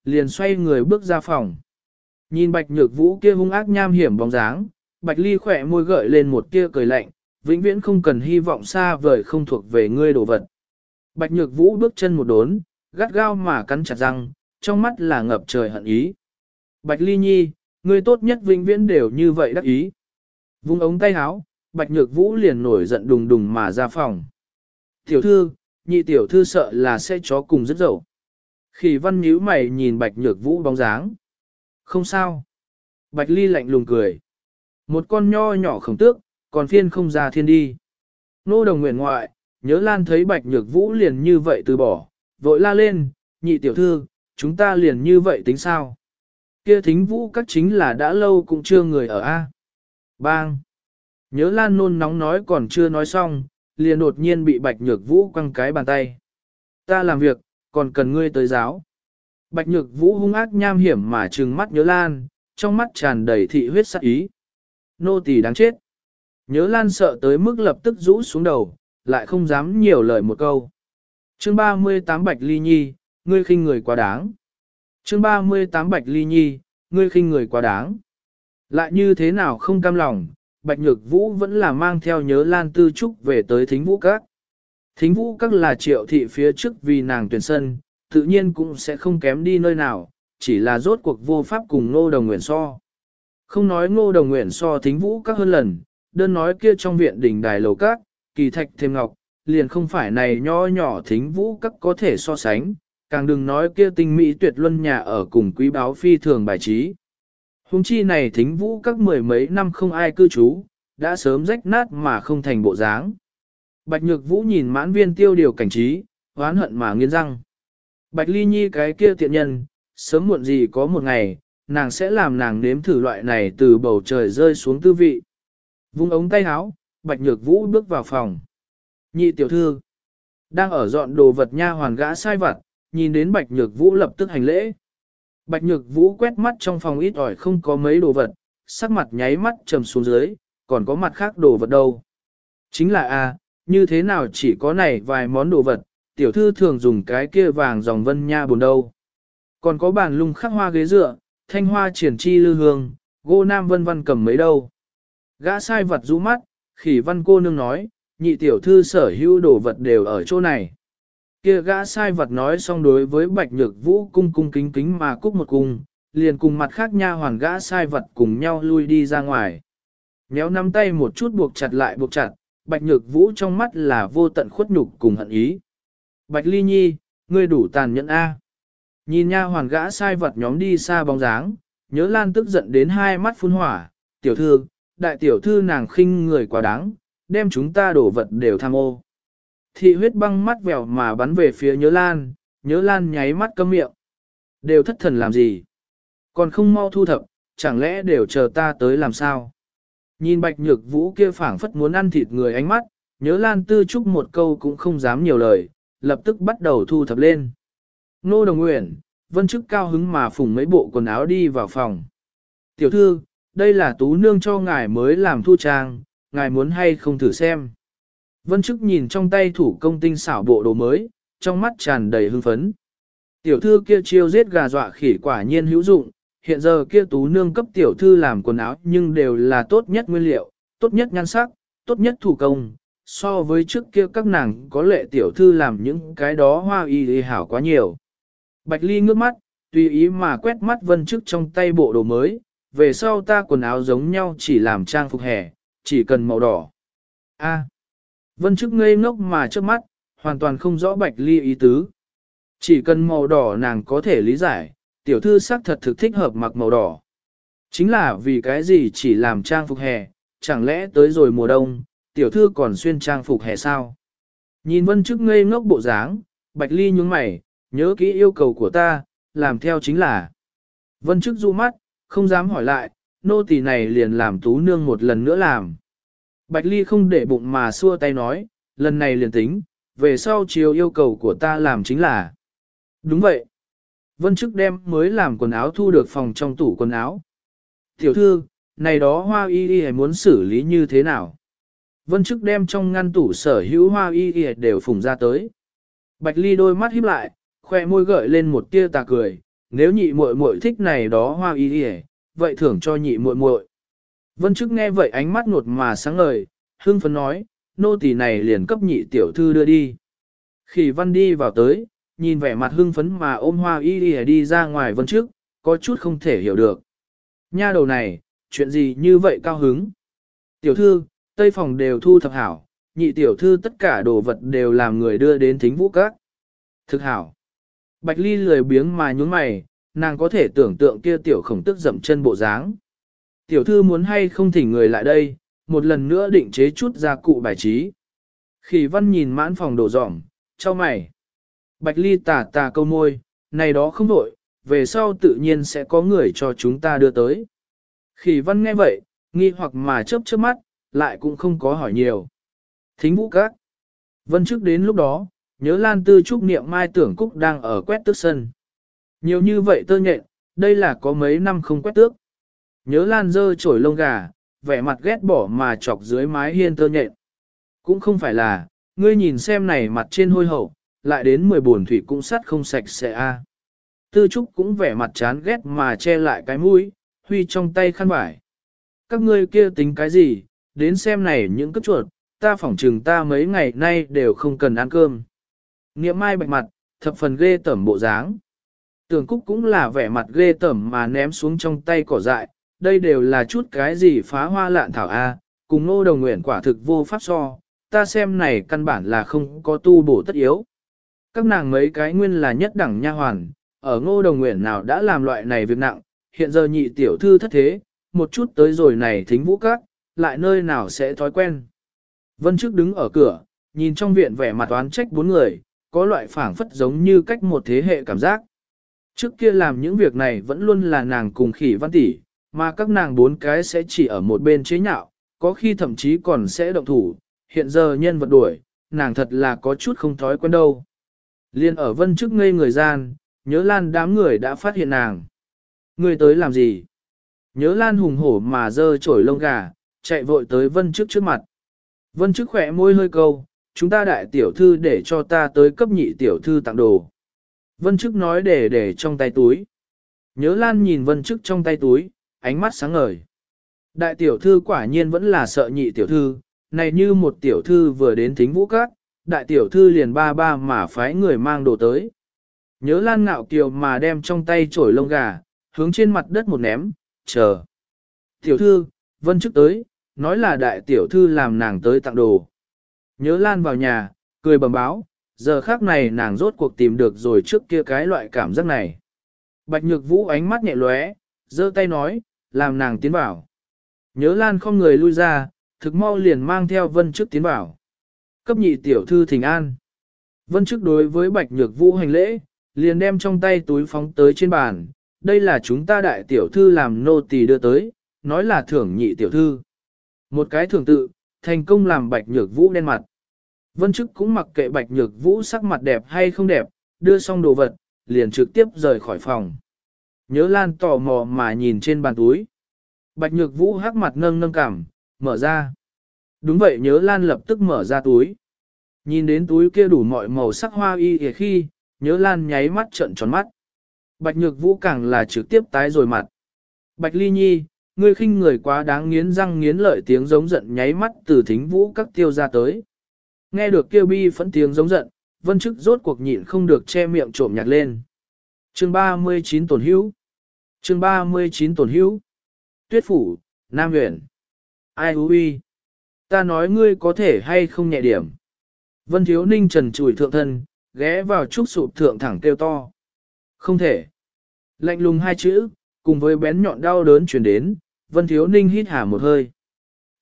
liền xoay người bước ra phòng. Nhìn Bạch Nhược Vũ kia hung ác nham hiểm bóng dáng, Bạch Ly khỏe môi gợi lên một tia cười lạnh, vĩnh viễn không cần hy vọng xa vời không thuộc về ngươi đồ vật. Bạch Nhược Vũ bước chân một đốn, gắt gao mà cắn chặt răng, trong mắt là ngập trời hận ý. Bạch Ly Nhi, ngươi tốt nhất vĩnh viễn đều như vậy đắc ý. Vung ống tay áo, Bạch Nhược Vũ liền nổi giận đùng đùng mà ra phòng. Tiểu thư, nhị tiểu thư sợ là sẽ chó cùng rất dậu. Khỉ Văn nhíu mày nhìn Bạch Nhược Vũ bóng dáng. Không sao. Bạch Ly lạnh lùng cười. Một con nho nhỏ khổng tước, còn phiên không ra thiên đi. Nô Đồng Nguyện ngoại, Nhớ Lan thấy Bạch Nhược Vũ liền như vậy từ bỏ, vội la lên, nhị tiểu thư, chúng ta liền như vậy tính sao? Kia Thính Vũ các chính là đã lâu cũng chưa người ở A. Bang! Nhớ Lan nôn nóng nói còn chưa nói xong, liền đột nhiên bị Bạch Nhược Vũ quăng cái bàn tay. Ta làm việc, còn cần ngươi tới giáo. Bạch Nhược Vũ hung ác nham hiểm mà trừng mắt Nhớ Lan, trong mắt tràn đầy thị huyết sát ý. Nô tỳ đáng chết. Nhớ Lan sợ tới mức lập tức rũ xuống đầu, lại không dám nhiều lời một câu. Chương 38 Bạch Ly Nhi, ngươi khinh người quá đáng. Chương 38 Bạch Ly Nhi, ngươi khinh người quá đáng. Lại như thế nào không cam lòng, Bạch Nhược Vũ vẫn là mang theo Nhớ Lan Tư Trúc về tới Thính Vũ Các. Thính Vũ Các là Triệu thị phía trước vì nàng tuyển sân, tự nhiên cũng sẽ không kém đi nơi nào, chỉ là rốt cuộc vô pháp cùng Ngô Đồng Nguyện so. Không nói Ngô Đồng Nguyện so Thính Vũ Các hơn lần, đơn nói kia trong viện đỉnh đài lầu các, kỳ thạch thêm ngọc, liền không phải này nho nhỏ Thính Vũ Các có thể so sánh, càng đừng nói kia tinh mỹ tuyệt luân nhà ở cùng quý báo phi thường bài trí. Hùng chi này Thính Vũ Các mười mấy năm không ai cư trú, đã sớm rách nát mà không thành bộ dáng. Bạch Nhược Vũ nhìn mãn viên tiêu điều cảnh trí, oán hận mà nghiến răng. Bạch Ly Nhi cái kia tiện nhân, sớm muộn gì có một ngày, nàng sẽ làm nàng nếm thử loại này từ bầu trời rơi xuống tư vị. Vung ống tay áo, Bạch Nhược Vũ bước vào phòng. Nhị tiểu thư, đang ở dọn đồ vật nha hoàn gã sai vặt, nhìn đến Bạch Nhược Vũ lập tức hành lễ. Bạch Nhược Vũ quét mắt trong phòng ít ỏi không có mấy đồ vật, sắc mặt nháy mắt trầm xuống dưới, còn có mặt khác đồ vật đâu. Chính là như thế nào chỉ có này vài món đồ vật, tiểu thư thường dùng cái kia vàng dòng vân nha bồn đâu. Còn có bàn lung khắc hoa ghế dựa, thanh hoa triển chi lư hương, gô nam vân vân cầm mấy đâu. Gã sai vật rũ mắt, Khỉ Văn cô nương nói, nhị tiểu thư sở hữu đồ vật đều ở chỗ này. Kia gã sai vật nói xong đối với Bạch Nhược Vũ cung cung kính kính mà cúc một cung, liền cùng mặt khác nha hoàn gã sai vật cùng nhau lui đi ra ngoài. Nhéo nắm tay một chút buộc chặt lại buộc chặt, Bạch Nhược Vũ trong mắt là vô tận khuất nhục cùng hận ý. Bạch Ly Nhi, ngươi đủ tàn nhẫn A. Nhìn nha hoàn gã sai vật nhóm đi xa bóng dáng, Nhớ Lan tức giận đến hai mắt phun hỏa, tiểu thư, đại tiểu thư nàng khinh người quá đáng, đem chúng ta đổ vật đều tham ô. Thị huyết băng mắt vèo mà bắn về phía Nhớ Lan nháy mắt câm miệng. Đều thất thần làm gì? Còn không mau thu thập, chẳng lẽ đều chờ ta tới làm sao? Nhìn Bạch Nhược Vũ kia phảng phất muốn ăn thịt người ánh mắt, Nhớ Lan Tư Trúc một câu cũng không dám nhiều lời, lập tức bắt đầu thu thập lên. Nô Đồng Nguyện, Vân Chức cao hứng mà phủng mấy bộ quần áo đi vào phòng. Tiểu thư, đây là tú nương cho ngài mới làm thu trang, ngài muốn hay không thử xem. Vân Chức nhìn trong tay thủ công tinh xảo bộ đồ mới, trong mắt tràn đầy hưng phấn. Tiểu thư kia chiêu giết gà dọa khỉ quả nhiên hữu dụng, hiện giờ kia tú nương cấp tiểu thư làm quần áo nhưng đều là tốt nhất nguyên liệu, tốt nhất nhan sắc, tốt nhất thủ công, so với trước kia các nàng có lệ tiểu thư làm những cái đó hoa y hảo quá nhiều. Bạch Ly ngước mắt, tùy ý mà quét mắt Vân Chức trong tay bộ đồ mới, về sau ta quần áo giống nhau chỉ làm trang phục hè, chỉ cần màu đỏ. Vân Chức ngây ngốc mà trước mắt, hoàn toàn không rõ Bạch Ly ý tứ. Chỉ cần màu đỏ nàng có thể lý giải, tiểu thư xác thật thực thích hợp mặc màu đỏ. Chính là vì cái gì chỉ làm trang phục hè, chẳng lẽ tới rồi mùa đông, tiểu thư còn xuyên trang phục hè sao? Nhìn Vân Chức ngây ngốc bộ dáng, Bạch Ly nhướng mày, nhớ kỹ yêu cầu của ta, làm theo chính là. Vân Chức du mắt, không dám hỏi lại, nô tỳ này liền làm tú nương một lần nữa làm. Bạch Ly không để bụng mà xua tay nói, lần này liền tính, về sau chiều yêu cầu của ta làm chính là. Đúng vậy. Vân Chức đem mới làm quần áo thu được phòng trong tủ quần áo. Tiểu thư, này đó hoa y y muốn xử lý như thế nào? Vân Chức đem trong ngăn tủ sở hữu hoa y y đều phùng ra tới. Bạch Ly đôi mắt híp lại, khoe môi gợi lên một tia tà cười, nếu nhị muội muội thích này đó hoa y y, vậy thưởng cho nhị muội muội. Vân Chức nghe vậy ánh mắt ngột mà sáng ngời, hưng phấn nói, nô tỳ này liền cấp nhị tiểu thư đưa đi. Khỉ Văn đi vào tới, nhìn vẻ mặt hưng phấn mà ôm hoa y y đi ra ngoài Vân Chức, có chút không thể hiểu được. Nha đầu này, chuyện gì như vậy cao hứng? Tiểu thư, tây phòng đều thu thập hảo, nhị tiểu thư tất cả đồ vật đều làm người đưa đến thính vũ các. Thực hảo. Bạch Ly lười biếng mà nhún mày, nàng có thể tưởng tượng kia tiểu khổng tức dậm chân bộ dáng. Tiểu thư muốn hay không thỉnh người lại đây, một lần nữa định chế chút gia cụ bài trí. Khỉ Văn nhìn mãn phòng đồ dỏm, cho mày. Bạch Ly tà câu môi, này đó không đổi, về sau tự nhiên sẽ có người cho chúng ta đưa tới. Khỉ Văn nghe vậy, nghi hoặc mà chớp chớp mắt, lại cũng không có hỏi nhiều. Thính vũ các. Vân trước đến lúc đó, nhớ Lan Tư Trúc niệm Mai Tưởng Cúc đang ở quét tước sân. Nhiều như vậy tơ nhện, đây là có mấy năm không quét tước. Nhớ Lan dơ chổi lông gà, vẻ mặt ghét bỏ mà chọc dưới mái hiên tơ nhện. Cũng không phải là, ngươi nhìn xem này mặt trên hôi hậu, lại đến 10 buồn thủy cũng sắt không sạch sẽ a. Tư Trúc cũng vẻ mặt chán ghét mà che lại cái mũi, huy trong tay khăn vải. Các ngươi kia tính cái gì, đến xem này những cất chuột, ta phỏng trừng ta mấy ngày nay đều không cần ăn cơm. Niệm Mai bạch mặt, thập phần ghê tởm bộ dáng. Tưởng Cúc cũng là vẻ mặt ghê tởm mà ném xuống trong tay cỏ dại, đây đều là chút cái gì phá hoa lạn thảo a, cùng Ngô Đồng Nguyện quả thực vô pháp so, ta xem này căn bản là không có tu bổ tất yếu. Các nàng mấy cái nguyên là nhất đẳng nha hoàn, ở Ngô Đồng Nguyện nào đã làm loại này việc nặng, hiện giờ nhị tiểu thư thất thế, một chút tới rồi này thính vũ các, lại nơi nào sẽ thói quen. Vân Trước đứng ở cửa, nhìn trong viện vẻ mặt oán trách bốn người, có loại phảng phất giống như cách một thế hệ cảm giác. Trước kia làm những việc này vẫn luôn là nàng cùng Khỉ Văn tỷ, mà các nàng bốn cái sẽ chỉ ở một bên chế nhạo, có khi thậm chí còn sẽ động thủ, hiện giờ nhân vật đuổi, nàng thật là có chút không thói quen đâu. Liên ở Vân Trước ngây người gian, Nhớ Lan đám người đã phát hiện nàng. Người tới làm gì? Nhớ Lan hùng hổ mà dơ chổi lông gà, chạy vội tới Vân Trước trước mặt. Vân Trước khỏe môi hơi câu, chúng ta đại tiểu thư để cho ta tới cấp nhị tiểu thư tặng đồ. Vân Trước nói để trong tay túi. Nhớ Lan nhìn Vân Trước trong tay túi, ánh mắt sáng ngời. Đại tiểu thư quả nhiên vẫn là sợ nhị tiểu thư, này như một tiểu thư vừa đến thính vũ các, đại tiểu thư liền ba mà phái người mang đồ tới. Nhớ Lan ngạo kiều mà đem trong tay chổi lông gà, hướng trên mặt đất một ném, chờ. Tiểu thư, Vân Trước tới, nói là đại tiểu thư làm nàng tới tặng đồ. Nhớ Lan vào nhà, cười bẩm báo, giờ khác này nàng rốt cuộc tìm được rồi trước kia cái loại cảm giác này. Bạch Nhược Vũ ánh mắt nhẹ lóe, giơ tay nói, làm nàng tiến vào. Nhớ Lan không người lui ra, thực mau liền mang theo Vân Trước tiến vào. Cấp nhị tiểu thư thỉnh an. Vân Trước đối với Bạch Nhược Vũ hành lễ, liền đem trong tay túi phóng tới trên bàn. Đây là chúng ta đại tiểu thư làm nô tỳ đưa tới, nói là thưởng nhị tiểu thư. Một cái thưởng tự, thành công làm Bạch Nhược Vũ đen mặt. Vân Chức cũng mặc kệ Bạch Nhược Vũ sắc mặt đẹp hay không đẹp, đưa xong đồ vật, liền trực tiếp rời khỏi phòng. Nhớ Lan tò mò mà nhìn trên bàn túi. Bạch Nhược Vũ hắc mặt nâng cằm, mở ra. Đúng vậy, Nhớ Lan lập tức mở ra túi. Nhìn đến túi kia đủ mọi màu sắc hoa y kìa khi, Nhớ Lan nháy mắt trợn tròn mắt. Bạch Nhược Vũ càng là trực tiếp tái rồi mặt. Bạch Ly Nhi, ngươi khinh người quá đáng, nghiến răng nghiến lợi tiếng giống giận nháy mắt từ thính vũ các tiêu ra tới. Nghe được kêu bi phẫn tiếng giống giận, Vân Chức rốt cuộc nhịn không được che miệng trộm nhặt lên. Chương 39 tổn hữu. Chương 39 tổn hữu. Tuyết phủ, Nam huyện. Ai hú uy. Ta nói ngươi có thể hay không nhẹ điểm. Vân Thiếu Ninh trần trùi thượng thân, ghé vào trúc sụp thượng thẳng kêu to. Không thể. Lạnh lùng hai chữ, cùng với bén nhọn đau đớn truyền đến, Vân Thiếu Ninh hít hà một hơi. T.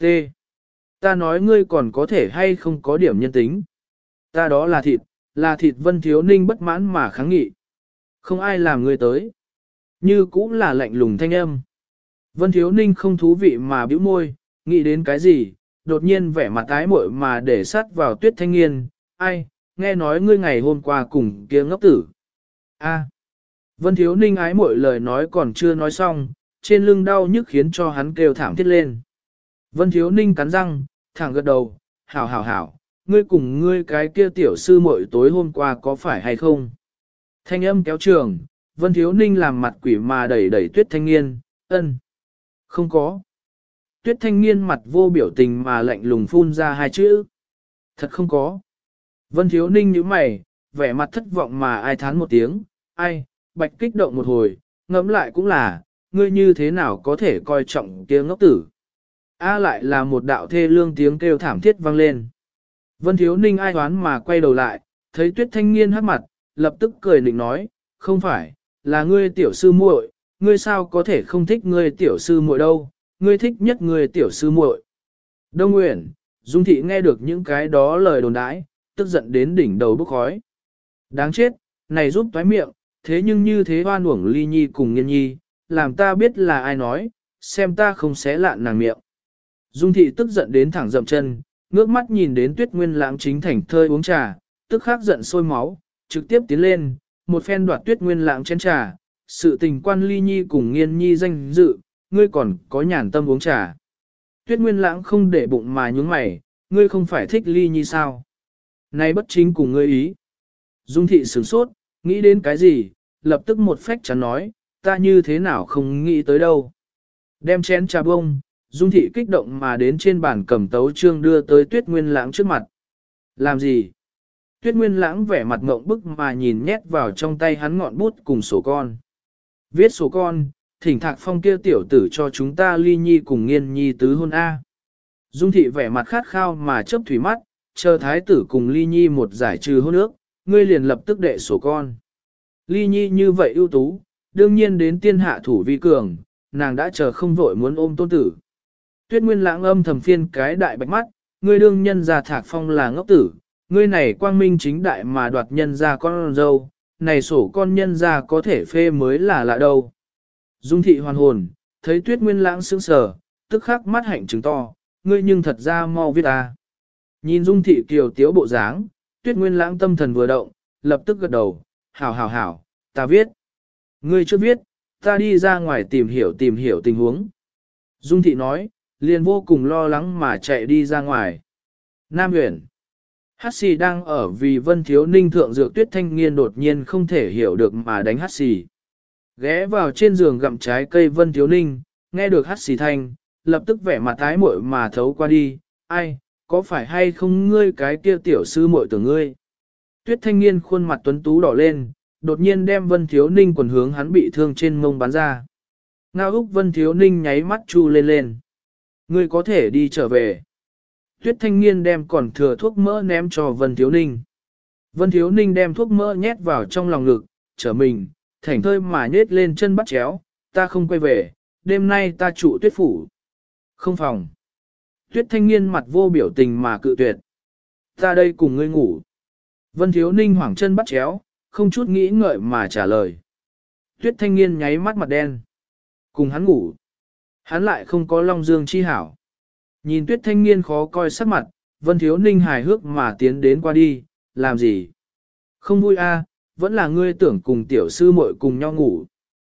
Ta nói ngươi còn có thể hay không có điểm nhân tính. Ta đó là thịt Vân Thiếu Ninh bất mãn mà kháng nghị. Không ai làm ngươi tới. Như cũng là lạnh lùng thanh âm. Vân Thiếu Ninh không thú vị mà bĩu môi, nghĩ đến cái gì, đột nhiên vẻ mặt tái muội mà để sát vào Tuyết Thanh Nghiên. Ai, nghe nói ngươi ngày hôm qua cùng kia ngốc tử. A. Vân Thiếu Ninh ái muội lời nói còn chưa nói xong, trên lưng đau nhức khiến cho hắn kêu thảm thiết lên. Vân Thiếu Ninh cắn răng, thẳng gật đầu, hảo, ngươi cùng ngươi cái kia tiểu sư muội tối hôm qua có phải hay không? Thanh âm kéo trường, Vân Thiếu Ninh làm mặt quỷ mà đẩy đẩy Tuyết Thanh Nghiên, ân. Không có. Tuyết Thanh Nghiên mặt vô biểu tình mà lạnh lùng phun ra hai chữ. Thật không có. Vân Thiếu Ninh nhíu mày, vẻ mặt thất vọng mà ai thán một tiếng, ai, bạch kích động một hồi, ngẫm lại cũng là, ngươi như thế nào có thể coi trọng kia ngốc tử. A lại là một đạo thê lương tiếng kêu thảm thiết vang lên. Vân Thiếu Ninh ai hoán mà quay đầu lại, thấy Tuyết Thanh Nghiên hắc mặt, lập tức cười định nói, không phải, là ngươi tiểu sư muội, ngươi sao có thể không thích ngươi tiểu sư muội đâu, ngươi thích nhất ngươi tiểu sư muội. Đông Nguyễn, Dung Thị nghe được những cái đó lời đồn đãi, tức giận đến đỉnh đầu bốc khói. Đáng chết, này giúp toái miệng, thế nhưng như thế hoan uổng Ly Nhi cùng Nghiên Nhi, làm ta biết là ai nói, xem ta không xé lạn nàng miệng. Dung Thị tức giận đến thẳng dậm chân, ngước mắt nhìn đến Tuyết Nguyên Lãng chính thảnh thơi uống trà, tức khắc giận sôi máu, trực tiếp tiến lên, một phen đoạt Tuyết Nguyên Lãng chén trà, sự tình quan Ly Nhi cùng Nghiên Nhi danh dự, ngươi còn có nhàn tâm uống trà. Tuyết Nguyên Lãng không để bụng mà nhướng mày, ngươi không phải thích Ly Nhi sao? Nay bất chính cùng ngươi ý. Dung Thị sửng sốt, nghĩ đến cái gì, lập tức một phách chắn nói, ta như thế nào không nghĩ tới đâu. Đem chén trà bông, Dung Thị kích động mà đến trên bàn cầm tấu chương đưa tới Tuyết Nguyên Lãng trước mặt. Làm gì? Tuyết Nguyên Lãng vẻ mặt ngộng bức mà nhìn nhét vào trong tay hắn ngọn bút cùng sổ con. Viết sổ con, thỉnh Thạc Phong kia tiểu tử cho chúng ta Ly Nhi cùng Nghiên Nhi tứ hôn A. Dung Thị vẻ mặt khát khao mà chớp thủy mắt, chờ thái tử cùng Ly Nhi một giải trừ hôn ước, ngươi liền lập tức đệ sổ con. Ly Nhi như vậy ưu tú, đương nhiên đến tiên hạ thủ vi cường, nàng đã chờ không vội muốn ôm tôn tử. Tuyết Nguyên Lãng âm thầm phiên cái đại bạch mắt, ngươi đương nhân ra Thạc Phong là ngốc tử, ngươi này quang minh chính đại mà đoạt nhân ra con dâu, này sổ con nhân ra có thể phê mới là lạ đâu. Dung Thị hoàn hồn, thấy Tuyết Nguyên Lãng sững sờ, tức khắc mắt hạnh trừng to, ngươi nhưng thật ra mau viết ta. Nhìn Dung Thị kiều tiếu bộ dáng, Tuyết Nguyên Lãng tâm thần vừa động, lập tức gật đầu, hảo hảo hảo, ta viết. Ngươi chưa viết, ta đi ra ngoài tìm hiểu tình huống. Dung Thị nói, liền vô cùng lo lắng mà chạy đi ra ngoài. Nam Huyền. Hát xì đang ở vì Vân Thiếu Ninh thượng dược Tuyết Thanh Nghiên đột nhiên không thể hiểu được mà đánh hát xì. Ghé vào trên giường gặm trái cây Vân Thiếu Ninh, nghe được hát xì thanh, lập tức vẻ mặt tái muội mà thấu qua đi, ai, có phải hay không ngươi cái kia tiểu sư muội tưởng ngươi. Tuyết Thanh Nghiên khuôn mặt tuấn tú đỏ lên, đột nhiên đem Vân Thiếu Ninh quần hướng hắn bị thương trên mông bắn ra. Ngao Úc Vân Thiếu Ninh nháy mắt chu lên lên. Ngươi có thể đi trở về. Tuyết Thanh Nghiên đem còn thừa thuốc mỡ ném cho Vân Thiếu Ninh. Vân Thiếu Ninh đem thuốc mỡ nhét vào trong lòng ngực, trở mình, thảnh thơi mà nhết lên chân bắt chéo, ta không quay về, đêm nay ta trụ Tuyết phủ. Không phòng. Tuyết Thanh Nghiên mặt vô biểu tình mà cự tuyệt. Ta đây cùng ngươi ngủ. Vân Thiếu Ninh hoảng chân bắt chéo, không chút nghĩ ngợi mà trả lời. Tuyết Thanh Nghiên nháy mắt mặt đen. Cùng hắn ngủ. Hắn lại không có Long Dương chi hảo. Nhìn Tuyết Thanh Nghiên khó coi sắc mặt, Vân Thiếu Ninh hài hước mà tiến đến qua đi, làm gì? Không vui a, vẫn là ngươi tưởng cùng tiểu sư muội cùng nhau ngủ.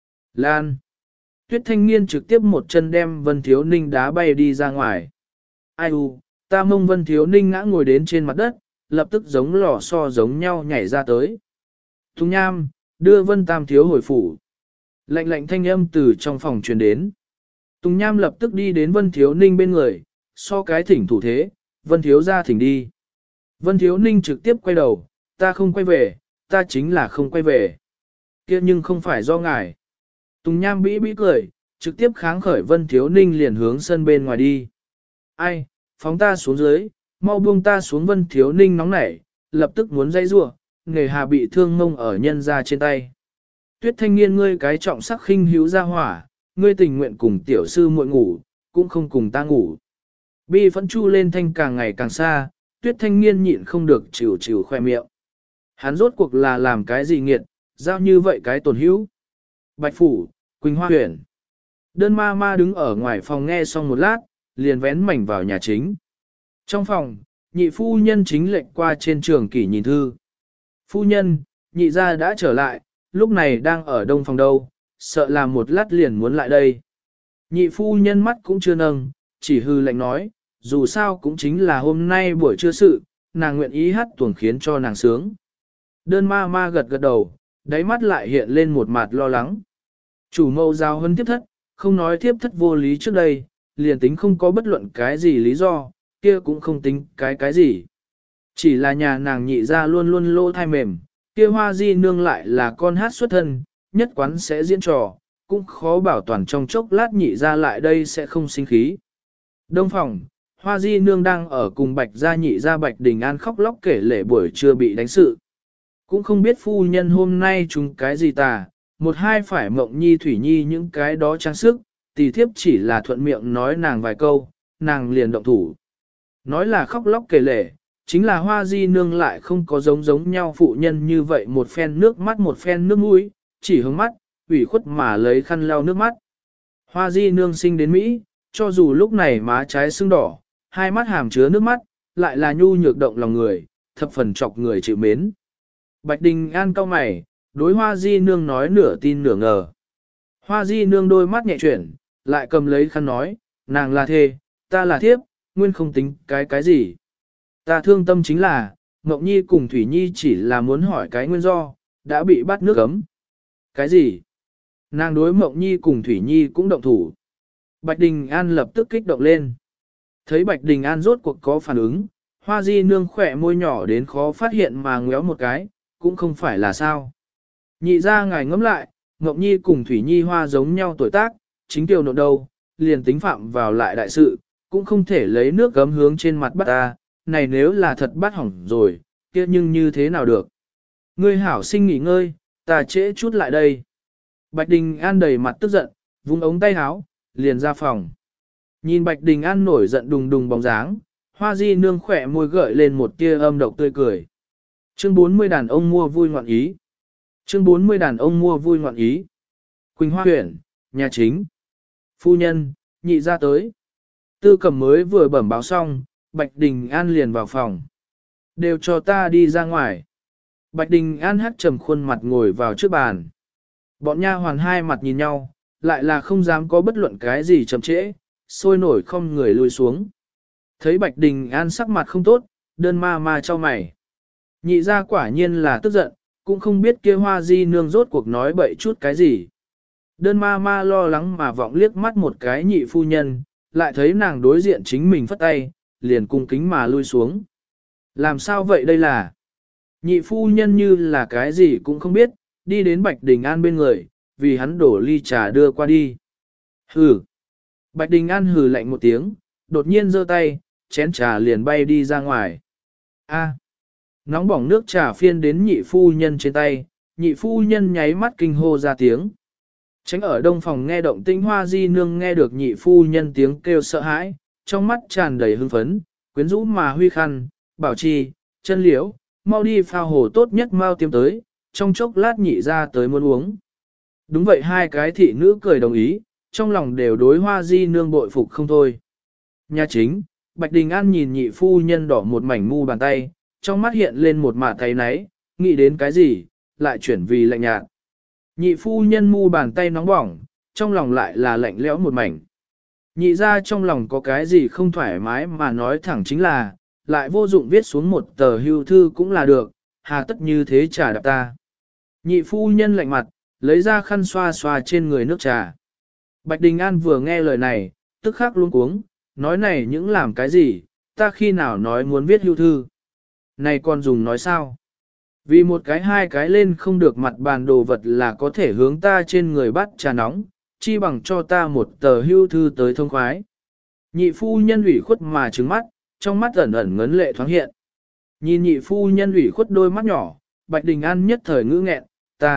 Lan. Tuyết Thanh Nghiên trực tiếp một chân đem Vân Thiếu Ninh đá bay đi ra ngoài. Ai u, ta mông Vân Thiếu Ninh ngã ngồi đến trên mặt đất, lập tức giống lò xo giống nhau nhảy ra tới. Tùng Nham, đưa Vân Tam Thiếu hồi phủ. Lạnh lạnh thanh âm từ trong phòng truyền đến. Tùng Nham lập tức đi đến Vân Thiếu Ninh bên người, so cái thỉnh thủ thế, Vân Thiếu ra thỉnh đi. Vân Thiếu Ninh trực tiếp quay đầu, ta không quay về, ta chính là không quay về. Kia nhưng không phải do ngài. Tùng Nham bĩ bĩ cười, trực tiếp kháng khởi Vân Thiếu Ninh liền hướng sân bên ngoài đi. Ai, phóng ta xuống dưới, mau buông ta xuống. Vân Thiếu Ninh nóng nảy, lập tức muốn dây rua, nghề hà bị thương mông ở nhân ra trên tay. Tuyết Thanh Nghiên, ngươi cái trọng sắc khinh hữu ra hỏa, ngươi tình nguyện cùng tiểu sư muội ngủ, cũng không cùng ta ngủ. Bi phẫn chu lên thanh càng ngày càng xa, Tuyết Thanh Nghiên nhịn không được chịu chịu khoe miệng. Hắn rốt cuộc là làm cái gì nghiệt, giao như vậy cái tổn hữu. Bạch Phủ, Quỳnh Hoa huyện. Đơn ma ma đứng ở ngoài phòng nghe xong một lát, liền vén mảnh vào nhà chính. Trong phòng, nhị phu nhân chính lệnh qua trên trường kỷ nhìn thư. Phu nhân, nhị gia đã trở lại, lúc này đang ở đông phòng đâu, sợ là một lát liền muốn lại đây. Nhị phu nhân mắt cũng chưa nâng, chỉ hư lệnh nói, dù sao cũng chính là hôm nay buổi trưa sự, nàng nguyện ý hát tuồng khiến cho nàng sướng. Đơn ma ma gật gật đầu, đáy mắt lại hiện lên một mặt lo lắng. Chủ mẫu giao hơn tiếp thất, không nói tiếp thất vô lý trước đây, liền tính không có bất luận cái gì lý do, kia cũng không tính cái gì. Chỉ là nhà nàng nhị ra luôn luôn lô thai mềm, kia hoa di nương lại là con hát xuất thân, nhất quán sẽ diễn trò, cũng khó bảo toàn trong chốc lát nhị ra lại đây sẽ không sinh khí. Đông phòng, hoa di nương đang ở cùng bạch gia nhị ra bạch đình an khóc lóc kể lể buổi trưa bị đánh sự. Cũng không biết phu nhân hôm nay chúng cái gì tà, một hai phải mộng nhi thủy nhi những cái đó trang sức, tỷ thiếp chỉ là thuận miệng nói nàng vài câu, nàng liền động thủ. Nói là khóc lóc kể lể, chính là hoa di nương lại không có giống nhau phụ nhân như vậy một phen nước mắt một phen nước mũi, chỉ hướng mắt, ủy khuất mà lấy khăn lau nước mắt. Hoa di nương sinh đến Mỹ, cho dù lúc này má trái sưng đỏ, hai mắt hàm chứa nước mắt, lại là nhu nhược động lòng người, thập phần chọc người chịu mến. Bạch Đình An cau mày, đối hoa di nương nói nửa tin nửa ngờ. Hoa di nương đôi mắt nhẹ chuyển, lại cầm lấy khăn nói, nàng là thê, ta là thiếp, nguyên không tính cái gì. Ta thương tâm chính là, Ngọc Nhi cùng Thủy Nhi chỉ là muốn hỏi cái nguyên do, đã bị bắt nước cấm. Cái gì? Nàng đối Mộng Nhi cùng Thủy Nhi cũng động thủ. Bạch Đình An lập tức kích động lên. Thấy Bạch Đình An rốt cuộc có phản ứng, hoa di nương khỏe môi nhỏ đến khó phát hiện mà ngéo một cái, cũng không phải là sao. Nhị ra ngài ngẫm lại, Ngọc Nhi cùng Thủy Nhi hoa giống nhau tuổi tác, chính tiểu nộn đâu, liền tính phạm vào lại đại sự, cũng không thể lấy nước gấm hướng trên mặt bắt ta, này nếu là thật bắt hỏng rồi, kia nhưng như thế nào được. Ngươi hảo sinh nghỉ ngơi, ta trễ chút lại đây. Bạch Đình An đầy mặt tức giận, vung ống tay áo, liền ra phòng. Nhìn Bạch Đình An nổi giận đùng đùng bóng dáng, hoa di nương khỏe môi gợi lên một tia âm độc tươi cười. Chương 40 đàn ông mua vui ngoạn ý. Chương 40 đàn ông mua vui ngoạn ý. Quỳnh Hoa huyện, nhà chính. Phu nhân, nhị ra tới. Tư Cẩm mới vừa bẩm báo xong, Bạch Đình An liền vào phòng. Đều cho ta đi ra ngoài. Bạch Đình An hắt trầm khuôn mặt ngồi vào trước bàn. Bọn nha hoàn hai mặt nhìn nhau, lại là không dám có bất luận cái gì chậm trễ, sôi nổi không người lùi xuống. Thấy Bạch Đình An sắc mặt không tốt, đơn ma cho mày. Nhị ra quả nhiên là tức giận, cũng không biết kia hoa di nương rốt cuộc nói bậy chút cái gì. Đơn ma lo lắng mà vọng liếc mắt một cái nhị phu nhân, lại thấy nàng đối diện chính mình phất tay, liền cung kính mà lui xuống. Làm sao vậy đây là? Nhị phu nhân như là cái gì cũng không biết, đi đến Bạch Đình An bên người, vì hắn đổ ly trà đưa qua đi. Hừ. Bạch Đình An hừ lạnh một tiếng, đột nhiên giơ tay, chén trà liền bay đi ra ngoài. A. Nóng bỏng nước trà phiên đến nhị phu nhân trên tay, nhị phu nhân nháy mắt kinh hô ra tiếng. Tránh ở đông phòng nghe động tinh hoa di nương nghe được nhị phu nhân tiếng kêu sợ hãi, trong mắt tràn đầy hưng phấn, quyến rũ mà huy khăn, bảo trì, chân liễu, mau đi pha hồ tốt nhất mau tiêm tới, trong chốc lát nhị ra tới muốn uống. Đúng vậy hai cái thị nữ cười đồng ý, trong lòng đều đối hoa di nương bội phục không thôi. Nhà chính, Bạch Đình An nhìn nhị phu nhân đỏ một mảnh mu bàn tay, trong mắt hiện lên một mả thấy náy, nghĩ đến cái gì, lại chuyển vì lạnh nhạt. Nhị phu nhân mu bàn tay nóng bỏng, trong lòng lại là lạnh lẽo một mảnh. Nhị ra trong lòng có cái gì không thoải mái mà nói thẳng chính là, lại vô dụng viết xuống một tờ hưu thư cũng là được, hà tất như thế trả đạp ta. Nhị phu nhân lạnh mặt, lấy ra khăn xoa xoa trên người nước trà. Bạch Đình An vừa nghe lời này, tức khắc luống cuống, nói này những làm cái gì, ta khi nào nói muốn viết hưu thư. Này còn dùng nói sao? Vì một cái hai cái lên không được mặt bàn đồ vật là có thể hướng ta trên người bắt trà nóng, chi bằng cho ta một tờ hưu thư tới thông khoái. Nhị phu nhân ủy khuất mà trứng mắt, trong mắt ẩn ẩn ngấn lệ thoáng hiện. Nhìn nhị phu nhân ủy khuất đôi mắt nhỏ, Bạch Đình An nhất thời ngữ nghẹn,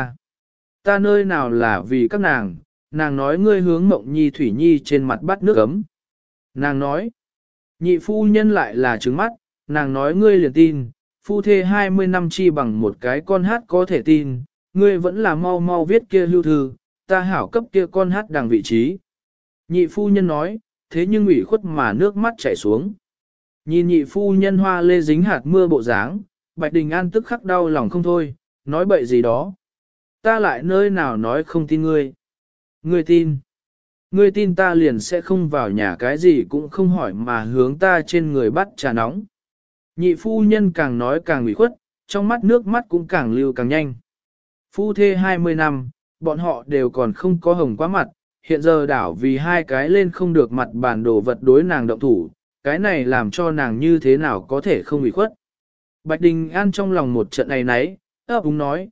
ta nơi nào là vì các nàng nói ngươi hướng Mộng Nhi Thủy Nhi trên mặt bắt nước ấm. Nàng nói, nhị phu nhân lại là trứng mắt, nàng nói ngươi liền tin, phu thê 20 năm chi bằng một cái con hát có thể tin, ngươi vẫn là mau viết kia hưu thư, ta hảo cấp kia con hát đằng vị trí. Nhị phu nhân nói, thế nhưng ủy khuất mà nước mắt chảy xuống. Nhìn nhị phu nhân hoa lê dính hạt mưa bộ dáng, Bạch Đình An tức khắc đau lòng không thôi, nói bậy gì đó. Ta lại nơi nào nói không tin ngươi. Ngươi tin. Ngươi tin ta liền sẽ không vào nhà cái gì cũng không hỏi mà hướng ta trên người bắt trà nóng. Nhị phu nhân càng nói càng ủy khuất, trong mắt nước mắt cũng càng lưu càng nhanh. Phu thê 20 năm, bọn họ đều còn không có hồng quá mặt, hiện giờ đảo vì hai cái lên không được mặt bản đồ vật đối nàng động thủ, cái này làm cho nàng như thế nào có thể không bị khuất. Bạch Đình An trong lòng một trận này nấy, ấp úng nói,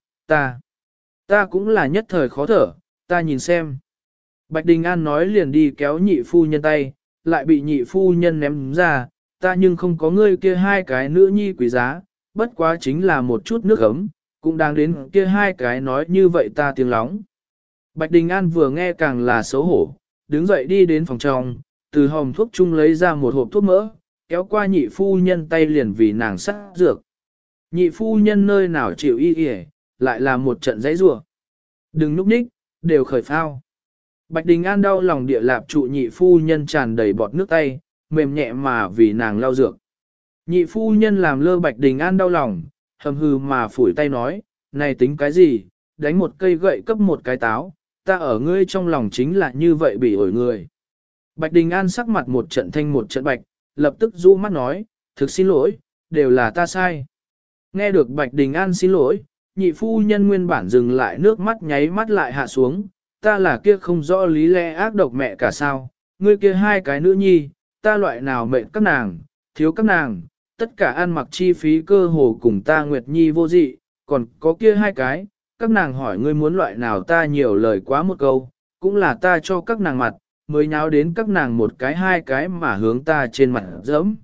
ta cũng là nhất thời khó thở, ta nhìn xem. Bạch Đình An nói liền đi kéo nhị phu nhân tay, lại bị nhị phu nhân ném ra, ta nhưng không có ngươi kia hai cái nữ nhi quý giá, bất quá chính là một chút nước ấm, cũng đang đến kia hai cái nói như vậy ta tiếng lóng. Bạch Đình An vừa nghe càng là xấu hổ, đứng dậy đi đến phòng trong, từ hòm thuốc chung lấy ra một hộp thuốc mỡ, kéo qua nhị phu nhân tay liền vì nàng sắc dược. Nhị phu nhân nơi nào chịu y y, lại là một trận giấy rủa. Đừng núp ních, đều khởi phao. Bạch Đình An đau lòng địa lạp trụ nhị phu nhân tràn đầy bọt nước tay, mềm nhẹ mà vì nàng lau dược. Nhị phu nhân làm lơ Bạch Đình An đau lòng, hầm hừ mà phủi tay nói, này tính cái gì, đánh một cây gậy cấp một cái táo, ta ở ngươi trong lòng chính là như vậy bị ổi người. Bạch Đình An sắc mặt một trận thanh một trận bạch, lập tức rũ mắt nói, thực xin lỗi, đều là ta sai. Nghe được Bạch Đình An xin lỗi, nhị phu nhân nguyên bản dừng lại nước mắt nháy mắt lại hạ xuống, ta là kia không rõ lý lẽ ác độc mẹ cả sao, ngươi kia hai cái nữ nhi, ta loại nào mệnh các nàng, thiếu các nàng, tất cả ăn mặc chi phí cơ hồ cùng ta Nguyệt Nhi vô dị, còn có kia hai cái, các nàng hỏi ngươi muốn loại nào ta nhiều lời quá một câu, cũng là ta cho các nàng mặt, mới nháo đến các nàng một cái hai cái mà hướng ta trên mặt dẫm.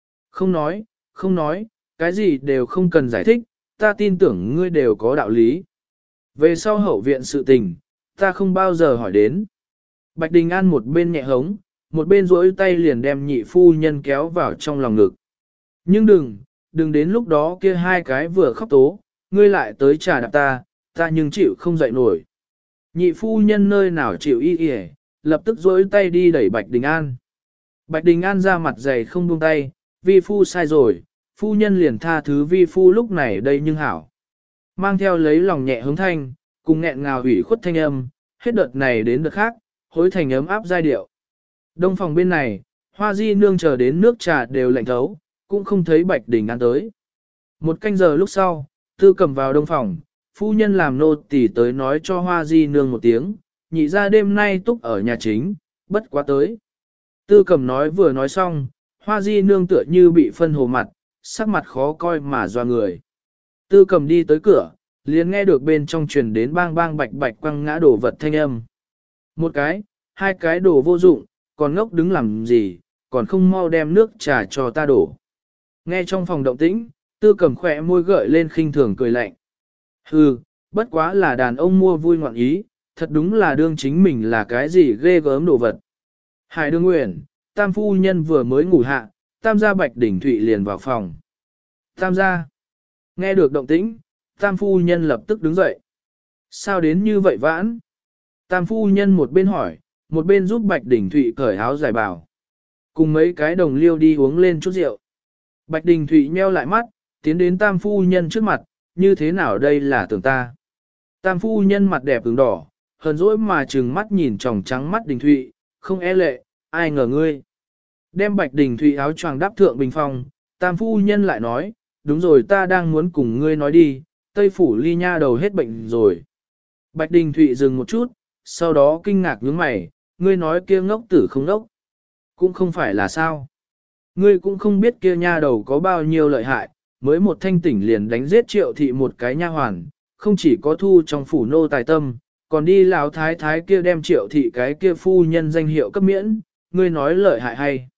Không nói, cái gì đều không cần giải thích, ta tin tưởng ngươi đều có đạo lý. Về sau hậu viện sự tình, ta không bao giờ hỏi đến. Bạch Đình An một bên nhẹ hống, một bên duỗi tay liền đem nhị phu nhân kéo vào trong lòng ngực. Nhưng đừng đến lúc đó kia hai cái vừa khóc tố, ngươi lại tới trả đạp ta nhưng chịu không dậy nổi. Nhị phu nhân nơi nào chịu y y, lập tức duỗi tay đi đẩy Bạch Đình An. Bạch Đình An ra mặt dày không buông tay, vi phu sai rồi, phu nhân liền tha thứ vi phu lúc này đây nhưng hảo. Mang theo lấy lòng nhẹ hướng thanh, cùng nghẹn ngào ủy khuất thanh âm, hết đợt này đến đợt khác, hối thành ấm áp giai điệu. Đông phòng bên này, Hoa Di nương chờ đến nước trà đều lạnh thấu, cũng không thấy Bạch Đình An tới. Một canh giờ lúc sau, Tư Cầm vào đông phòng, phu nhân làm nô tỳ tới nói cho Hoa Di nương một tiếng, nhị ra đêm nay túc ở nhà chính, bất quá tới. Tư Cầm nói vừa nói xong, Hoa Di nương tựa như bị phân hồ mặt, sắc mặt khó coi mà doa người. Tư Cầm đi tới cửa, liền nghe được bên trong truyền đến bang bang bạch bạch quăng ngã đổ vật thanh âm. Một cái, hai cái đồ vô dụng, còn ngốc đứng làm gì, còn không mau đem nước trà cho ta đổ. Nghe trong phòng động tĩnh, Tư Cầm khỏe môi gợi lên khinh thường cười lạnh. Hừ, bất quá là đàn ông mua vui ngoạn ý, thật đúng là đương chính mình là cái gì ghê gớm đồ vật. Hải Đương Nguyện, Tam phu nhân vừa mới ngủ hạ, Tam gia Bạch Đỉnh Thụy liền vào phòng. Tam gia, nghe được động tĩnh, Tam phu nhân lập tức đứng dậy. Sao đến như vậy vãn? Tam phu nhân một bên hỏi, một bên giúp Bạch Đỉnh Thụy cởi áo dài bào. Cùng mấy cái đồng liêu đi uống lên chút rượu. Bạch Đình Thụy nheo lại mắt, tiến đến Tam phu nhân trước mặt, như thế nào đây là tưởng ta. Tam phu nhân mặt đẹp ửng đỏ, hờn dỗi mà trừng mắt nhìn tròng trắng mắt Đình Thụy, không e lệ, ai ngờ ngươi. Đem Bạch Đình Thụy áo choàng đắp thượng bình phong, Tam phu nhân lại nói, đúng rồi ta đang muốn cùng ngươi nói đi, Tây Phủ Ly nha đầu hết bệnh rồi. Bạch Đình Thụy dừng một chút, sau đó kinh ngạc nhướng mày, ngươi nói kia ngốc tử không ngốc. Cũng không phải là sao. Ngươi cũng không biết kia nha đầu có bao nhiêu lợi hại, mới một thanh tỉnh liền đánh giết Triệu thị một cái nha hoàn, không chỉ có thu trong phủ nô tài tâm, còn đi lão thái thái kia đem Triệu thị cái kia phu nhân danh hiệu cấp miễn, ngươi nói lợi hại hay.